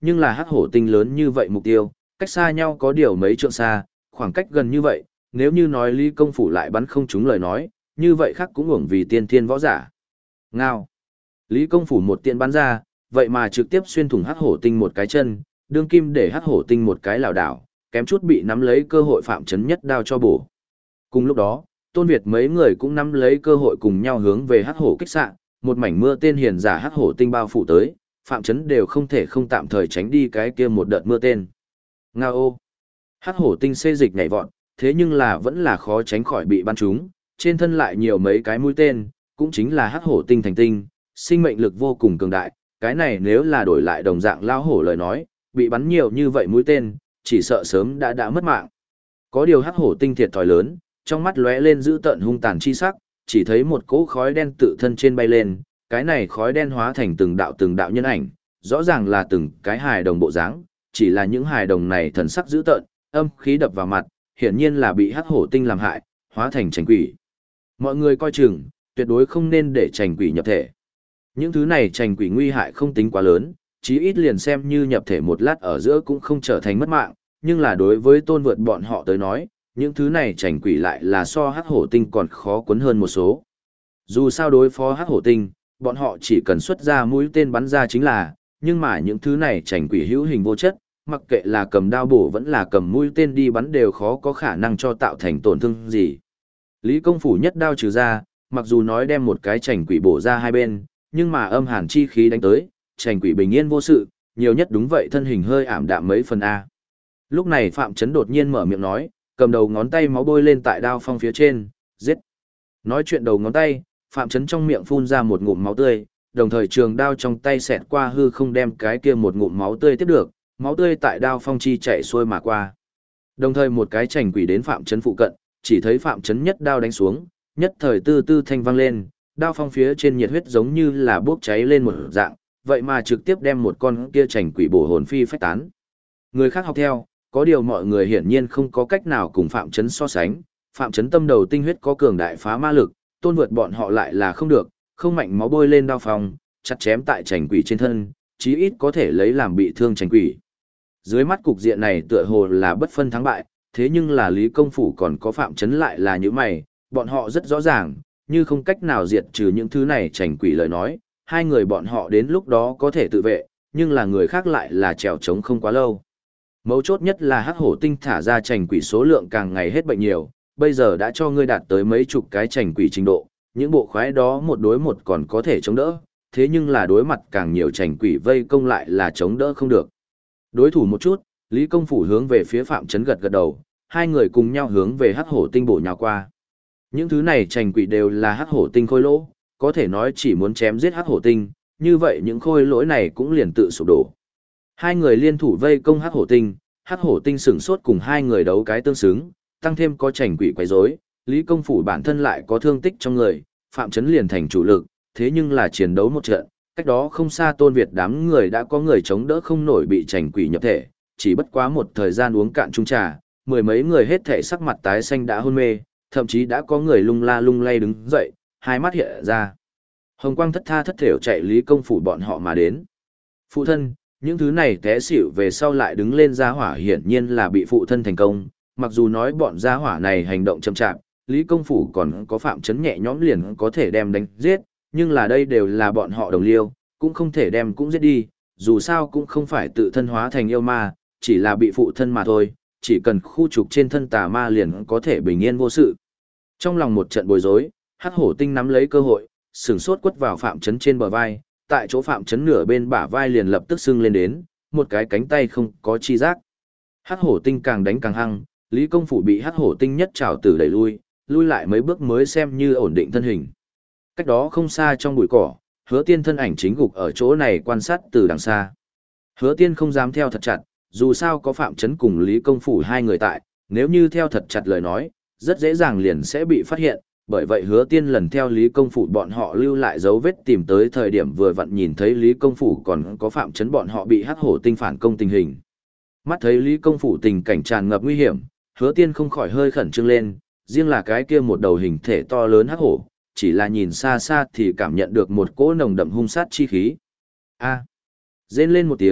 nhưng là hắc hổ tinh lớn như vậy mục tiêu, cách xa nhau có điều mấy trượng xa, khoảng cách gần như vậy, nếu như nói Lý Công Phủ lại bắn không trúng lời nói, như vậy khác cũng uổng vì tiên thiên võ giả. Ngao. Lý Công Phủ một tiện bắn ra, vậy mà trực tiếp xuyên thủng hắc hổ tinh một cái chân, đương kim để hắc hổ tinh một cái lảo đảo, kém chút bị nắm lấy cơ hội Phạm Chấn nhất đao cho bổ. Cùng lúc đó, Tôn Việt mấy người cũng nắm lấy cơ hội cùng nhau hướng về hắc hổ kích xạ, một mảnh mưa tên hiền giả hắc hổ tinh bao phủ tới, Phạm Chấn đều không thể không tạm thời tránh đi cái kia một đợt mưa tên. Ngao ô. Hắc hổ tinh xê dịch nhảy vọt, thế nhưng là vẫn là khó tránh khỏi bị bắn trúng, trên thân lại nhiều mấy cái mũi tên, cũng chính là hắc hổ tinh thành tinh, sinh mệnh lực vô cùng cường đại, cái này nếu là đổi lại đồng dạng lao hổ lời nói, bị bắn nhiều như vậy mũi tên, chỉ sợ sớm đã đã mất mạng. Có điều hắc hổ tinh thiệt thòi lớn, trong mắt lóe lên dữ tợn hung tàn chi sắc, chỉ thấy một cỗ khói đen tự thân trên bay lên, cái này khói đen hóa thành từng đạo từng đạo nhân ảnh, rõ ràng là từng cái hài đồng bộ dáng, chỉ là những hài đồng này thần sắc dữ tợn, âm khí đập vào mặt, hiển nhiên là bị hắc hổ tinh làm hại, hóa thành trành quỷ. Mọi người coi chừng, tuyệt đối không nên để trành quỷ nhập thể. Những thứ này trành quỷ nguy hại không tính quá lớn, chí ít liền xem như nhập thể một lát ở giữa cũng không trở thành mất mạng, nhưng là đối với Tôn Vượt bọn họ tới nói, những thứ này trành quỷ lại là so hắc hổ tinh còn khó cuốn hơn một số. Dù sao đối phó hắc hổ tinh, bọn họ chỉ cần xuất ra mũi tên bắn ra chính là, nhưng mà những thứ này trành quỷ hữu hình vô chất, mặc kệ là cầm đao bổ vẫn là cầm mũi tên đi bắn đều khó có khả năng cho tạo thành tổn thương gì. Lý Công Phủ nhất đao trừ ra, mặc dù nói đem một cái trành quỷ bổ ra hai bên, nhưng mà âm hàn chi khí đánh tới, trành quỷ bình yên vô sự, nhiều nhất đúng vậy thân hình hơi ảm đạm mấy phần A. Lúc này Phạm Chấn đột nhiên mở miệng nói, cầm đầu ngón tay máu bôi lên tại đao phong phía trên, giết. Nói chuyện đầu ngón tay, Phạm Chấn trong miệng phun ra một ngụm máu tươi, đồng thời trường đao trong tay xẹt qua hư không đem cái kia một ngụm máu tươi tiếp được, máu tươi tại đao phong chi chạy xuôi mà qua. Đồng thời một cái trành quỷ đến Phạm Chấn phụ cận, chỉ thấy Phạm Chấn nhất đao đánh xuống, nhất thời tư tư thanh vang lên, đao phong phía trên nhiệt huyết giống như là bốc cháy lên một dạng, vậy mà trực tiếp đem một con kia trành quỷ bổ hồn phi phách tán. Người khác học theo, có điều mọi người hiển nhiên không có cách nào cùng Phạm Chấn so sánh, Phạm Chấn tâm đầu tinh huyết có cường đại phá ma lực, Tôn Vượt bọn họ lại là không được, không mạnh máu bôi lên đao phong, chặt chém tại trành quỷ trên thân, chí ít có thể lấy làm bị thương trành quỷ. Dưới mắt cục diện này tựa hồ là bất phân thắng bại, thế nhưng là Lý Công Phủ còn có Phạm Chấn lại là như mày, bọn họ rất rõ ràng, như không cách nào diệt trừ những thứ này trành quỷ lời nói, hai người bọn họ đến lúc đó có thể tự vệ, nhưng là người khác lại là trèo trống không quá lâu. Mấu chốt nhất là hắc hổ tinh thả ra trành quỷ số lượng càng ngày hết bệnh nhiều, bây giờ đã cho ngươi đạt tới mấy chục cái trành quỷ trình độ, những bộ khoái đó một đối một còn có thể chống đỡ, thế nhưng là đối mặt càng nhiều trành quỷ vây công lại là chống đỡ không được. Đối thủ một chút, Lý Công Phủ hướng về phía Phạm Chấn gật gật đầu, hai người cùng nhau hướng về hắc hổ tinh bổ nhào qua. Những thứ này trành quỷ đều là hắc hổ tinh khôi lỗ, có thể nói chỉ muốn chém giết hắc hổ tinh, như vậy những khôi lỗi này cũng liền tự sụp đổ. Hai người liên thủ vây công hắc hổ tinh, hắc hổ tinh sửng sốt cùng hai người đấu cái tương xứng, tăng thêm có trành quỷ quấy rối, Lý Công Phủ bản thân lại có thương tích trong người, Phạm Chấn liền thành chủ lực, thế nhưng là chiến đấu một trận, cách đó không xa Tôn Việt đám người đã có người chống đỡ không nổi bị trành quỷ nhập thể, chỉ bất quá một thời gian uống cạn chung trà, mười mấy người hết thể sắc mặt tái xanh đã hôn mê, thậm chí đã có người lung la lung lay đứng dậy, hai mắt hiện ra. Hồng quang thất tha thất thểu chạy Lý Công Phủ bọn họ mà đến. Phụ thân, những thứ này té xỉu về sau lại đứng lên gia hỏa hiển nhiên là bị phụ thân thành công, mặc dù nói bọn gia hỏa này hành động chậm chạp, Lý Công Phủ còn có Phạm Chấn nhẹ nhõm liền có thể đem đánh giết, nhưng là đây đều là bọn họ đồng liêu, cũng không thể đem cũng giết đi, dù sao cũng không phải tự thân hóa thành yêu ma, chỉ là bị phụ thân mà thôi, chỉ cần khu trục trên thân tà ma liền có thể bình yên vô sự. Trong lòng một trận bối rối, hắc hổ tinh nắm lấy cơ hội, sừng sốt quất vào Phạm Chấn trên bờ vai, tại chỗ Phạm Chấn nửa bên bả vai liền lập tức sưng lên đến, một cái cánh tay không có chi giác. Hắc hổ tinh càng đánh càng hăng, Lý Công Phủ bị hắc hổ tinh nhất trảo tử đẩy lui, lui lại mấy bước mới xem như ổn định thân hình. Cách đó không xa trong bụi cỏ, Hứa Tiên thân ảnh chính gục ở chỗ này quan sát từ đằng xa. Hứa Tiên không dám theo thật chặt, dù sao có Phạm Chấn cùng Lý Công Phủ hai người tại, nếu như theo thật chặt lời nói, rất dễ dàng liền sẽ bị phát hiện, bởi vậy Hứa Tiên lần theo Lý Công Phủ bọn họ lưu lại dấu vết tìm tới thời điểm vừa vặn nhìn thấy Lý Công Phủ còn có Phạm Chấn bọn họ bị hắc hổ tinh phản công tình hình. Mắt thấy Lý Công Phủ tình cảnh tràn ngập nguy hiểm, Hứa Tiên không khỏi hơi khẩn trương lên, riêng là cái kia một đầu hình thể to lớn hắc hổ, chỉ là nhìn xa xa thì cảm nhận được một cỗ nồng đậm hung sát chi khí. A! Rên lên một tiếng,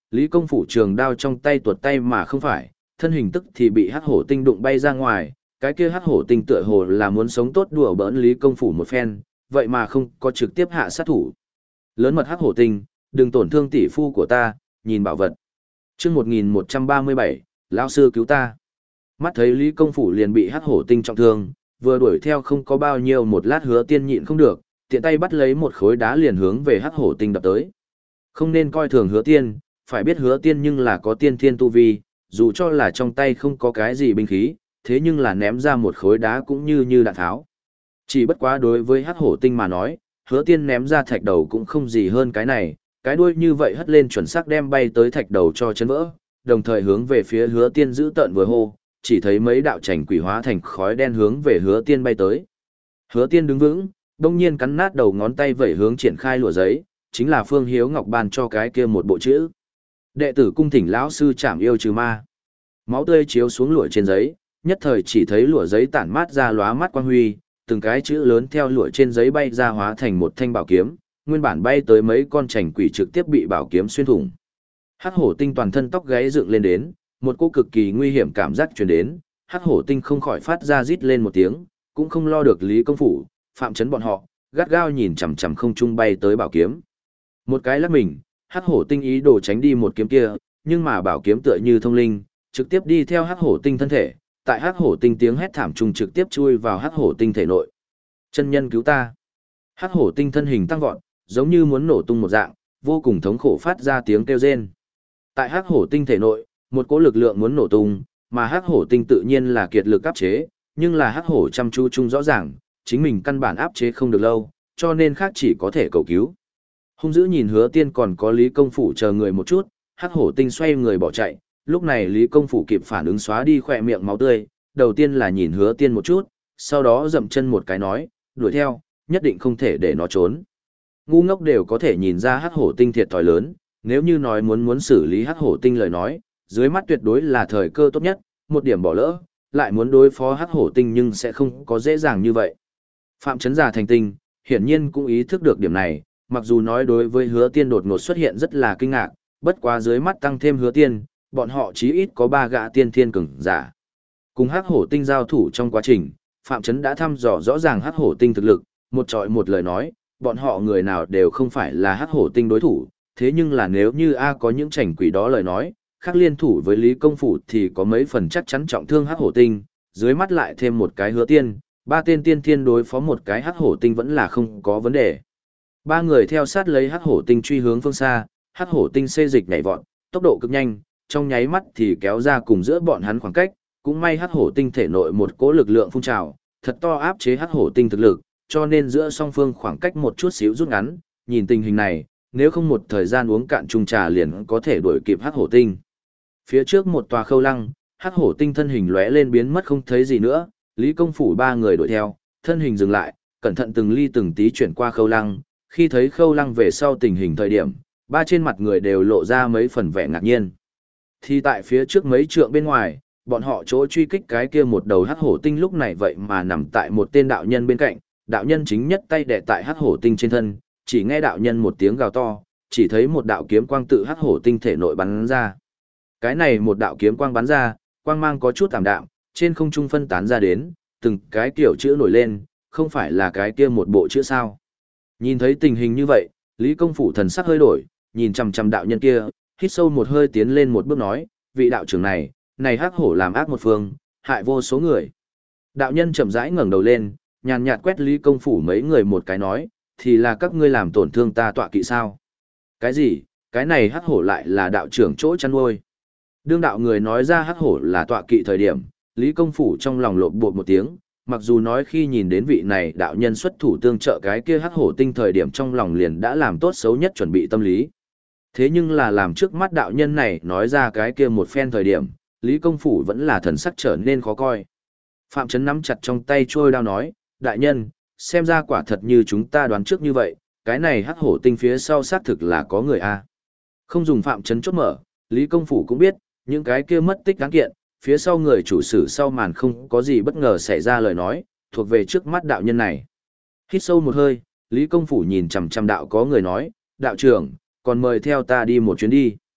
Lý Công Phủ trường đao trong tay tuột tay mà không phải, thân hình tức thì bị hắc hổ tinh đụng bay ra ngoài, cái kia hắc hổ tinh tựa hồ là muốn sống tốt đùa bỡn Lý Công Phủ một phen, vậy mà không có trực tiếp hạ sát thủ. Lớn mật hắc hổ tinh, đừng tổn thương tỷ phu của ta, nhìn bảo vật. Chương một nghìn một trăm ba mươi bảy, lão sư cứu ta. Mắt thấy Lý Công Phủ liền bị hắc hổ tinh trọng thương, vừa đuổi theo không có bao nhiêu một lát Hứa Tiên nhịn không được, tiện tay bắt lấy một khối đá liền hướng về hắc hổ tinh đập tới. Không nên coi thường Hứa Tiên, phải biết Hứa Tiên nhưng là có tiên thiên tu vi, dù cho là trong tay không có cái gì binh khí, thế nhưng là ném ra một khối đá cũng như như đạn tháo. Chỉ bất quá đối với hắc hổ tinh mà nói, Hứa Tiên ném ra thạch đầu cũng không gì hơn cái này, cái đuôi như vậy hất lên chuẩn xác đem bay tới thạch đầu cho chấn vỡ, đồng thời hướng về phía Hứa Tiên giữ tợn vừa hô, chỉ thấy mấy đạo chảnh quỷ hóa thành khói đen hướng về Hứa Tiên bay tới. Hứa Tiên đứng vững, đông nhiên cắn nát đầu ngón tay vẩy hướng triển khai lụa giấy, chính là Phương Hiếu Ngọc ban cho cái kia một bộ chữ. Đệ tử cung thỉnh lão sư trảm yêu trừ ma. Máu tươi chiếu xuống lụa trên giấy, nhất thời chỉ thấy lụa giấy tản mát ra lóa mắt quang huy, từng cái chữ lớn theo lụa trên giấy bay ra hóa thành một thanh bảo kiếm, nguyên bản bay tới mấy con chảnh quỷ trực tiếp bị bảo kiếm xuyên thủng. Hắc hổ tinh toàn thân tóc gáy dựng lên đến, một cô cực kỳ nguy hiểm cảm giác truyền đến, hắc hổ tinh không khỏi phát ra rít lên một tiếng, cũng không lo được Lý Công Phủ, Phạm Chấn bọn họ, gắt gao nhìn chằm chằm không trung bay tới bảo kiếm. Một cái lắc mình, hắc hổ tinh ý đồ tránh đi một kiếm kia, nhưng mà bảo kiếm tựa như thông linh, trực tiếp đi theo hắc hổ tinh thân thể, tại hắc hổ tinh tiếng hét thảm trùng trực tiếp chui vào hắc hổ tinh thể nội. Chân nhân cứu ta! Hắc hổ tinh thân hình tăng vọt, giống như muốn nổ tung một dạng, vô cùng thống khổ phát ra tiếng kêu rên. Tại hắc hổ tinh thể nội, một cỗ lực lượng muốn nổ tung, mà hắc hổ tinh tự nhiên là kiệt lực áp chế, nhưng là hắc hổ chăm chú chung rõ ràng, chính mình căn bản áp chế không được lâu, cho nên khác chỉ có thể cầu cứu. Hung dữ nhìn Hứa Tiên còn có Lý Công Phủ chờ người một chút, hắc hổ tinh xoay người bỏ chạy, lúc này Lý Công Phủ kịp phản ứng xóa đi khỏe miệng máu tươi, đầu tiên là nhìn Hứa Tiên một chút, sau đó dậm chân một cái nói, đuổi theo, nhất định không thể để nó trốn. Ngu ngốc đều có thể nhìn ra hắc hổ tinh thiệt thòi lớn, nếu như nói muốn muốn xử lý hắc hổ tinh lời nói, dưới mắt tuyệt đối là thời cơ tốt nhất, một điểm bỏ lỡ, lại muốn đối phó hắc hổ tinh nhưng sẽ không có dễ dàng như vậy. Phạm Chấn già thành tinh, hiển nhiên cũng ý thức được điểm này, mặc dù nói đối với Hứa Tiên đột ngột xuất hiện rất là kinh ngạc, bất quá dưới mắt tăng thêm Hứa Tiên, bọn họ chí ít có ba gã tiên thiên cường giả. Cùng hắc hổ tinh giao thủ trong quá trình, Phạm Chấn đã thăm dò rõ ràng hắc hổ tinh thực lực, một trọi một lời nói, bọn họ người nào đều không phải là hắc hổ tinh đối thủ, thế nhưng là nếu như A có những chảnh quỷ đó lời nói, khác liên thủ với Lý Công Phủ thì có mấy phần chắc chắn trọng thương hắc hổ tinh, dưới mắt lại thêm một cái Hứa Tiên, ba tên tiên thiên đối phó một cái hắc hổ tinh vẫn là không có vấn đề. Ba người theo sát lấy hắc hổ tinh truy hướng phương xa, hắc hổ tinh xê dịch nhảy vọt, tốc độ cực nhanh, trong nháy mắt thì kéo ra cùng giữa bọn hắn khoảng cách, cũng may hắc hổ tinh thể nội một cỗ lực lượng phun trào, thật to áp chế hắc hổ tinh thực lực, cho nên giữa song phương khoảng cách một chút xíu rút ngắn, nhìn tình hình này, nếu không một thời gian uống cạn chung trà liền có thể đuổi kịp hắc hổ tinh. Phía trước một tòa khâu lăng, hắc hổ tinh thân hình lóe lên biến mất không thấy gì nữa, Lý Công Phủ ba người đuổi theo, thân hình dừng lại, cẩn thận từng ly từng tí chuyển qua khâu lăng, khi thấy khâu lăng về sau tình hình thời điểm, ba trên mặt người đều lộ ra mấy phần vẻ ngạc nhiên. Thì tại phía trước mấy trượng bên ngoài, bọn họ chỗ truy kích cái kia một đầu hắc hổ tinh lúc này vậy mà nằm tại một tên đạo nhân bên cạnh, đạo nhân chính nhất tay đè tại hắc hổ tinh trên thân, chỉ nghe đạo nhân một tiếng gào to, chỉ thấy một đạo kiếm quang tự hắc hổ tinh thể nội bắn ra. Cái này một đạo kiếm quang bắn ra, quang mang có chút tạm đạm, trên không trung phân tán ra đến, từng cái kiểu chữ nổi lên, không phải là cái kia một bộ chữ sao. Nhìn thấy tình hình như vậy, Lý Công Phủ thần sắc hơi đổi, nhìn chằm chằm đạo nhân kia, hít sâu một hơi tiến lên một bước nói, vị đạo trưởng này, này hắc hổ làm ác một phương, hại vô số người. Đạo nhân chậm rãi ngẩng đầu lên, nhàn nhạt quét Lý Công Phủ mấy người một cái nói, thì là các ngươi làm tổn thương ta tọa kỵ sao? Cái gì? Cái này hắc hổ lại là đạo trưởng chỗ chăn nuôi. Đương đạo người nói ra hắc hổ là tọa kỵ thời điểm, Lý Công Phủ trong lòng lộn bột một tiếng, mặc dù nói khi nhìn đến vị này đạo nhân xuất thủ tương trợ cái kia hắc hổ tinh thời điểm trong lòng liền đã làm tốt xấu nhất chuẩn bị tâm lý. Thế nhưng là làm trước mắt đạo nhân này nói ra cái kia một phen thời điểm, Lý Công Phủ vẫn là thần sắc trở nên khó coi. Phạm Chấn nắm chặt trong tay trôi đao nói, đại nhân, xem ra quả thật như chúng ta đoán trước như vậy, cái này hắc hổ tinh phía sau xác thực là có người A. Không dùng Phạm Chấn chốt mở, Lý Công Phủ cũng biết, những cái kia mất tích án kiện, phía sau người chủ sử sau màn không có gì bất ngờ xảy ra lời nói, thuộc về trước mắt đạo nhân này. Hít sâu một hơi, Lý Công Phủ nhìn chằm chằm đạo có người nói, đạo trưởng, còn mời theo ta đi một chuyến đi.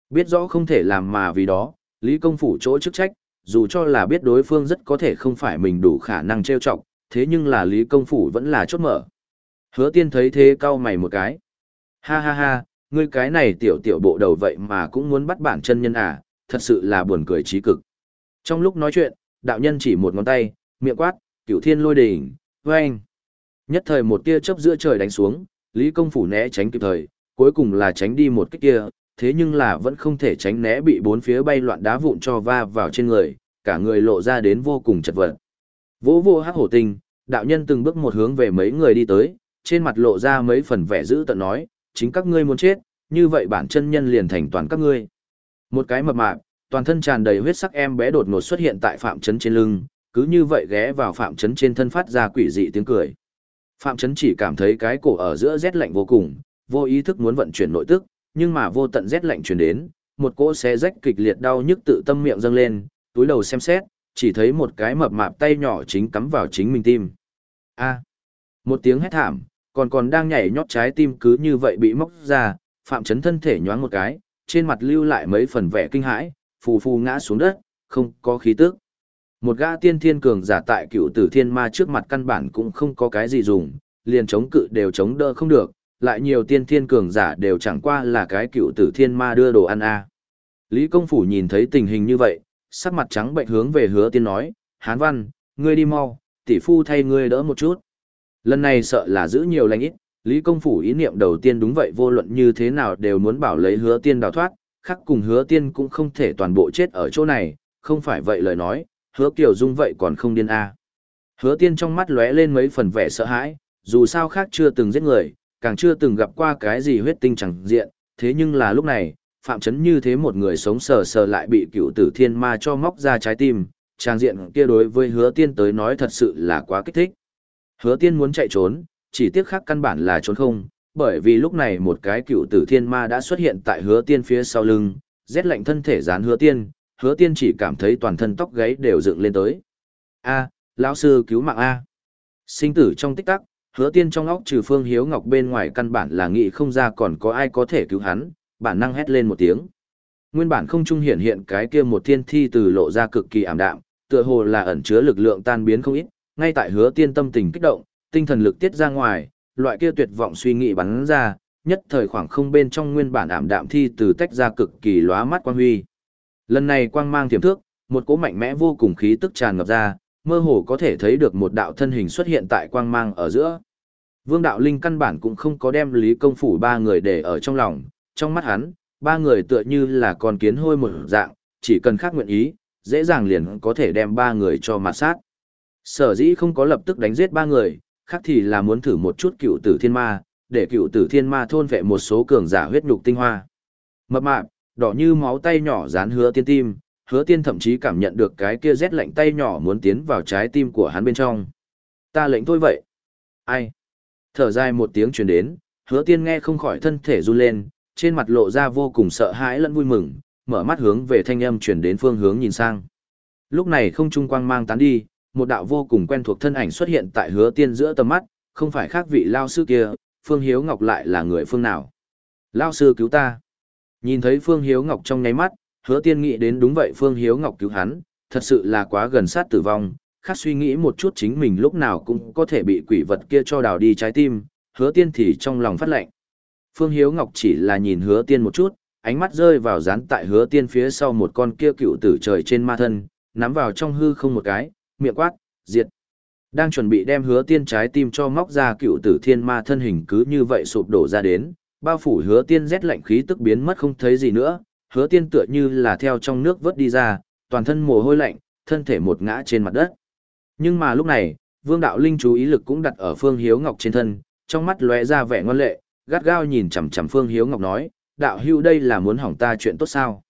Biết rõ không thể làm mà vì đó, Lý Công Phủ chỗ chức trách, dù cho là biết đối phương rất có thể không phải mình đủ khả năng trêu chọc, thế nhưng là Lý Công Phủ vẫn là chốt mở. Hứa Tiên thấy thế cau mày một cái. Ha ha ha, ngươi cái này tiểu tiểu bộ đầu vậy mà cũng muốn bắt bản chân nhân à, thật sự là buồn cười trí cực. Trong lúc nói chuyện, đạo nhân chỉ một ngón tay, miệng quát, Cửu Thiên Lôi Đỉnh, oeng. Nhất thời một tia chớp giữa trời đánh xuống, Lý Công Phủ né tránh kịp thời, cuối cùng là tránh đi một cái kia, thế nhưng là vẫn không thể tránh né bị bốn phía bay loạn đá vụn cho va vào trên người, cả người lộ ra đến vô cùng chật vật. Vỗ vô hắc hổ tinh, đạo nhân từng bước một hướng về mấy người đi tới, trên mặt lộ ra mấy phần vẻ dữ tợn nói, chính các ngươi muốn chết, như vậy bản chân nhân liền thành toàn các ngươi. Một cái mập mạp, toàn thân tràn đầy huyết sắc em bé đột ngột xuất hiện tại Phạm Chấn trên lưng, cứ như vậy ghé vào Phạm Chấn trên thân phát ra quỷ dị tiếng cười. Phạm Chấn chỉ cảm thấy cái cổ ở giữa rét lạnh vô cùng, vô ý thức muốn vận chuyển nội tức, nhưng mà vô tận rét lạnh truyền đến, một cỗ xé rách kịch liệt đau nhức tự tâm miệng dâng lên, túi đầu xem xét, chỉ thấy một cái mập mạp tay nhỏ chính cắm vào chính mình tim. A! Một tiếng hét thảm, còn còn đang nhảy nhót trái tim cứ như vậy bị móc ra, Phạm Chấn thân thể nhoáng một cái, trên mặt lưu lại mấy phần vẻ kinh hãi, phù phù ngã xuống đất, không có khí tức. Một gã tiên thiên cường giả tại Cựu Tử Thiên Ma trước mặt căn bản cũng không có cái gì dùng, liền chống cự đều chống đỡ không được, lại nhiều tiên thiên cường giả đều chẳng qua là cái Cựu Tử Thiên Ma đưa đồ ăn a. Lý Công Phủ nhìn thấy tình hình như vậy, sắc mặt trắng bệnh hướng về Hứa Tiên nói, Hán Văn, ngươi đi mau, tỷ phu thay ngươi đỡ một chút. Lần này sợ là giữ nhiều lành ít, Lý Công Phủ ý niệm đầu tiên đúng vậy, vô luận như thế nào đều muốn bảo lấy Hứa Tiên đào thoát, khác cùng Hứa Tiên cũng không thể toàn bộ chết ở chỗ này, không phải vậy lời nói, Hứa Kiều Dung vậy còn không điên a. Hứa Tiên trong mắt lóe lên mấy phần vẻ sợ hãi, dù sao khác chưa từng giết người, càng chưa từng gặp qua cái gì huyết tinh chẳng diện, thế nhưng là lúc này, Phạm Chấn như thế một người sống sờ sờ lại bị Cựu Tử Thiên Ma cho móc ra trái tim, trang diện kia đối với Hứa Tiên tới nói thật sự là quá kích thích. Hứa Tiên muốn chạy trốn, chỉ tiếc khác căn bản là trốn không, bởi vì lúc này một cái Cựu Tử Thiên Ma đã xuất hiện tại Hứa Tiên phía sau lưng, rét lạnh thân thể dán Hứa Tiên, Hứa Tiên chỉ cảm thấy toàn thân tóc gáy đều dựng lên tới. A, lão sư cứu mạng a. Sinh tử trong tích tắc, Hứa Tiên trong óc trừ Phương Hiếu Ngọc bên ngoài căn bản là nghĩ không ra còn có ai có thể cứu hắn, bản năng hét lên một tiếng. Nguyên bản không trung hiện hiện cái kia một thiên thi từ lộ ra cực kỳ ảm đạm, tựa hồ là ẩn chứa lực lượng tan biến không ít, ngay tại Hứa Tiên tâm tình kích động, tinh thần lực tiết ra ngoài, loại kia tuyệt vọng suy nghĩ bắn ra, nhất thời khoảng không bên trong nguyên bản ảm đạm thi từ tách ra cực kỳ lóa mắt quang huy. Lần này quang mang tiềm thước, một cỗ mạnh mẽ vô cùng khí tức tràn ngập ra, mơ hồ có thể thấy được một đạo thân hình xuất hiện tại quang mang ở giữa. Vương Đạo Linh căn bản cũng không có đem Lý Công Phủ ba người để ở trong lòng, trong mắt hắn, ba người tựa như là con kiến hôi một dạng, chỉ cần khác nguyện ý, dễ dàng liền có thể đem ba người cho mặt sát. Sở dĩ không có lập tức đánh giết ba người, khác thì là muốn thử một chút Cựu Tử Thiên Ma, để Cựu Tử Thiên Ma thôn vệ một số cường giả huyết nhục tinh hoa. Mập mạp, đỏ như máu tay nhỏ dán Hứa Tiên tim, Hứa Tiên thậm chí cảm nhận được cái kia rét lạnh tay nhỏ muốn tiến vào trái tim của hắn bên trong. Ta lệnh thôi vậy. Ai? Thở dài một tiếng truyền đến, Hứa Tiên nghe không khỏi thân thể run lên, trên mặt lộ ra vô cùng sợ hãi lẫn vui mừng, mở mắt hướng về thanh âm truyền đến phương hướng nhìn sang. Lúc này không trung quang mang tán đi, một đạo vô cùng quen thuộc thân ảnh xuất hiện tại Hứa Tiên giữa tầm mắt, không phải khác vị lao sư kia, Phương Hiếu Ngọc lại là người phương nào? Lao sư cứu ta. Nhìn thấy Phương Hiếu Ngọc trong nháy mắt, Hứa Tiên nghĩ đến đúng vậy, Phương Hiếu Ngọc cứu hắn, thật sự là quá gần sát tử vong, khác suy nghĩ một chút chính mình lúc nào cũng có thể bị quỷ vật kia cho đào đi trái tim, Hứa Tiên thì trong lòng phát lạnh. Phương Hiếu Ngọc chỉ là nhìn Hứa Tiên một chút, ánh mắt rơi vào dán tại Hứa Tiên phía sau một con kia Cựu Tử trời trên ma thân, nắm vào trong hư không một cái, miệng quát, diệt. Đang chuẩn bị đem Hứa Tiên trái tim cho móc ra, Cựu Tử Thiên Ma thân hình cứ như vậy sụp đổ ra đến, bao phủ Hứa Tiên rét lạnh khí tức biến mất không thấy gì nữa, Hứa Tiên tựa như là theo trong nước vớt đi ra, toàn thân mồ hôi lạnh, thân thể một ngã trên mặt đất. Nhưng mà lúc này, Vương Đạo Linh chú ý lực cũng đặt ở Phương Hiếu Ngọc trên thân, trong mắt lóe ra vẻ ngoan lệ, gắt gao nhìn chằm chằm Phương Hiếu Ngọc nói, đạo hữu đây là muốn hỏng ta chuyện tốt sao?